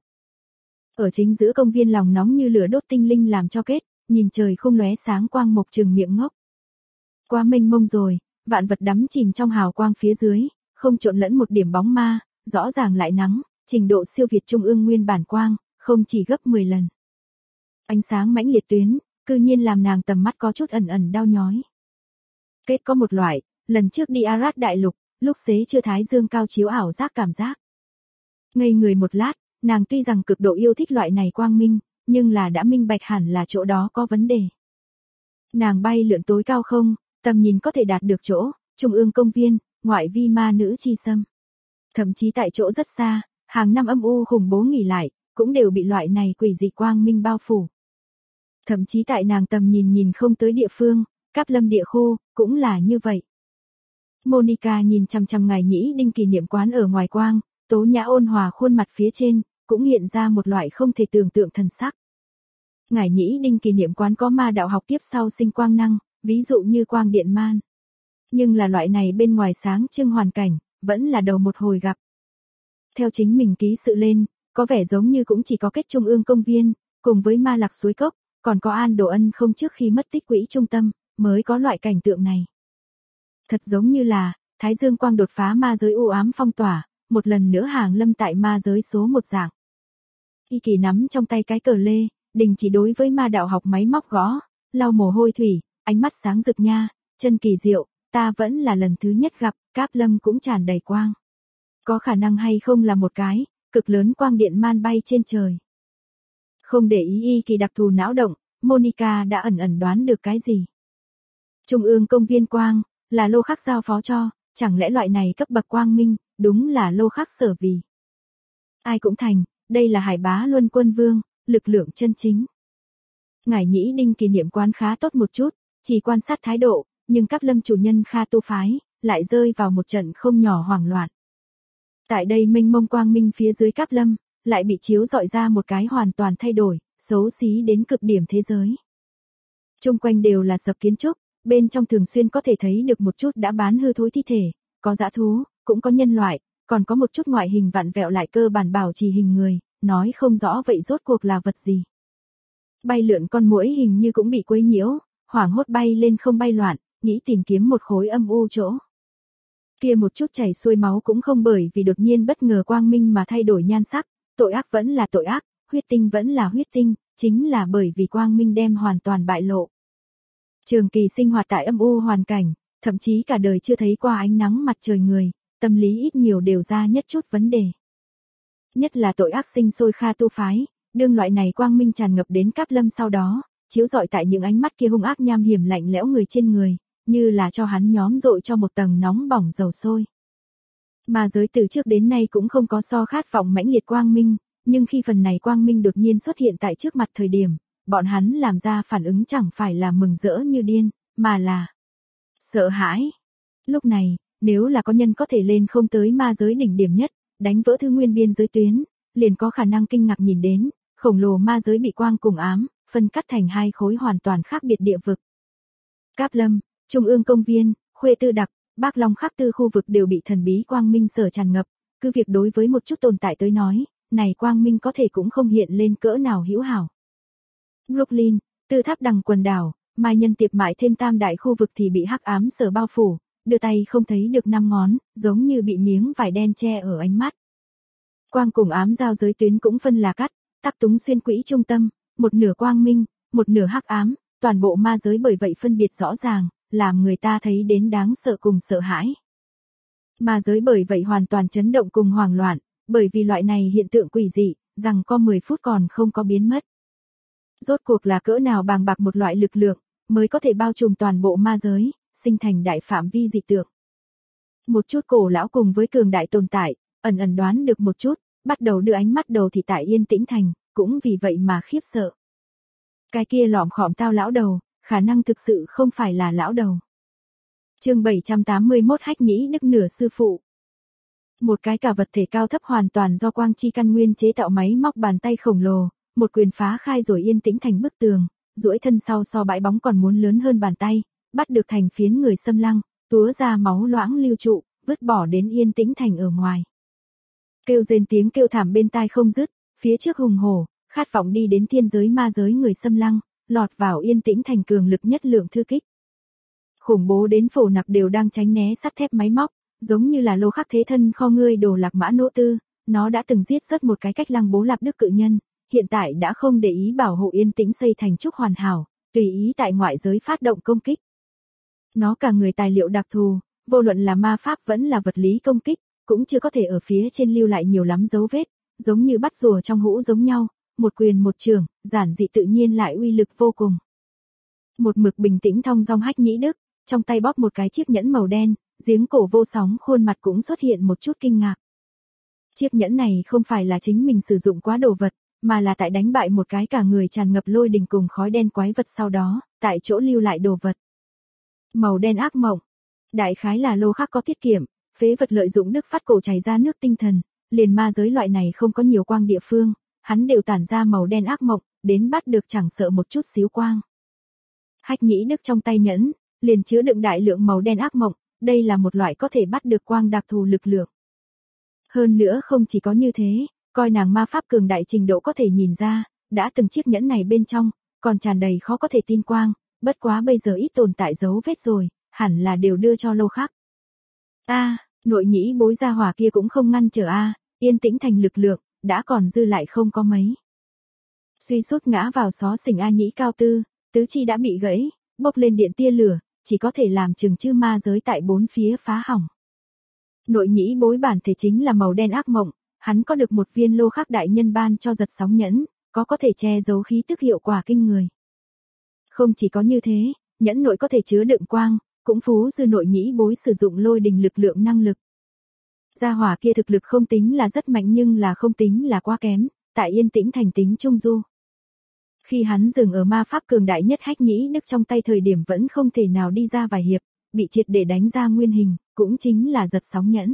Ở chính giữa công viên lòng nóng như lửa đốt tinh linh làm cho kết, nhìn trời không lóe sáng quang mộc trừng miệng ngốc. Quá mênh mông rồi, vạn vật đắm chìm trong hào quang phía dưới, không trộn lẫn một điểm bóng ma, rõ ràng lại nắng, trình độ siêu việt trung ương nguyên bản quang, không chỉ gấp 10 lần. Ánh sáng mãnh liệt tuyến, cư nhiên làm nàng tầm mắt có chút ẩn đau nhói. Kết có một loại, lần trước đi Arad đại lục, lúc xế chưa thái dương cao chiếu ảo giác cảm giác. Ngây người một lát, nàng tuy rằng cực độ yêu thích loại này quang minh, nhưng là đã minh bạch hẳn là chỗ đó có vấn đề. Nàng bay lượn tối cao không, tầm nhìn có thể đạt được chỗ, trung ương công viên, ngoại vi ma nữ chi xâm. Thậm chí tại chỗ rất xa, hàng năm âm u khủng bố nghỉ lại, cũng đều bị loại này quỷ dị quang minh bao phủ. Thậm chí tại nàng tầm nhìn không tới địa phương, Cáp Lâm địa khu, cũng là như vậy. Monica nhìn chằm chằm ngài Nhĩ Đinh kỷ niệm quán ở ngoài quang, tố nhã ôn hòa khuôn mặt phía trên, cũng hiện ra một loại không thể tưởng tượng thần sắc. Ngải Nhĩ Đinh Kỷ Niệm Quán có ma đạo học kiếp sau sinh quang năng, ví dụ như quang điện man. Nhưng là loại này bên ngoài sáng trưng hoàn cảnh, vẫn là đầu một hồi gặp. Theo chính mình ký sự lên, có vẻ giống như cũng chỉ có kết Trung ương công viên, cùng với ma lạc suối cốc, còn có An Đồ Ân không trước khi mất tích quỹ trung tâm, mới có loại cảnh tượng này. Thật giống như là, Thái Dương quang đột phá ma giới u ám phong tỏa, một lần nữa hàng lâm tại ma giới số một dạng. Y Kỳ nắm trong tay cái cờ lê, đình chỉ đối với ma đạo học máy móc gõ, lau mồ hôi thủy, ánh mắt sáng rực nha, chân kỳ diệu, ta vẫn là lần thứ nhất gặp, Cáp Lâm cũng tràn đầy quang. Có khả năng hay không là một cái, cực lớn quang điện man bay trên trời. Không để ý Y Kỳ đặc thù não động, Monica đã ẩn ẩn đoán được cái gì. Trung ương công viên quang, là Lô Khắc giao phó cho, chẳng lẽ loại này cấp bậc quang minh, đúng là Lô Khắc sở vì. Ai cũng thành, đây là Hải Bá Luân Quân Vương, lực lượng chân chính. Ngải Nhĩ Đinh Kỷ Niệm Quán khá tốt một chút, chỉ quan sát thái độ, nhưng Cáp Lâm chủ nhân Kha Tu Phái, lại rơi vào một trận không nhỏ hoảng loạn. Tại đây mênh mông quang minh phía dưới Cáp Lâm, lại bị chiếu dọi ra một cái hoàn toàn thay đổi, xấu xí đến cực điểm thế giới. Chung quanh đều là sập kiến trúc, bên trong thường xuyên có thể thấy được một chút đã bán hư thối thi thể, có dã thú, cũng có nhân loại, còn có một chút ngoại hình vặn vẹo lại cơ bản bảo trì hình người, nói không rõ vậy rốt cuộc là vật gì. Bay lượn con muỗi hình như cũng bị quấy nhiễu, hoảng hốt bay lên không bay loạn, nghĩ tìm kiếm một khối âm u chỗ. Kia một chút chảy xuôi máu cũng không bởi vì đột nhiên bất ngờ quang minh mà thay đổi nhan sắc, tội ác vẫn là tội ác, huyết tinh vẫn là huyết tinh, chính là bởi vì quang minh đem hoàn toàn bại lộ. Trường kỳ sinh hoạt tại âm u hoàn cảnh, thậm chí cả đời chưa thấy qua ánh nắng mặt trời người, tâm lý ít nhiều đều ra nhất chút vấn đề. Nhất là tội ác sinh sôi Kha Tu Phái, đương loại này quang minh tràn ngập đến Cáp Lâm sau đó, chiếu rọi tại những ánh mắt kia hung ác nham hiểm lạnh lẽo người trên người, như là cho hắn nhóm dội cho một tầng nóng bỏng dầu sôi. Mà giới từ trước đến nay cũng không có so khát vọng mãnh liệt quang minh, nhưng khi phần này quang minh đột nhiên xuất hiện tại trước mặt thời điểm, bọn hắn làm ra phản ứng chẳng phải là mừng rỡ như điên, mà là sợ hãi. Lúc này, nếu là có nhân có thể lên không tới ma giới đỉnh điểm nhất, đánh vỡ thư nguyên biên giới tuyến, liền có khả năng kinh ngạc nhìn đến, khổng lồ ma giới bị quang cùng ám, phân cắt thành hai khối hoàn toàn khác biệt địa vực. Cáp Lâm, Trung ương công viên, Khuê Tư Đặc, Bác Long Khắc Tư khu vực đều bị thần bí quang minh sở tràn ngập, cứ việc đối với một chút tồn tại tới nói, này quang minh có thể cũng không hiện lên cỡ nào hữu hảo. Brooklyn, Tư Tháp Đằng quần đảo, Mai Nhân Tiệp mãi thêm tam đại khu vực thì bị hắc ám sở bao phủ, đưa tay không thấy được năm ngón, giống như bị miếng vải đen che ở ánh mắt. Quang cùng ám giao giới tuyến cũng phân là cắt, tắc túng xuyên quỹ trung tâm, một nửa quang minh, một nửa hắc ám, toàn bộ ma giới bởi vậy phân biệt rõ ràng, làm người ta thấy đến đáng sợ cùng sợ hãi. Ma giới bởi vậy hoàn toàn chấn động cùng hoảng loạn, bởi vì loại này hiện tượng quỷ dị, rằng có 10 phút còn không có biến mất. Rốt cuộc là cỡ nào bàng bạc một loại lực lượng, mới có thể bao trùm toàn bộ ma giới, sinh thành đại phạm vi dị tượng. Một chút cổ lão cùng với cường đại tồn tại, ẩn ẩn đoán được một chút, bắt đầu đưa ánh mắt đầu thì tại Yên Tĩnh Thành, cũng vì vậy mà khiếp sợ. Cái kia lỏm khỏm tao lão đầu, khả năng thực sự không phải là lão đầu. Chương 781 Hách Nhĩ Đức nửa sư phụ. Một cái cả vật thể cao thấp hoàn toàn do quang chi căn nguyên chế tạo máy móc bàn tay khổng lồ, một quyền phá khai rồi Yên Tĩnh Thành bức tường, duỗi thân sau so bãi bóng còn muốn lớn hơn bàn tay, bắt được thành phiến người xâm lăng, túa ra máu loãng lưu trụ, vứt bỏ đến Yên Tĩnh Thành ở ngoài. Kêu rên tiếng kêu thảm bên tai không dứt, phía trước hùng hổ, khát vọng đi đến thiên giới ma giới người xâm lăng, lọt vào Yên Tĩnh Thành cường lực nhất lượng thư kích. Khủng bố đến phổ nặc đều đang tránh né sắt thép máy móc, giống như là Lô Khắc thế thân kho ngươi đồ lạc mã nỗ tư, nó đã từng giết rất một cái cách lăng bố lạp đức cự nhân, hiện tại đã không để ý bảo hộ Yên Tĩnh xây thành trúc hoàn hảo, tùy ý tại ngoại giới phát động công kích. Nó cả người tài liệu đặc thù, vô luận là ma pháp vẫn là vật lý công kích, cũng chưa có thể ở phía trên lưu lại nhiều lắm dấu vết, giống như bắt rùa trong hũ giống nhau, một quyền một trường, giản dị tự nhiên lại uy lực vô cùng. Một mực bình tĩnh thong dong Hách Nhĩ Đức, trong tay bóp một cái chiếc nhẫn màu đen, giếng cổ vô sóng khuôn mặt cũng xuất hiện một chút kinh ngạc. Chiếc nhẫn này không phải là chính mình sử dụng quá đồ vật, mà là tại đánh bại một cái cả người tràn ngập lôi đình cùng khói đen quái vật sau đó, tại chỗ lưu lại đồ vật. Màu đen ác mộng. Đại khái là Lô Khắc có tiết kiệm, phế vật lợi dụng đức phát cổ chảy ra nước tinh thần, liền ma giới loại này không có nhiều quang địa phương, hắn đều tản ra màu đen ác mộng, đến bắt được chẳng sợ một chút xíu quang. Hách Nhĩ Đức trong tay nhẫn, liền chứa đựng đại lượng màu đen ác mộng, đây là một loại có thể bắt được quang đặc thù lực lượng. Hơn nữa không chỉ có như thế, coi nàng ma pháp cường đại trình độ có thể nhìn ra, đã từng chiếc nhẫn này bên trong, còn tràn đầy khó có thể tin quang, bất quá bây giờ ít tồn tại dấu vết rồi, hẳn là đều đưa cho Lô Khắc. Nội nhĩ bối gia hỏa kia cũng không ngăn trở Yên Tĩnh Thành lực lượng, đã còn dư lại không có mấy. Suy sút ngã vào xó xỉnh A Nhĩ Cao Tư, tứ chi đã bị gãy, bốc lên điện tia lửa, chỉ có thể làm chừng chư ma giới tại bốn phía phá hỏng. Nội nhĩ bối bản thể chính là màu đen ác mộng, hắn có được một viên Lô Khắc đại nhân ban cho giật sóng nhẫn, có thể che giấu khí tức hiệu quả kinh người. Không chỉ có như thế, nhẫn nội có thể chứa đựng quang, cũng phú dư nội nhĩ bối sử dụng lôi đình lực lượng năng lực. Gia hỏa kia thực lực không tính là rất mạnh nhưng là không tính là quá kém, tại Yên Tĩnh Thành tính trung du. Khi hắn dừng ở ma pháp cường đại nhất Hách Nhĩ Đức trong tay thời điểm vẫn không thể nào đi ra vài hiệp, bị triệt để đánh ra nguyên hình, cũng chính là giật sóng nhẫn.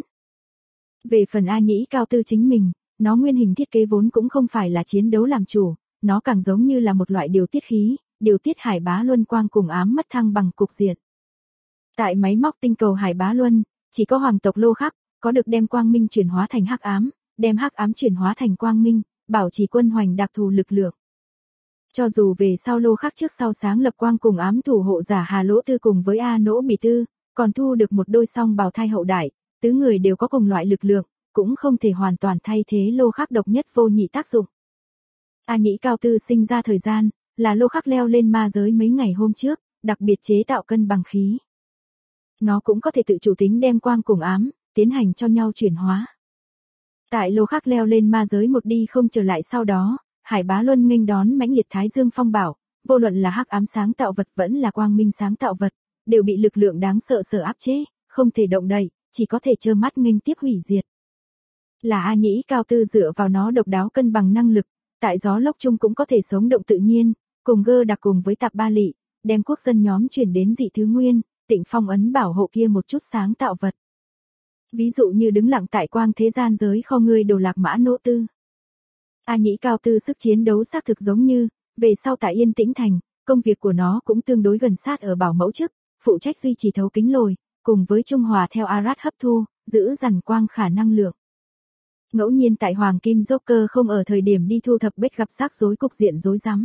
Về phần A Nhĩ Cao Tư chính mình, nó nguyên hình thiết kế vốn cũng không phải là chiến đấu làm chủ, nó càng giống như là một loại điều tiết khí, điều tiết Hải Bá Luân quang cùng ám mất thăng bằng cục diện. Tại máy móc tinh cầu Hải Bá Luân, chỉ có hoàng tộc Lô Khắc có được đem quang minh chuyển hóa thành hắc ám, đem hắc ám chuyển hóa thành quang minh, bảo trì quân hoành đặc thù lực lượng. Cho dù về sau Lô Khắc trước sau sáng lập quang cùng ám thủ hộ giả Hà Lỗ Tư cùng với A Nỗ Bỉ Tư, còn thu được một đôi song bào thai hậu đại, tứ người đều có cùng loại lực lượng, cũng không thể hoàn toàn thay thế Lô Khắc độc nhất vô nhị tác dụng. A Nhĩ Cao Tư sinh ra thời gian, là Lô Khắc leo lên ma giới mấy ngày hôm trước, đặc biệt chế tạo cân bằng khí. Nó cũng có thể tự chủ tính đem quang cùng ám, tiến hành cho nhau chuyển hóa. Tại Lô Khắc leo lên ma giới một đi không trở lại sau đó, Hải Bá Luân nghênh đón mãnh liệt Thái Dương phong bảo, vô luận là hắc ám sáng tạo vật vẫn là quang minh sáng tạo vật, đều bị lực lượng đáng sợ sở áp chế, không thể động đậy, chỉ có thể trơ mắt nghênh tiếp hủy diệt. Là A Nhĩ Cao Tư dựa vào nó độc đáo cân bằng năng lực, tại gió lốc chung cũng có thể sống động tự nhiên, cùng Gơ đặc cùng với Tạp Ba Lị, đem quốc dân nhóm chuyển đến dị thứ nguyên, Tịnh Phong ấn bảo hộ kia một chút sáng tạo vật. Ví dụ như đứng lặng tại quang thế gian giới kho ngươi đồ lạc mã Nỗ Tư. A Nhĩ Cao Tư sức chiến đấu xác thực giống như, về sau tại Yên Tĩnh Thành, công việc của nó cũng tương đối gần sát ở bảo mẫu chức, phụ trách duy trì thấu kính lồi, cùng với trung hòa theo Arad hấp thu, giữ dằn quang khả năng lượng. Ngẫu nhiên tại Hoàng Kim Joker không ở thời điểm đi thu thập bết gặp rắc rối cục diện rối rắm.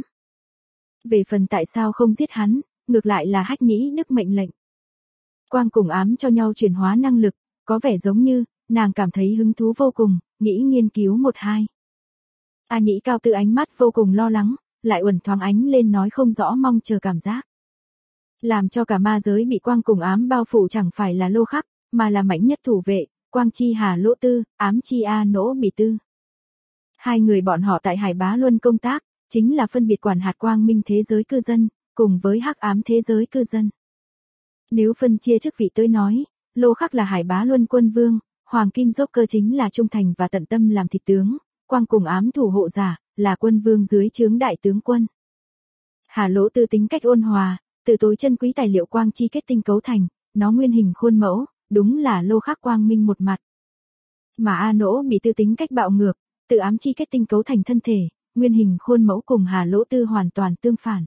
Về phần tại sao không giết hắn, ngược lại là Hách Nhĩ Đức mệnh lệnh. Quang cùng ám cho nhau chuyển hóa năng lực, có vẻ giống như, nàng cảm thấy hứng thú vô cùng, nghĩ nghiên cứu một hai. A Nhĩ Cao Tư ánh mắt vô cùng lo lắng, lại uẩn thoáng ánh lên nói không rõ mong chờ cảm giác. Làm cho cả ma giới bị quang cùng ám bao phủ chẳng phải là Lô Khắc, mà là mãnh nhất thủ vệ, quang chi Hà Lỗ Tư, ám chi A Nỗ Bỉ Tư. Hai người bọn họ tại Hải Bá Luân công tác, chính là phân biệt quản hạt quang minh thế giới cư dân, cùng với hắc ám thế giới cư dân. Nếu phân chia chức vị tới nói, Lô Khắc là Hải Bá Luân quân vương, Hoàng Kim Joker chính là trung thành và tận tâm làm thịt tướng, quang cùng ám thủ hộ giả, là quân vương dưới trướng đại tướng quân. Hà Lỗ Tư tính cách ôn hòa, từ tối chân quý tài liệu quang chi kết tinh cấu thành, nó nguyên hình khuôn mẫu, đúng là Lô Khắc quang minh một mặt. Mà A Nỗ Bỉ Tư tính cách bạo ngược, từ ám chi kết tinh cấu thành thân thể, nguyên hình khuôn mẫu cùng Hà Lỗ Tư hoàn toàn tương phản.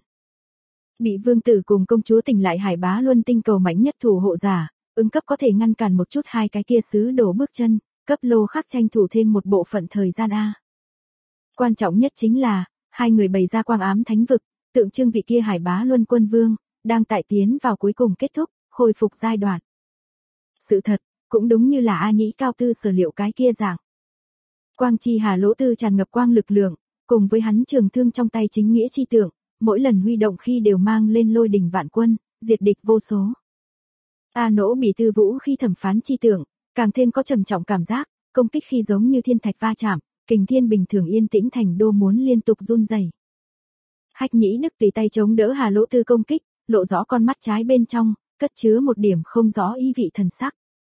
Bị vương tử cùng công chúa tỉnh lại Hải Bá Luân tinh cầu mãnh nhất thủ hộ giả, ứng cấp có thể ngăn cản một chút hai cái kia sứ đổ bước chân, cấp Lô Khắc tranh thủ thêm một bộ phận thời gian A. Quan trọng nhất chính là, hai người bày ra quang ám thánh vực, tượng trưng vị kia Hải Bá Luân quân vương, đang tại tiến vào cuối cùng kết thúc, khôi phục giai đoạn. Sự thật, cũng đúng như là A Nhĩ Cao Tư sở liệu cái kia dạng. Quang chi Hà Lỗ Tư tràn ngập quang lực lượng, cùng với hắn trường thương trong tay chính nghĩa chi tượng, mỗi lần huy động khi đều mang lên lôi đình vạn quân, diệt địch vô số. A Nỗ Bỉ Tư vũ khi thẩm phán chi tượng, càng thêm có trầm trọng cảm giác, công kích khi giống như thiên thạch va chạm, kình thiên bình thường Yên Tĩnh Thành đô muốn liên tục run rẩy. Hách Nhĩ Đức tùy tay chống đỡ Hà Lỗ Tư công kích, lộ rõ con mắt trái bên trong, cất chứa một điểm không rõ ý vị thần sắc.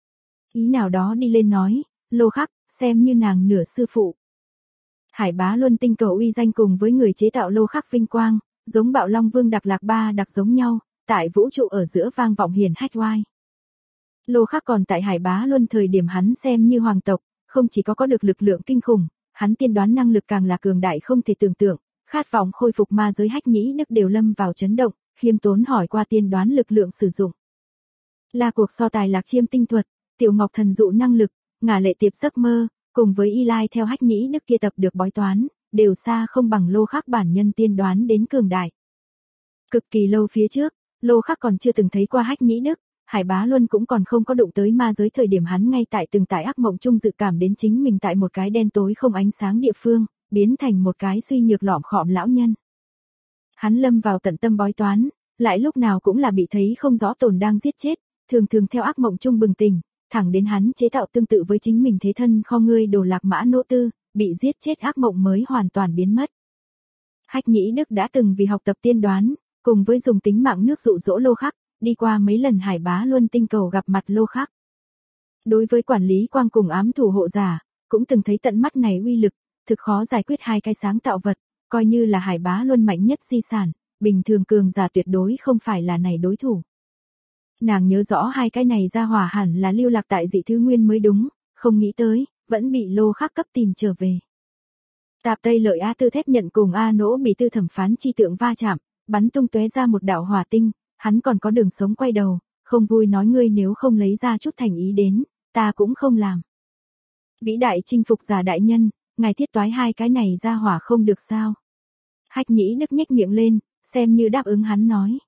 Ý nào đó đi lên nói, Lô Khắc, xem như nàng nửa sư phụ. Hải Bá Luân tinh cầu uy danh cùng với người chế tạo Lô Khắc vinh quang, giống Bạo Long Vương Đặc Lạc Ba đặc giống nhau, tại vũ trụ ở giữa vang vọng hiền hách oai. Lô Khắc còn tại Hải Bá Luân thời điểm hắn xem như hoàng tộc, không chỉ có được lực lượng kinh khủng, hắn tiên đoán năng lực càng là cường đại không thể tưởng tượng, khát vọng khôi phục ma giới Hách Nhĩ Đức đều lâm vào chấn động, khiêm tốn hỏi qua tiên đoán lực lượng sử dụng. Là cuộc so tài Lạc Chiêm tinh thuật, Tiểu Ngọc thần dụ năng lực, Ngả Lệ Tiệp giấc mơ, cùng với Y Lai theo Hách Nhĩ Đức kia tập được bói toán, đều xa không bằng Lô Khắc bản nhân tiên đoán đến cường đại. Cực kỳ lâu phía trước, Lô Khắc còn chưa từng thấy qua Hách Nhĩ Đức, Hải Bá Luân cũng còn không có đụng tới ma giới thời điểm hắn ngay tại từng tại ác mộng chung dự cảm đến chính mình tại một cái đen tối không ánh sáng địa phương, biến thành một cái suy nhược lọm khọm lão nhân. Hắn lâm vào tận tâm bói toán, lại lúc nào cũng là bị thấy không rõ tồn đang giết chết, thường thường theo ác mộng chung bừng tỉnh, thẳng đến hắn chế tạo tương tự với chính mình thế thân kho ngươi đồ Lạc Mã Nỗ Tư, bị giết chết ác mộng mới hoàn toàn biến mất. Hách Nhĩ Đức đã từng vì học tập tiên đoán, cùng với dùng tính mạng nước dụ dỗ Lô Khắc, đi qua mấy lần Hải Bá Luân tinh cầu gặp mặt Lô Khắc. Đối với quản lý quang cùng ám thủ hộ giả, cũng từng thấy tận mắt này uy lực, thực khó giải quyết hai cái sáng tạo vật, coi như là Hải Bá Luân mạnh nhất di sản, bình thường cường giả tuyệt đối không phải là này đối thủ. Nàng nhớ rõ hai cái này ra hỏa hẳn là lưu lạc tại dị thứ nguyên mới đúng, không nghĩ tới, vẫn bị Lô Khắc cấp tìm trở về. Tạp Tây Lợi A Tư thép nhận cùng A Nỗ bị tư thẩm phán chi tượng va chạm, bắn tung tóe ra một đạo hỏa tinh, hắn còn có đường sống quay đầu, không vui nói ngươi nếu không lấy ra chút thành ý đến, ta cũng không làm. Vĩ đại chinh phục giả đại nhân, ngài thiết toái hai cái này ra hỏa không được sao? Hách Nhĩ Đức nhếch miệng lên, xem như đáp ứng hắn nói.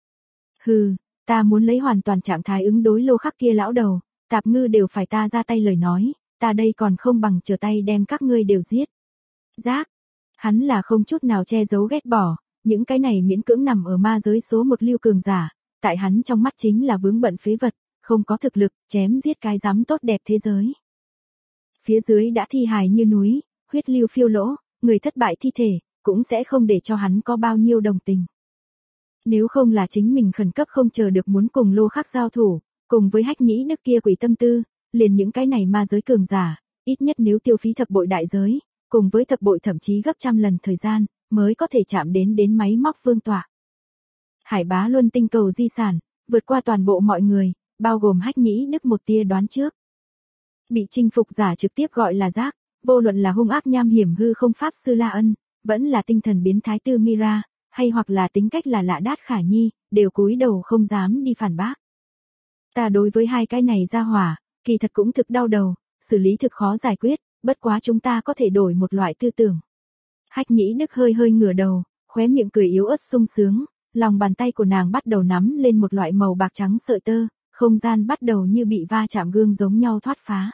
Hừ, ta muốn lấy hoàn toàn trạng thái ứng đối Lô Khắc kia lão đầu, tạp ngư đều phải ta ra tay lời nói, ta đây còn không bằng chờ tay đem các ngươi đều giết. Giác, hắn là không chút nào che giấu ghét bỏ, những cái này miễn cưỡng nằm ở ma giới số một lưu cường giả, tại hắn trong mắt chính là vướng bận phế vật, không có thực lực, chém giết cái dám tốt đẹp thế giới. Phía dưới đã thi hài như núi, huyết lưu phiêu lỗ, người thất bại thi thể, cũng sẽ không để cho hắn có bao nhiêu đồng tình. Nếu không là chính mình khẩn cấp không chờ được muốn cùng Lô Khắc giao thủ, cùng với Hách Nhĩ Đức kia quỷ tâm tư, liền những cái này ma giới cường giả, ít nhất nếu tiêu phí thập bội đại giới, cùng với thập bội thậm chí gấp trăm lần thời gian, mới có thể chạm đến máy móc vương tọa. Hải Bá Luân tinh cầu di sản, vượt qua toàn bộ mọi người, bao gồm Hách Nhĩ Đức một tia đoán trước. Bị chinh phục giả trực tiếp gọi là Giác, vô luận là hung ác nham hiểm hư không pháp sư La Ân, vẫn là tinh thần biến thái Tư Mira, hay hoặc là tính cách là lạ Đát Khả Nhi, đều cúi đầu không dám đi phản bác. Ta đối với hai cái này ra hỏa, kỳ thật cũng thực đau đầu, xử lý thực khó giải quyết, bất quá chúng ta có thể đổi một loại tư tưởng. Hách Nhĩ Đức hơi hơi ngửa đầu, khóe miệng cười yếu ớt sung sướng, lòng bàn tay của nàng bắt đầu nắm lên một loại màu bạc trắng sợi tơ, không gian bắt đầu như bị va chạm gương giống nhau thoát phá.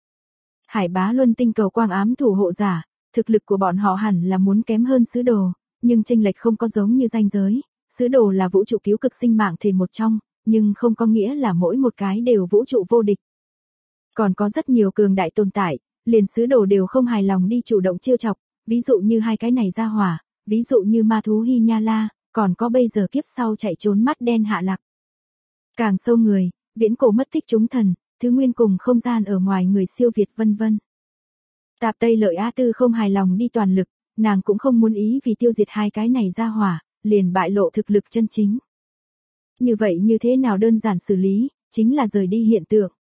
Hải Bá Luân tinh cầu quang ám thủ hộ giả, thực lực của bọn họ hẳn là muốn kém hơn sứ đồ, nhưng chênh lệch không có giống như ranh giới, sứ đồ là vũ trụ cứu cực sinh mạng thể một trong, nhưng không có nghĩa là mỗi một cái đều vũ trụ vô địch. Còn có rất nhiều cường đại tồn tại, liền sứ đồ đều không hài lòng đi chủ động trêu chọc, ví dụ như hai cái này ra hỏa, ví dụ như ma thú Hy Nha La, còn có bây giờ kiếp sau chạy trốn mắt đen Hạ Lạc. Càng sâu người, viễn cổ mất tích chúng thần, thứ nguyên cùng không gian ở ngoài người siêu việt vân vân. Tạp Tây Lợi A Tư không hài lòng đi toàn lực, nàng cũng không muốn ý vì tiêu diệt hai cái này ra hỏa, liền bại lộ thực lực chân chính. Như vậy như thế nào đơn giản xử lý, chính là rời đi hiện tượng.